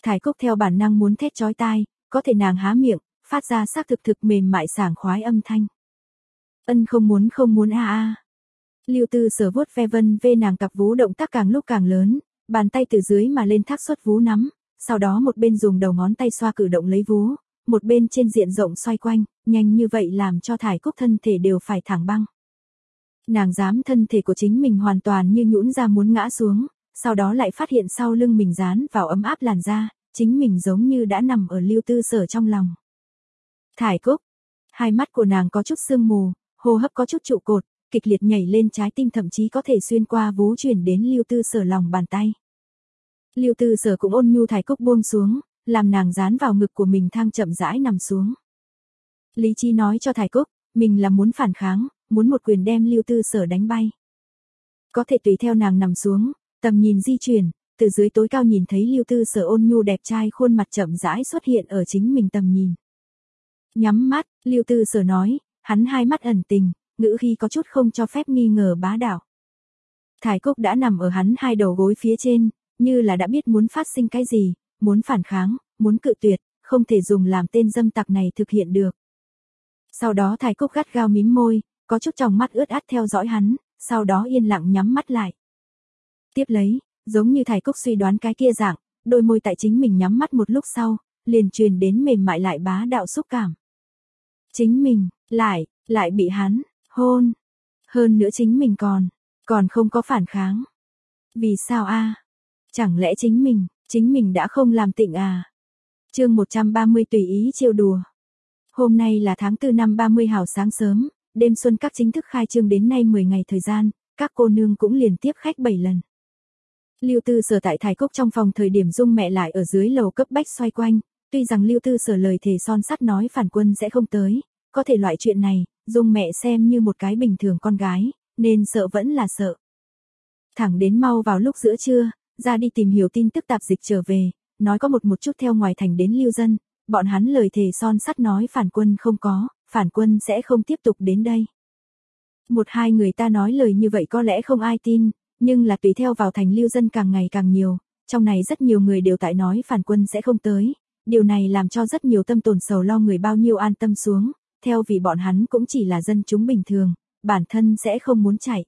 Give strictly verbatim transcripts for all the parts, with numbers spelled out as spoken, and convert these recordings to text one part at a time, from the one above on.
Thải Cúc theo bản năng muốn thét chói tai, có thể nàng há miệng, phát ra xác thực thực mềm mại sảng khoái âm thanh. Ân không muốn không muốn a a. Lưu Tư Sở vuốt ve vân vê nàng cặp vú động tác càng lúc càng lớn, bàn tay từ dưới mà lên thác xuất vú nắm, sau đó một bên dùng đầu ngón tay xoa cử động lấy vú, một bên trên diện rộng xoay quanh, nhanh như vậy làm cho Thải Cúc thân thể đều phải thẳng băng. Nàng dám thân thể của chính mình hoàn toàn như nhũn ra muốn ngã xuống, sau đó lại phát hiện sau lưng mình dán vào ấm áp làn da, chính mình giống như đã nằm ở Lưu Tư Sở trong lòng. Thải Cúc, hai mắt của nàng có chút sương mù, hô hấp có chút trụ cột, kịch liệt nhảy lên, trái tim thậm chí có thể xuyên qua vú chuyển đến Lưu Tư Sở lòng bàn tay. Lưu Tư Sở cũng ôn nhu Thải Cúc buông xuống, làm nàng dán vào ngực của mình thang chậm rãi nằm xuống. Lý trí nói cho Thải Cúc, mình là muốn phản kháng, muốn một quyền đem Lưu Tư Sở đánh bay. Có thể tùy theo nàng nằm xuống, tầm nhìn di chuyển, từ dưới tối cao nhìn thấy Lưu Tư Sở ôn nhu đẹp trai khuôn mặt chậm rãi xuất hiện ở chính mình tầm nhìn. Nhắm mắt, Lưu Tư Sở nói, hắn hai mắt ẩn tình, ngữ khí có chút không cho phép nghi ngờ bá đạo. Thải Cúc đã nằm ở hắn hai đầu gối phía trên, như là đã biết muốn phát sinh cái gì, muốn phản kháng, muốn cự tuyệt, không thể dùng làm tên dâm tặc này thực hiện được. Sau đó Thải Cúc gắt gao mím môi, có chút tròng mắt ướt át theo dõi hắn, sau đó yên lặng nhắm mắt lại. Tiếp lấy, giống như Thải Cúc suy đoán cái kia dạng, đôi môi tại chính mình nhắm mắt một lúc sau, liền truyền đến mềm mại lại bá đạo xúc cảm. Chính mình, lại, lại bị hắn, hôn. Hơn nữa chính mình còn, còn không có phản kháng. Vì sao a? Chẳng lẽ chính mình, chính mình đã không làm tịnh à? Chương một trăm ba mươi tùy ý trêu đùa. Hôm nay là tháng tư năm ba mươi hào sáng sớm, đêm xuân các chính thức khai trương đến nay mười ngày thời gian, các cô nương cũng liền tiếp khách bảy lần. Lưu Tư Sở tại Thải Cúc trong phòng thời điểm Dung mẹ lại ở dưới lầu cấp bách xoay quanh, tuy rằng Lưu Tư Sở lời thề son sắt nói phản quân sẽ không tới, có thể loại chuyện này, Dung mẹ xem như một cái bình thường con gái, nên sợ vẫn là sợ. Thẳng đến mau vào lúc giữa trưa, ra đi tìm hiểu tin tức tạp dịch trở về, nói có một một chút theo ngoài thành đến Lưu dân, bọn hắn lời thề son sắt nói phản quân không có, phản quân sẽ không tiếp tục đến đây. Một hai người ta nói lời như vậy có lẽ không ai tin, nhưng là tùy theo vào thành Lưu dân càng ngày càng nhiều, trong này rất nhiều người đều tại nói phản quân sẽ không tới, điều này làm cho rất nhiều tâm tồn sầu lo người bao nhiêu an tâm xuống, theo vì bọn hắn cũng chỉ là dân chúng bình thường, bản thân sẽ không muốn chạy.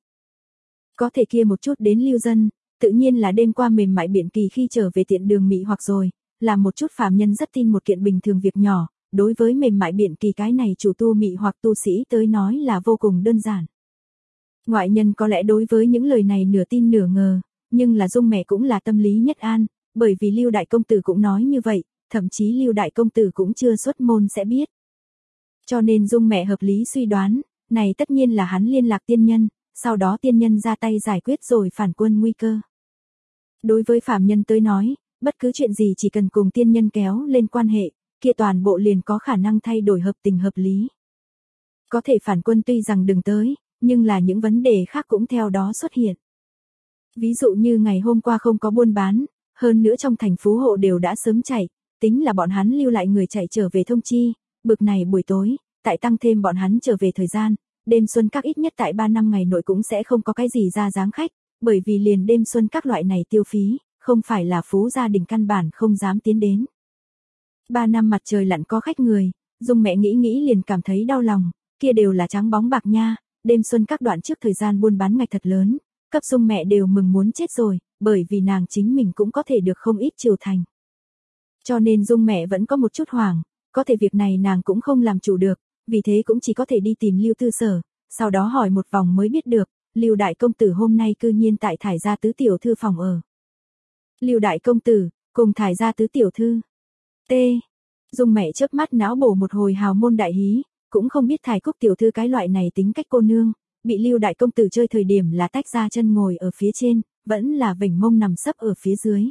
Có thể kia một chút đến Lưu dân, tự nhiên là đêm qua mềm mại Biện Kỳ khi trở về tiện đường mị hoặc rồi, làm một chút phàm nhân rất tin một kiện bình thường việc nhỏ, đối với mềm mại Biện Kỳ cái này chủ tu mị hoặc tu sĩ tới nói là vô cùng đơn giản. Ngoại nhân có lẽ đối với những lời này nửa tin nửa ngờ, nhưng là Dung mẹ cũng là tâm lý nhất an, bởi vì Lưu đại công tử cũng nói như vậy, thậm chí Lưu đại công tử cũng chưa xuất môn sẽ biết. Cho nên Dung mẹ hợp lý suy đoán, này tất nhiên là hắn liên lạc tiên nhân, sau đó tiên nhân ra tay giải quyết rồi phản quân nguy cơ. Đối với phàm nhân tới nói, bất cứ chuyện gì chỉ cần cùng tiên nhân kéo lên quan hệ, kia toàn bộ liền có khả năng thay đổi hợp tình hợp lý. Có thể phản quân tuy rằng đừng tới, nhưng là những vấn đề khác cũng theo đó xuất hiện. Ví dụ như ngày hôm qua không có buôn bán, hơn nữa trong thành phú hộ đều đã sớm chạy, tính là bọn hắn lưu lại người chạy trở về thông chi, bực này buổi tối, tại tăng thêm bọn hắn trở về thời gian, đêm xuân các ít nhất tại ba năm ngày nội cũng sẽ không có cái gì ra dáng khách, bởi vì liền đêm xuân các loại này tiêu phí, không phải là phú gia đình căn bản không dám tiến đến. Ba năm mặt trời lặn có khách người, Dung mẹ nghĩ nghĩ liền cảm thấy đau lòng, kia đều là trắng bóng bạc nha, đêm xuân các đoạn trước thời gian buôn bán ngạch thật lớn, cấp Dung mẹ đều mừng muốn chết rồi, bởi vì nàng chính mình cũng có thể được không ít triều thành. Cho nên Dung mẹ vẫn có một chút hoảng, có thể việc này nàng cũng không làm chủ được, vì thế cũng chỉ có thể đi tìm Lưu Tư Sở, sau đó hỏi một vòng mới biết được, Lưu đại công tử hôm nay cư nhiên tại Thải gia tứ tiểu thư phòng ở. Lưu đại công tử, cùng Thải gia tứ tiểu thư. T. Dung mẹ chớp mắt não bổ một hồi hào môn đại hí, cũng không biết Thải Cúc tiểu thư cái loại này tính cách cô nương, bị Lưu đại công tử chơi thời điểm là tách ra chân ngồi ở phía trên, vẫn là vểnh mông nằm sấp ở phía dưới.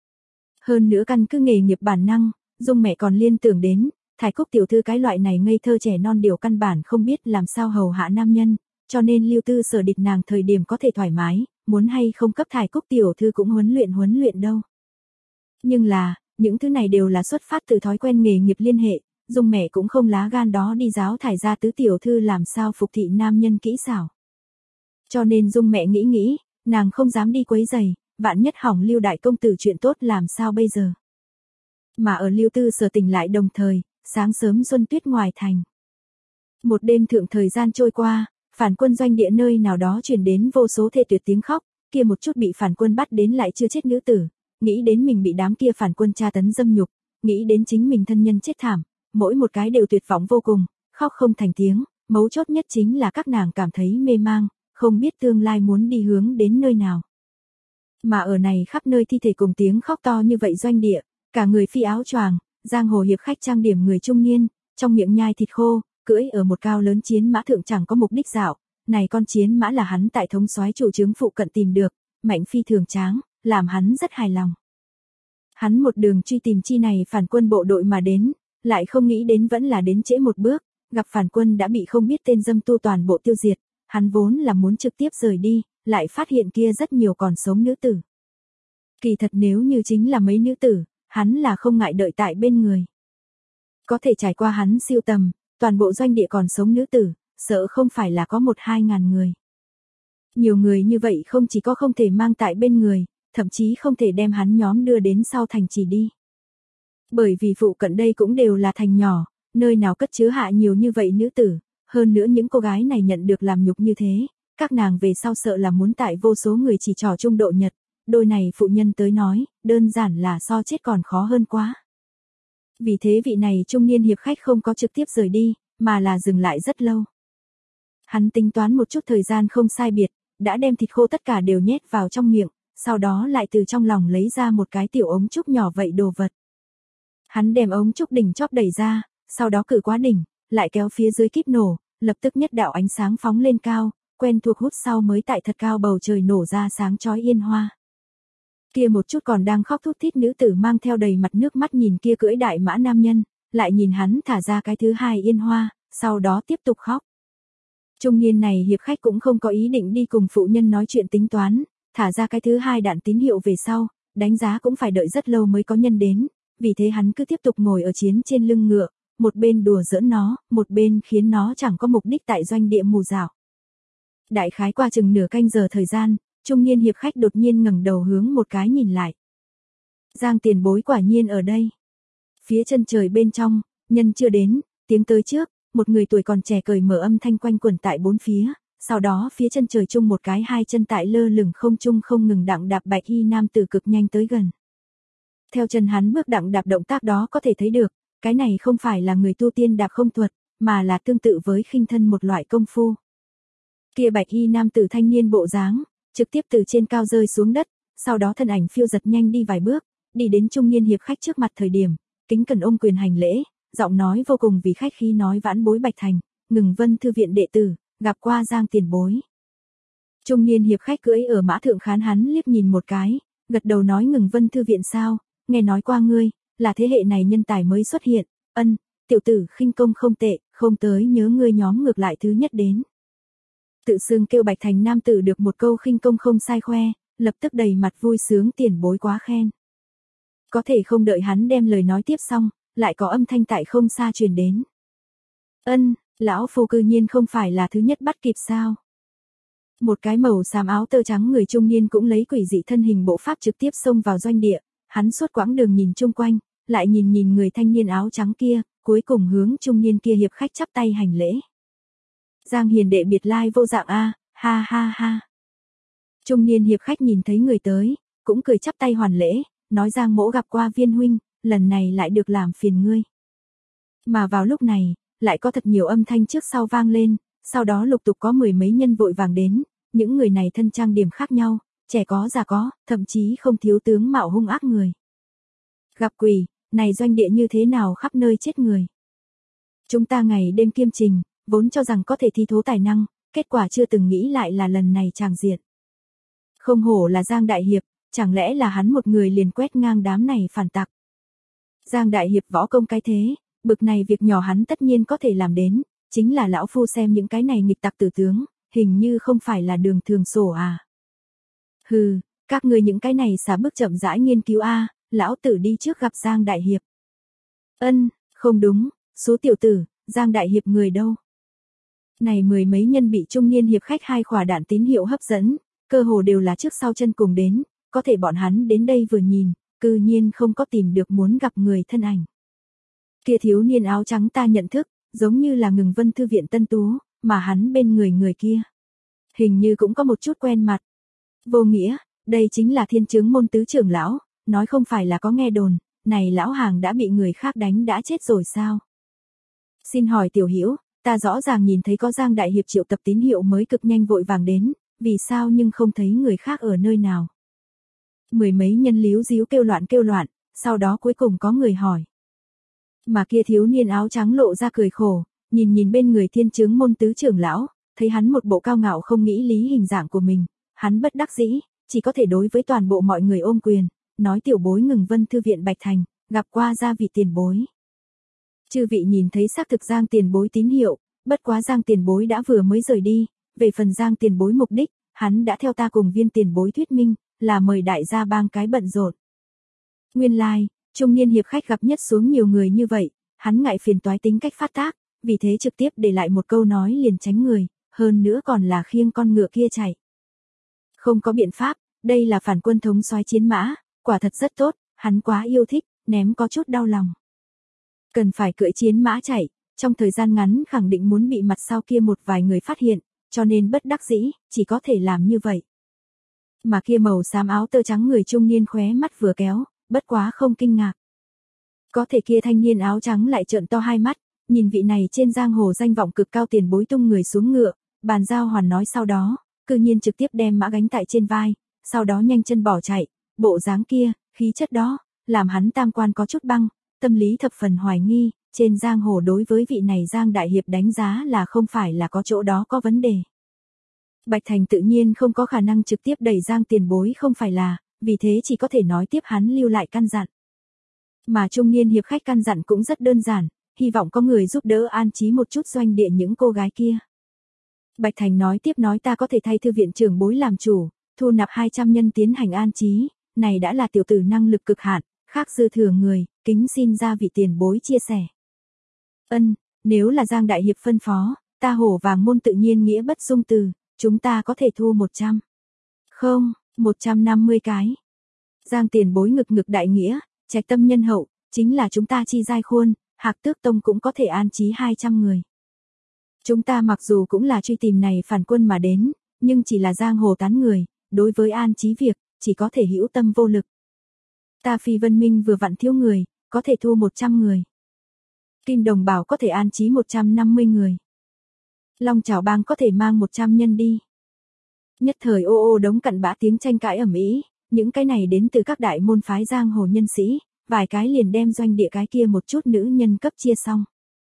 Hơn nữa căn cứ nghề nghiệp bản năng, Dung mẹ còn liên tưởng đến, Thải Cúc tiểu thư cái loại này ngây thơ trẻ non điều căn bản không biết làm sao hầu hạ nam nhân, cho nên Lưu Tư Sở địch nàng thời điểm có thể thoải mái, muốn hay không cấp Thải Cúc tiểu thư cũng huấn luyện huấn luyện đâu. Nhưng là, những thứ này đều là xuất phát từ thói quen nghề nghiệp liên hệ, Dung mẹ cũng không lá gan đó đi giáo Thải gia tứ tiểu thư làm sao phục thị nam nhân kỹ xảo. Cho nên Dung mẹ nghĩ nghĩ, nàng không dám đi quấy giày, vạn nhất hỏng Lưu đại công tử chuyện tốt làm sao bây giờ. Mà ở Lưu Tư Sở tỉnh lại đồng thời, sáng sớm xuân tuyết ngoài thành. Một đêm thượng thời gian trôi qua, phản quân doanh địa nơi nào đó truyền đến vô số thê tuyệt tiếng khóc, kia một chút bị phản quân bắt đến lại chưa chết nữ tử, nghĩ đến mình bị đám kia phản quân tra tấn dâm nhục, nghĩ đến chính mình thân nhân chết thảm, mỗi một cái đều tuyệt vọng vô cùng, khóc không thành tiếng, mấu chốt nhất chính là các nàng cảm thấy mê mang, không biết tương lai muốn đi hướng đến nơi nào. Mà ở này khắp nơi thi thể cùng tiếng khóc to như vậy doanh địa, cả người phi áo choàng, giang hồ hiệp khách trang điểm người trung niên, trong miệng nhai thịt khô, cưỡi ở một cao lớn chiến mã thượng chẳng có mục đích dạo, này con chiến mã là hắn tại thống soái chủ trướng phụ cận tìm được, mạnh phi thường tráng, làm hắn rất hài lòng. Hắn một đường truy tìm chi này phản quân bộ đội mà đến, lại không nghĩ đến vẫn là đến trễ một bước, gặp phản quân đã bị không biết tên dâm tu toàn bộ tiêu diệt, hắn vốn là muốn trực tiếp rời đi, lại phát hiện kia rất nhiều còn sống nữ tử. Kỳ thật nếu như chính là mấy nữ tử, hắn là không ngại đợi tại bên người. Có thể trải qua hắn siêu tầm, toàn bộ doanh địa còn sống nữ tử, sợ không phải là có một hai ngàn người. Nhiều người như vậy không chỉ có không thể mang tại bên người, thậm chí không thể đem hắn nhóm đưa đến sau thành trì đi. Bởi vì phụ cận đây cũng đều là thành nhỏ, nơi nào cất chứa hạ nhiều như vậy nữ tử, hơn nữa những cô gái này nhận được làm nhục như thế, các nàng về sau sợ là muốn tại vô số người chỉ trò trung độ nhật, đôi này phụ nhân tới nói, đơn giản là so chết còn khó hơn quá. Vì thế vị này trung niên hiệp khách không có trực tiếp rời đi, mà là dừng lại rất lâu. Hắn tính toán một chút thời gian không sai biệt, đã đem thịt khô tất cả đều nhét vào trong miệng, sau đó lại từ trong lòng lấy ra một cái tiểu ống trúc nhỏ vậy đồ vật. Hắn đem ống trúc đỉnh chóp đẩy ra, sau đó cử quá đỉnh, lại kéo phía dưới kíp nổ, lập tức nhất đạo ánh sáng phóng lên cao, quen thuộc hút sau mới tại thật cao bầu trời nổ ra sáng chói yên hoa. Kia một chút còn đang khóc thút thít nữ tử mang theo đầy mặt nước mắt nhìn kia cưỡi đại mã nam nhân, lại nhìn hắn thả ra cái thứ hai yên hoa, sau đó tiếp tục khóc. Trung niên này hiệp khách cũng không có ý định đi cùng phụ nhân nói chuyện tính toán, thả ra cái thứ hai đạn tín hiệu về sau, đánh giá cũng phải đợi rất lâu mới có nhân đến, vì thế hắn cứ tiếp tục ngồi ở chiến trên lưng ngựa, một bên đùa giỡn nó, một bên khiến nó chẳng có mục đích tại doanh địa mù dạo. Đại khái qua chừng nửa canh giờ thời gian, trung niên hiệp khách đột nhiên ngẩng đầu hướng một cái nhìn lại. Giang tiền bối quả nhiên ở đây. Phía chân trời bên trong, nhân chưa đến, tiếng tới trước, một người tuổi còn trẻ cởi mở âm thanh quanh quẩn tại bốn phía, sau đó phía chân trời chung một cái hai chân tại lơ lửng không trung không ngừng đặng đạp bạch y nam tử cực nhanh tới gần. Theo chân hắn bước đặng đạp động tác đó có thể thấy được, cái này không phải là người tu tiên đạp không thuật, mà là tương tự với khinh thân một loại công phu. Kia bạch y nam tử thanh niên bộ dáng, trực tiếp từ trên cao rơi xuống đất, sau đó thân ảnh phiêu giật nhanh đi vài bước, đi đến trung niên hiệp khách trước mặt thời điểm, kính cẩn ôm quyền hành lễ, giọng nói vô cùng vì khách khí nói vãn bối Bạch Thành, Ngừng Vân thư viện đệ tử, gặp qua Giang tiền bối. Trung niên hiệp khách cưỡi ở mã thượng khán hắn liếc nhìn một cái, gật đầu nói Ngừng Vân thư viện sao, nghe nói qua ngươi, là thế hệ này nhân tài mới xuất hiện, ân, tiểu tử khinh công không tệ, không tới nhớ ngươi nhóm ngược lại thứ nhất đến. Tự xưng kêu Bạch Thành nam tử được một câu khinh công không sai khoe, lập tức đầy mặt vui sướng tiền bối quá khen. Có thể không đợi hắn đem lời nói tiếp xong, lại có âm thanh tại không xa truyền đến. Ân, lão phu cư nhiên không phải là thứ nhất bắt kịp sao. Một cái màu xám áo tơ trắng người trung niên cũng lấy quỷ dị thân hình bộ pháp trực tiếp xông vào doanh địa, hắn suốt quãng đường nhìn chung quanh, lại nhìn nhìn người thanh niên áo trắng kia, cuối cùng hướng trung niên kia hiệp khách chắp tay hành lễ. Giang hiền đệ biệt lai vô dạng a, ha ha ha. Trung niên hiệp khách nhìn thấy người tới, cũng cười chắp tay hoàn lễ, nói Giang mỗ gặp qua viên huynh, lần này lại được làm phiền ngươi. Mà vào lúc này, lại có thật nhiều âm thanh trước sau vang lên, sau đó lục tục có mười mấy nhân vội vàng đến, những người này thân trang điểm khác nhau, trẻ có già có, thậm chí không thiếu tướng mạo hung ác người. Gặp quỷ, này doanh địa như thế nào khắp nơi chết người. Chúng ta ngày đêm kiêm trình, vốn cho rằng có thể thi thố tài năng, kết quả chưa từng nghĩ lại là lần này tràng diện. Không hổ là Giang Đại Hiệp, chẳng lẽ là hắn một người liền quét ngang đám này phản tặc. Giang Đại Hiệp võ công cái thế, bực này việc nhỏ hắn tất nhiên có thể làm đến, chính là lão phu xem những cái này nghịch tặc tử tướng, hình như không phải là đường thường sổ à. Hừ, các người những cái này xả bước chậm rãi nghiên cứu a, lão tử đi trước gặp Giang Đại Hiệp. Ân, không đúng, số tiểu tử, Giang Đại Hiệp người đâu? Này mười mấy nhân bị trung niên hiệp khách hai khỏa đạn tín hiệu hấp dẫn, cơ hồ đều là trước sau chân cùng đến, có thể bọn hắn đến đây vừa nhìn, cư nhiên không có tìm được muốn gặp người thân ảnh. Kia thiếu niên áo trắng ta nhận thức, giống như là Ngừng Vân Thư viện Tân Tú, mà hắn bên người người kia. Hình như cũng có một chút quen mặt. Vô nghĩa, đây chính là Thiên Chướng môn tứ trưởng lão, nói không phải là có nghe đồn, này lão hàng đã bị người khác đánh đã chết rồi sao? Xin hỏi tiểu hữu, ta rõ ràng nhìn thấy có Giang đại hiệp triệu tập tín hiệu mới cực nhanh vội vàng đến, vì sao nhưng không thấy người khác ở nơi nào? Mười mấy nhân líu díu kêu loạn kêu loạn, sau đó cuối cùng có người hỏi. Mà kia thiếu niên áo trắng lộ ra cười khổ, nhìn nhìn bên người Thiên Chướng môn tứ trưởng lão, thấy hắn một bộ cao ngạo không nghĩ lý hình dạng của mình, hắn bất đắc dĩ, chỉ có thể đối với toàn bộ mọi người ôm quyền, nói tiểu bối Ngừng Vân Thư viện Bạch Thành, gặp qua gia vị tiền bối. Chư vị nhìn thấy xác thực Giang tiền bối tín hiệu, bất quá Giang tiền bối đã vừa mới rời đi, về phần Giang tiền bối mục đích, hắn đã theo ta cùng Viên tiền bối thuyết minh, là mời đại gia bang cái bận rộn. Nguyên lai, like, trung niên hiệp khách gặp nhất xuống nhiều người như vậy, hắn ngại phiền toái tính cách phát tác, vì thế trực tiếp để lại một câu nói liền tránh người, hơn nữa còn là khiêng con ngựa kia chạy. Không có biện pháp, đây là phản quân thống soái chiến mã, quả thật rất tốt, hắn quá yêu thích, ném có chút đau lòng. Cần phải cưỡi chiến mã chạy, trong thời gian ngắn khẳng định muốn bị mặt sau kia một vài người phát hiện, cho nên bất đắc dĩ, chỉ có thể làm như vậy. Mà kia màu xám áo tơ trắng người trung niên khóe mắt vừa kéo, bất quá không kinh ngạc. Có thể kia thanh niên áo trắng lại trợn to hai mắt, nhìn vị này trên giang hồ danh vọng cực cao tiền bối tung người xuống ngựa, bàn giao hoàn nói sau đó, cư nhiên trực tiếp đem mã gánh tại trên vai, sau đó nhanh chân bỏ chạy, bộ dáng kia, khí chất đó, làm hắn tam quan có chút băng, tâm lý thập phần hoài nghi, trên giang hồ đối với vị này Giang đại hiệp đánh giá là không phải là có chỗ đó có vấn đề. Bạch Thành tự nhiên không có khả năng trực tiếp đẩy Giang tiền bối không phải là, vì thế chỉ có thể nói tiếp hắn lưu lại căn dặn. Mà trung niên hiệp khách căn dặn cũng rất đơn giản, hy vọng có người giúp đỡ an trí một chút doanh địa những cô gái kia. Bạch Thành nói tiếp nói ta có thể thay thư viện trưởng bối làm chủ, thu nạp hai trăm nhân tiến hành an trí, này đã là tiểu tử năng lực cực hạn, khác dư thừa người, kính xin ra vị tiền bối chia sẻ. Ân, nếu là Giang đại hiệp phân phó, ta hổ vàng môn tự nhiên nghĩa bất dung từ, chúng ta có thể thu một trăm. Không, một trăm năm mươi cái. Giang tiền bối ngực ngực đại nghĩa, trạch tâm nhân hậu, chính là chúng ta chi giai khuôn, Hạc Tước Tông cũng có thể an trí hai trăm người. Chúng ta mặc dù cũng là truy tìm này phản quân mà đến, nhưng chỉ là giang hồ tán người, đối với an trí việc, chỉ có thể hữu tâm vô lực. Ta Phi Vân Minh vừa vặn thiếu người, có thể thu một trăm người. Kim Đồng Bảo có thể an trí một trăm năm mươi người. Long Chảo Bang có thể mang một trăm nhân đi. Nhất thời ô ô đống cặn bã tiếng tranh cãi ầm ĩ, những cái này đến từ các đại môn phái giang hồ nhân sĩ, vài cái liền đem doanh địa cái kia một chút nữ nhân cấp chia xong.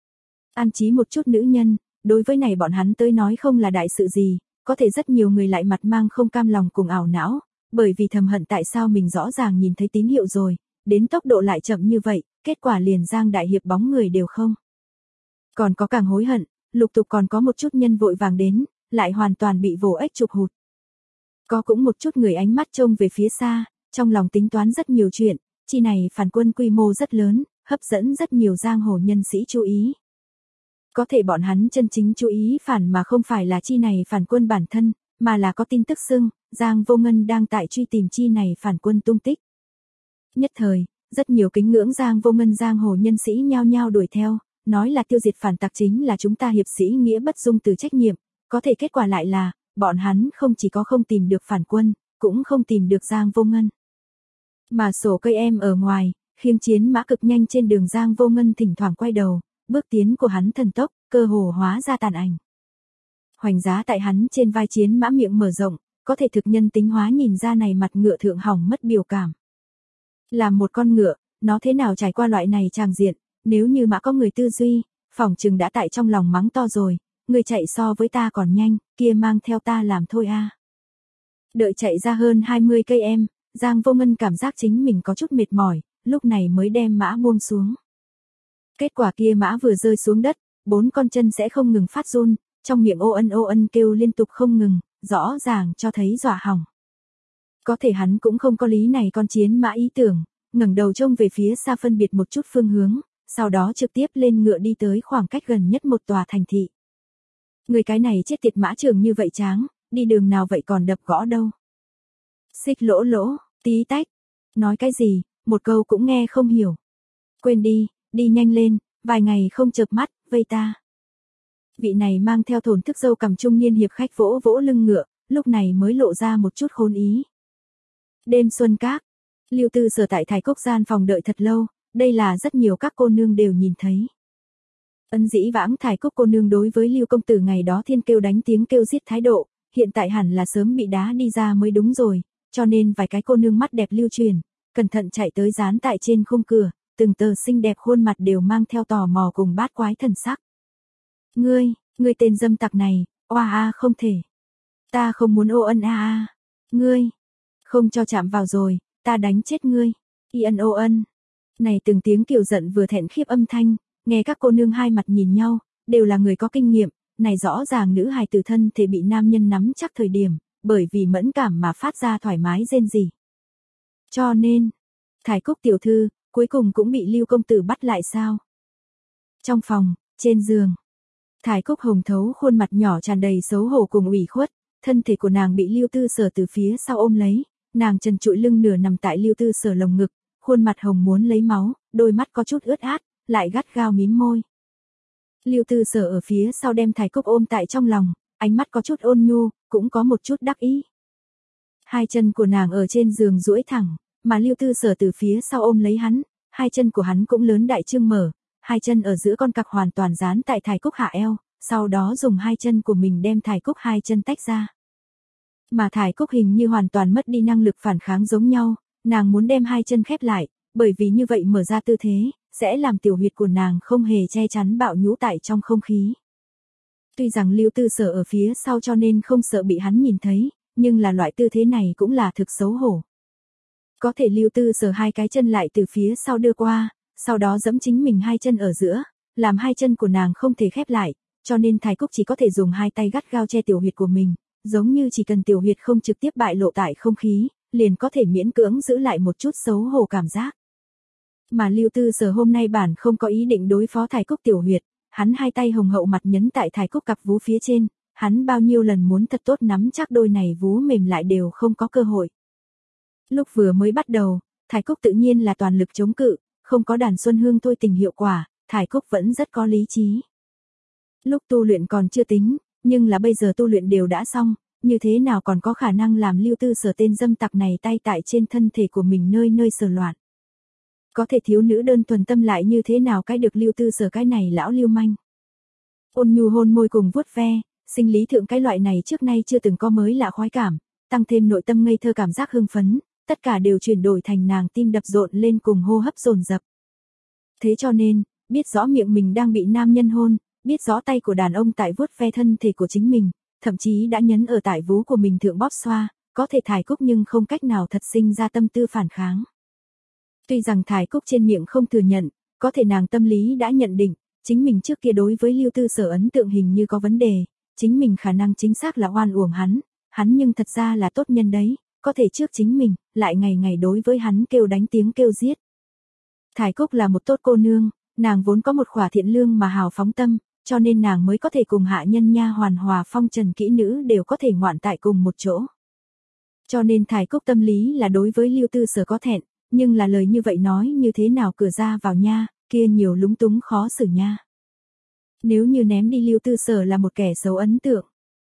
An trí một chút nữ nhân, đối với này bọn hắn tới nói không là đại sự gì, có thể rất nhiều người lại mặt mang không cam lòng cùng ảo não, bởi vì thầm hận tại sao mình rõ ràng nhìn thấy tín hiệu rồi, đến tốc độ lại chậm như vậy, kết quả liền Giang đại hiệp bóng người đều không. Còn có càng hối hận, lục tục còn có một chút nhân vội vàng đến, lại hoàn toàn bị vồ ếch chụp hụt. Có cũng một chút người ánh mắt trông về phía xa, trong lòng tính toán rất nhiều chuyện, chi này phản quân quy mô rất lớn, hấp dẫn rất nhiều giang hồ nhân sĩ chú ý. Có thể bọn hắn chân chính chú ý phản mà không phải là chi này phản quân bản thân, mà là có tin tức xưng, Giang Vô Ngân đang tại truy tìm chi này phản quân tung tích. Nhất thời, rất nhiều kính ngưỡng Giang Vô Ngân giang hồ nhân sĩ nhao nhao đuổi theo, nói là tiêu diệt phản tặc chính là chúng ta hiệp sĩ nghĩa bất dung từ trách nhiệm, có thể kết quả lại là, bọn hắn không chỉ có không tìm được phản quân, cũng không tìm được Giang Vô Ngân. Mà sổ cây em ở ngoài, khiêng chiến mã cực nhanh trên đường Giang Vô Ngân thỉnh thoảng quay đầu, bước tiến của hắn thần tốc, cơ hồ hóa ra tàn ảnh. Hoành giá tại hắn trên vai chiến mã miệng mở rộng, có thể thực nhân tính hóa nhìn ra này mặt ngựa thượng hỏng mất biểu cảm. Làm một con ngựa, nó thế nào trải qua loại này tràng diện, nếu như mã có người tư duy, phỏng chừng đã tại trong lòng mắng to rồi, người chạy so với ta còn nhanh, kia mang theo ta làm thôi a. Đợi chạy ra hơn hai mươi cây em, Giang Vô Ngân cảm giác chính mình có chút mệt mỏi, lúc này mới đem mã buông xuống. Kết quả kia mã vừa rơi xuống đất, bốn con chân sẽ không ngừng phát run, trong miệng ô ân ô ân kêu liên tục không ngừng, rõ ràng cho thấy dọa hỏng. Có thể hắn cũng không có lý này con chiến mã ý tưởng, ngẩng đầu trông về phía xa phân biệt một chút phương hướng, sau đó trực tiếp lên ngựa đi tới khoảng cách gần nhất một tòa thành thị. Người cái này chết tiệt mã trường như vậy tráng, đi đường nào vậy còn đập gõ đâu. Xích lỗ lỗ, tí tách. Nói cái gì, một câu cũng nghe không hiểu. Quên đi, đi nhanh lên, vài ngày không chợp mắt, vây ta. Vị này mang theo thổn thức râu cằm trung niên hiệp khách vỗ vỗ lưng ngựa, lúc này mới lộ ra một chút khôn ý. Đêm xuân các, Lưu Tư Sở tại Thái Cốc gian phòng đợi thật lâu, đây là rất nhiều các cô nương đều nhìn thấy. Ân dĩ vãng Thái Cốc cô nương đối với Lưu công tử ngày đó thiên kêu đánh tiếng kêu giết thái độ, hiện tại hẳn là sớm bị đá đi ra mới đúng rồi, cho nên vài cái cô nương mắt đẹp lưu truyền, cẩn thận chạy tới dán tại trên khung cửa, từng tờ xinh đẹp khuôn mặt đều mang theo tò mò cùng bát quái thần sắc. Ngươi, ngươi tên dâm tặc này, oa a không thể. Ta không muốn ô ân a a. Ngươi, không cho chạm vào rồi, ta đánh chết ngươi. Y ân ô ân. Này từng tiếng kiều giận vừa thẹn khiếp âm thanh, nghe các cô nương hai mặt nhìn nhau, đều là người có kinh nghiệm, này rõ ràng nữ hài tử thân thể bị nam nhân nắm chắc thời điểm, bởi vì mẫn cảm mà phát ra thoải mái rên rỉ. Cho nên, Thái Cốc tiểu thư, cuối cùng cũng bị Lưu công tử bắt lại sao? Trong phòng, trên giường, Thái Cốc hồng thấu khuôn mặt nhỏ tràn đầy xấu hổ cùng ủy khuất, thân thể của nàng bị Lưu Tư Sở từ phía sau ôm lấy, nàng trần trụi lưng nửa nằm tại Lưu Tư Sở lồng ngực, khuôn mặt hồng muốn lấy máu, đôi mắt có chút ướt át, lại gắt gao mím môi. Lưu Tư Sở ở phía sau đem Thái Cốc ôm tại trong lòng, ánh mắt có chút ôn nhu, cũng có một chút đắc ý. Hai chân của nàng ở trên giường duỗi thẳng, mà Lưu Tư Sở từ phía sau ôm lấy hắn, hai chân của hắn cũng lớn đại trương mở, hai chân ở giữa con cặc hoàn toàn dán tại Thái Cốc hạ eo, sau đó dùng hai chân của mình đem Thái Cốc hai chân tách ra. Mà Thái Cốc hình như hoàn toàn mất đi năng lực phản kháng giống nhau, nàng muốn đem hai chân khép lại, bởi vì như vậy mở ra tư thế, sẽ làm tiểu huyệt của nàng không hề che chắn bạo nhũ tại trong không khí. Tuy rằng Lưu Tư Sở ở phía sau cho nên không sợ bị hắn nhìn thấy, nhưng là loại tư thế này cũng là thực xấu hổ. Có thể Lưu Tư Sở hai cái chân lại từ phía sau đưa qua, sau đó giẫm chính mình hai chân ở giữa, làm hai chân của nàng không thể khép lại, cho nên Thái Cốc chỉ có thể dùng hai tay gắt gao che tiểu huyệt của mình, giống như chỉ cần tiểu huyệt không trực tiếp bại lộ tại không khí, liền có thể miễn cưỡng giữ lại một chút xấu hổ cảm giác. Mà Lưu Tư Sở hôm nay bản không có ý định đối phó Thái Cốc tiểu huyệt, hắn hai tay hồng hậu mặt nhấn tại Thái Cốc cặp vú phía trên, hắn bao nhiêu lần muốn thật tốt nắm chắc đôi này vú mềm lại đều không có cơ hội. Lúc vừa mới bắt đầu, Thái Cốc tự nhiên là toàn lực chống cự, không có đàn xuân hương thôi tình hiệu quả, Thái Cốc vẫn rất có lý trí. Lúc tu luyện còn chưa tính, nhưng là bây giờ tu luyện đều đã xong, như thế nào còn có khả năng làm Lưu Tư Sở tên dâm tặc này tay tại trên thân thể của mình nơi nơi sờ loạn. Có thể thiếu nữ đơn thuần tâm lại như thế nào cái được Lưu Tư Sở cái này lão lưu manh. Ôn nhu hôn môi cùng vuốt ve, sinh lý thượng cái loại này trước nay chưa từng có mới lạ khoái cảm, tăng thêm nội tâm ngây thơ cảm giác hưng phấn, tất cả đều chuyển đổi thành nàng tim đập rộn lên cùng hô hấp dồn dập. Thế cho nên, biết rõ miệng mình đang bị nam nhân hôn, biết rõ tay của đàn ông tại vuốt ve thân thể của chính mình, thậm chí đã nhấn ở tại vú của mình thượng bóp xoa, có thể Thái Cốc nhưng không cách nào thật sinh ra tâm tư phản kháng. Tuy rằng Thái Cốc trên miệng không thừa nhận, có thể nàng tâm lý đã nhận định, chính mình trước kia đối với Lưu Tư Sở ấn tượng hình như có vấn đề, chính mình khả năng chính xác là oan uổng hắn, hắn nhưng thật ra là tốt nhân đấy, có thể trước chính mình, lại ngày ngày đối với hắn kêu đánh tiếng kêu giết. Thái Cốc là một tốt cô nương, nàng vốn có một khỏa thiện lương mà hào phóng tâm, cho nên nàng mới có thể cùng hạ nhân nha hoàn hòa phong trần kỹ nữ đều có thể ngoạn tại cùng một chỗ. Cho nên Thái Cốc tâm lý là đối với Lưu Tư Sở có thẹn, nhưng là lời như vậy nói như thế nào cửa ra vào nha, kia nhiều lúng túng khó xử nha. Nếu như ném đi Lưu Tư Sở là một kẻ xấu ấn tượng.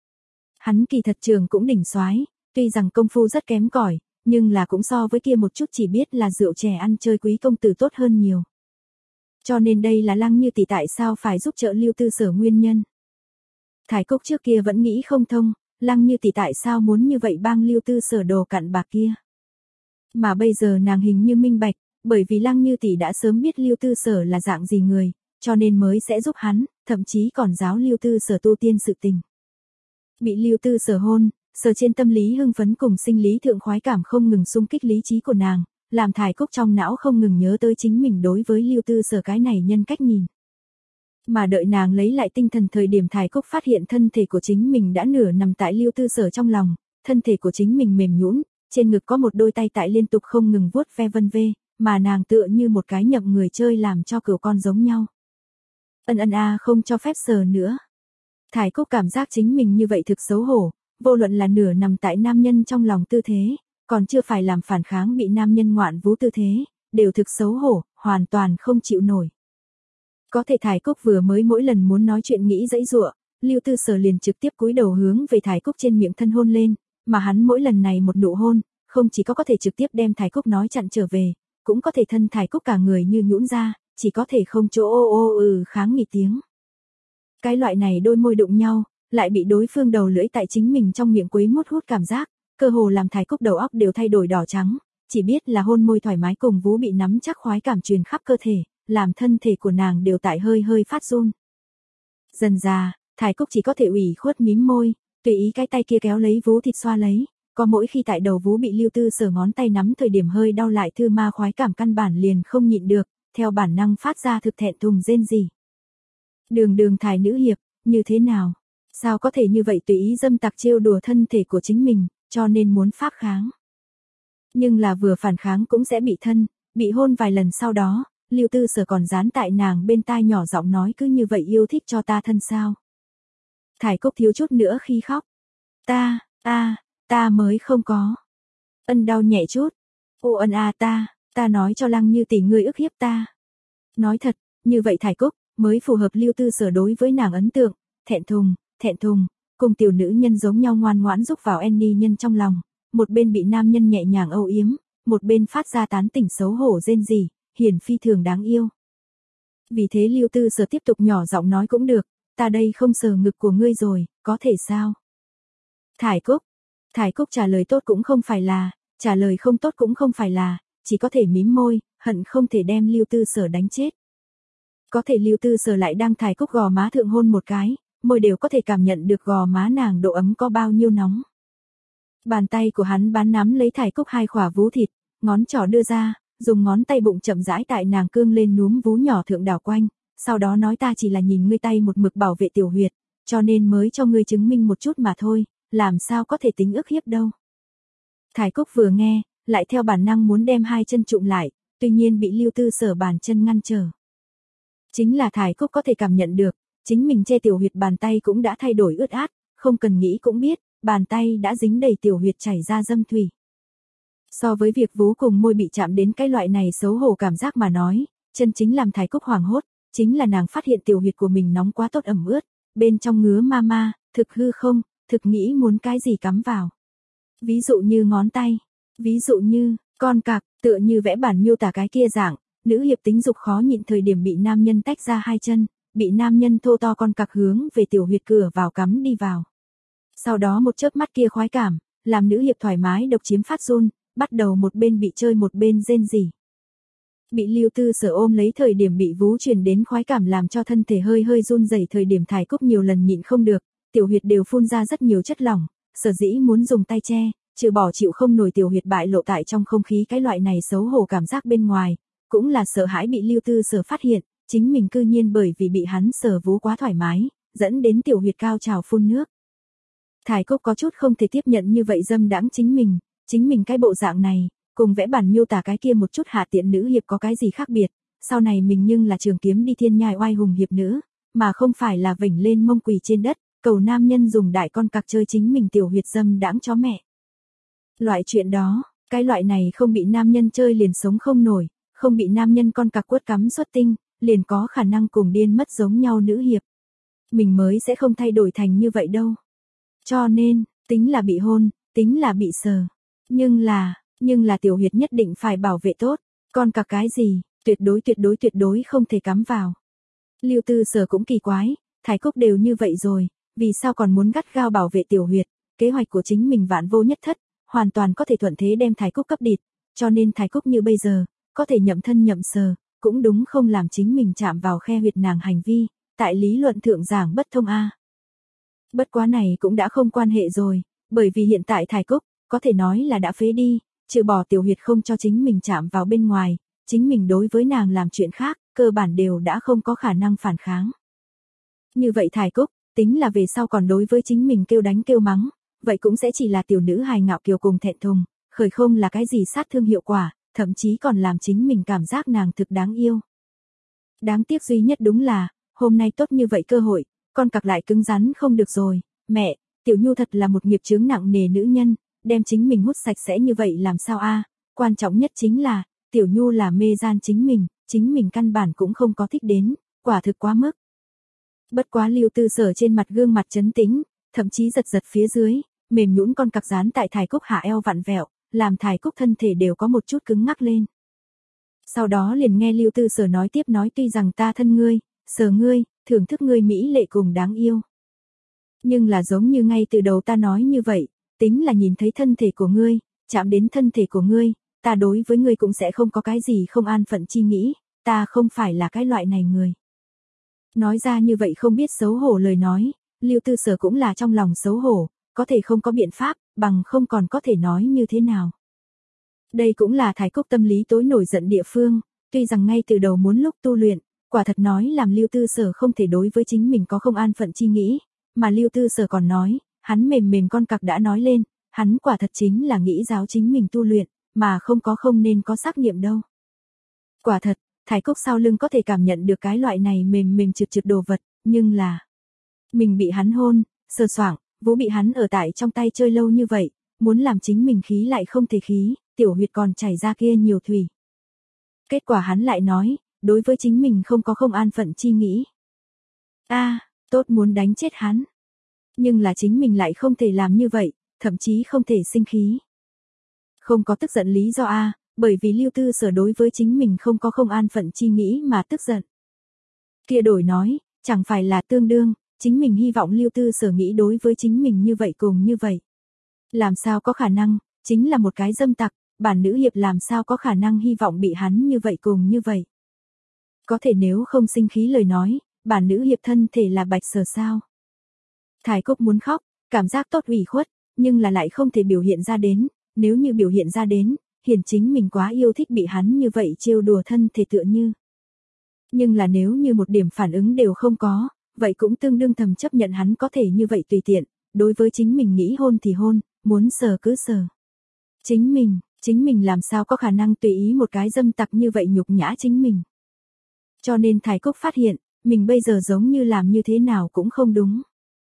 Hắn kỳ thật trường cũng đỉnh soái, tuy rằng công phu rất kém cỏi, nhưng là cũng so với kia một chút chỉ biết là rượu chè ăn chơi quý công tử tốt hơn nhiều. Cho nên đây là Lăng Như tỷ tại sao phải giúp trợ Lưu Tư Sở nguyên nhân. Thái Cốc trước kia vẫn nghĩ không thông, Lăng Như tỷ tại sao muốn như vậy bang Lưu Tư Sở đồ cặn bạc kia. Mà bây giờ nàng hình như minh bạch, bởi vì Lăng Như tỷ đã sớm biết Lưu Tư Sở là dạng gì người, cho nên mới sẽ giúp hắn, thậm chí còn giáo Lưu Tư Sở tu tiên sự tình. Bị Lưu Tư Sở hôn, sở trên tâm lý hưng phấn cùng sinh lý thượng khoái cảm không ngừng xung kích lý trí của nàng, làm Thái Cốc trong não không ngừng nhớ tới chính mình đối với Lưu Tư Sở cái này nhân cách nhìn. Mà đợi nàng lấy lại tinh thần thời điểm Thái Cốc phát hiện thân thể của chính mình đã nửa nằm tại Lưu Tư Sở trong lòng, thân thể của chính mình mềm nhũn, trên ngực có một đôi tay tại liên tục không ngừng vuốt ve vân vê, mà nàng tựa như một cái nhậm người chơi làm cho cừu con giống nhau. Ân ân a không cho phép sờ nữa. Thái Cốc cảm giác chính mình như vậy thực xấu hổ, vô luận là nửa nằm tại nam nhân trong lòng tư thế, còn chưa phải làm phản kháng bị nam nhân ngoạn vú tư thế, đều thực xấu hổ, hoàn toàn không chịu nổi. Có thể Thải Cúc vừa mới mỗi lần muốn nói chuyện nghĩ dãy dụa, Lưu Tư Sở liền trực tiếp cúi đầu hướng về Thải Cúc trên miệng thân hôn lên, mà hắn mỗi lần này một nụ hôn, không chỉ có có thể trực tiếp đem Thải Cúc nói chặn trở về, cũng có thể thân Thải Cúc cả người như nhũn ra, chỉ có thể không chỗ ô ô ừ kháng nghị tiếng. Cái loại này đôi môi đụng nhau, lại bị đối phương đầu lưỡi tại chính mình trong miệng quấy mút hút cảm giác, cơ hồ làm Thải Cúc đầu óc đều thay đổi đỏ trắng, chỉ biết là hôn môi thoải mái cùng vú bị nắm chắc khoái cảm truyền khắp cơ thể, làm thân thể của nàng đều tại hơi hơi phát run. Dần dà, Thải Cúc chỉ có thể ủy khuất mím môi, tùy ý cái tay kia kéo lấy vú thịt xoa lấy, có mỗi khi tại đầu vú bị Lưu Tư Sở ngón tay nắm thời điểm hơi đau lại thư ma khoái cảm căn bản liền không nhịn được, theo bản năng phát ra thực thẹn thùng rên rỉ. Đường đường Thải nữ hiệp, như thế nào? Sao có thể như vậy tùy ý dâm tặc trêu đùa thân thể của chính mình, cho nên muốn phác kháng. Nhưng là vừa phản kháng cũng sẽ bị thân, bị hôn vài lần sau đó, Lưu Tư Sở còn dán tại nàng bên tai nhỏ giọng nói cứ như vậy yêu thích cho ta thân sao. Thải Cúc thiếu chút nữa khi khóc. Ta, ta, ta mới không có. Ân đau nhẹ chút. Ô ân à ta, ta nói cho Lăng Như tỷ ngươi ức hiếp ta. Nói thật, như vậy Thải Cúc, mới phù hợp Lưu Tư Sở đối với nàng ấn tượng, thẹn thùng, thẹn thùng, cùng tiểu nữ nhân giống nhau ngoan ngoãn rúc vào Annie nhân trong lòng, một bên bị nam nhân nhẹ nhàng âu yếm, một bên phát ra tán tỉnh xấu hổ rên rỉ, hiển phi thường đáng yêu. Vì thế Lưu Tư Sở tiếp tục nhỏ giọng nói cũng được, ta đây không sờ ngực của ngươi rồi, có thể sao? Thải Cúc, Thải Cúc trả lời tốt cũng không phải là, trả lời không tốt cũng không phải là, chỉ có thể mím môi, hận không thể đem Lưu Tư Sở đánh chết. Có thể Lưu Tư Sở lại đang Thải Cúc gò má thượng hôn một cái, môi đều có thể cảm nhận được gò má nàng độ ấm có bao nhiêu nóng. Bàn tay của hắn bán nắm lấy Thải Cúc hai khỏa vú thịt, ngón trỏ đưa ra, dùng ngón tay bụng chậm rãi tại nàng cương lên núm vú nhỏ thượng đảo quanh, sau đó nói ta chỉ là nhìn ngươi tay một mực bảo vệ tiểu huyệt, cho nên mới cho ngươi chứng minh một chút mà thôi, làm sao có thể tính ức hiếp đâu. Thải Cúc vừa nghe, lại theo bản năng muốn đem hai chân trụm lại, tuy nhiên bị Lưu Tư Sở bàn chân ngăn trở. Chính là Thải Cúc có thể cảm nhận được, chính mình che tiểu huyệt bàn tay cũng đã thay đổi ướt át, không cần nghĩ cũng biết, bàn tay đã dính đầy tiểu huyệt chảy ra dâm thủy. So với việc vú cùng môi bị chạm đến cái loại này xấu hổ cảm giác mà nói, chân chính làm Thải Cúc hoảng hốt, chính là nàng phát hiện tiểu huyệt của mình nóng quá tốt ẩm ướt, bên trong ngứa ma ma, thực hư không, thực nghĩ muốn cái gì cắm vào. Ví dụ như ngón tay, ví dụ như, con cặc, tựa như vẽ bản miêu tả cái kia dạng, nữ hiệp tính dục khó nhịn thời điểm bị nam nhân tách ra hai chân, bị nam nhân thô to con cặc hướng về tiểu huyệt cửa vào cắm đi vào. Sau đó một chớp mắt kia khoái cảm, làm nữ hiệp thoải mái độc chiếm phát run, bắt đầu một bên bị chơi một bên rên rỉ. Bị Lưu Tư Sở ôm lấy thời điểm bị vú truyền đến khoái cảm làm cho thân thể hơi hơi run rẩy thời điểm Thải Cúc nhiều lần nhịn không được, tiểu huyệt đều phun ra rất nhiều chất lỏng, sở dĩ muốn dùng tay che, trừ bỏ chịu không nổi tiểu huyệt bại lộ tại trong không khí cái loại này xấu hổ cảm giác bên ngoài, cũng là sợ hãi bị Lưu Tư Sở phát hiện, chính mình cư nhiên bởi vì bị hắn sờ vú quá thoải mái, dẫn đến tiểu huyệt cao trào phun nước. Thải Cúc có chút không thể tiếp nhận như vậy dâm đãng chính mình, chính mình cái bộ dạng này, cùng vẽ bản miêu tả cái kia một chút hạ tiện nữ hiệp có cái gì khác biệt, sau này mình nhưng là trường kiếm đi thiên nhai oai hùng hiệp nữ, mà không phải là vểnh lên mông quỳ trên đất, cầu nam nhân dùng đại con cặc chơi chính mình tiểu huyệt dâm đãng chó mẹ. Loại chuyện đó, cái loại này không bị nam nhân chơi liền sống không nổi, không bị nam nhân con cặc quất cắm xuất tinh, liền có khả năng cùng điên mất giống nhau nữ hiệp. Mình mới sẽ không thay đổi thành như vậy đâu. Cho nên, tính là bị hôn, tính là bị sờ. Nhưng là, nhưng là tiểu huyệt nhất định phải bảo vệ tốt, con cặc cái gì, tuyệt đối tuyệt đối tuyệt đối không thể cắm vào. Lưu Tư Sở cũng kỳ quái, Thải Cúc đều như vậy rồi, vì sao còn muốn gắt gao bảo vệ tiểu huyệt, kế hoạch của chính mình vạn vô nhất thất, hoàn toàn có thể thuận thế đem Thải Cúc cấp địt, cho nên Thải Cúc như bây giờ, có thể nhậm thân nhậm sờ, cũng đúng không làm chính mình chạm vào khe huyệt nàng hành vi, tại lý luận thượng giảng bất thông a. Bất quá này cũng đã không quan hệ rồi, bởi vì hiện tại Thải Cúc, có thể nói là đã phế đi, trừ bỏ tiểu huyệt không cho chính mình chạm vào bên ngoài, chính mình đối với nàng làm chuyện khác, cơ bản đều đã không có khả năng phản kháng. Như vậy Thải Cúc, tính là về sau còn đối với chính mình kêu đánh kêu mắng, vậy cũng sẽ chỉ là tiểu nữ hài ngạo kiều cùng thẹn thùng, khởi không là cái gì sát thương hiệu quả, thậm chí còn làm chính mình cảm giác nàng thực đáng yêu. Đáng tiếc duy nhất đúng là, hôm nay tốt như vậy cơ hội, con cặc lại cứng rắn không được rồi, mẹ, tiểu Nhu thật là một nghiệp chướng nặng nề nữ nhân, đem chính mình hút sạch sẽ như vậy làm sao a? Quan trọng nhất chính là, Tiểu Nhu là mê gian chính mình, chính mình căn bản cũng không có thích đến, quả thực quá mức. Bất quá Lưu Tư Sở trên mặt gương mặt trấn tĩnh, thậm chí giật giật phía dưới, mềm nhũn con cặc dán tại Thải Cúc hạ eo vặn vẹo, làm Thải Cúc thân thể đều có một chút cứng ngắc lên. Sau đó liền nghe Lưu Tư Sở nói tiếp nói tuy rằng ta thân ngươi, sờ ngươi, thưởng thức ngươi mỹ lệ cùng đáng yêu. Nhưng là giống như ngay từ đầu ta nói như vậy, tính là nhìn thấy thân thể của ngươi, chạm đến thân thể của ngươi, ta đối với ngươi cũng sẽ không có cái gì không an phận chi nghĩ, ta không phải là cái loại này người. Nói ra như vậy không biết xấu hổ lời nói, Lưu Tư Sở cũng là trong lòng xấu hổ, có thể không có biện pháp, bằng không còn có thể nói như thế nào. Đây cũng là Thải Cúc tâm lý tối nổi giận địa phương, tuy rằng ngay từ đầu muốn lúc tu luyện, quả thật nói làm Lưu Tư Sở không thể đối với chính mình có không an phận chi nghĩ, mà Lưu Tư Sở còn nói, hắn mềm mềm con cặc đã nói lên, hắn quả thật chính là nghĩ giáo chính mình tu luyện, mà không có không nên có xác nghiệm đâu. Quả thật, Thải Cúc sau lưng có thể cảm nhận được cái loại này mềm mềm trượt trượt đồ vật, nhưng là mình bị hắn hôn, sờ soạng, vú bị hắn ở tại trong tay chơi lâu như vậy, muốn làm chính mình khí lại không thể khí, tiểu huyệt còn chảy ra kia nhiều thủy. Kết quả hắn lại nói, đối với chính mình không có không an phận chi nghĩ. A, à, tốt muốn đánh chết hắn. Nhưng là chính mình lại không thể làm như vậy, thậm chí không thể sinh khí. Không có tức giận lý do A, à, bởi vì Lưu Tư Sở đối với chính mình không có không an phận chi nghĩ mà tức giận. Kia đổi nói, chẳng phải là tương đương, chính mình hy vọng Lưu Tư Sở nghĩ đối với chính mình như vậy cùng như vậy. Làm sao có khả năng, chính là một cái dâm tặc, bản nữ hiệp làm sao có khả năng hy vọng bị hắn như vậy cùng như vậy. Có thể nếu không sinh khí lời nói, bản nữ hiệp thân thể là bạch sở sao. Thải Cúc muốn khóc, cảm giác tốt ủy khuất, nhưng là lại không thể biểu hiện ra đến, nếu như biểu hiện ra đến, hiển chính mình quá yêu thích bị hắn như vậy trêu đùa thân thể tựa như. Nhưng là nếu như một điểm phản ứng đều không có, vậy cũng tương đương thầm chấp nhận hắn có thể như vậy tùy tiện, đối với chính mình nghĩ hôn thì hôn, muốn sờ cứ sờ. Chính mình, chính mình làm sao có khả năng tùy ý một cái dâm tặc như vậy nhục nhã chính mình. Cho nên Thải Cúc phát hiện, mình bây giờ giống như làm như thế nào cũng không đúng.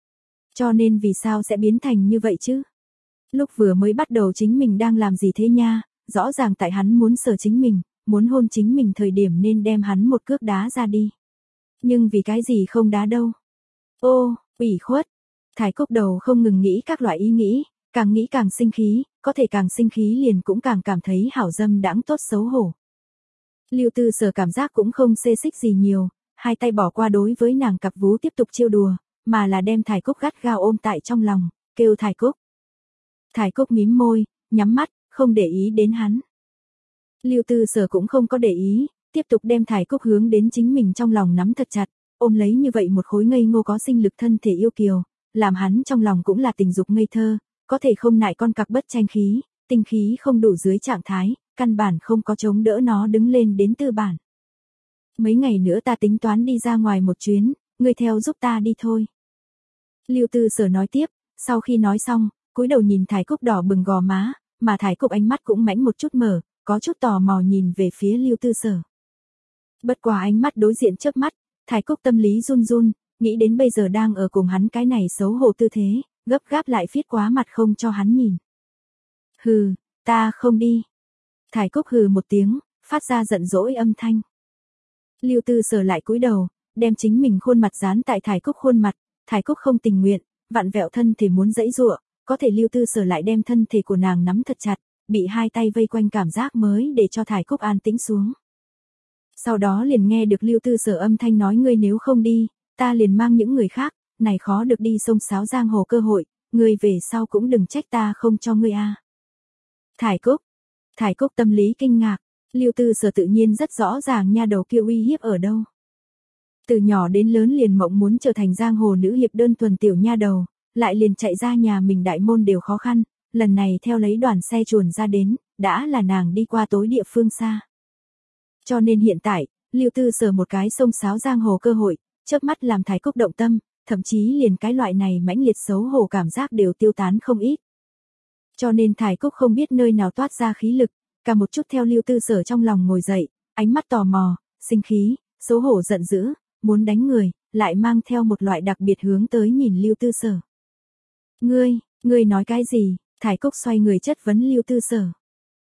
Cho nên vì sao sẽ biến thành như vậy chứ? Lúc vừa mới bắt đầu chính mình đang làm gì thế nha, rõ ràng tại hắn muốn sờ chính mình, muốn hôn chính mình thời điểm nên đem hắn một cước đá ra đi. Nhưng vì cái gì không đá đâu? Ô, ủy khuất. Thải Cúc đầu không ngừng nghĩ các loại ý nghĩ, càng nghĩ càng sinh khí, có thể càng sinh khí liền cũng càng cảm thấy hảo dâm đãng tốt xấu hổ. Lưu Tư Sở cảm giác cũng không xê xích gì nhiều, hai tay bỏ qua đối với nàng cặp vú tiếp tục trêu đùa, mà là đem Thải Cúc gắt gao ôm tại trong lòng, kêu Thải Cúc. Thải Cúc mím môi, nhắm mắt, không để ý đến hắn. Lưu Tư Sở cũng không có để ý, tiếp tục đem Thải Cúc hướng đến chính mình trong lòng nắm thật chặt, ôm lấy như vậy một khối ngây ngô có sinh lực thân thể yêu kiều, làm hắn trong lòng cũng là tình dục ngây thơ, có thể không nại con cặc bất tranh khí, tinh khí không đủ dưới trạng thái, căn bản không có chống đỡ nó đứng lên đến tư bản. Mấy ngày nữa ta tính toán đi ra ngoài một chuyến, ngươi theo giúp ta đi thôi. Lưu Tư Sở nói tiếp, sau khi nói xong, cúi đầu nhìn Thải Cúc đỏ bừng gò má, mà Thải Cúc ánh mắt cũng mãnh một chút mở, có chút tò mò nhìn về phía Lưu Tư Sở. Bất quá ánh mắt đối diện chớp mắt, Thải Cúc tâm lý run run, nghĩ đến bây giờ đang ở cùng hắn cái này xấu hổ tư thế, gấp gáp lại viết quá mặt không cho hắn nhìn. Hừ, ta không đi. Thải Cúc hừ một tiếng, phát ra giận dỗi âm thanh. Lưu Tư Sở lại cúi đầu, đem chính mình khuôn mặt dán tại Thải Cúc khuôn mặt, Thải Cúc không tình nguyện, vặn vẹo thân thể muốn giãy giụa, có thể Lưu Tư Sở lại đem thân thể của nàng nắm thật chặt, bị hai tay vây quanh cảm giác mới để cho Thải Cúc an tĩnh xuống. Sau đó liền nghe được Lưu Tư Sở âm thanh nói ngươi nếu không đi, ta liền mang những người khác, này khó được đi sông sáo giang hồ cơ hội, ngươi về sau cũng đừng trách ta không cho ngươi a. À. Thải Cúc, Thải Cúc tâm lý kinh ngạc, Lưu Tư Sở tự nhiên rất rõ ràng nha đầu kia uy hiếp ở đâu. Từ nhỏ đến lớn liền mộng muốn trở thành giang hồ nữ hiệp đơn thuần tiểu nha đầu, lại liền chạy ra nhà mình đại môn đều khó khăn, lần này theo lấy đoàn xe chuồn ra đến, đã là nàng đi qua tối địa phương xa. Cho nên hiện tại, Lưu Tư Sở một cái xông xáo giang hồ cơ hội, chớp mắt làm Thải Cúc động tâm, thậm chí liền cái loại này mãnh liệt xấu hổ cảm giác đều tiêu tán không ít. Cho nên Thải Cúc không biết nơi nào toát ra khí lực, cả một chút theo Lưu Tư Sở trong lòng ngồi dậy, ánh mắt tò mò, sinh khí, xấu hổ giận dữ, muốn đánh người, lại mang theo một loại đặc biệt hướng tới nhìn Lưu Tư Sở. Ngươi, ngươi nói cái gì? Thải Cúc xoay người chất vấn Lưu Tư Sở.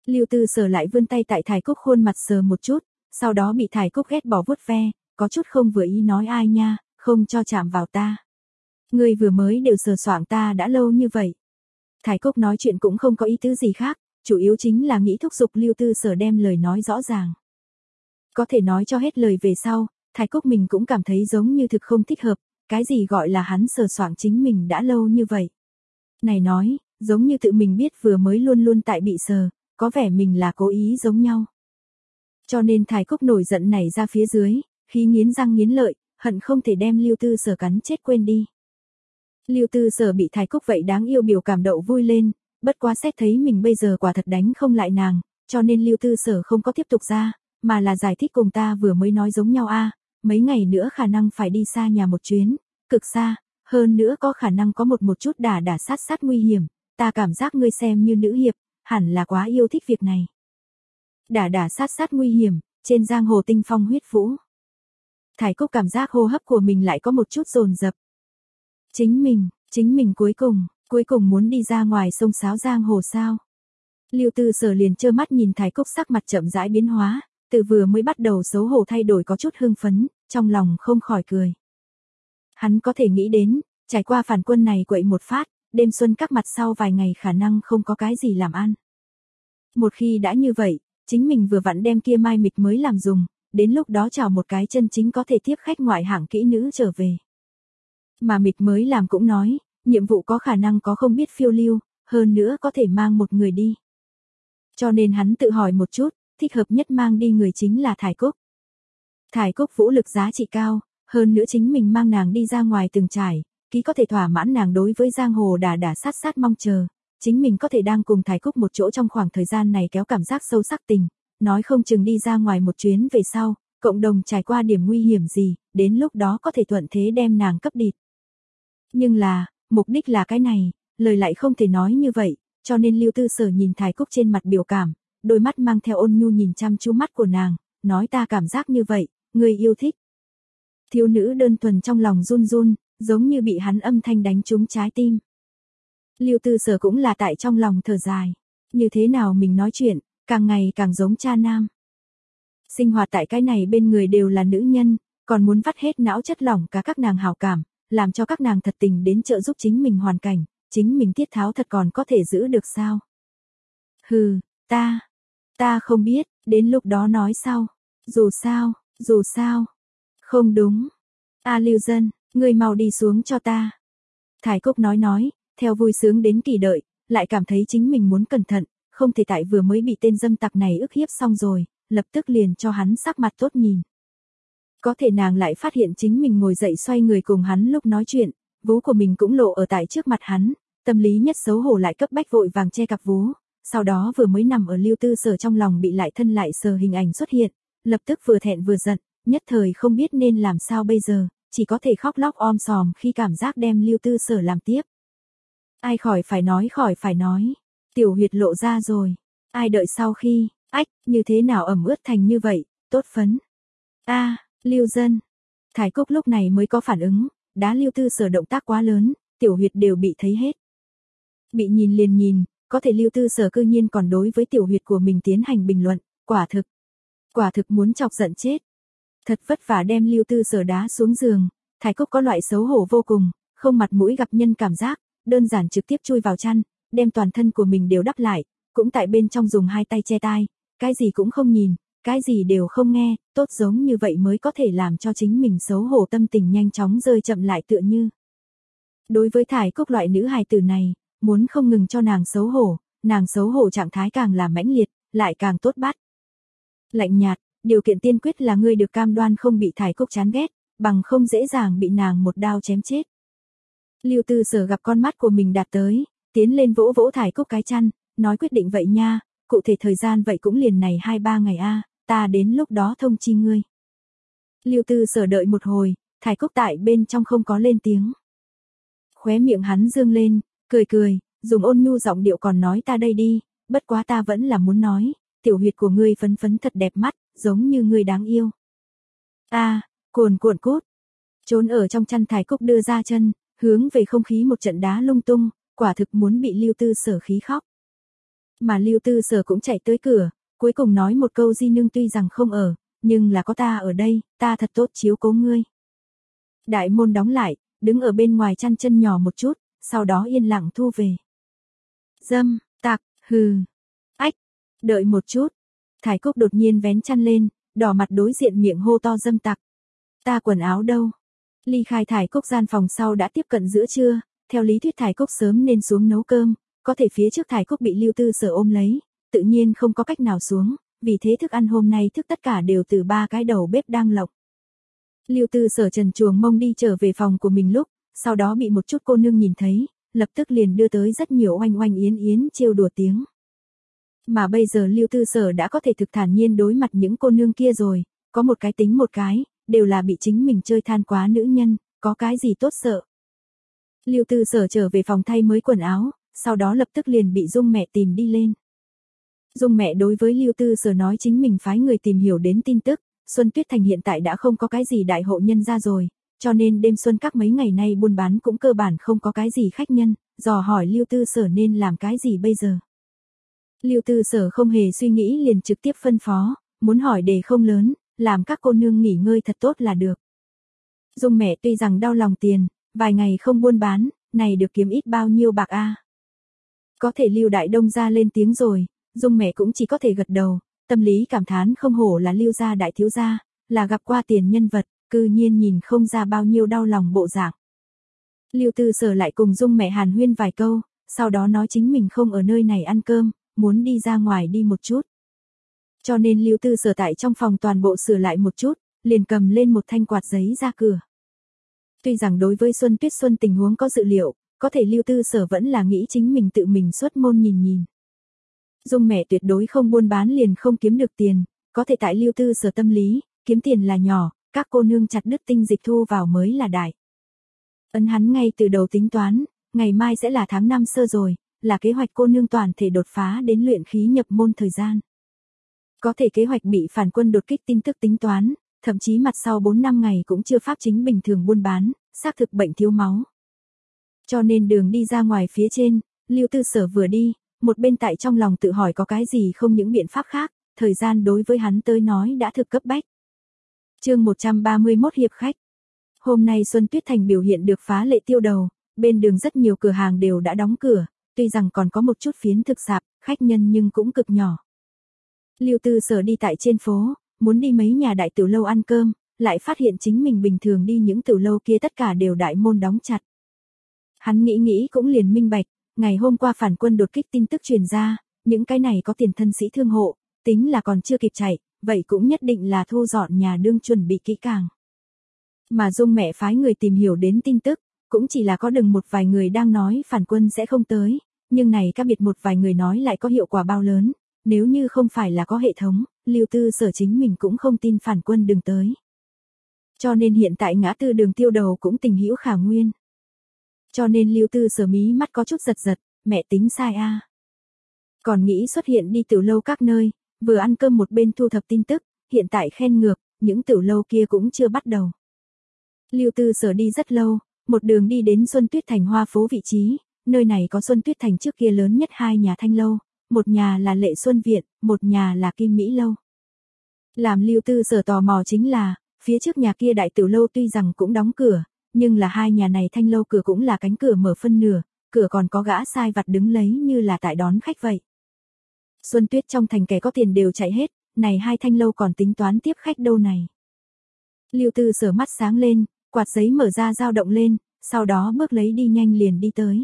Lưu Tư Sở lại vươn tay tại Thải Cúc khuôn mặt sờ một chút, sau đó bị Thải Cúc ghét bỏ vuốt ve, có chút không vừa ý nói ai nha, không cho chạm vào ta. Ngươi vừa mới đều sờ soạng ta đã lâu như vậy. Thải Cúc nói chuyện cũng không có ý tứ gì khác, chủ yếu chính là nghĩ thúc giục Lưu Tư Sở đem lời nói rõ ràng. Có thể nói cho hết lời về sau, Thải Cúc mình cũng cảm thấy giống như thực không thích hợp, cái gì gọi là hắn sờ soạng chính mình đã lâu như vậy. Này nói, giống như tự mình biết vừa mới luôn luôn tại bị sờ, có vẻ mình là cố ý giống nhau. Cho nên Thải Cúc nổi giận nảy ra phía dưới, khí nghiến răng nghiến lợi, hận không thể đem Lưu Tư Sở cắn chết quên đi. Lưu Tư Sở bị Thải Cúc vậy đáng yêu biểu cảm đậu vui lên, bất quá xét thấy mình bây giờ quả thật đánh không lại nàng, cho nên Lưu Tư Sở không có tiếp tục ra, mà là giải thích cùng ta vừa mới nói giống nhau a, mấy ngày nữa khả năng phải đi xa nhà một chuyến, cực xa, hơn nữa có khả năng có một một chút đả đả sát sát nguy hiểm, ta cảm giác ngươi xem như nữ hiệp, hẳn là quá yêu thích việc này. Đả đả sát sát nguy hiểm, trên giang hồ tinh phong huyết vũ. Thải Cúc cảm giác hô hấp của mình lại có một chút dồn dập. Chính mình, chính mình cuối cùng, cuối cùng muốn đi ra ngoài sông sáo giang hồ sao? Lưu Tư Sở liền trơ mắt nhìn Thải Cúc sắc mặt chậm rãi biến hóa, từ vừa mới bắt đầu xấu hổ thay đổi có chút hưng phấn, trong lòng không khỏi cười. Hắn có thể nghĩ đến, trải qua phản quân này quậy một phát, đêm xuân các mặt sau vài ngày khả năng không có cái gì làm ăn. Một khi đã như vậy, chính mình vừa vặn đem kia mai mịch mới làm dùng, đến lúc đó chào một cái chân chính có thể tiếp khách ngoại hạng kỹ nữ trở về. Mà mịch mới làm cũng nói, nhiệm vụ có khả năng có không biết phiêu lưu, hơn nữa có thể mang một người đi. Cho nên hắn tự hỏi một chút, thích hợp nhất mang đi người chính là Thải Cúc. Thải Cúc vũ lực giá trị cao, hơn nữa chính mình mang nàng đi ra ngoài từng trải, ký có thể thỏa mãn nàng đối với giang hồ đả đả sát sát mong chờ, chính mình có thể đang cùng Thải Cúc một chỗ trong khoảng thời gian này kéo cảm giác sâu sắc tình, nói không chừng đi ra ngoài một chuyến về sau, cộng đồng trải qua điểm nguy hiểm gì, đến lúc đó có thể thuận thế đem nàng cấp địt. Nhưng là, mục đích là cái này, lời lại không thể nói như vậy, cho nên Lưu Tư Sở nhìn Thải Cúc trên mặt biểu cảm, đôi mắt mang theo ôn nhu nhìn chăm chú mắt của nàng, nói ta cảm giác như vậy, người yêu thích. Thiếu nữ đơn thuần trong lòng run run, giống như bị hắn âm thanh đánh trúng trái tim. Lưu Tư Sở cũng là tại trong lòng thở dài, như thế nào mình nói chuyện, càng ngày càng giống cha nam. Sinh hoạt tại cái này bên người đều là nữ nhân, còn muốn vắt hết não chất lỏng cả các nàng hảo cảm, làm cho các nàng thật tình đến trợ giúp chính mình hoàn cảnh, chính mình tiết tháo thật còn có thể giữ được sao? Hừ, ta, ta không biết, đến lúc đó nói sau, dù sao, dù sao, không đúng. A Lưu Dân, ngươi mau đi xuống cho ta. Thải Cúc nói nói, theo vui sướng đến kỳ đợi, lại cảm thấy chính mình muốn cẩn thận, không thể tại vừa mới bị tên dâm tặc này ức hiếp xong rồi, lập tức liền cho hắn sắc mặt tốt nhìn. Có thể nàng lại phát hiện chính mình ngồi dậy xoay người cùng hắn lúc nói chuyện, vú của mình cũng lộ ở tại trước mặt hắn, tâm lý nhất xấu hổ lại cấp bách vội vàng che cặp vú, sau đó vừa mới nằm ở Lưu Tư Sở trong lòng bị lại thân lại sờ hình ảnh xuất hiện, lập tức vừa thẹn vừa giận, nhất thời không biết nên làm sao bây giờ, chỉ có thể khóc lóc om sòm khi cảm giác đem Lưu Tư Sở làm tiếp. Ai khỏi phải nói khỏi phải nói, tiểu huyệt lộ ra rồi, ai đợi sau khi, ách, như thế nào ẩm ướt thành như vậy, tốt phấn. A, Lưu Dân. Thải Cúc lúc này mới có phản ứng, đá Lưu Tư Sở động tác quá lớn, tiểu huyệt đều bị thấy hết. Bị nhìn liền nhìn, có thể Lưu Tư Sở cư nhiên còn đối với tiểu huyệt của mình tiến hành bình luận, quả thực, quả thực muốn chọc giận chết. Thật vất vả đem Lưu Tư Sở đá xuống giường, Thải Cúc có loại xấu hổ vô cùng, không mặt mũi gặp nhân cảm giác, đơn giản trực tiếp chui vào chăn, đem toàn thân của mình đều đắp lại, cũng tại bên trong dùng hai tay che tai, cái gì cũng không nhìn, cái gì đều không nghe, tốt giống như vậy mới có thể làm cho chính mình xấu hổ tâm tình nhanh chóng rơi chậm lại tựa như. Đối với Thải Cúc loại nữ hài tử này, muốn không ngừng cho nàng xấu hổ, nàng xấu hổ trạng thái càng là mãnh liệt, lại càng tốt bắt. Lạnh nhạt, điều kiện tiên quyết là ngươi được cam đoan không bị Thải Cúc chán ghét, bằng không dễ dàng bị nàng một đao chém chết. Lưu Tư Sở gặp con mắt của mình đạt tới, tiến lên vỗ vỗ Thải Cúc cái chăn, nói quyết định vậy nha, cụ thể thời gian vậy cũng liền này hai ba ngày a, ta đến lúc đó thông chi ngươi. Lưu Tư Sở đợi một hồi, Thải Cúc tại bên trong không có lên tiếng. Khóe miệng hắn dương lên, cười cười, dùng ôn nhu giọng điệu còn nói ta đây đi, bất quá ta vẫn là muốn nói, tiểu huyệt của ngươi phấn phấn thật đẹp mắt, giống như ngươi đáng yêu. A, à, cuồn cuộn cút. Trốn ở trong chăn Thải Cúc đưa ra chân, hướng về không khí một trận đá lung tung, quả thực muốn bị Lưu Tư Sở khí khóc. Mà Lưu Tư Sở cũng chạy tới cửa, cuối cùng nói một câu Di nương tuy rằng không ở, nhưng là có ta ở đây, ta thật tốt chiếu cố ngươi. Đại môn đóng lại, đứng ở bên ngoài chăn chân nhỏ một chút, sau đó yên lặng thu về. Dâm, tặc, hừ, ách, đợi một chút. Thải Cúc đột nhiên vén chăn lên, đỏ mặt đối diện miệng hô to dâm tặc. Ta quần áo đâu? Ly khai Thải Cúc gian phòng sau đã tiếp cận giữa trưa, theo lý thuyết Thải Cúc sớm nên xuống nấu cơm, có thể phía trước Thải Cúc bị Lưu Tư Sở ôm lấy, tự nhiên không có cách nào xuống, vì thế thức ăn hôm nay thức tất cả đều từ ba cái đầu bếp đang lộng. Lưu Tư Sở trần truồng mông đi trở về phòng của mình lúc, sau đó bị một chút cô nương nhìn thấy, lập tức liền đưa tới rất nhiều oanh oanh yến yến trêu đùa tiếng. Mà bây giờ Lưu Tư Sở đã có thể thực thản nhiên đối mặt những cô nương kia rồi, có một cái tính một cái, đều là bị chính mình chơi than quá nữ nhân, có cái gì tốt sợ. Lưu Tư Sở trở về phòng thay mới quần áo, sau đó lập tức liền bị Dung mẹ tìm đi lên. Dung mẹ đối với Lưu Tư Sở nói chính mình phái người tìm hiểu đến tin tức, Xuân Tuyết Thành hiện tại đã không có cái gì đại hộ nhân ra rồi, cho nên đêm xuân các mấy ngày nay buôn bán cũng cơ bản không có cái gì khách nhân, dò hỏi Lưu Tư Sở nên làm cái gì bây giờ. Lưu Tư Sở không hề suy nghĩ liền trực tiếp phân phó, muốn hỏi đề không lớn, làm các cô nương nghỉ ngơi thật tốt là được. Dung mẹ tuy rằng đau lòng tiền, vài ngày không buôn bán, này được kiếm ít bao nhiêu bạc a? Có thể Lưu Đại Đông ra lên tiếng rồi, Dung mẹ cũng chỉ có thể gật đầu, tâm lý cảm thán không hổ là Lưu gia đại thiếu gia, là gặp qua tiền nhân vật, cư nhiên nhìn không ra bao nhiêu đau lòng bộ dạng. Lưu Tư Sở lại cùng Dung mẹ hàn huyên vài câu, sau đó nói chính mình không ở nơi này ăn cơm, muốn đi ra ngoài đi một chút. Cho nên Lưu Tư Sở tại trong phòng toàn bộ sửa lại một chút, liền cầm lên một thanh quạt giấy ra cửa. Tuy rằng đối với Xuân Tuyết Xuân tình huống có dự liệu, có thể Lưu Tư Sở vẫn là nghĩ chính mình tự mình xuất môn nhìn nhìn. Dung mẹ tuyệt đối không buôn bán liền không kiếm được tiền, có thể tại Lưu Tư Sở tâm lý, kiếm tiền là nhỏ, các cô nương chặt đứt tinh dịch thu vào mới là đại. Ấn hắn ngay từ đầu tính toán, ngày mai sẽ là tháng năm sơ rồi, là kế hoạch cô nương toàn thể đột phá đến luyện khí nhập môn thời gian. Có thể kế hoạch bị phản quân đột kích tin tức tính toán, thậm chí mặt sau bốn năm ngày cũng chưa pháp chính bình thường buôn bán, xác thực bệnh thiếu máu. Cho nên đường đi ra ngoài phía trên, Lưu Tư Sở vừa đi, một bên tại trong lòng tự hỏi có cái gì không những biện pháp khác, thời gian đối với hắn tới nói đã thực cấp bách. Chương một trăm ba mươi mốt hiệp khách. Hôm nay Xuân Tuyết Thành biểu hiện được phá lệ tiêu đầu, bên đường rất nhiều cửa hàng đều đã đóng cửa, tuy rằng còn có một chút phiến thực sạp, khách nhân nhưng cũng cực nhỏ. Lưu Tư Sở đi tại trên phố, muốn đi mấy nhà đại tiểu lâu ăn cơm, lại phát hiện chính mình bình thường đi những tiểu lâu kia tất cả đều đại môn đóng chặt. Hắn nghĩ nghĩ cũng liền minh bạch, ngày hôm qua phản quân đột kích tin tức truyền ra, những cái này có tiền thân sĩ thương hộ, tính là còn chưa kịp chạy, vậy cũng nhất định là thu dọn nhà đương chuẩn bị kỹ càng. Mà Dung mẹ phái người tìm hiểu đến tin tức, cũng chỉ là có đừng một vài người đang nói phản quân sẽ không tới, nhưng này các biệt một vài người nói lại có hiệu quả bao lớn, nếu như không phải là có hệ thống, Lưu Tư Sở chính mình cũng không tin phản quân đừng tới. Cho nên hiện tại ngã tư đường tiêu đầu cũng tình hữu khả nguyên. Cho nên Lưu Tư Sở mí mắt có chút giật giật, mẹ tính sai a. À. Còn nghĩ xuất hiện đi tiểu lâu các nơi, vừa ăn cơm một bên thu thập tin tức, hiện tại khen ngược, những tiểu lâu kia cũng chưa bắt đầu. Lưu Tư Sở đi rất lâu, một đường đi đến Xuân Tuyết Thành Hoa phố vị trí, nơi này có Xuân Tuyết Thành trước kia lớn nhất hai nhà thanh lâu, một nhà là Lệ Xuân Viện, một nhà là Kim Mỹ Lâu. Làm Lưu Tư Sở tò mò chính là, phía trước nhà kia đại tiểu lâu tuy rằng cũng đóng cửa, nhưng là hai nhà này thanh lâu cửa cũng là cánh cửa mở phân nửa, cửa còn có gã sai vặt đứng lấy như là tại đón khách vậy. Xuân Tuyết trong thành kẻ có tiền đều chạy hết, này hai thanh lâu còn tính toán tiếp khách đâu này. Lưu Tư Sở mắt sáng lên, quạt giấy mở ra dao động lên, sau đó bước lấy đi nhanh liền đi tới.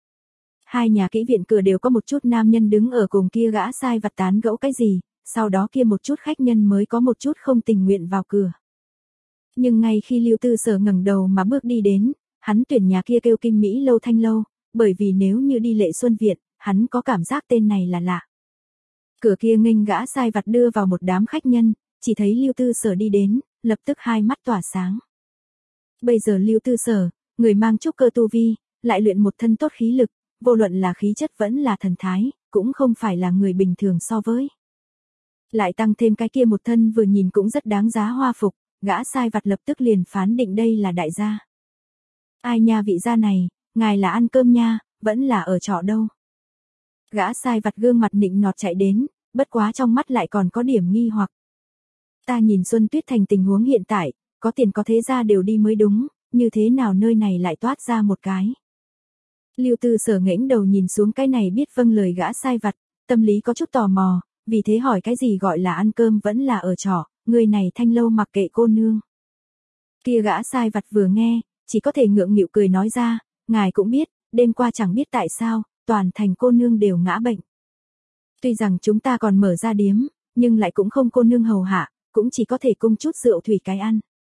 Hai nhà kỹ viện cửa đều có một chút nam nhân đứng ở cùng kia gã sai vặt tán gẫu cái gì, sau đó kia một chút khách nhân mới có một chút không tình nguyện vào cửa. Nhưng ngay khi Lưu Tư Sở ngẩng đầu mà bước đi đến, hắn tuyển nhà kia kêu Kim Mỹ Lâu thanh lâu, bởi vì nếu như đi Lệ Xuân Viện, hắn có cảm giác tên này là lạ. Cửa kia nghênh gã sai vặt đưa vào một đám khách nhân, chỉ thấy Lưu Tư Sở đi đến, lập tức hai mắt tỏa sáng. Bây giờ Lưu Tư Sở, người mang trúc cơ tu vi, lại luyện một thân tốt khí lực, vô luận là khí chất vẫn là thần thái, cũng không phải là người bình thường so với. Lại tăng thêm cái kia một thân vừa nhìn cũng rất đáng giá hoa phục, gã sai vặt lập tức liền phán định đây là đại gia. Ai nha vị gia này, ngài là ăn cơm nha, vẫn là ở trọ đâu. Gã sai vặt gương mặt nịnh nọt chạy đến, bất quá trong mắt lại còn có điểm nghi hoặc. Ta nhìn Xuân Tuyết Thành tình huống hiện tại, có tiền có thế ra đều đi mới đúng, như thế nào nơi này lại toát ra một cái. Lưu Tư Sở nghễnh đầu nhìn xuống cái này biết vâng lời gã sai vặt, tâm lý có chút tò mò, vì thế hỏi cái gì gọi là ăn cơm vẫn là ở trọ, người này Thanh lâu mặc kệ cô nương. Kia gã sai vặt vừa nghe, chỉ có thể ngượng nghịu cười nói ra, ngài cũng biết, đêm qua chẳng biết tại sao, toàn thành cô nương đều ngã bệnh. Tuy rằng chúng ta còn mở ra điếm, nhưng lại cũng không cô nương hầu hạ, cũng chỉ có thể cung chút rượu thủy cái ăn.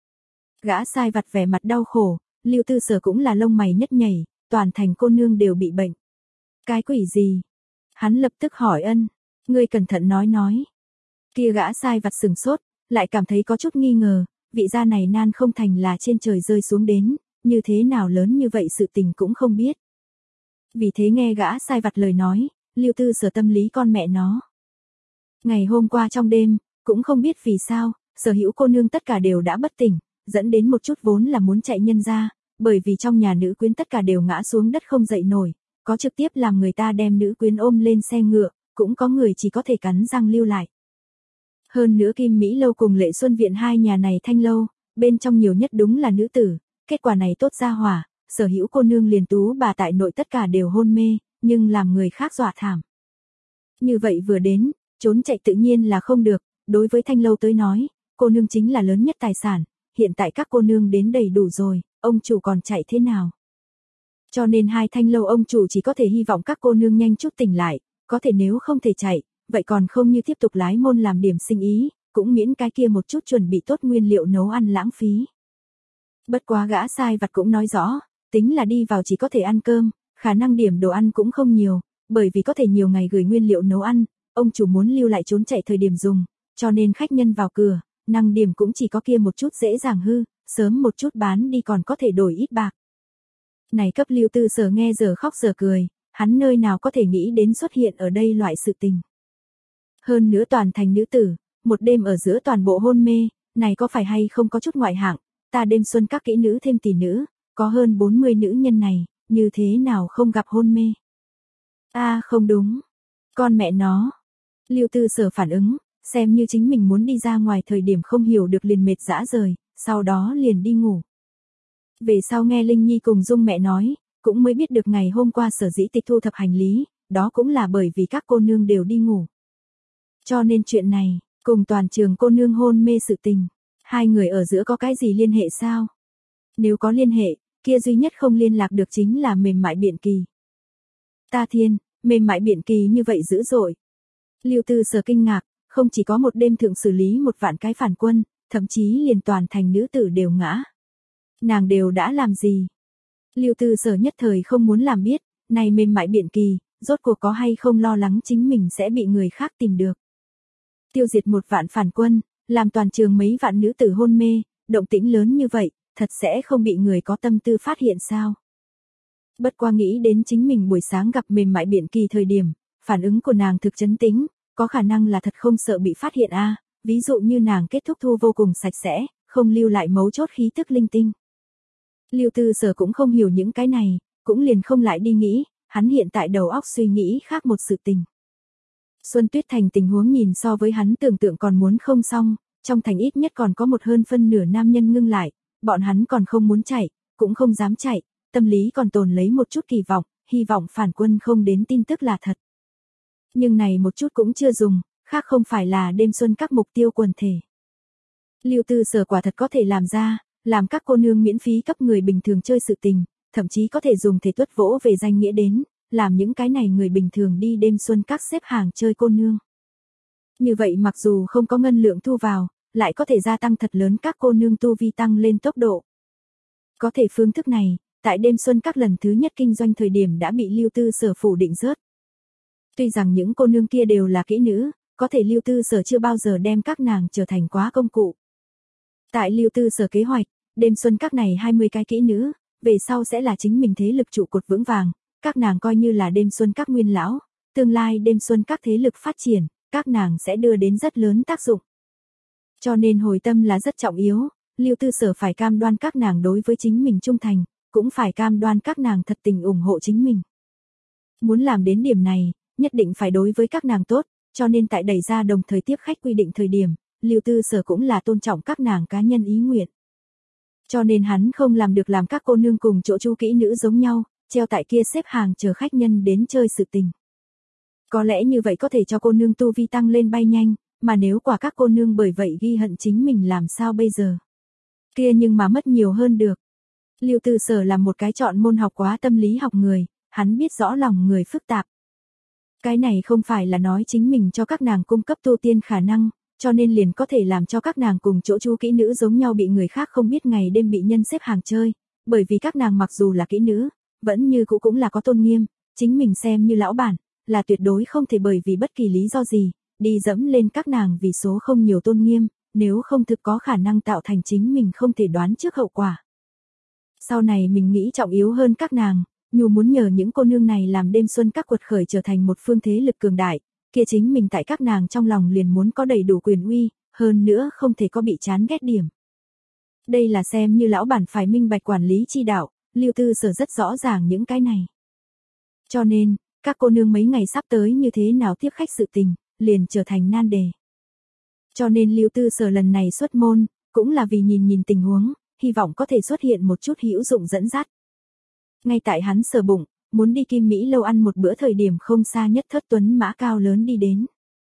Gã sai vặt vẻ mặt đau khổ, Lưu Tư Sở cũng là lông mày nhất nhảy, toàn thành cô nương đều bị bệnh. Cái quỷ gì? Hắn lập tức hỏi ân, ngươi cẩn thận nói nói. Kia gã sai vặt sừng sốt, lại cảm thấy có chút nghi ngờ, vị gia này nan không thành là trên trời rơi xuống đến, như thế nào lớn như vậy sự tình cũng không biết. Vì thế nghe gã sai vặt lời nói, Lưu Tư Sở tâm lý con mẹ nó. Ngày hôm qua trong đêm, cũng không biết vì sao, sở hữu cô nương tất cả đều đã bất tỉnh, dẫn đến một chút vốn là muốn chạy nhân ra, bởi vì trong nhà nữ quyến tất cả đều ngã xuống đất không dậy nổi, có trực tiếp làm người ta đem nữ quyến ôm lên xe ngựa, cũng có người chỉ có thể cắn răng lưu lại. Hơn nữa Kim Mỹ Lâu cùng Lệ Xuân Viện hai nhà này thanh lâu, bên trong nhiều nhất đúng là nữ tử, kết quả này tốt ra hỏa, sở hữu cô nương liền tú bà tại nội tất cả đều hôn mê, nhưng làm người khác dọa thảm. Như vậy vừa đến, trốn chạy tự nhiên là không được, đối với thanh lâu tới nói, cô nương chính là lớn nhất tài sản, hiện tại các cô nương đến đầy đủ rồi, ông chủ còn chạy thế nào? Cho nên hai thanh lâu ông chủ chỉ có thể hy vọng các cô nương nhanh chút tỉnh lại, có thể nếu không thể chạy, vậy còn không như tiếp tục lái môn làm điểm sinh ý, cũng miễn cái kia một chút chuẩn bị tốt nguyên liệu nấu ăn lãng phí. Bất quá gã sai vặt cũng nói rõ, tính là đi vào chỉ có thể ăn cơm, khả năng điểm đồ ăn cũng không nhiều, bởi vì có thể nhiều ngày gửi nguyên liệu nấu ăn, ông chủ muốn lưu lại trốn chạy thời điểm dùng, cho nên khách nhân vào cửa, năng điểm cũng chỉ có kia một chút dễ dàng hư, sớm một chút bán đi còn có thể đổi ít bạc. Này cấp Lưu Tư Sở nghe giờ khóc giờ cười, hắn nơi nào có thể nghĩ đến xuất hiện ở đây loại sự tình. Hơn nữa toàn thành nữ tử, một đêm ở giữa toàn bộ hôn mê, này có phải hay không có chút ngoại hạng, ta đêm xuân các kỹ nữ thêm tỷ nữ, có hơn bốn mươi nữ nhân này, như thế nào không gặp hôn mê. A à, không đúng, con mẹ nó. Lưu Tư Sở phản ứng, xem như chính mình muốn đi ra ngoài thời điểm không hiểu được liền mệt dã rời, sau đó liền đi ngủ. Về sau nghe Linh Nhi cùng Dung mẹ nói, cũng mới biết được ngày hôm qua sở dĩ tịch thu thập hành lý, đó cũng là bởi vì các cô nương đều đi ngủ. Cho nên chuyện này, cùng toàn trường cô nương hôn mê sự tình, hai người ở giữa có cái gì liên hệ sao? Nếu có liên hệ, kia duy nhất không liên lạc được chính là mềm mại biện kỳ. Ta thiên, mềm mại biện kỳ như vậy dữ dội. Lưu Tư Sở kinh ngạc, không chỉ có một đêm thượng xử lý một vạn cái phản quân, thậm chí liền toàn thành nữ tử đều ngã. Nàng đều đã làm gì? Lưu Tư Sở nhất thời không muốn làm biết, này mềm mại biện kỳ, rốt cuộc có hay không lo lắng chính mình sẽ bị người khác tìm được. Tiêu diệt một vạn phản quân, làm toàn trường mấy vạn nữ tử hôn mê, động tĩnh lớn như vậy, thật sẽ không bị người có tâm tư phát hiện sao? Bất qua nghĩ đến chính mình buổi sáng gặp mềm mại biện kỳ thời điểm, phản ứng của nàng thực chấn tĩnh, có khả năng là thật không sợ bị phát hiện a, à, ví dụ như nàng kết thúc thu vô cùng sạch sẽ, không lưu lại mấu chốt khí tức linh tinh. Lưu Tư Sở cũng không hiểu những cái này, cũng liền không lại đi nghĩ, hắn hiện tại đầu óc suy nghĩ khác một sự tình. Xuân Tuyết Thành tình huống nhìn so với hắn tưởng tượng còn muốn không xong, trong thành ít nhất còn có một hơn phân nửa nam nhân ngưng lại, bọn hắn còn không muốn chạy, cũng không dám chạy, tâm lý còn tồn lấy một chút kỳ vọng, hy vọng phản quân không đến tin tức là thật. Nhưng này một chút cũng chưa dùng, khác không phải là đêm xuân các mục tiêu quần thể. Lưu Tư Sở quả thật có thể làm ra, làm các cô nương miễn phí cấp người bình thường chơi sự tình, thậm chí có thể dùng thể tuất vỗ về danh nghĩa đến, làm những cái này người bình thường đi đêm xuân các xếp hàng chơi cô nương. Như vậy mặc dù không có ngân lượng thu vào, lại có thể gia tăng thật lớn các cô nương tu vi tăng lên tốc độ. Có thể phương thức này, tại đêm xuân các lần thứ nhất kinh doanh thời điểm đã bị Lưu Tư Sở phủ định rớt. Tuy rằng những cô nương kia đều là kỹ nữ, có thể Lưu Tư Sở chưa bao giờ đem các nàng trở thành quá công cụ. Tại Lưu Tư Sở kế hoạch, đêm xuân các này hai mươi cái kỹ nữ, về sau sẽ là chính mình thế lực trụ cột vững vàng, các nàng coi như là đêm xuân các nguyên lão, tương lai đêm xuân các thế lực phát triển, các nàng sẽ đưa đến rất lớn tác dụng. Cho nên hồi tâm là rất trọng yếu, Lưu Tư Sở phải cam đoan các nàng đối với chính mình trung thành, cũng phải cam đoan các nàng thật tình ủng hộ chính mình. Muốn làm đến điểm này, nhất định phải đối với các nàng tốt, cho nên tại đẩy ra đồng thời tiếp khách quy định thời điểm, Lưu Tư Sở cũng là tôn trọng các nàng cá nhân ý nguyện. Cho nên hắn không làm được làm các cô nương cùng chỗ chu kỹ nữ giống nhau, treo tại kia xếp hàng chờ khách nhân đến chơi sự tình. Có lẽ như vậy có thể cho cô nương tu vi tăng lên bay nhanh, mà nếu quả các cô nương bởi vậy ghi hận chính mình làm sao bây giờ? Kia nhưng mà mất nhiều hơn được. Lưu Tư Sở là một cái chọn môn học quá tâm lý học người, hắn biết rõ lòng người phức tạp. Cái này không phải là nói chính mình cho các nàng cung cấp tu tiên khả năng, cho nên liền có thể làm cho các nàng cùng chỗ chu kỹ nữ giống nhau bị người khác không biết ngày đêm bị nhân xếp hàng chơi, bởi vì các nàng mặc dù là kỹ nữ, vẫn như cũ cũng là có tôn nghiêm, chính mình xem như lão bản, là tuyệt đối không thể bởi vì bất kỳ lý do gì, đi dẫm lên các nàng vì số không nhiều tôn nghiêm, nếu không thực có khả năng tạo thành chính mình không thể đoán trước hậu quả. Sau này mình nghĩ trọng yếu hơn các nàng, nhu muốn nhờ những cô nương này làm đêm xuân các quật khởi trở thành một phương thế lực cường đại, kia chính mình tại các nàng trong lòng liền muốn có đầy đủ quyền uy, hơn nữa không thể có bị chán ghét điểm. Đây là xem như lão bản phải minh bạch quản lý chi đạo, Lưu Tư Sở rất rõ ràng những cái này. Cho nên, các cô nương mấy ngày sắp tới như thế nào tiếp khách sự tình, liền trở thành nan đề. Cho nên Lưu Tư Sở lần này xuất môn, cũng là vì nhìn nhìn tình huống, hy vọng có thể xuất hiện một chút hữu dụng dẫn dắt. Ngay tại hắn sờ bụng, muốn đi Kim Mỹ lâu ăn một bữa thời điểm không xa nhất thất tuấn mã cao lớn đi đến.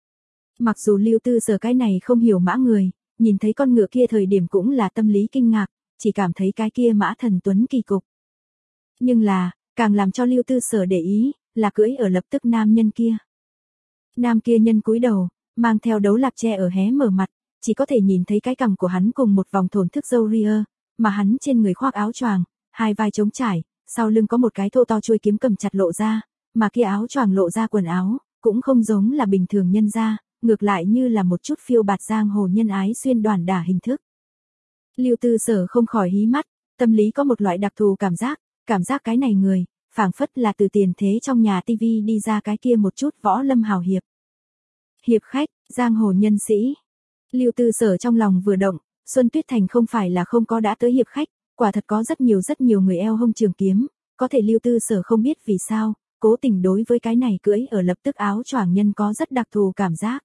Mặc dù Lưu Tư Sở cái này không hiểu mã người, nhìn thấy con ngựa kia thời điểm cũng là tâm lý kinh ngạc, chỉ cảm thấy cái kia mã thần tuấn kỳ cục. Nhưng là, càng làm cho Lưu Tư Sở để ý, là cưỡi ở lập tức nam nhân kia. Nam kia nhân cúi đầu, mang theo đấu lạp tre ở hé mở mặt, chỉ có thể nhìn thấy cái cằm của hắn cùng một vòng thổn thức râu ria, mà hắn trên người khoác áo choàng, hai vai trống trải, sau lưng có một cái thô to chuôi kiếm cầm chặt lộ ra, mà kia áo choàng lộ ra quần áo, cũng không giống là bình thường nhân ra, ngược lại như là một chút phiêu bạt giang hồ nhân ái xuyên đoàn đả hình thức. Lưu Tư Sở không khỏi hí mắt, tâm lý có một loại đặc thù cảm giác, cảm giác cái này người, phảng phất là từ tiền thế trong nhà tivi đi ra cái kia một chút võ lâm hào hiệp. Hiệp khách, giang hồ nhân sĩ. Lưu Tư Sở trong lòng vừa động, Xuân Tuyết Thành không phải là không có đã tới hiệp khách, quả thật có rất nhiều rất nhiều người eo hông trường kiếm, có thể Lưu Tư Sở không biết vì sao, cố tình đối với cái này cưỡi ở lập tức áo choàng nhân có rất đặc thù cảm giác.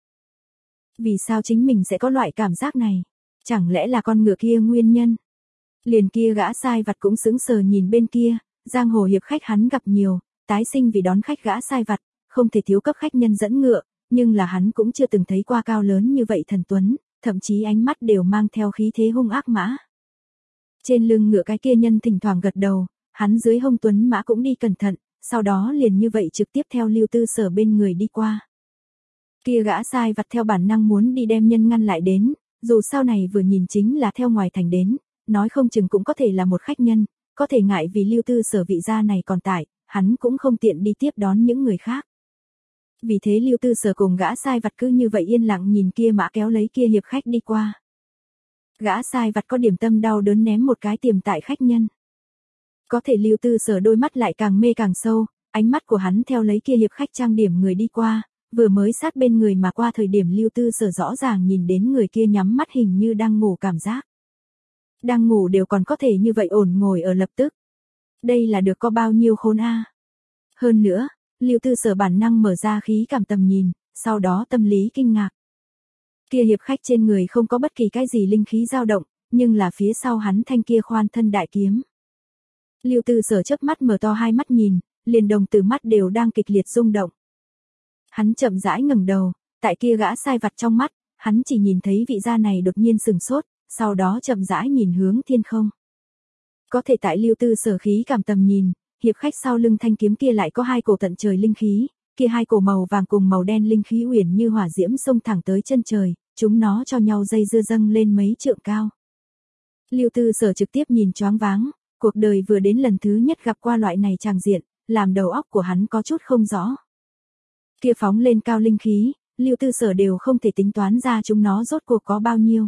Vì sao chính mình sẽ có loại cảm giác này? Chẳng lẽ là con ngựa kia nguyên nhân? Liền kia gã sai vặt cũng sững sờ nhìn bên kia, giang hồ hiệp khách hắn gặp nhiều, tái sinh vì đón khách gã sai vặt, không thể thiếu cấp khách nhân dẫn ngựa, nhưng là hắn cũng chưa từng thấy qua cao lớn như vậy thần tuấn, thậm chí ánh mắt đều mang theo khí thế hung ác mã. Trên lưng ngựa cái kia nhân thỉnh thoảng gật đầu, hắn dưới hông tuấn mã cũng đi cẩn thận, sau đó liền như vậy trực tiếp theo Lưu Tư Sở bên người đi qua. Kia gã sai vặt theo bản năng muốn đi đem nhân ngăn lại đến, dù sau này vừa nhìn chính là theo ngoài thành đến, nói không chừng cũng có thể là một khách nhân, có thể ngại vì Lưu Tư Sở vị gia này còn tại, hắn cũng không tiện đi tiếp đón những người khác. Vì thế Lưu Tư Sở cùng gã sai vặt cứ như vậy yên lặng nhìn kia mã kéo lấy kia hiệp khách đi qua. Gã sai vặt có điểm tâm đau đớn ném một cái tiềm tại khách nhân. Có thể Lưu Tư Sở đôi mắt lại càng mê càng sâu, ánh mắt của hắn theo lấy kia hiệp khách trang điểm người đi qua, vừa mới sát bên người mà qua thời điểm Lưu Tư Sở rõ ràng nhìn đến người kia nhắm mắt hình như đang ngủ cảm giác. Đang ngủ đều còn có thể như vậy ổn ngồi ở lập tức. Đây là được có bao nhiêu khốn a. Hơn nữa, Lưu Tư Sở bản năng mở ra khí cảm tầm nhìn, sau đó tâm lý kinh ngạc. Kia hiệp khách trên người không có bất kỳ cái gì linh khí dao động, nhưng là phía sau hắn thanh kia khoan thân đại kiếm. Lưu Tư Sở chớp mắt mở to hai mắt nhìn, liền đồng tử mắt đều đang kịch liệt rung động. Hắn chậm rãi ngẩng đầu, tại kia gã sai vặt trong mắt, hắn chỉ nhìn thấy vị gia này đột nhiên sừng sốt, sau đó chậm rãi nhìn hướng thiên không. Có thể tại Lưu Tư Sở khí cảm tầm nhìn, hiệp khách sau lưng thanh kiếm kia lại có hai cổ tận trời linh khí, kia hai cổ màu vàng cùng màu đen linh khí uyển như hỏa diễm xông thẳng tới chân trời, chúng nó cho nhau dây dưa dâng lên mấy trượng cao. Lưu Tư Sở trực tiếp nhìn choáng váng, cuộc đời vừa đến lần thứ nhất gặp qua loại này tràng diện, làm đầu óc của hắn có chút không rõ. Kia phóng lên cao linh khí, Lưu Tư Sở đều không thể tính toán ra chúng nó rốt cuộc có bao nhiêu.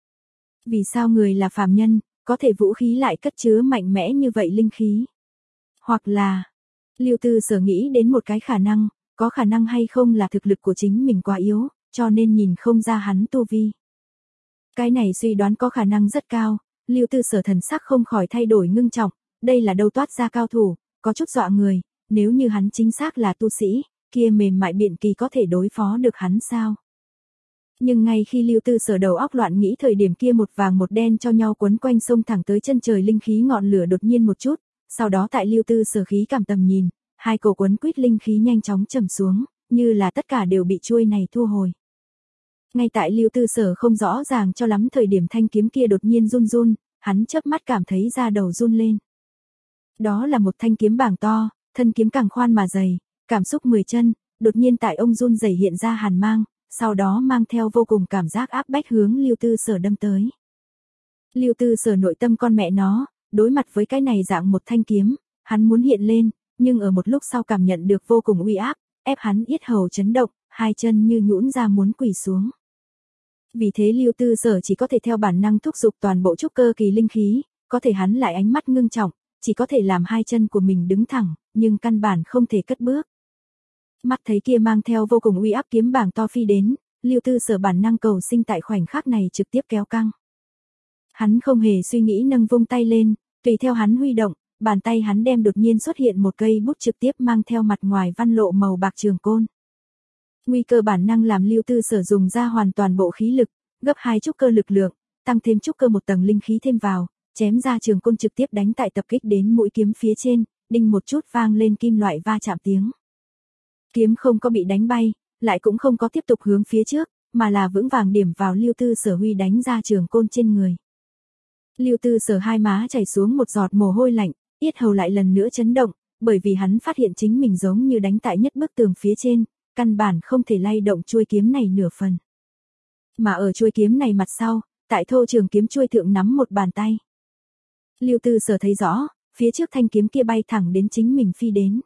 Vì sao người là phàm nhân, có thể vũ khí lại cất chứa mạnh mẽ như vậy linh khí? Hoặc là, Lưu Tư Sở nghĩ đến một cái khả năng, có khả năng hay không là thực lực của chính mình quá yếu, cho nên nhìn không ra hắn tu vi. Cái này suy đoán có khả năng rất cao, Lưu Tư Sở thần sắc không khỏi thay đổi ngưng trọng, đây là đâu toát ra cao thủ, có chút dọa người, nếu như hắn chính xác là tu sĩ, kia mềm mại biện kỳ có thể đối phó được hắn sao? Nhưng ngay khi Lưu Tư Sở đầu óc loạn nghĩ thời điểm kia một vàng một đen cho nhau quấn quanh sông thẳng tới chân trời linh khí ngọn lửa đột nhiên một chút, sau đó tại Lưu Tư Sở khí cảm tầm nhìn, hai cổ quấn quýt linh khí nhanh chóng trầm xuống, như là tất cả đều bị chuôi này thu hồi. Ngay tại Lưu Tư Sở không rõ ràng cho lắm thời điểm thanh kiếm kia đột nhiên run run, hắn chớp mắt cảm thấy da đầu run lên. Đó là một thanh kiếm bảng to, thân kiếm càng khoan mà dày, cảm xúc mười chân, đột nhiên tại ông run rẩy hiện ra hàn mang, sau đó mang theo vô cùng cảm giác áp bách hướng Lưu Tư Sở đâm tới. Lưu Tư Sở nội tâm con mẹ nó, đối mặt với cái này dạng một thanh kiếm, hắn muốn hiện lên, nhưng ở một lúc sau cảm nhận được vô cùng uy áp, ép hắn yết hầu chấn động, hai chân như nhũn ra muốn quỳ xuống. Vì thế Lưu Tư Sở chỉ có thể theo bản năng thúc giục toàn bộ trúc cơ kỳ linh khí, có thể hắn lại ánh mắt ngưng trọng, chỉ có thể làm hai chân của mình đứng thẳng, nhưng căn bản không thể cất bước. Mắt thấy kia mang theo vô cùng uy áp kiếm bảng to phi đến, Lưu Tư Sở bản năng cầu sinh tại khoảnh khắc này trực tiếp kéo căng. Hắn không hề suy nghĩ nâng vung tay lên, tùy theo hắn huy động, bàn tay hắn đem đột nhiên xuất hiện một cây bút trực tiếp mang theo mặt ngoài văn lộ màu bạc trường côn. Nguy cơ bản năng làm Lưu Tư Sở dùng ra hoàn toàn bộ khí lực, gấp hai trúc cơ lực lượng, tăng thêm trúc cơ một tầng linh khí thêm vào, chém ra trường côn trực tiếp đánh tại tập kích đến mũi kiếm phía trên, đinh một chút vang lên kim loại va chạm tiếng. Kiếm không có bị đánh bay, lại cũng không có tiếp tục hướng phía trước, mà là vững vàng điểm vào Lưu Tư Sở huy đánh ra trường côn trên người. Lưu Tư Sở hai má chảy xuống một giọt mồ hôi lạnh, yết hầu lại lần nữa chấn động, bởi vì hắn phát hiện chính mình giống như đánh tại nhất bức tường phía trên, căn bản không thể lay động chuôi kiếm này nửa phần. Mà ở chuôi kiếm này mặt sau, tại thô trường kiếm chuôi thượng nắm một bàn tay. Lưu Tư Sở thấy rõ, phía trước thanh kiếm kia bay thẳng đến chính mình phi đến.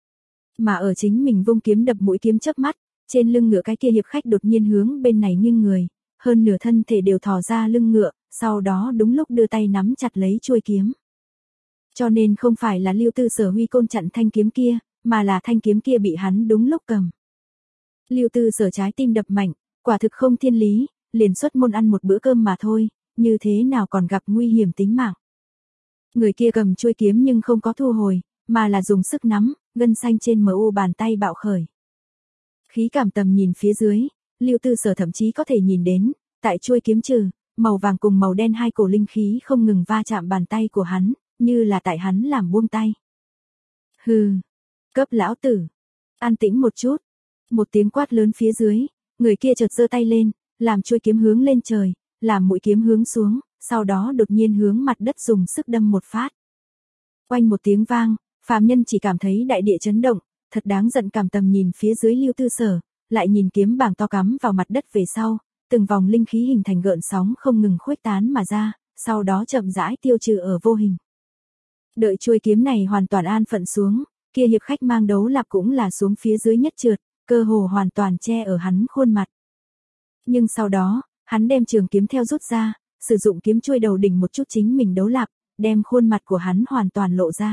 Mà ở chính mình vung kiếm đập mũi kiếm chớp mắt, trên lưng ngựa cái kia hiệp khách đột nhiên hướng bên này nghiêng người, hơn nửa thân thể đều thò ra lưng ngựa, sau đó đúng lúc đưa tay nắm chặt lấy chuôi kiếm. Cho nên không phải là Lưu Tư Sở huy côn chặn thanh kiếm kia, mà là thanh kiếm kia bị hắn đúng lúc cầm. Lưu Tư Sở trái tim đập mạnh, quả thực không thiên lý, liền xuất môn ăn một bữa cơm mà thôi, như thế nào còn gặp nguy hiểm tính mạng. Người kia cầm chuôi kiếm nhưng không có thu hồi, mà là dùng sức nắm, gân xanh trên mờ u bàn tay bạo khởi. Khí cảm tầm nhìn phía dưới, Lưu Tư Sở thậm chí có thể nhìn đến, tại chuôi kiếm trừ, màu vàng cùng màu đen hai cổ linh khí không ngừng va chạm bàn tay của hắn, như là tại hắn làm buông tay. Hừ, cấp lão tử, an tĩnh một chút. Một tiếng quát lớn phía dưới, người kia chợt giơ tay lên, làm chuôi kiếm hướng lên trời, làm mũi kiếm hướng xuống, sau đó đột nhiên hướng mặt đất dùng sức đâm một phát. Oanh một tiếng vang, phàm nhân chỉ cảm thấy đại địa chấn động, thật đáng giận cảm tầm nhìn phía dưới Lưu Tư Sở, lại nhìn kiếm bảng to cắm vào mặt đất về sau, từng vòng linh khí hình thành gợn sóng không ngừng khuếch tán mà ra, sau đó chậm rãi tiêu trừ ở vô hình. Đợi chuôi kiếm này hoàn toàn an phận xuống, kia hiệp khách mang đấu lạp cũng là xuống phía dưới nhất trượt, cơ hồ hoàn toàn che ở hắn khuôn mặt. Nhưng sau đó, hắn đem trường kiếm theo rút ra, sử dụng kiếm chuôi đầu đỉnh một chút chính mình đấu lạp, đem khuôn mặt của hắn hoàn toàn lộ ra.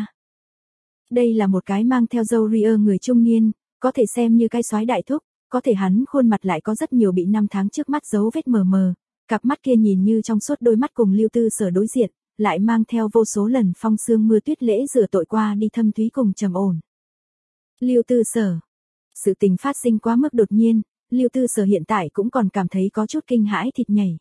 Đây là một cái mang theo râu ria người trung niên, có thể xem như cái soái đại thúc, có thể hắn khuôn mặt lại có rất nhiều bị năm tháng trước mắt dấu vết mờ mờ, cặp mắt kia nhìn như trong suốt đôi mắt cùng Lưu Tư Sở đối diện, lại mang theo vô số lần phong sương mưa tuyết lễ rửa tội qua đi thâm thúy cùng trầm ổn. Lưu Tư Sở. Sự tình phát sinh quá mức đột nhiên, Lưu Tư Sở hiện tại cũng còn cảm thấy có chút kinh hãi thịt nhảy.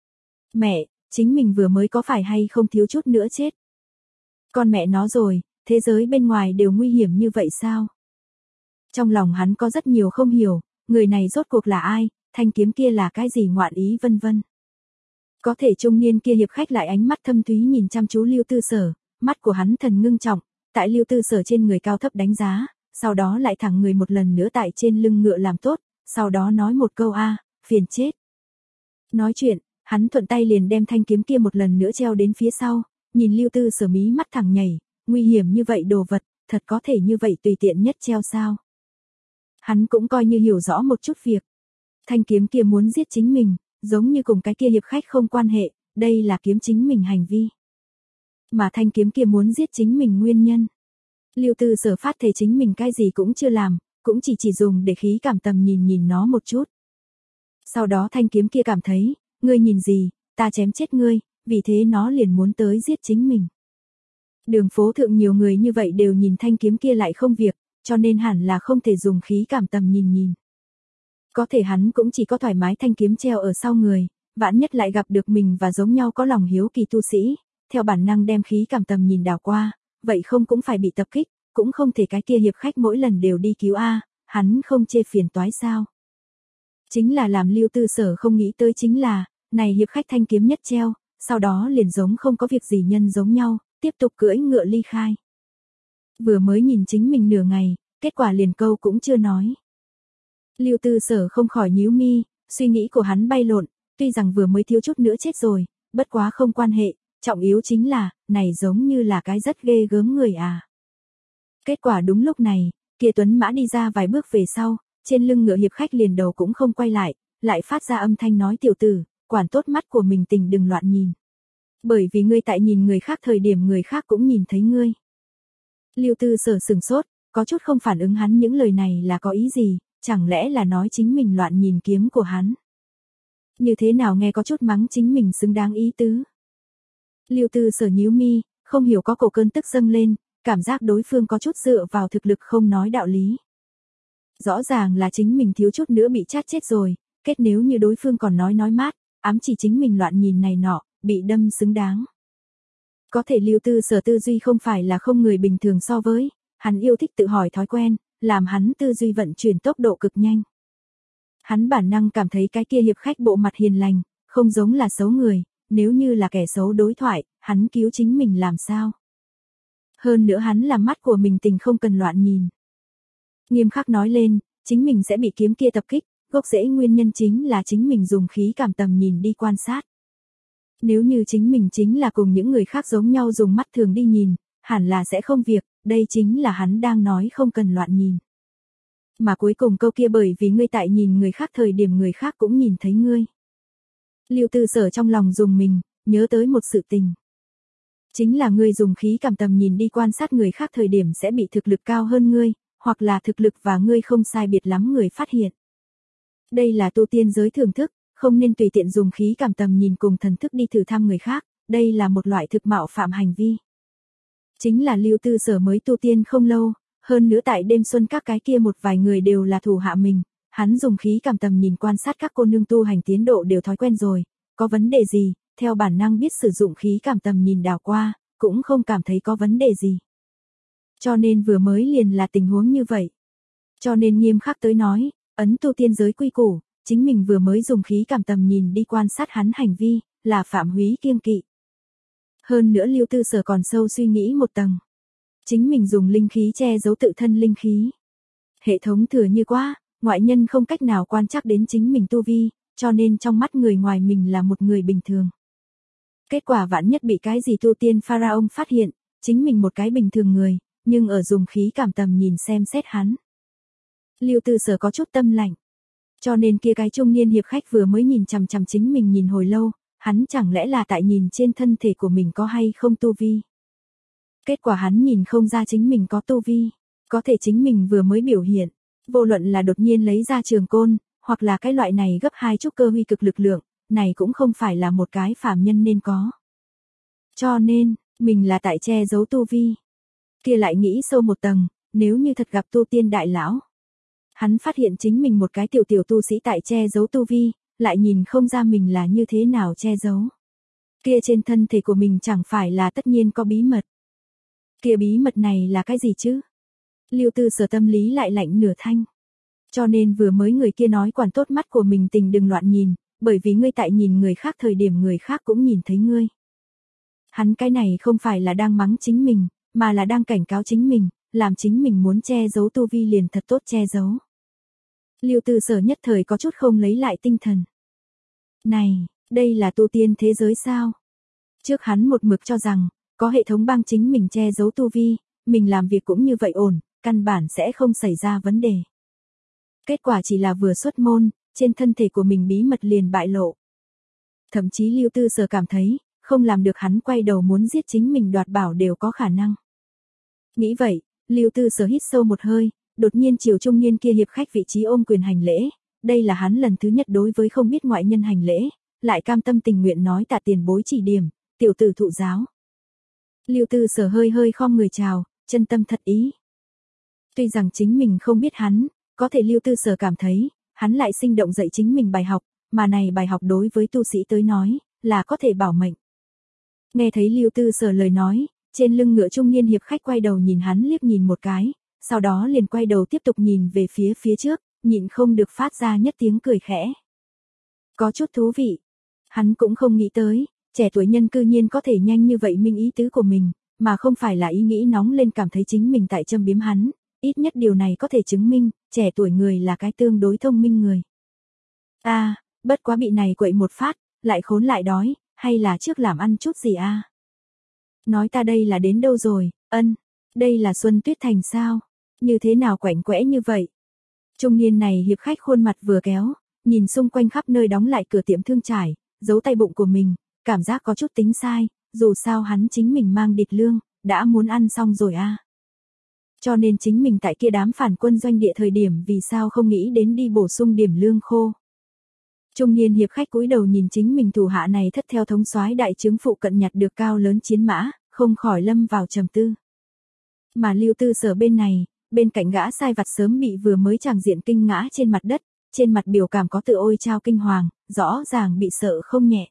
Mẹ, chính mình vừa mới có phải hay không thiếu chút nữa chết. Con mẹ nó rồi, thế giới bên ngoài đều nguy hiểm như vậy sao? Trong lòng hắn có rất nhiều không hiểu, người này rốt cuộc là ai, thanh kiếm kia là cái gì ngoạn ý vân vân. Có thể trung niên kia hiệp khách lại ánh mắt thâm thúy nhìn chăm chú Lưu Tư Sở, mắt của hắn thần ngưng trọng, tại Lưu Tư Sở trên người cao thấp đánh giá, sau đó lại thẳng người một lần nữa tại trên lưng ngựa làm tốt, sau đó nói một câu a, phiền chết. Nói chuyện, hắn thuận tay liền đem thanh kiếm kia một lần nữa treo đến phía sau, nhìn Lưu Tư Sở mí mắt thẳng nhảy, nguy hiểm như vậy đồ vật, thật có thể như vậy tùy tiện nhất treo sao? Hắn cũng coi như hiểu rõ một chút việc. Thanh kiếm kia muốn giết chính mình, giống như cùng cái kia hiệp khách không quan hệ, đây là kiếm chính mình hành vi. Mà thanh kiếm kia muốn giết chính mình nguyên nhân. Lưu Tư Sở phát thể chính mình cái gì cũng chưa làm, cũng chỉ chỉ dùng để khí cảm tầm nhìn nhìn nó một chút. Sau đó thanh kiếm kia cảm thấy, ngươi nhìn gì, ta chém chết ngươi, vì thế nó liền muốn tới giết chính mình. Đường phố thượng nhiều người như vậy đều nhìn thanh kiếm kia lại không việc, cho nên hẳn là không thể dùng khí cảm tầm nhìn nhìn. Có thể hắn cũng chỉ có thoải mái thanh kiếm treo ở sau người, vạn nhất lại gặp được mình và giống nhau có lòng hiếu kỳ tu sĩ, theo bản năng đem khí cảm tầm nhìn đảo qua, vậy không cũng phải bị tập kích, cũng không thể cái kia hiệp khách mỗi lần đều đi cứu a, hắn không chê phiền toái sao? Chính là làm Lưu Tư Sở không nghĩ tới chính là, này hiệp khách thanh kiếm nhất treo, sau đó liền giống không có việc gì nhân giống nhau, tiếp tục cưỡi ngựa ly khai. Vừa mới nhìn chính mình nửa ngày, kết quả liền câu cũng chưa nói. Lưu Tư Sở không khỏi nhíu mi, suy nghĩ của hắn bay lộn, tuy rằng vừa mới thiếu chút nữa chết rồi, bất quá không quan hệ, trọng yếu chính là, này giống như là cái rất ghê gớm người à. Kết quả đúng lúc này, kia tuấn mã đi ra vài bước về sau, trên lưng ngựa hiệp khách liền đầu cũng không quay lại, lại phát ra âm thanh nói tiểu tử, quản tốt mắt của mình tình đừng loạn nhìn. Bởi vì ngươi tại nhìn người khác thời điểm người khác cũng nhìn thấy ngươi. Lưu Tư Sở sừng sốt, có chút không phản ứng hắn những lời này là có ý gì, chẳng lẽ là nói chính mình loạn nhìn kiếm của hắn. Như thế nào nghe có chút mắng chính mình xứng đáng ý tứ. Lưu Tư Sở nhíu mi, không hiểu có cổ cơn tức dâng lên, cảm giác đối phương có chút dựa vào thực lực không nói đạo lý. Rõ ràng là chính mình thiếu chút nữa bị chát chết rồi, kết nếu như đối phương còn nói nói mát, ám chỉ chính mình loạn nhìn này nọ, bị đâm xứng đáng. Có thể Lưu Tư Sở tư duy không phải là không người bình thường so với, hắn yêu thích tự hỏi thói quen, làm hắn tư duy vận chuyển tốc độ cực nhanh. Hắn bản năng cảm thấy cái kia hiệp khách bộ mặt hiền lành, không giống là xấu người, nếu như là kẻ xấu đối thoại, hắn cứu chính mình làm sao? Hơn nữa hắn làm mắt của mình tình không cần loạn nhìn. Nghiêm khắc nói lên, chính mình sẽ bị kiếm kia tập kích, gốc rễ nguyên nhân chính là chính mình dùng khí cảm tầm nhìn đi quan sát. Nếu như chính mình chính là cùng những người khác giống nhau dùng mắt thường đi nhìn, hẳn là sẽ không việc, đây chính là hắn đang nói không cần loạn nhìn. Mà cuối cùng câu kia bởi vì ngươi tại nhìn người khác thời điểm người khác cũng nhìn thấy ngươi. Lưu Tư Sở trong lòng dùng mình, nhớ tới một sự tình. Chính là ngươi dùng khí cảm tầm nhìn đi quan sát người khác thời điểm sẽ bị thực lực cao hơn ngươi, hoặc là thực lực và ngươi không sai biệt lắm người phát hiện. Đây là tu tiên giới thưởng thức, không nên tùy tiện dùng khí cảm tầm nhìn cùng thần thức đi thử thăm người khác, đây là một loại thực mạo phạm hành vi. Chính là Lưu Tư Sở mới tu tiên không lâu, hơn nữa tại đêm xuân các cái kia một vài người đều là thủ hạ mình, hắn dùng khí cảm tầm nhìn quan sát các cô nương tu hành tiến độ đều thói quen rồi, có vấn đề gì, theo bản năng biết sử dụng khí cảm tầm nhìn đảo qua, cũng không cảm thấy có vấn đề gì. Cho nên vừa mới liền là tình huống như vậy. Cho nên nghiêm khắc tới nói, ấn tu tiên giới quy củ, chính mình vừa mới dùng khí cảm tầm nhìn đi quan sát hắn hành vi, là phạm húy kiêng kỵ. Hơn nữa Lưu Tư Sở còn sâu suy nghĩ một tầng. Chính mình dùng linh khí che giấu tự thân linh khí. Hệ thống thừa như quá, ngoại nhân không cách nào quan trắc đến chính mình tu vi, cho nên trong mắt người ngoài mình là một người bình thường. Kết quả vạn nhất bị cái gì tu tiên pharaoh phát hiện, chính mình một cái bình thường người, nhưng ở dùng khí cảm tầm nhìn xem xét hắn. Lưu Tư Sở có chút tâm lạnh. Cho nên kia cái trung niên hiệp khách vừa mới nhìn chằm chằm chính mình nhìn hồi lâu, hắn chẳng lẽ là tại nhìn trên thân thể của mình có hay không tu vi. Kết quả hắn nhìn không ra chính mình có tu vi, có thể chính mình vừa mới biểu hiện, vô luận là đột nhiên lấy ra trường côn, hoặc là cái loại này gấp hai chút cơ huy cực lực lượng, này cũng không phải là một cái phàm nhân nên có. Cho nên, mình là tại che giấu tu vi. Kia lại nghĩ sâu một tầng, nếu như thật gặp tu tiên đại lão. Hắn phát hiện chính mình một cái tiểu tiểu tu sĩ tại che giấu tu vi, lại nhìn không ra mình là như thế nào che giấu. Kia trên thân thể của mình chẳng phải là tất nhiên có bí mật. Kia bí mật này là cái gì chứ? Lưu Tư Sở tâm lý lại lạnh nửa thanh. Cho nên vừa mới người kia nói quản tốt mắt của mình tình đừng loạn nhìn, bởi vì ngươi tại nhìn người khác thời điểm người khác cũng nhìn thấy ngươi. Hắn cái này không phải là đang mắng chính mình, mà là đang cảnh cáo chính mình, làm chính mình muốn che giấu tu vi liền thật tốt che giấu. Lưu Tư Sở nhất thời có chút không lấy lại tinh thần. Này, đây là tu tiên thế giới sao? Trước hắn một mực cho rằng, có hệ thống bang chính mình che giấu tu vi, mình làm việc cũng như vậy ổn, căn bản sẽ không xảy ra vấn đề. Kết quả chỉ là vừa xuất môn, trên thân thể của mình bí mật liền bại lộ. Thậm chí Lưu Tư Sở cảm thấy, không làm được hắn quay đầu muốn giết chính mình đoạt bảo đều có khả năng. Nghĩ vậy, Lưu Tư Sở hít sâu một hơi, đột nhiên chiều trung niên kia hiệp khách vị trí ôm quyền hành lễ, đây là hắn lần thứ nhất đối với không biết ngoại nhân hành lễ, lại cam tâm tình nguyện nói tạ tiền bối chỉ điểm, tiểu tử thụ giáo. Lưu Tư Sở hơi hơi khom người chào, chân tâm thật ý. Tuy rằng chính mình không biết hắn, có thể Lưu Tư Sở cảm thấy, hắn lại sinh động dạy chính mình bài học, mà này bài học đối với tu sĩ tới nói, là có thể bảo mệnh. Nghe thấy Lưu Tư Sở lời nói, trên lưng ngựa trung niên hiệp khách quay đầu nhìn hắn liếc nhìn một cái, sau đó liền quay đầu tiếp tục nhìn về phía phía trước, nhịn không được phát ra nhất tiếng cười khẽ. Có chút thú vị. Hắn cũng không nghĩ tới, trẻ tuổi nhân cư nhiên có thể nhanh như vậy minh ý tứ của mình, mà không phải là ý nghĩ nóng lên cảm thấy chính mình tại châm biếm hắn, ít nhất điều này có thể chứng minh, trẻ tuổi người là cái tương đối thông minh người. A, à, bất quá bị này quậy một phát, lại khốn lại đói, hay là trước làm ăn chút gì a? À? Nói ta đây là đến đâu rồi, ân, đây là Xuân Tuyết Thành sao? Như thế nào quạnh quẽ như vậy? Trung niên này hiệp khách khuôn mặt vừa kéo, nhìn xung quanh khắp nơi đóng lại cửa tiệm thương trải, giấu tay bụng của mình, cảm giác có chút tính sai, dù sao hắn chính mình mang địch lương, đã muốn ăn xong rồi a. À. Cho nên chính mình tại kia đám phản quân doanh địa thời điểm vì sao không nghĩ đến đi bổ sung điểm lương khô. Trung niên hiệp khách cúi đầu nhìn chính mình thủ hạ này thất theo thống soái đại trướng phụ cận nhặt được cao lớn chiến mã, không khỏi lâm vào trầm tư. Mà Lưu Tư Sở bên này, bên cạnh gã sai vặt sớm bị vừa mới tràng diện kinh ngã trên mặt đất, trên mặt biểu cảm có tự ôi trao kinh hoàng, rõ ràng bị sợ không nhẹ.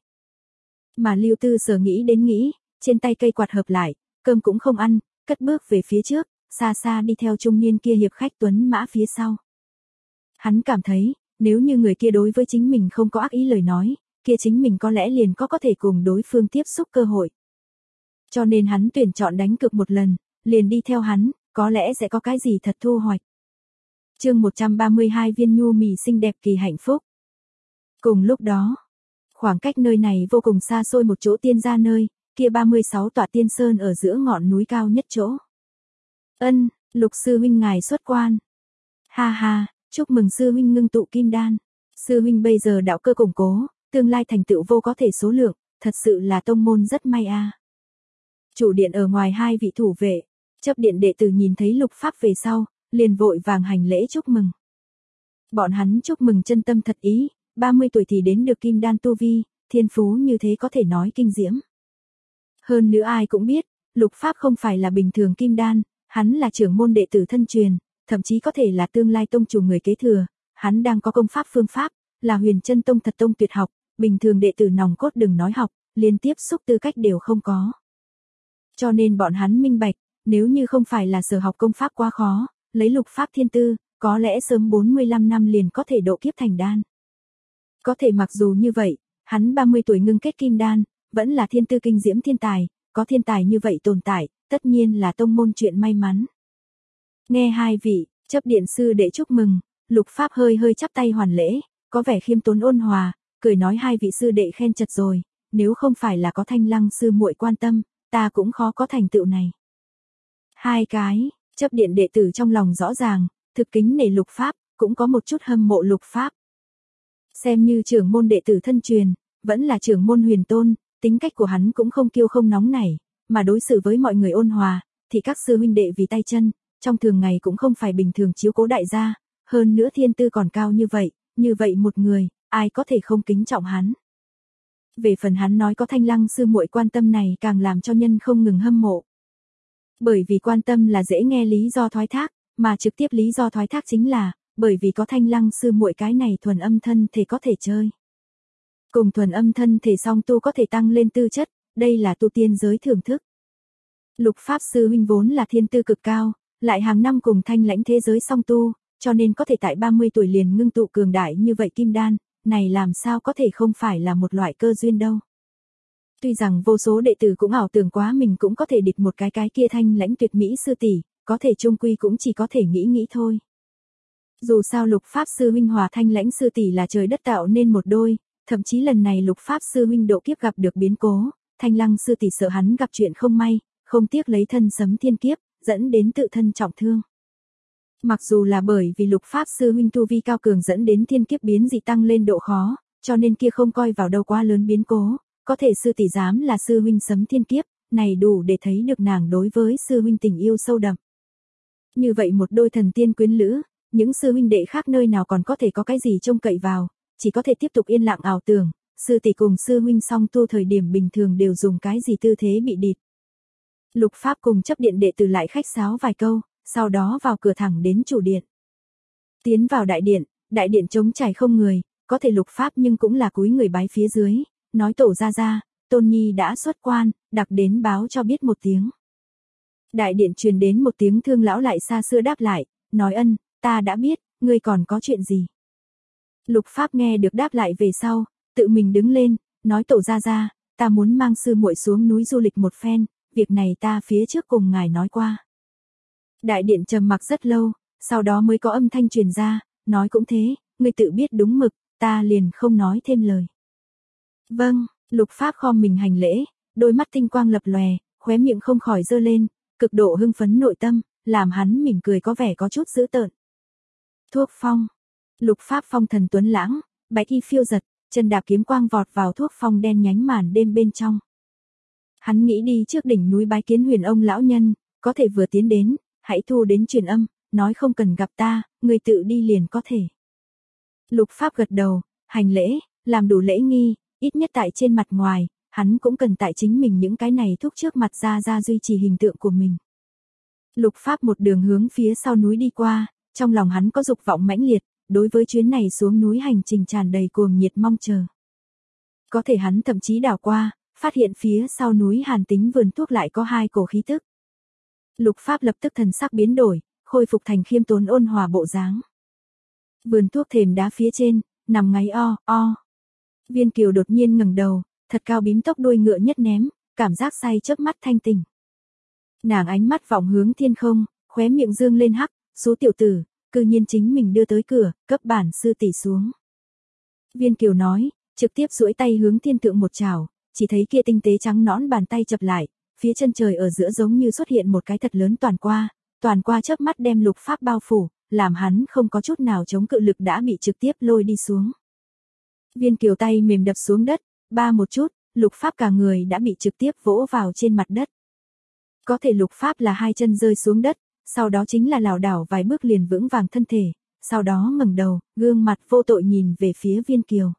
Mà Lưu Tư Sở nghĩ đến nghĩ, trên tay cây quạt hợp lại, cơm cũng không ăn, cất bước về phía trước, xa xa đi theo trung niên kia hiệp khách tuấn mã phía sau. Hắn cảm thấy, nếu như người kia đối với chính mình không có ác ý lời nói, kia chính mình có lẽ liền có có thể cùng đối phương tiếp xúc cơ hội. Cho nên hắn tuyển chọn đánh cược một lần, liền đi theo hắn, có lẽ sẽ có cái gì thật thu hoạch. Chương một trăm ba mươi hai viên nhu mì xinh đẹp kỳ hạnh phúc. Cùng lúc đó, khoảng cách nơi này vô cùng xa xôi một chỗ tiên gia nơi, kia ba mươi sáu tọa tiên sơn ở giữa ngọn núi cao nhất chỗ. Ân, Lục sư huynh ngài xuất quan. Ha ha, chúc mừng sư huynh ngưng tụ kim đan. Sư huynh bây giờ đạo cơ củng cố, tương lai thành tựu vô có thể số lượng, thật sự là tông môn rất may a. À. Chủ điện ở ngoài hai vị thủ vệ, chấp điện đệ tử nhìn thấy Lục Pháp về sau, liền vội vàng hành lễ chúc mừng. Bọn hắn chúc mừng chân tâm thật ý, ba mươi tuổi thì đến được kim đan tu vi, thiên phú như thế có thể nói kinh diễm. Hơn nữa ai cũng biết, Lục Pháp không phải là bình thường kim đan, hắn là trưởng môn đệ tử thân truyền, thậm chí có thể là tương lai tông chủ người kế thừa, hắn đang có công pháp phương pháp, là huyền chân tông thật tông tuyệt học, bình thường đệ tử nòng cốt đừng nói học, liên tiếp xúc tư cách đều không có. Cho nên bọn hắn minh bạch, nếu như không phải là sở học công pháp quá khó, lấy Lục Pháp thiên tư, có lẽ sớm bốn mươi lăm năm liền có thể độ kiếp thành đan. Có thể mặc dù như vậy, hắn ba mươi tuổi ngưng kết kim đan, vẫn là thiên tư kinh diễm thiên tài, có thiên tài như vậy tồn tại, tất nhiên là tông môn chuyện may mắn. Nghe hai vị, chấp điện sư đệ chúc mừng, Lục Pháp hơi hơi chắp tay hoàn lễ, có vẻ khiêm tốn ôn hòa, cười nói hai vị sư đệ khen chật rồi, nếu không phải là có Thanh Lăng sư muội quan tâm, ta cũng khó có thành tựu này. Hai cái, chấp điện đệ tử trong lòng rõ ràng, thực kính nể Lục Pháp, cũng có một chút hâm mộ Lục Pháp. Xem như trưởng môn đệ tử thân truyền, vẫn là trưởng môn huyền tôn, tính cách của hắn cũng không kiêu không nóng nảy, mà đối xử với mọi người ôn hòa, thì các sư huynh đệ vì tay chân, trong thường ngày cũng không phải bình thường chiếu cố đại gia, hơn nữa thiên tư còn cao như vậy, như vậy một người, ai có thể không kính trọng hắn. Về phần hắn nói có Thanh Lăng sư muội quan tâm này càng làm cho nhân không ngừng hâm mộ. Bởi vì quan tâm là dễ nghe lý do thoái thác, mà trực tiếp lý do thoái thác chính là, bởi vì có Thanh Lăng sư muội cái này thuần âm thân thể có thể chơi. Cùng thuần âm thân thể song tu có thể tăng lên tư chất, đây là tu tiên giới thưởng thức. Lục Pháp sư huynh vốn là thiên tư cực cao, lại hàng năm cùng Thanh Lãnh thế giới song tu, cho nên có thể tại ba mươi tuổi liền ngưng tụ cường đại như vậy kim đan, này làm sao có thể không phải là một loại cơ duyên đâu. Tuy rằng vô số đệ tử cũng ảo tưởng quá mình cũng có thể địch một cái cái kia Thanh Lãnh tuyệt mỹ sư tỷ, có thể chung quy cũng chỉ có thể nghĩ nghĩ thôi. Dù sao Lục Pháp sư huynh hòa Thanh Lãnh sư tỷ là trời đất tạo nên một đôi, thậm chí lần này Lục Pháp sư huynh độ kiếp gặp được biến cố, Thanh Lăng sư tỷ sợ hắn gặp chuyện không may, không tiếc lấy thân sấm thiên kiếp, dẫn đến tự thân trọng thương. Mặc dù là bởi vì Lục Pháp sư huynh tu vi cao cường dẫn đến thiên kiếp biến dị tăng lên độ khó, cho nên kia không coi vào đâu quá lớn biến cố, có thể sư tỷ dám là sư huynh sấm thiên kiếp, này đủ để thấy được nàng đối với sư huynh tình yêu sâu đậm. Như vậy một đôi thần tiên quyến lữ, những sư huynh đệ khác nơi nào còn có thể có cái gì trông cậy vào, chỉ có thể tiếp tục yên lặng ảo tưởng, sư tỷ cùng sư huynh song tu thời điểm bình thường đều dùng cái gì tư thế bị địt. Lục Pháp cùng chấp điện đệ tử lại khách sáo vài câu, sau đó vào cửa thẳng đến chủ điện. Tiến vào đại điện, đại điện trống trải không người, có thể Lục Pháp nhưng cũng là cúi người bái phía dưới, nói tổ ra ra, Tôn Nhi đã xuất quan, đặc đến báo cho biết một tiếng. Đại điện truyền đến một tiếng Thương lão lại xa xưa đáp lại, nói ân, ta đã biết, ngươi còn có chuyện gì. Lục Pháp nghe được đáp lại về sau, tự mình đứng lên, nói tổ ra ra, ta muốn mang sư muội xuống núi du lịch một phen, việc này ta phía trước cùng ngài nói qua. Đại điện trầm mặc rất lâu, sau đó mới có âm thanh truyền ra, nói cũng thế, ngươi tự biết đúng mực, ta liền không nói thêm lời. Vâng, Lục Pháp khom mình hành lễ, đôi mắt tinh quang lập lòe, khóe miệng không khỏi giơ lên, cực độ hưng phấn nội tâm, làm hắn mỉm cười có vẻ có chút dữ tợn. Thuốc phong. Lục Pháp phong thần tuấn lãng, bạch y phiêu giật, chân đạp kiếm quang vọt vào thuốc phong đen nhánh màn đêm bên trong. Hắn nghĩ đi trước đỉnh núi bái kiến Huyền ông lão nhân, có thể vừa tiến đến, hãy thu đến truyền âm, nói không cần gặp ta, người tự đi liền có thể. Lục Pháp gật đầu, hành lễ, làm đủ lễ nghi, ít nhất tại trên mặt ngoài, hắn cũng cần tại chính mình những cái này thúc trước mặt ra ra duy trì hình tượng của mình. Lục Pháp một đường hướng phía sau núi đi qua, trong lòng hắn có dục vọng mãnh liệt, đối với chuyến này xuống núi hành trình tràn đầy cuồng nhiệt mong chờ. Có thể hắn thậm chí đảo qua, phát hiện phía sau núi Hàn Tính vườn thuốc lại có hai cổ khí tức. Lục Pháp lập tức thần sắc biến đổi, khôi phục thành khiêm tốn ôn hòa bộ dáng. Vườn thuốc thềm đá phía trên, nằm ngáy o, o. Viên Kiều đột nhiên ngẩng đầu, thật cao bím tóc đuôi ngựa nhất ném, cảm giác say chớp mắt thanh tỉnh. Nàng ánh mắt vọng hướng thiên không, khóe miệng dương lên hắc, số tiểu tử, cư nhiên chính mình đưa tới cửa, cấp bản sư tỷ xuống. Viên Kiều nói, trực tiếp duỗi tay hướng thiên thượng một chảo, chỉ thấy kia tinh tế trắng nõn bàn tay chập lại, phía chân trời ở giữa giống như xuất hiện một cái thật lớn toàn qua, toàn qua chớp mắt đem Lục Pháp bao phủ, làm hắn không có chút nào chống cự lực đã bị trực tiếp lôi đi xuống. Viên Kiều tay mềm đập xuống đất, ba một chút, Lục Pháp cả người đã bị trực tiếp vỗ vào trên mặt đất. Có thể Lục Pháp là hai chân rơi xuống đất, sau đó chính là lảo đảo vài bước liền vững vàng thân thể, sau đó ngẩng đầu, gương mặt vô tội nhìn về phía Viên Kiều.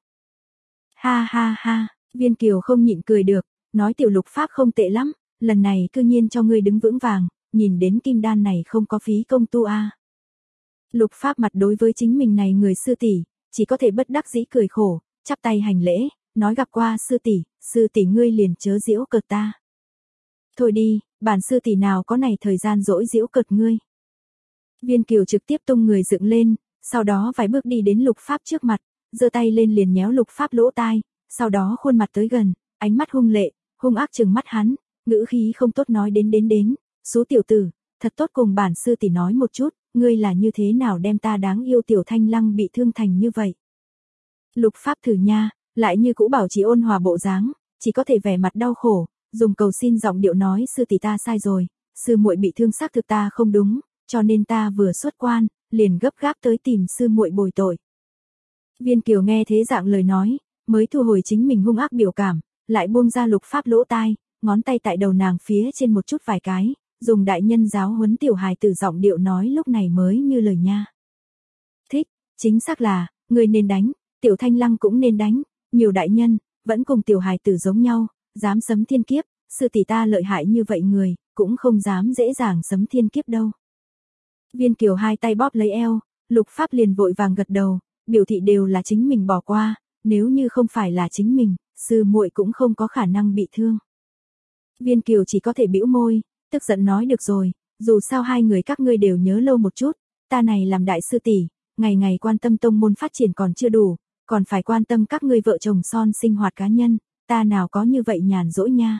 Ha ha ha, Viên Kiều không nhịn cười được, nói tiểu Lục Pháp không tệ lắm, lần này cư nhiên cho ngươi đứng vững vàng, nhìn đến kim đan này không có phí công tu a. À. Lục Pháp mặt đối với chính mình này người sư tỷ, chỉ có thể bất đắc dĩ cười khổ, chắp tay hành lễ, nói gặp qua sư tỷ, sư tỷ ngươi liền chớ giễu cợt ta. Thôi đi, bản sư tỷ nào có này thời gian dỗi giễu cợt ngươi. Viên Kiều trực tiếp tung người dựng lên, sau đó vài bước đi đến Lục Pháp trước mặt, giơ tay lên liền nhéo Lục Pháp lỗ tai, sau đó khuôn mặt tới gần, ánh mắt hung lệ, hung ác trừng mắt hắn, ngữ khí không tốt nói đến đến đến, số tiểu tử, thật tốt cùng bản sư tỷ nói một chút, ngươi là như thế nào đem ta đáng yêu tiểu Thanh Lăng bị thương thành như vậy. Lục Pháp thử nha, lại như cũ bảo trì ôn hòa bộ dáng, chỉ có thể vẻ mặt đau khổ, dùng cầu xin giọng điệu nói sư tỷ ta sai rồi, sư muội bị thương xác thực ta không đúng, cho nên ta vừa xuất quan, liền gấp gáp tới tìm sư muội bồi tội. Viên Kiều nghe thế dạng lời nói, mới thu hồi chính mình hung ác biểu cảm, lại buông ra Lục Pháp lỗ tai, ngón tay tại đầu nàng phía trên một chút vài cái, dùng đại nhân giáo huấn tiểu hài tử giọng điệu nói lúc này mới như lời nha. Thích, chính xác là, người nên đánh, tiểu Thanh Lăng cũng nên đánh, nhiều đại nhân, vẫn cùng tiểu hài tử giống nhau, dám sấm thiên kiếp, sư tỷ ta lợi hại như vậy người, cũng không dám dễ dàng sấm thiên kiếp đâu. Viên Kiều hai tay bóp lấy eo, Lục Pháp liền vội vàng gật đầu, biểu thị đều là chính mình bỏ qua, nếu như không phải là chính mình, sư muội cũng không có khả năng bị thương. Viên Kiều chỉ có thể bĩu môi, tức giận nói được rồi, dù sao hai người các ngươi đều nhớ lâu một chút, ta này làm đại sư tỷ, ngày ngày quan tâm tông môn phát triển còn chưa đủ, còn phải quan tâm các ngươi vợ chồng son sinh hoạt cá nhân, ta nào có như vậy nhàn rỗi nha.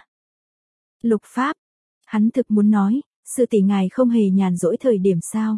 Lục Pháp, hắn thực muốn nói, sư tỷ ngài không hề nhàn rỗi thời điểm sao.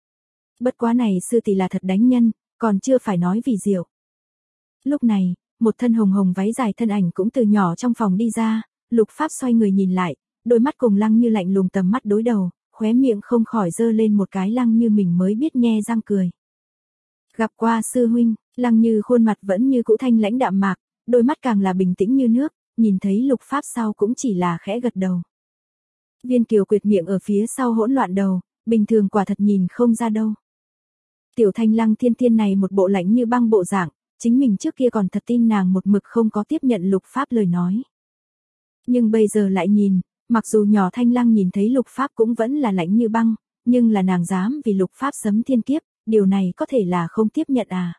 Bất quá này sư tỷ là thật đánh nhân, còn chưa phải nói vì diệu. Lúc này, một thân hồng hồng váy dài thân ảnh cũng từ nhỏ trong phòng đi ra, Lục Pháp xoay người nhìn lại, đôi mắt cùng Lăng Như lạnh lùng tầm mắt đối đầu, khóe miệng không khỏi dơ lên một cái Lăng Như mình mới biết nhe răng cười. Gặp qua sư huynh, Lăng Như khuôn mặt vẫn như cũ thanh lãnh đạm mạc, đôi mắt càng là bình tĩnh như nước, nhìn thấy Lục Pháp sau cũng chỉ là khẽ gật đầu. Viên Kiều quệt miệng ở phía sau hỗn loạn đầu, bình thường quả thật nhìn không ra đâu. Tiểu Thanh Lăng thiên thiên này một bộ lạnh như băng bộ dạng, chính mình trước kia còn thật tin nàng một mực không có tiếp nhận Lục Pháp lời nói. Nhưng bây giờ lại nhìn, mặc dù nhỏ Thanh Lăng nhìn thấy Lục Pháp cũng vẫn là lạnh như băng, nhưng là nàng dám vì Lục Pháp sấm thiên kiếp, điều này có thể là không tiếp nhận à.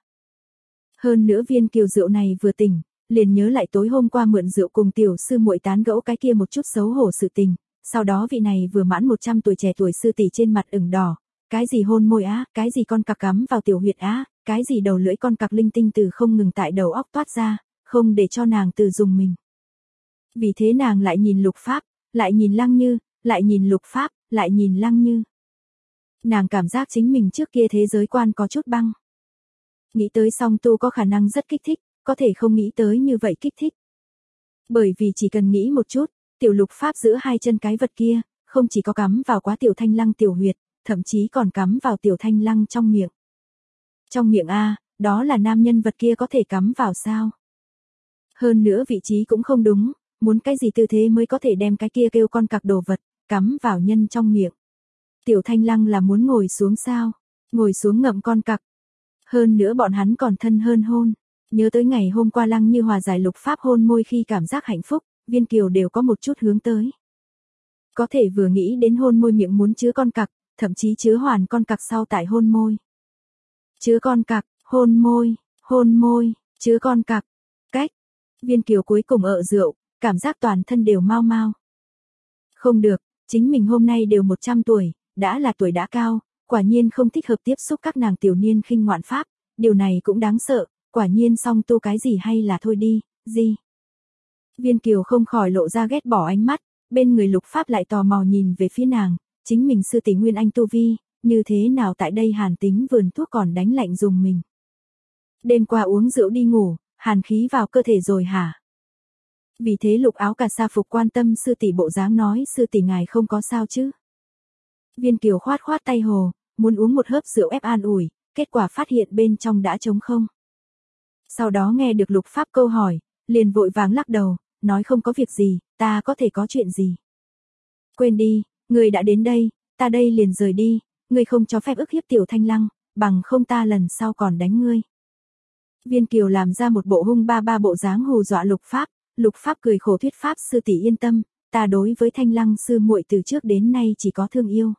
Hơn nữa Viên Kiều rượu này vừa tỉnh, liền nhớ lại tối hôm qua mượn rượu cùng tiểu sư muội tán gẫu cái kia một chút xấu hổ sự tình, sau đó vị này vừa mãn một trăm tuổi trẻ tuổi sư tỷ trên mặt ửng đỏ, cái gì hôn môi á, cái gì con cặc cắm vào tiểu huyệt á, cái gì đầu lưỡi con cặc linh tinh từ không ngừng tại đầu óc toát ra, không để cho nàng từ dùng mình. Vì thế nàng lại nhìn Lục Pháp, lại nhìn Lăng Như, lại nhìn Lục Pháp, lại nhìn Lăng Như. Nàng cảm giác chính mình trước kia thế giới quan có chút băng. Nghĩ tới song tu có khả năng rất kích thích, có thể không nghĩ tới như vậy kích thích. Bởi vì chỉ cần nghĩ một chút, tiểu Lục Pháp giữa hai chân cái vật kia, không chỉ có cắm vào quá tiểu Thanh Lăng tiểu huyệt, thậm chí còn cắm vào tiểu Thanh Lăng trong miệng. Trong miệng a, đó là nam nhân vật kia có thể cắm vào sao? Hơn nữa vị trí cũng không đúng, muốn cái gì tư thế mới có thể đem cái kia kêu con cặc đồ vật, cắm vào nhân trong miệng. Tiểu Thanh Lăng là muốn ngồi xuống sao? Ngồi xuống ngậm con cặc. Hơn nữa bọn hắn còn thân hơn hôn. Nhớ tới ngày hôm qua Lăng Như hòa giải Lục Pháp hôn môi khi cảm giác hạnh phúc, Viên Kiều đều có một chút hướng tới. Có thể vừa nghĩ đến hôn môi miệng muốn chứa con cặc, thậm chí chứa hoàn con cặc sau tại hôn môi. Chứa con cặc, hôn môi, hôn môi, chứa con cặc. Cách. Viên Kiều cuối cùng ợ rượu, cảm giác toàn thân đều mau mau. Không được, chính mình hôm nay đều một trăm tuổi, đã là tuổi đã cao, quả nhiên không thích hợp tiếp xúc các nàng tiểu niên khinh ngoạn pháp, điều này cũng đáng sợ, quả nhiên song tu cái gì hay là thôi đi, gì. Viên Kiều không khỏi lộ ra ghét bỏ ánh mắt, bên người Lục Pháp lại tò mò nhìn về phía nàng, chính mình sư tỷ Nguyên Anh tu vi, như thế nào tại đây hàn tính vườn thuốc còn đánh lạnh dùng mình. Đêm qua uống rượu đi ngủ, hàn khí vào cơ thể rồi hả? Vì thế Lục Áo Cà Sa Phục quan tâm sư tỷ bộ dáng nói sư tỷ ngài không có sao chứ. Viên Kiều khoát khoát tay hồ, muốn uống một hớp rượu ép an ủi, kết quả phát hiện bên trong đã trống không. Sau đó nghe được Lục Pháp câu hỏi, liền vội vàng lắc đầu, nói không có việc gì, ta có thể có chuyện gì. Quên đi, người đã đến đây, ta đây liền rời đi, ngươi không cho phép ức hiếp tiểu Thanh Lăng, bằng không ta lần sau còn đánh ngươi. Viên Kiều làm ra một bộ hung ba ba bộ dáng hù dọa Lục Pháp, Lục Pháp cười khổ thuyết pháp sư tỷ yên tâm, ta đối với Thanh Lăng sư muội từ trước đến nay chỉ có thương yêu.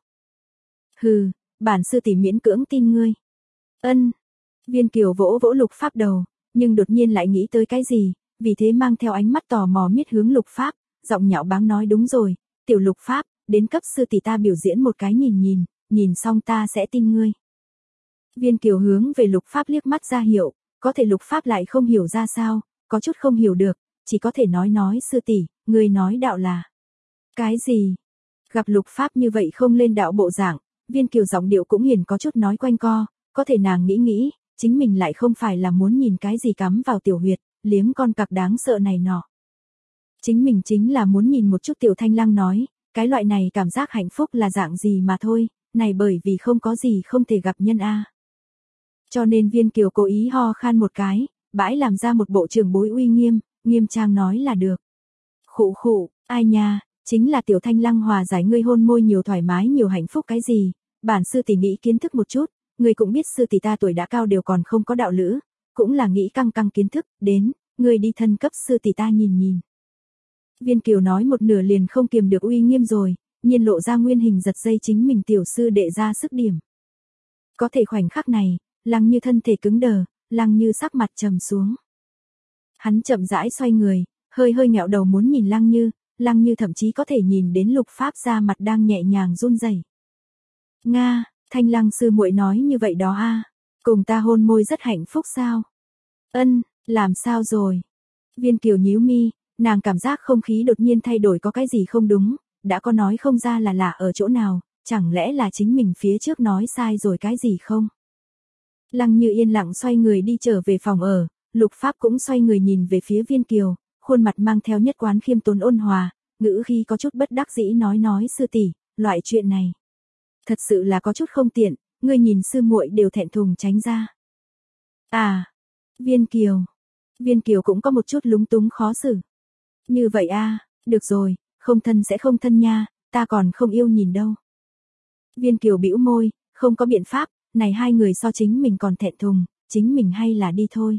Hừ, bản sư tỷ miễn cưỡng tin ngươi. Ân. Viên Kiều vỗ vỗ Lục Pháp đầu, nhưng đột nhiên lại nghĩ tới cái gì, vì thế mang theo ánh mắt tò mò miết hướng Lục Pháp, giọng nhạo báng nói đúng rồi, tiểu Lục Pháp, đến cấp sư tỷ ta biểu diễn một cái nhìn nhìn, nhìn xong ta sẽ tin ngươi. Viên Kiều hướng về Lục Pháp liếc mắt ra hiệu, có thể Lục Pháp lại không hiểu ra sao, có chút không hiểu được, chỉ có thể nói nói sư tỷ, ngươi nói đạo là. Cái gì? Gặp Lục Pháp như vậy không lên đạo bộ dạng, Viên Kiều giọng điệu cũng hiền có chút nói quanh co, có thể nàng nghĩ nghĩ, chính mình lại không phải là muốn nhìn cái gì cắm vào tiểu huyệt, liếm con cặc đáng sợ này nọ. Chính mình chính là muốn nhìn một chút tiểu Thanh Lăng nói, cái loại này cảm giác hạnh phúc là dạng gì mà thôi, này bởi vì không có gì không thể gặp nhân a. Cho nên Viên Kiều cố ý ho khan một cái, bãi làm ra một bộ trưởng bối uy nghiêm, nghiêm trang nói là được. Khụ khụ, ai nha, chính là tiểu Thanh Lăng hòa giải ngươi hôn môi nhiều thoải mái nhiều hạnh phúc cái gì, bản sư tỷ nghĩ kiến thức một chút, ngươi cũng biết sư tỷ ta tuổi đã cao đều còn không có đạo lữ, cũng là nghĩ căng căng kiến thức, đến, ngươi đi thân cấp sư tỷ ta nhìn nhìn. Viên Kiều nói một nửa liền không kiềm được uy nghiêm rồi, nhiên lộ ra nguyên hình giật dây chính mình tiểu sư đệ ra sức điểm. Có thể khoảnh khắc này, Lăng Như thân thể cứng đờ, Lăng Như sắc mặt trầm xuống. Hắn chậm rãi xoay người, hơi hơi nghẹo đầu muốn nhìn Lăng Như, Lăng Như thậm chí có thể nhìn đến Lục Pháp da mặt đang nhẹ nhàng run rẩy. Nga, Thanh Lăng sư muội nói như vậy đó a, cùng ta hôn môi rất hạnh phúc sao? Ân, làm sao rồi? Viên Kiều nhíu mi, nàng cảm giác không khí đột nhiên thay đổi có cái gì không đúng, đã có nói không ra là lạ ở chỗ nào, chẳng lẽ là chính mình phía trước nói sai rồi cái gì không? Lăng Như yên lặng xoay người đi trở về phòng ở, Lục Pháp cũng xoay người nhìn về phía Viên Kiều, khuôn mặt mang theo nhất quán khiêm tốn ôn hòa, ngữ khi có chút bất đắc dĩ nói nói sư tỷ, loại chuyện này. Thật sự là có chút không tiện, ngươi nhìn sư muội đều thẹn thùng tránh ra. À, Viên Kiều. Viên Kiều cũng có một chút lúng túng khó xử. Như vậy a, à, được rồi, không thân sẽ không thân nha, ta còn không yêu nhìn đâu. Viên Kiều bĩu môi, không có biện pháp, này hai người so chính mình còn thẹn thùng, chính mình hay là đi thôi.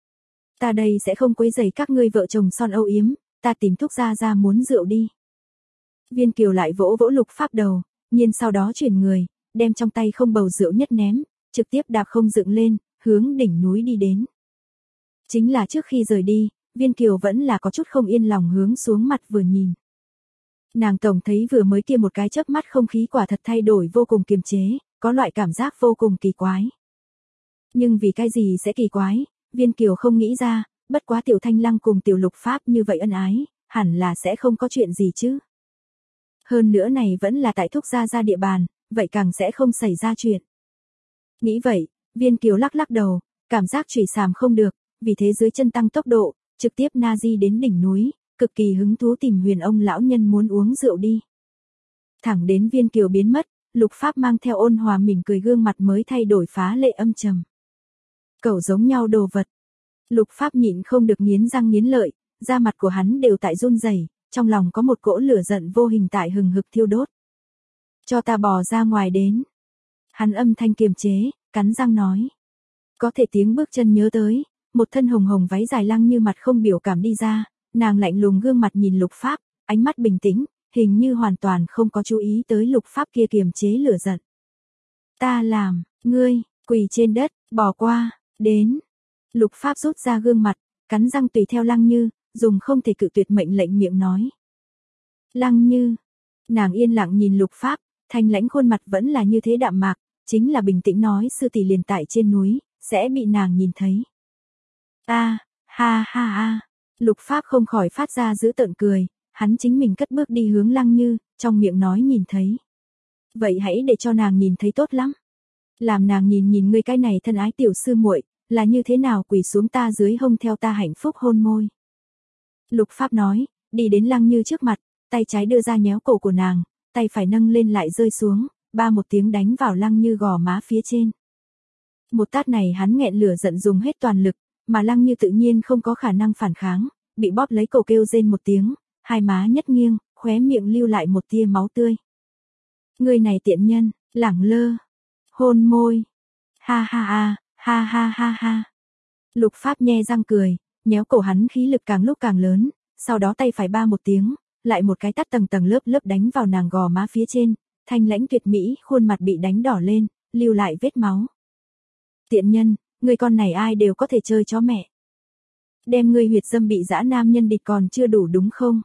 Ta đây sẽ không quấy rầy các ngươi vợ chồng son âu yếm, ta tìm thuốc ra ra muốn rượu đi. Viên Kiều lại vỗ vỗ Lục Pháp đầu, nhiên sau đó chuyển người, đem trong tay không bầu rượu nhất ném, trực tiếp đạp không dựng lên, hướng đỉnh núi đi đến. Chính là trước khi rời đi, Viên Kiều vẫn là có chút không yên lòng hướng xuống mặt vừa nhìn. Nàng tổng thấy vừa mới kia một cái chớp mắt không khí quả thật thay đổi vô cùng kiềm chế, có loại cảm giác vô cùng kỳ quái. Nhưng vì cái gì sẽ kỳ quái, Viên Kiều không nghĩ ra, bất quá Tiểu Thanh Lăng cùng Tiểu Lục Pháp như vậy ân ái, hẳn là sẽ không có chuyện gì chứ. Hơn nữa này vẫn là tại Thúc gia gia địa bàn, vậy càng sẽ không xảy ra chuyện. Nghĩ vậy, Viên Kiều lắc lắc đầu, cảm giác chủy sàm không được, vì thế dưới chân tăng tốc độ, trực tiếp na di đến đỉnh núi, cực kỳ hứng thú tìm Huyền ông lão nhân muốn uống rượu đi. Thẳng đến Viên Kiều biến mất, Lục Pháp mang theo ôn hòa mỉm cười gương mặt mới thay đổi phá lệ âm trầm. Cẩu giống nhau đồ vật. Lục Pháp nhịn không được nghiến răng nghiến lợi, da mặt của hắn đều tại run rẩy, trong lòng có một cỗ lửa giận vô hình tại hừng hực thiêu đốt. Cho ta bò ra ngoài đến. Hắn âm thanh kiềm chế, cắn răng nói. Có thể tiếng bước chân nhớ tới, một thân hồng hồng váy dài Lăng Như mặt không biểu cảm đi ra, nàng lạnh lùng gương mặt nhìn Lục Pháp, ánh mắt bình tĩnh, hình như hoàn toàn không có chú ý tới Lục Pháp kia kiềm chế lửa giận. Ta làm, ngươi, quỳ trên đất, bỏ qua, đến. Lục Pháp rút ra gương mặt, cắn răng tùy theo Lăng Như, dùng không thể cự tuyệt mệnh lệnh miệng nói. Lăng Như, nàng yên lặng nhìn Lục Pháp, thanh lãnh khuôn mặt vẫn là như thế đạm mạc, chính là bình tĩnh nói sư tỷ liền tại trên núi, sẽ bị nàng nhìn thấy. Ta, ha ha ha, Lục Pháp không khỏi phát ra giữ tợn cười, hắn chính mình cất bước đi hướng Lăng Như, trong miệng nói nhìn thấy. Vậy hãy để cho nàng nhìn thấy tốt lắm. Làm nàng nhìn nhìn ngươi cái này thân ái tiểu sư muội, là như thế nào quỳ xuống ta dưới hông theo ta hạnh phúc hôn môi. Lục Pháp nói, đi đến Lăng Như trước mặt, tay trái đưa ra nhéo cổ của nàng, tay phải nâng lên lại rơi xuống, ba một tiếng đánh vào Lăng Như gò má phía trên. Một tát này hắn nghẹn lửa giận dùng hết toàn lực, mà Lăng Như tự nhiên không có khả năng phản kháng, bị bóp lấy cổ kêu rên một tiếng, hai má nhất nghiêng, khóe miệng lưu lại một tia máu tươi. Người này tiện nhân, lẳng lơ, hôn môi, ha ha ha, ha ha ha ha. Lục Pháp nhe răng cười, nhéo cổ hắn khí lực càng lúc càng lớn, sau đó tay phải ba một tiếng, lại một cái tát tầng tầng lớp lớp đánh vào nàng gò má phía trên, thanh lãnh tuyệt mỹ, khuôn mặt bị đánh đỏ lên, lưu lại vết máu. Tiện nhân, người con này ai đều có thể chơi chó mẹ. Đem ngươi huyệt dâm bị dã nam nhân địch còn chưa đủ đúng không?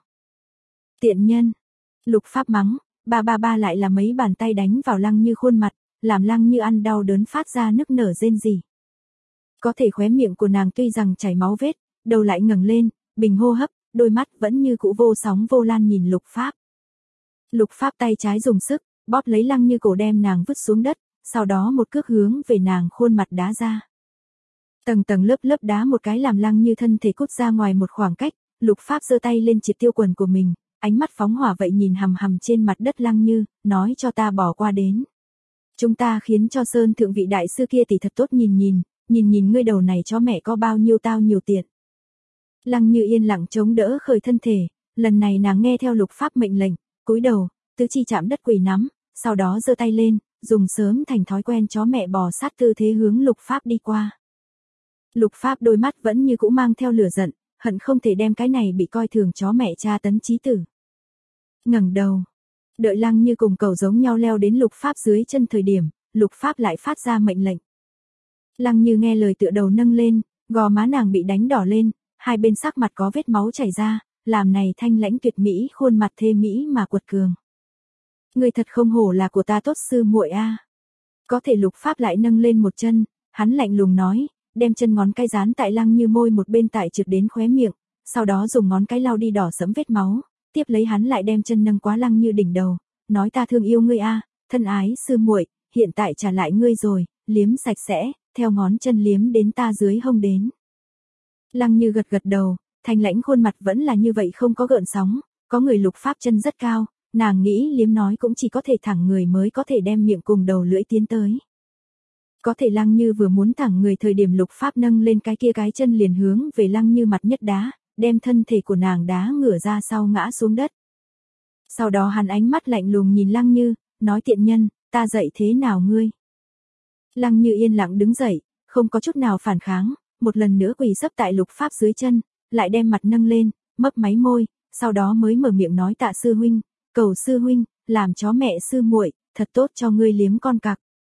Tiện nhân. Lục Pháp mắng, ba ba ba lại là mấy bàn tay đánh vào Lăng Như khuôn mặt, làm Lăng Như ăn đau đớn phát ra nức nở rên rỉ. Có thể khóe miệng của nàng tuy rằng chảy máu vết, đầu lại ngẩng lên, bình hô hấp, đôi mắt vẫn như cũ vô sóng vô lan nhìn Lục Pháp. Lục Pháp tay trái dùng sức, bóp lấy Lăng Như cổ đem nàng vứt xuống đất, sau đó một cước hướng về nàng khuôn mặt đá ra. Tầng tầng lớp lớp đá một cái làm Lăng Như thân thể cút ra ngoài một khoảng cách, Lục Pháp giơ tay lên triệt tiêu quần của mình, ánh mắt phóng hỏa vậy nhìn hằm hằm trên mặt đất Lăng Như, nói cho ta bỏ qua đến. Chúng ta khiến cho Sơn thượng vị đại sư kia tỷ thật tốt nhìn nhìn, nhìn nhìn ngươi đầu này chó mẹ có bao nhiêu tao nhiều tiện. Lăng Như yên lặng chống đỡ khởi thân thể, lần này nàng nghe theo Lục Pháp mệnh lệnh, cúi đầu, tứ chi chạm đất quỳ nắm, sau đó giơ tay lên, dùng sớm thành thói quen chó mẹ bò sát tư thế hướng Lục Pháp đi qua. Lục Pháp đôi mắt vẫn như cũ mang theo lửa giận, hận không thể đem cái này bị coi thường chó mẹ tra tấn chí tử. Ngẩng đầu, đợi Lăng Như cùng cẩu giống nhau leo đến Lục Pháp dưới chân thời điểm, Lục Pháp lại phát ra mệnh lệnh. Lăng Như nghe lời tựa đầu nâng lên, gò má nàng bị đánh đỏ lên, hai bên sắc mặt có vết máu chảy ra, làm này thanh lãnh tuyệt mỹ khuôn mặt thê mỹ mà quật cường. Người thật không hổ là của ta tốt sư muội a. Có thể Lục Pháp lại nâng lên một chân, hắn lạnh lùng nói, đem chân ngón cái dán tại Lăng Như môi một bên tại trượt đến khóe miệng, sau đó dùng ngón cái lau đi đỏ sẫm vết máu, tiếp lấy hắn lại đem chân nâng quá Lăng Như đỉnh đầu, nói ta thương yêu ngươi a, thân ái sư muội, hiện tại trả lại ngươi rồi, liếm sạch sẽ, theo ngón chân liếm đến ta dưới hông đến. Lăng Như gật gật đầu, thanh lãnh khuôn mặt vẫn là như vậy không có gợn sóng, có người Lục Pháp chân rất cao, nàng nghĩ liếm nói cũng chỉ có thể thẳng người mới có thể đem miệng cùng đầu lưỡi tiến tới. Có thể Lăng Như vừa muốn thẳng người thời điểm Lục Pháp nâng lên cái kia cái chân liền hướng về Lăng Như mặt nhất đá, đem thân thể của nàng đá ngửa ra sau ngã xuống đất. Sau đó hắn ánh mắt lạnh lùng nhìn Lăng Như, nói tiện nhân, ta dạy thế nào ngươi? Lăng Như yên lặng đứng dậy, không có chút nào phản kháng, một lần nữa quỳ sấp tại Lục Pháp dưới chân, lại đem mặt nâng lên, mấp máy môi, sau đó mới mở miệng nói tạ sư huynh, cầu sư huynh, làm chó mẹ sư muội, thật tốt cho ngươi liếm con cặc.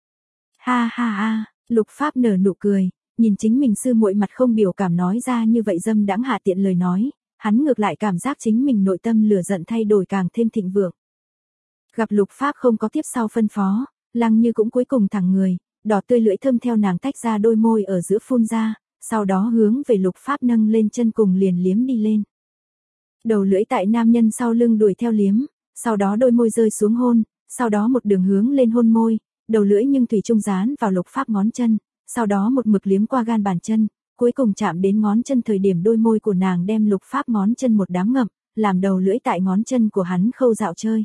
Ha ha ha, Lục Pháp nở nụ cười, nhìn chính mình sư muội mặt không biểu cảm nói ra như vậy dâm đãng hạ tiện lời nói, hắn ngược lại cảm giác chính mình nội tâm lửa giận thay đổi càng thêm thịnh vượng. Gặp Lục Pháp không có tiếp sau phân phó, Lăng Như cũng cuối cùng thẳng người, đỏ tươi lưỡi thơm theo nàng tách ra đôi môi ở giữa phun ra, sau đó hướng về Lục Pháp nâng lên chân cùng liền liếm đi lên. Đầu lưỡi tại nam nhân sau lưng đuổi theo liếm, sau đó đôi môi rơi xuống hôn, sau đó một đường hướng lên hôn môi, đầu lưỡi nhưng thủy chung dán vào Lục Pháp ngón chân, sau đó một mực liếm qua gan bàn chân, cuối cùng chạm đến ngón chân thời điểm đôi môi của nàng đem Lục Pháp ngón chân một đám ngậm, làm đầu lưỡi tại ngón chân của hắn khâu dạo chơi.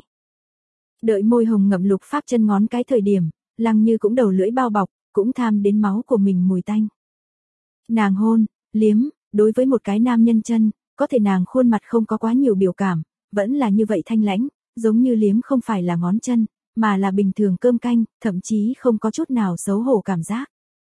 Đợi môi hồng ngậm Lục Pháp chân ngón cái thời điểm, Lăng Như cũng đầu lưỡi bao bọc, cũng tham đến máu của mình mùi tanh. Nàng hôn, liếm, đối với một cái nam nhân chân, có thể nàng khuôn mặt không có quá nhiều biểu cảm, vẫn là như vậy thanh lãnh, giống như liếm không phải là ngón chân, mà là bình thường cơm canh, thậm chí không có chút nào xấu hổ cảm giác.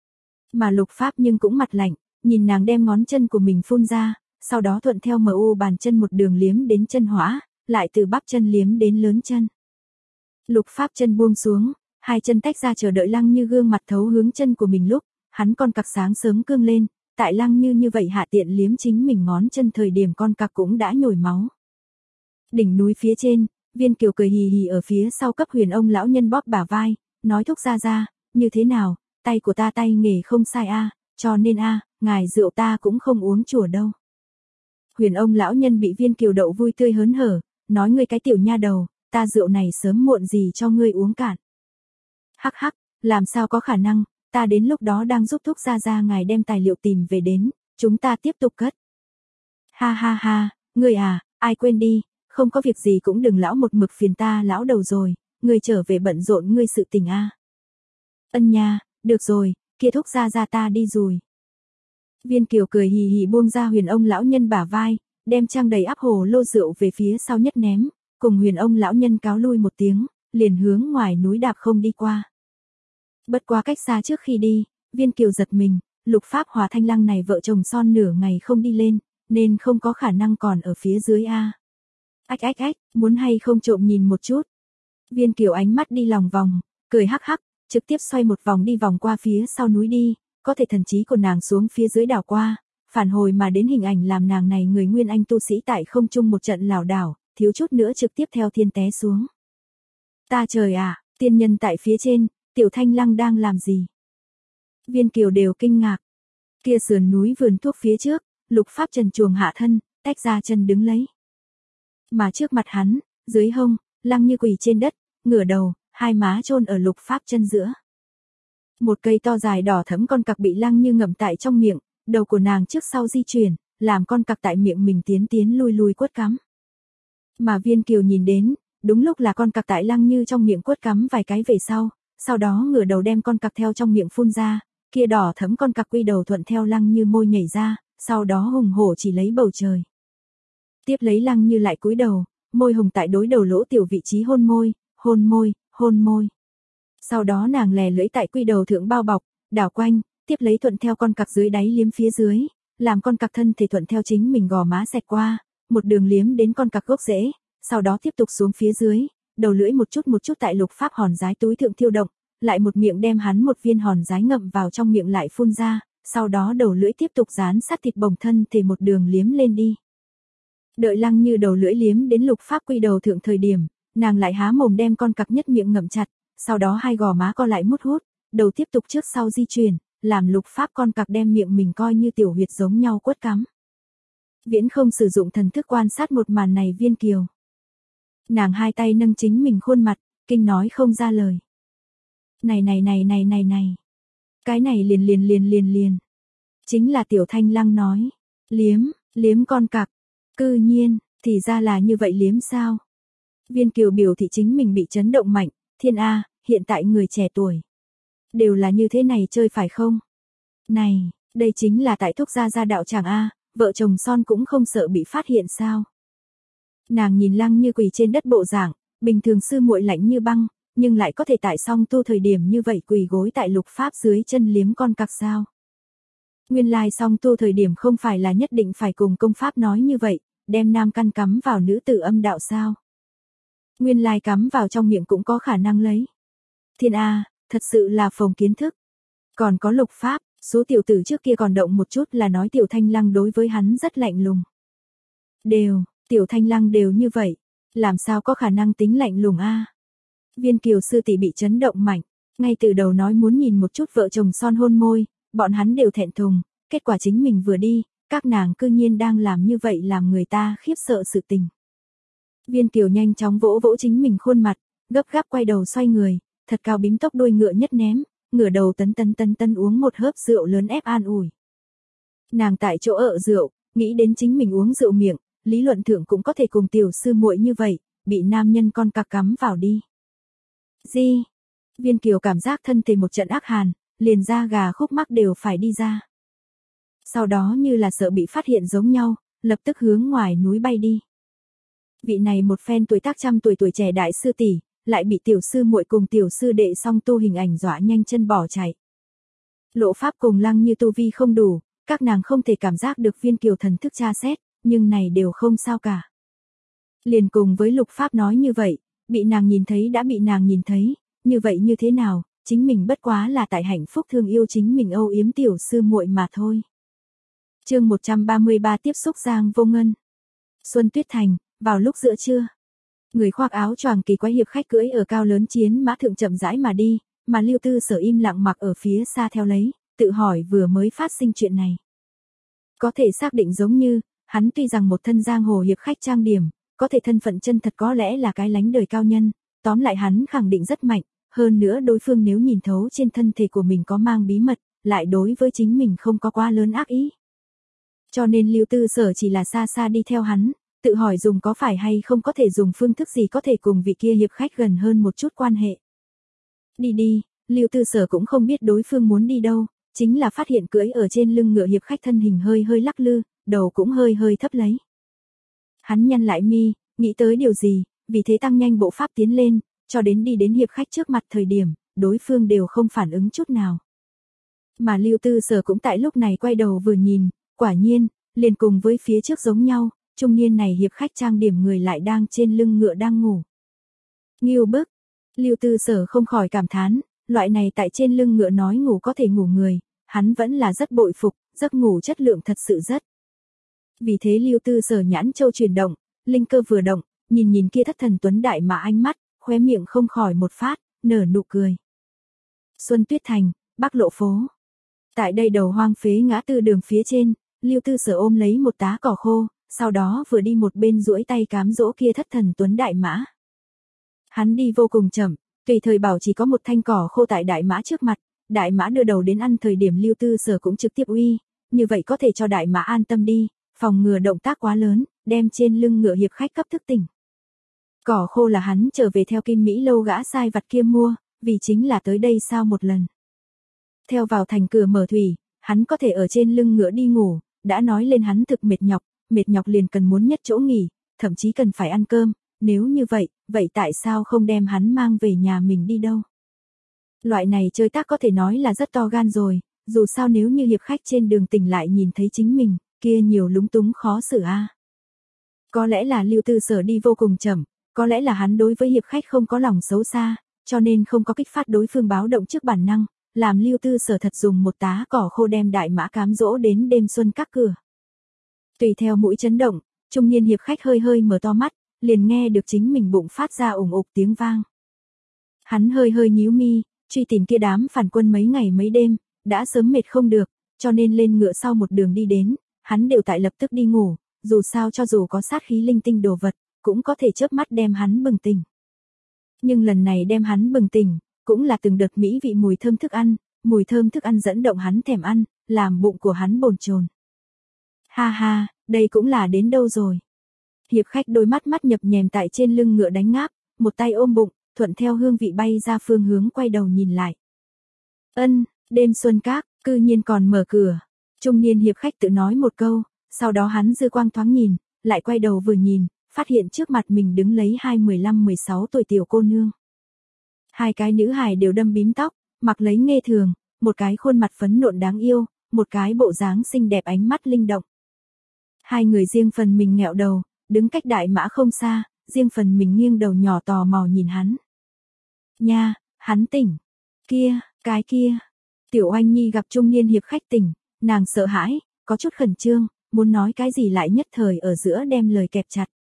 Mà Lục Pháp nhưng cũng mặt lạnh, nhìn nàng đem ngón chân của mình phun ra, sau đó thuận theo mờ u bàn chân một đường liếm đến chân hõa, lại từ bắp chân liếm đến lớn chân. Lục Pháp chân buông xuống, hai chân tách ra chờ đợi Lăng Như gương mặt thấu hướng chân của mình lúc, hắn con cặc sáng sớm cương lên, tại Lăng Như như vậy hạ tiện liếm chính mình ngón chân thời điểm con cặc cũng đã nhồi máu. Đỉnh núi phía trên, Viên Kiều cười hì hì ở phía sau cấp Huyền ông lão nhân bóp bả vai, nói thúc ra ra, như thế nào, tay của ta tay nghề không sai a, cho nên a, ngài rượu ta cũng không uống chùa đâu. Huyền ông lão nhân bị Viên Kiều đậu vui tươi hớn hở, nói ngươi cái tiểu nha đầu, ta rượu này sớm muộn gì cho ngươi uống cạn. Hắc hắc, làm sao có khả năng, ta đến lúc đó đang giúp thúc ra ra ngài đem tài liệu tìm về đến, chúng ta tiếp tục cất. Ha ha ha, ngươi à, ai quên đi, không có việc gì cũng đừng lão một mực phiền ta lão đầu rồi, ngươi trở về bận rộn ngươi sự tình a. Ân nha, được rồi, kia thúc ra ra ta đi rồi. Viên Kiều cười hì hì buông ra Huyền ông lão nhân bả vai, đem trang đầy áp hồ lô rượu về phía sau nhất ném, cùng Huyền ông lão nhân cáo lui một tiếng, liền hướng ngoài núi đạp không đi qua. Bất quá cách xa trước khi đi, Viên Kiều giật mình, Lục Pháp hòa Thanh Lăng này vợ chồng son nửa ngày không đi lên, nên không có khả năng còn ở phía dưới a. Ách ách ách, muốn hay không trộm nhìn một chút. Viên Kiều ánh mắt đi lòng vòng, cười hắc hắc, trực tiếp xoay một vòng đi vòng qua phía sau núi đi, có thể thần trí của nàng xuống phía dưới đảo qua, phản hồi mà đến hình ảnh làm nàng này người nguyên anh tu sĩ tại không trung một trận lảo đảo, thiếu chút nữa trực tiếp theo thiên té xuống. Ta trời à, tiên nhân tại phía trên, tiểu Thanh Lăng đang làm gì? Viên Kiều đều kinh ngạc. Kia sườn núi vườn thuốc phía trước, Lục Pháp trần chuồng hạ thân, tách ra chân đứng lấy. Mà trước mặt hắn, dưới hông, Lăng Như quỳ trên đất, ngửa đầu, hai má chôn ở Lục Pháp chân giữa. Một cây to dài đỏ thẫm con cặc bị Lăng Như ngậm tại trong miệng, đầu của nàng trước sau di chuyển, làm con cặc tại miệng mình tiến tiến lui lui quất cắm. Mà Viên Kiều nhìn đến, đúng lúc là con cặc tại Lăng Như trong miệng quất cắm vài cái về sau, sau đó ngửa đầu đem con cặc theo trong miệng phun ra, kia đỏ thẫm con cặc quy đầu thuận theo Lăng Như môi nhảy ra, sau đó hùng hổ chỉ lấy bầu trời. Tiếp lấy Lăng Như lại cúi đầu, môi hồng tại đối đầu lỗ tiểu vị trí hôn môi, hôn môi, hôn môi. Sau đó nàng lè lưỡi tại quy đầu thượng bao bọc, đảo quanh, tiếp lấy thuận theo con cặc dưới đáy liếm phía dưới, làm con cặc thân thể thuận theo chính mình gò má xẹt qua, một đường liếm đến con cặc gốc rễ, sau đó tiếp tục xuống phía dưới, đầu lưỡi một chút một chút tại Lục Pháp hòn giái túi thượng thiêu động, lại một miệng đem hắn một viên hòn giái ngậm vào trong miệng lại phun ra, sau đó đầu lưỡi tiếp tục dán sát thịt bồng thân thể một đường liếm lên đi. Đợi Lăng Như đầu lưỡi liếm đến Lục Pháp quy đầu thượng thời điểm, nàng lại há mồm đem con cặc nhất miệng ngậm chặt, sau đó hai gò má co lại mút hút, đầu tiếp tục trước sau di chuyển, làm Lục Pháp con cặc đem miệng mình coi như tiểu huyệt giống nhau quất cắm. Viễn không sử dụng thần thức quan sát một màn này Viên Kiều. Nàng hai tay nâng chính mình khuôn mặt, kinh nói không ra lời. Này này này này này này. Cái này liền liền liền liền liền. Chính là tiểu Thanh Lăng nói. Liếm, liếm con cặc. Cư nhiên, thì ra là như vậy liếm sao? Viên Kiều biểu thị chính mình bị chấn động mạnh. Thiên A, hiện tại người trẻ tuổi. Đều là như thế này chơi phải không? Này, đây chính là tại thúc gia gia đạo tràng A, vợ chồng son cũng không sợ bị phát hiện sao? Nàng nhìn Lăng Như quỳ trên đất bộ dạng, bình thường sư muội lạnh như băng, nhưng lại có thể tại song tu thời điểm như vậy quỳ gối tại Lục Pháp dưới chân liếm con cặc sao? Nguyên lai song tu thời điểm không phải là nhất định phải cùng công pháp nói như vậy, đem nam căn cắm vào nữ tử âm đạo sao? Nguyên lai cắm vào trong miệng cũng có khả năng lấy. Thiên A, thật sự là phồng kiến thức. Còn có Lục Pháp, số tiểu tử trước kia còn động một chút là nói Tiểu Thanh Lăng đối với hắn rất lạnh lùng. Đều, Tiểu Thanh Lăng đều như vậy, làm sao có khả năng tính lạnh lùng a? Viên Kiều sư tỷ bị chấn động mạnh, ngay từ đầu nói muốn nhìn một chút vợ chồng son hôn môi, bọn hắn đều thẹn thùng, kết quả chính mình vừa đi, các nàng cư nhiên đang làm như vậy làm người ta khiếp sợ sự tình. Viên Kiều nhanh chóng vỗ vỗ chính mình khuôn mặt, gấp gáp quay đầu xoay người, thật cao bím tóc đuôi ngựa nhất ném, ngửa đầu tấn tấn tấn tấn uống một hớp rượu lớn ép an ủi. Nàng tại chỗ ở rượu, nghĩ đến chính mình uống rượu miệng, lý luận thượng cũng có thể cùng tiểu sư muội như vậy, bị nam nhân con cặc cắm vào đi. Gì? Viên Kiều cảm giác thân thể một trận ác hàn, liền da gà khúc mắc đều phải đi ra. Sau đó như là sợ bị phát hiện giống nhau, lập tức hướng ngoài núi bay đi. Vị này một phen tuổi tác trăm tuổi tuổi trẻ đại sư tỷ, lại bị tiểu sư muội cùng tiểu sư đệ song tu hình ảnh dọa nhanh chân bỏ chạy. Lộ Pháp cùng Lăng Như tu vi không đủ, các nàng không thể cảm giác được Viên Kiều thần thức tra xét, nhưng này đều không sao cả. Liền cùng với Lục Pháp nói như vậy, bị nàng nhìn thấy đã bị nàng nhìn thấy, như vậy như thế nào, chính mình bất quá là tại hạnh phúc thương yêu chính mình âu yếm tiểu sư muội mà thôi. Chương một trăm ba mươi ba tiếp xúc Giang Vô Ngân. Xuân Tuyết Thành, vào lúc giữa trưa. Người khoác áo choàng kỳ quái hiệp khách cưỡi ở cao lớn chiến mã thượng chậm rãi mà đi, mà Lưu Tư Sở im lặng mặc ở phía xa theo lấy, tự hỏi vừa mới phát sinh chuyện này. Có thể xác định giống như, hắn tuy rằng một thân giang hồ hiệp khách trang điểm, có thể thân phận chân thật có lẽ là cái lánh đời cao nhân, tóm lại hắn khẳng định rất mạnh, hơn nữa đối phương nếu nhìn thấu trên thân thể của mình có mang bí mật, lại đối với chính mình không có quá lớn ác ý. Cho nên Lưu Tư Sở chỉ là xa xa đi theo hắn, tự hỏi dùng có phải hay không có thể dùng phương thức gì có thể cùng vị kia hiệp khách gần hơn một chút quan hệ. Đi đi, Lưu Tư Sở cũng không biết đối phương muốn đi đâu, chính là phát hiện cưỡi ở trên lưng ngựa hiệp khách thân hình hơi hơi lắc lư, đầu cũng hơi hơi thấp lấy. Hắn nhăn lại mi, nghĩ tới điều gì, vì thế tăng nhanh bộ pháp tiến lên, cho đến đi đến hiệp khách trước mặt thời điểm, đối phương đều không phản ứng chút nào. Mà Lưu Tư Sở cũng tại lúc này quay đầu vừa nhìn, quả nhiên, liền cùng với phía trước giống nhau, trung niên này hiệp khách trang điểm người lại đang trên lưng ngựa đang ngủ. Nghiêu bức, Lưu Tư Sở không khỏi cảm thán, loại này tại trên lưng ngựa nói ngủ có thể ngủ người, hắn vẫn là rất bội phục, giấc ngủ chất lượng thật sự rất. Vì thế Lưu Tư Sở nhãn châu chuyển động, linh cơ vừa động, nhìn nhìn kia thất thần tuấn đại mà ánh mắt, khóe miệng không khỏi một phát, nở nụ cười. Xuân Tuyết Thành, Bắc Lộ phố. Tại đây đầu hoang phế ngã tư đường phía trên, Lưu Tư Sở ôm lấy một tá cỏ khô, sau đó vừa đi một bên duỗi tay cám dỗ kia thất thần tuấn đại mã. Hắn đi vô cùng chậm, tùy thời bảo chỉ có một thanh cỏ khô tại đại mã trước mặt, đại mã đưa đầu đến ăn thời điểm Lưu Tư Sở cũng trực tiếp uy, như vậy có thể cho đại mã an tâm đi, phòng ngừa động tác quá lớn, đem trên lưng ngựa hiệp khách cấp thức tỉnh. Cỏ khô là hắn trở về theo Kim Mỹ lâu gã sai vặt kia mua, vì chính là tới đây sao một lần. Theo vào thành cửa mở thủy, hắn có thể ở trên lưng ngựa đi ngủ, đã nói lên hắn thực mệt nhọc, mệt nhọc liền cần muốn nhất chỗ nghỉ, thậm chí cần phải ăn cơm, nếu như vậy, vậy tại sao không đem hắn mang về nhà mình đi đâu? Loại này chơi tác có thể nói là rất to gan rồi, dù sao nếu như hiệp khách trên đường tỉnh lại nhìn thấy chính mình, kia nhiều lúng túng khó xử a. À. Có lẽ là Lưu Tư Sở đi vô cùng chậm, có lẽ là hắn đối với hiệp khách không có lòng xấu xa, cho nên không có kích phát đối phương báo động trước bản năng, làm Lưu Tư Sở thật dùng một tá cỏ khô đem đại mã cám dỗ đến đêm xuân các cửa. Tùy theo mũi chấn động, trung niên hiệp khách hơi hơi mở to mắt, liền nghe được chính mình bụng phát ra ủng ục tiếng vang. Hắn hơi hơi nhíu mi, truy tìm kia đám phản quân mấy ngày mấy đêm, đã sớm mệt không được, cho nên lên ngựa sau một đường đi đến, hắn đều tại lập tức đi ngủ, dù sao cho dù có sát khí linh tinh đồ vật, cũng có thể chớp mắt đem hắn bừng tỉnh. Nhưng lần này đem hắn bừng tỉnh, cũng là từng đợt mỹ vị mùi thơm thức ăn, mùi thơm thức ăn dẫn động hắn thèm ăn, làm bụng của hắn bồn chồn. Ha ha, đây cũng là đến đâu rồi. Hiệp khách đôi mắt mắt nhập nhèm tại trên lưng ngựa đánh ngáp, một tay ôm bụng, thuận theo hương vị bay ra phương hướng quay đầu nhìn lại. Ân, đêm xuân các, cư nhiên còn mở cửa. Trung niên hiệp khách tự nói một câu, sau đó hắn dư quang thoáng nhìn, lại quay đầu vừa nhìn, phát hiện trước mặt mình đứng lấy hai mười lăm mười sáu tuổi tiểu cô nương. Hai cái nữ hài đều đâm bím tóc, mặc lấy nghê thường, một cái khuôn mặt phấn nộn đáng yêu, một cái bộ dáng xinh đẹp ánh mắt linh động. Hai người riêng phần mình nghẹo đầu, đứng cách đại mã không xa, riêng phần mình nghiêng đầu nhỏ tò mò nhìn hắn. Nha, hắn tỉnh. Kia, cái kia. Tiểu Oanh Nhi gặp trung niên hiệp khách tỉnh, nàng sợ hãi, có chút khẩn trương, muốn nói cái gì lại nhất thời ở giữa đem lời kẹp chặt.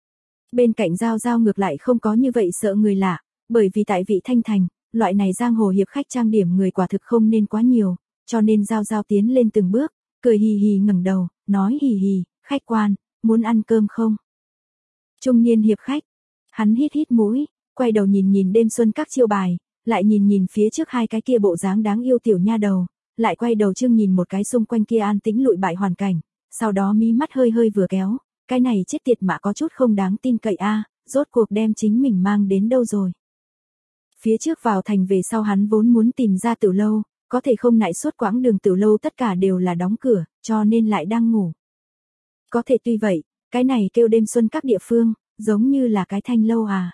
Bên cạnh Giao Giao ngược lại không có như vậy sợ người lạ, bởi vì tại vị Thanh Thành, loại này giang hồ hiệp khách trang điểm người quả thực không nên quá nhiều, cho nên Giao Giao tiến lên từng bước, cười hì hì ngẩng đầu, nói hì hì, khách quan, muốn ăn cơm không? Trung niên hiệp khách, hắn hít hít mũi, quay đầu nhìn nhìn đêm xuân các chiêu bài, lại nhìn nhìn phía trước hai cái kia bộ dáng đáng yêu tiểu nha đầu, lại quay đầu trưng nhìn một cái xung quanh kia an tĩnh lụi bại hoàn cảnh, sau đó mí mắt hơi hơi vừa kéo, cái này chết tiệt mà có chút không đáng tin cậy a, rốt cuộc đem chính mình mang đến đâu rồi. Phía trước vào thành về sau hắn vốn muốn tìm ra tiểu lâu, có thể không nại suốt quãng đường tiểu lâu tất cả đều là đóng cửa, cho nên lại đang ngủ. Có thể tuy vậy, cái này kêu đêm xuân các địa phương, giống như là cái thanh lâu à.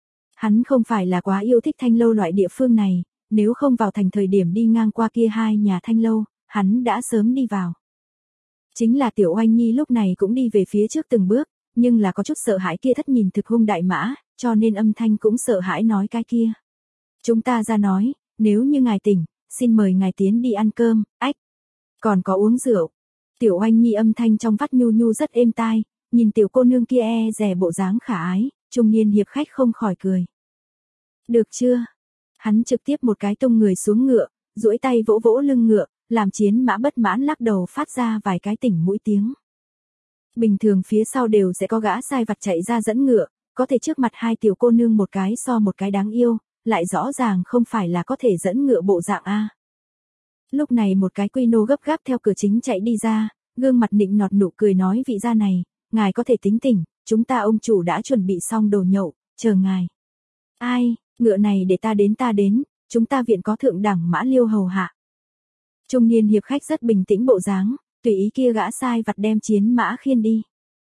Hắn không phải là quá yêu thích thanh lâu loại địa phương này, nếu không vào thành thời điểm đi ngang qua kia hai nhà thanh lâu, hắn đã sớm đi vào. Chính là tiểu Oanh Nhi lúc này cũng đi về phía trước từng bước, nhưng là có chút sợ hãi kia thất nhìn thực hung đại mã, cho nên âm thanh cũng sợ hãi nói cái kia. Chúng ta ra nói, nếu như ngài tỉnh, xin mời ngài tiến đi ăn cơm, ách. Còn có uống rượu. Tiểu Oanh Nhi âm thanh trong vắt nhu nhu rất êm tai, nhìn tiểu cô nương kia e dè bộ dáng khả ái, trung niên hiệp khách không khỏi cười. Được chưa? Hắn trực tiếp một cái tung người xuống ngựa, duỗi tay vỗ vỗ lưng ngựa, làm chiến mã bất mãn lắc đầu phát ra vài cái tỉnh mũi tiếng. Bình thường phía sau đều sẽ có gã sai vặt chạy ra dẫn ngựa, có thể trước mặt hai tiểu cô nương một cái so một cái đáng yêu, lại rõ ràng không phải là có thể dẫn ngựa bộ dạng A. Lúc này một cái quy nô gấp gáp theo cửa chính chạy đi ra, gương mặt nịnh nọt nụ cười nói vị gia này, ngài có thể tính tỉnh, chúng ta ông chủ đã chuẩn bị xong đồ nhậu, chờ ngài. Ai, ngựa này để ta đến ta đến, chúng ta viện có thượng đẳng mã liêu hầu hạ. Trung niên hiệp khách rất bình tĩnh bộ dáng, tùy ý kia gã sai vặt đem chiến mã khiêng đi.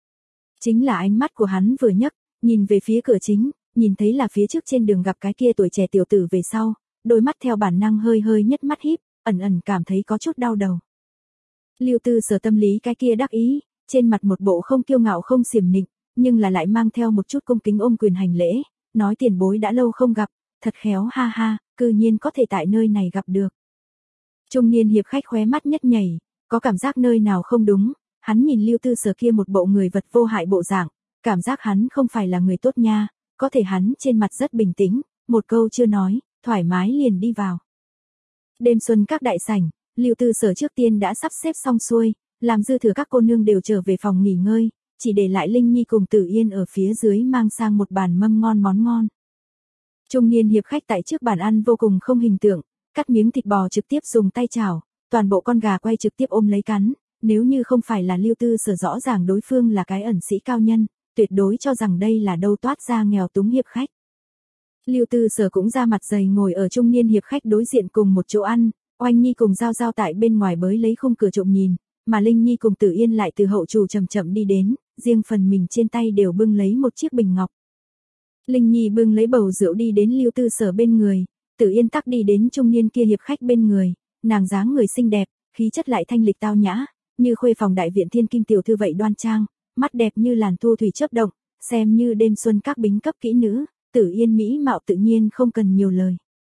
Chính là ánh mắt của hắn vừa nhấc, nhìn về phía cửa chính, nhìn thấy là phía trước trên đường gặp cái kia tuổi trẻ tiểu tử về sau, đôi mắt theo bản năng hơi hơi nhất mắt híp, ẩn ẩn cảm thấy có chút đau đầu. Lưu Tư Sở tâm lý cái kia đắc ý, trên mặt một bộ không kiêu ngạo không xiểm nịnh, nhưng là lại mang theo một chút cung kính ôm quyền hành lễ, nói tiền bối đã lâu không gặp, thật khéo ha ha, cư nhiên có thể tại nơi này gặp được. Trung niên hiệp khách khóe mắt nhất nhảy, có cảm giác nơi nào không đúng, hắn nhìn Lưu Tư Sở kia một bộ người vật vô hại bộ dạng, cảm giác hắn không phải là người tốt nha, có thể hắn trên mặt rất bình tĩnh, một câu chưa nói, thoải mái liền đi vào. Đêm xuân các đại sảnh, Lưu Tư Sở trước tiên đã sắp xếp xong xuôi, làm dư thừa các cô nương đều trở về phòng nghỉ ngơi, chỉ để lại Linh Nhi cùng Tử Yên ở phía dưới mang sang một bàn mâm ngon món ngon. Trung niên hiệp khách tại trước bàn ăn vô cùng không hình tượng, cắt miếng thịt bò trực tiếp dùng tay chảo, toàn bộ con gà quay trực tiếp ôm lấy cắn, nếu như không phải là Lưu Tư Sở rõ ràng đối phương là cái ẩn sĩ cao nhân, tuyệt đối cho rằng đây là đâu toát ra nghèo túng hiệp khách. Lưu Tư Sở cũng ra mặt dày ngồi ở trung niên hiệp khách đối diện cùng một chỗ ăn, Oanh Nhi cùng Giao Giao tại bên ngoài bới lấy khung cửa trộm nhìn, mà Linh Nhi cùng Tử Yên lại từ hậu trù chậm chậm đi đến, riêng phần mình trên tay đều bưng lấy một chiếc bình ngọc. Linh Nhi bưng lấy bầu rượu đi đến Lưu Tư Sở bên người, Tử Yên tắc đi đến trung niên kia hiệp khách bên người, nàng dáng người xinh đẹp, khí chất lại thanh lịch tao nhã, như khuê phòng đại viện thiên kim tiểu thư vậy đoan trang, mắt đẹp như làn thu thủy chớp động, xem như đêm xuân các bính cấp kỹ nữ, Tử Yên mỹ mạo tự nhiên không cần nhiều lời.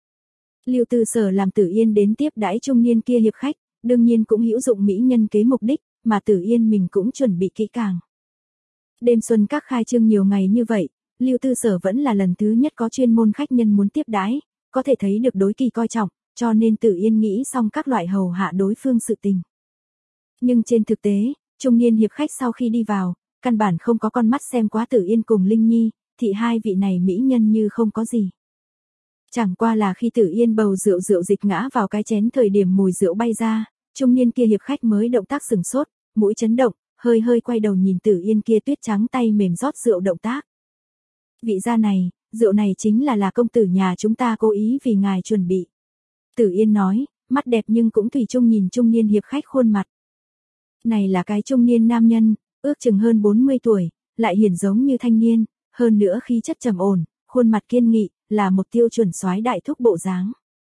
Lưu Tư Sở làm Tử Yên đến tiếp đãi trung niên kia hiệp khách, đương nhiên cũng hữu dụng mỹ nhân kế mục đích, mà Tử Yên mình cũng chuẩn bị kỹ càng. Đêm xuân các khai trương nhiều ngày như vậy, Lưu Tư Sở vẫn là lần thứ nhất có chuyên môn khách nhân muốn tiếp đãi, có thể thấy được đối kỳ coi trọng, cho nên Tử Yên nghĩ xong các loại hầu hạ đối phương sự tình. Nhưng trên thực tế, trung niên hiệp khách sau khi đi vào, căn bản không có con mắt xem quá Tử Yên cùng Linh Nhi, thị hai vị này mỹ nhân như không có gì. Chẳng qua là khi Tử Yên bầu rượu rượu dịch ngã vào cái chén thời điểm mùi rượu bay ra, trung niên kia hiệp khách mới động tác sừng sốt, mũi chấn động, hơi hơi quay đầu nhìn Tử Yên kia tuyết trắng tay mềm rót rượu động tác. Vị gia này, rượu này chính là là công tử nhà chúng ta cố ý vì ngài chuẩn bị. Tử Yên nói, mắt đẹp nhưng cũng thủy chung nhìn trung niên hiệp khách khuôn mặt. Này là cái trung niên nam nhân, ước chừng hơn bốn mươi tuổi, lại hiển giống như thanh niên, hơn nữa khí chất trầm ổn, khuôn mặt kiên nghị, là một tiêu chuẩn soái đại thúc bộ dáng.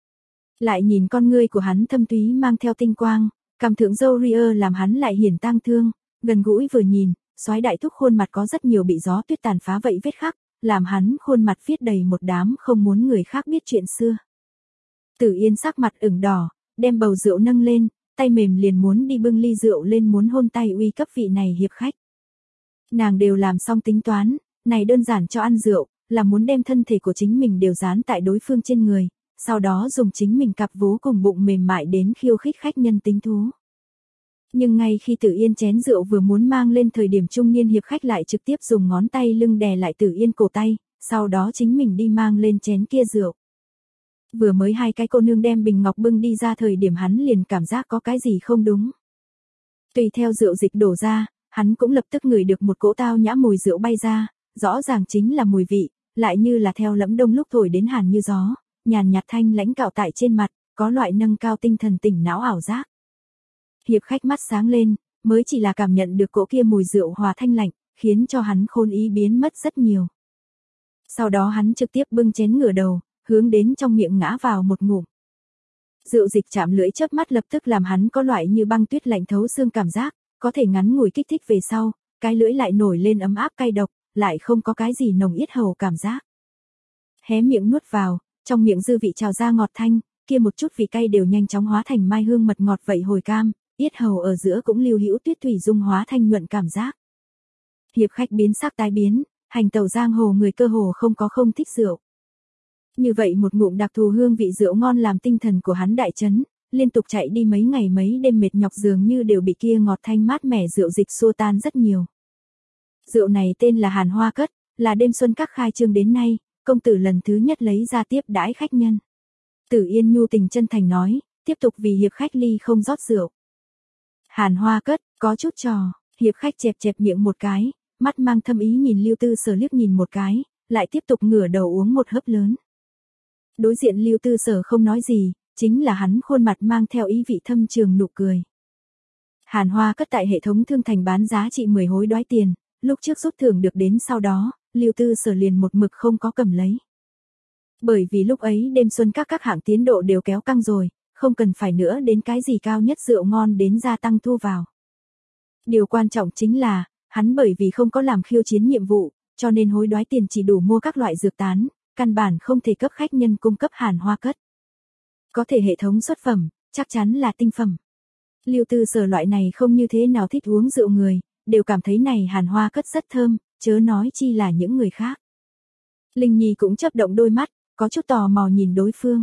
Lại nhìn con ngươi của hắn thâm túy mang theo tinh quang, cằm thượng râu ria làm hắn lại hiển tang thương, gần gũi vừa nhìn, soái đại thúc khuôn mặt có rất nhiều bị gió tuyết tàn phá vậy vết khắc, làm hắn khuôn mặt viết đầy một đám không muốn người khác biết chuyện xưa. Tử Yên sắc mặt ửng đỏ, đem bầu rượu nâng lên, tay mềm liền muốn đi bưng ly rượu lên muốn hôn tay uy cấp vị này hiệp khách. Nàng đều làm xong tính toán, này đơn giản cho ăn rượu, là muốn đem thân thể của chính mình đều dán tại đối phương trên người, sau đó dùng chính mình cặp vú cùng bụng mềm mại đến khiêu khích khách nhân tính thú. Nhưng ngay khi Tử Yên chén rượu vừa muốn mang lên thời điểm trung niên hiệp khách lại trực tiếp dùng ngón tay lưng đè lại Tử Yên cổ tay, sau đó chính mình đi mang lên chén kia rượu. Vừa mới hai cái cô nương đem bình ngọc bưng đi ra thời điểm hắn liền cảm giác có cái gì không đúng. Tùy theo rượu dịch đổ ra, hắn cũng lập tức ngửi được một cỗ tao nhã mùi rượu bay ra, rõ ràng chính là mùi vị, lại như là theo lẫm đông lúc thổi đến hàn như gió, nhàn nhạt thanh lãnh cạo tại trên mặt, có loại nâng cao tinh thần tỉnh não ảo giác. Hiệp khách mắt sáng lên, mới chỉ là cảm nhận được cỗ kia mùi rượu hòa thanh lạnh, khiến cho hắn khôn ý biến mất rất nhiều. Sau đó hắn trực tiếp bưng chén ngửa đầu, hướng đến trong miệng ngã vào một ngụm. Rượu dịch chạm lưỡi chớp mắt lập tức làm hắn có loại như băng tuyết lạnh thấu xương cảm giác, có thể ngắn ngủi kích thích về sau, cái lưỡi lại nổi lên ấm áp cay độc, lại không có cái gì nồng yết hầu cảm giác. Hé miệng nuốt vào, trong miệng dư vị trào ra ngọt thanh, kia một chút vị cay đều nhanh chóng hóa thành mai hương mật ngọt vậy hồi cam, yết hầu ở giữa cũng lưu hữu tuyết thủy dung hóa thanh nhuận cảm giác. Hiệp khách biến sắc tái biến, hành tẩu giang hồ người cơ hồ không có không thích rượu. Như vậy một ngụm đặc thù hương vị rượu ngon làm tinh thần của hắn đại chấn, liên tục chạy đi mấy ngày mấy đêm mệt nhọc dường như đều bị kia ngọt thanh mát mẻ rượu dịch xua tan rất nhiều. Rượu này tên là Hàn Hoa Cất, là đêm xuân các khai trương đến nay, công tử lần thứ nhất lấy ra tiếp đãi khách nhân. Tử Yên nhu tình chân thành nói, tiếp tục vì hiệp khách ly không rót rượu. Hàn Hoa Cất, có chút trò, hiệp khách chẹp chẹp miệng một cái, mắt mang thâm ý nhìn Lưu Tư Sở liếc nhìn một cái, lại tiếp tục ngửa đầu uống một hớp lớn. Đối diện Lưu Tư Sở không nói gì, chính là hắn khuôn mặt mang theo ý vị thâm trường nụ cười. Hàn Hoa Cất tại hệ thống thương thành bán giá trị mười hối đoái tiền, lúc trước rút thưởng được đến sau đó, Lưu Tư Sở liền một mực không có cầm lấy. Bởi vì lúc ấy đêm xuân các các hạng tiến độ đều kéo căng rồi, không cần phải nữa đến cái gì cao nhất rượu ngon đến gia tăng thu vào. Điều quan trọng chính là, hắn bởi vì không có làm khiêu chiến nhiệm vụ, cho nên hối đoái tiền chỉ đủ mua các loại dược tán, căn bản không thể cấp khách nhân cung cấp Hàn Hoa Cất. Có thể hệ thống xuất phẩm, chắc chắn là tinh phẩm. Lưu Tư Sở loại này không như thế nào thích uống rượu người, đều cảm thấy này Hàn Hoa Cất rất thơm, chớ nói chi là những người khác. Linh Nhi cũng chớp động đôi mắt, có chút tò mò nhìn đối phương.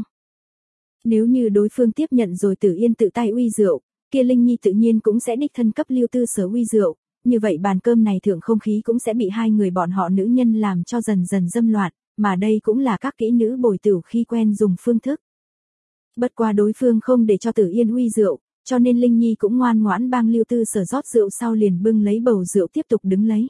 Nếu như đối phương tiếp nhận rồi Tử Yên tự tay uy rượu, kia Linh Nhi tự nhiên cũng sẽ đích thân cấp Lưu Tư Sở uy rượu, như vậy bàn cơm này thượng không khí cũng sẽ bị hai người bọn họ nữ nhân làm cho dần dần dâm loạn, mà đây cũng là các kỹ nữ bồi tửu khi quen dùng phương thức. Bất qua đối phương không để cho Tử Yên uy rượu, cho nên Linh Nhi cũng ngoan ngoãn bang Lưu Tư Sở rót rượu sau liền bưng lấy bầu rượu tiếp tục đứng lấy.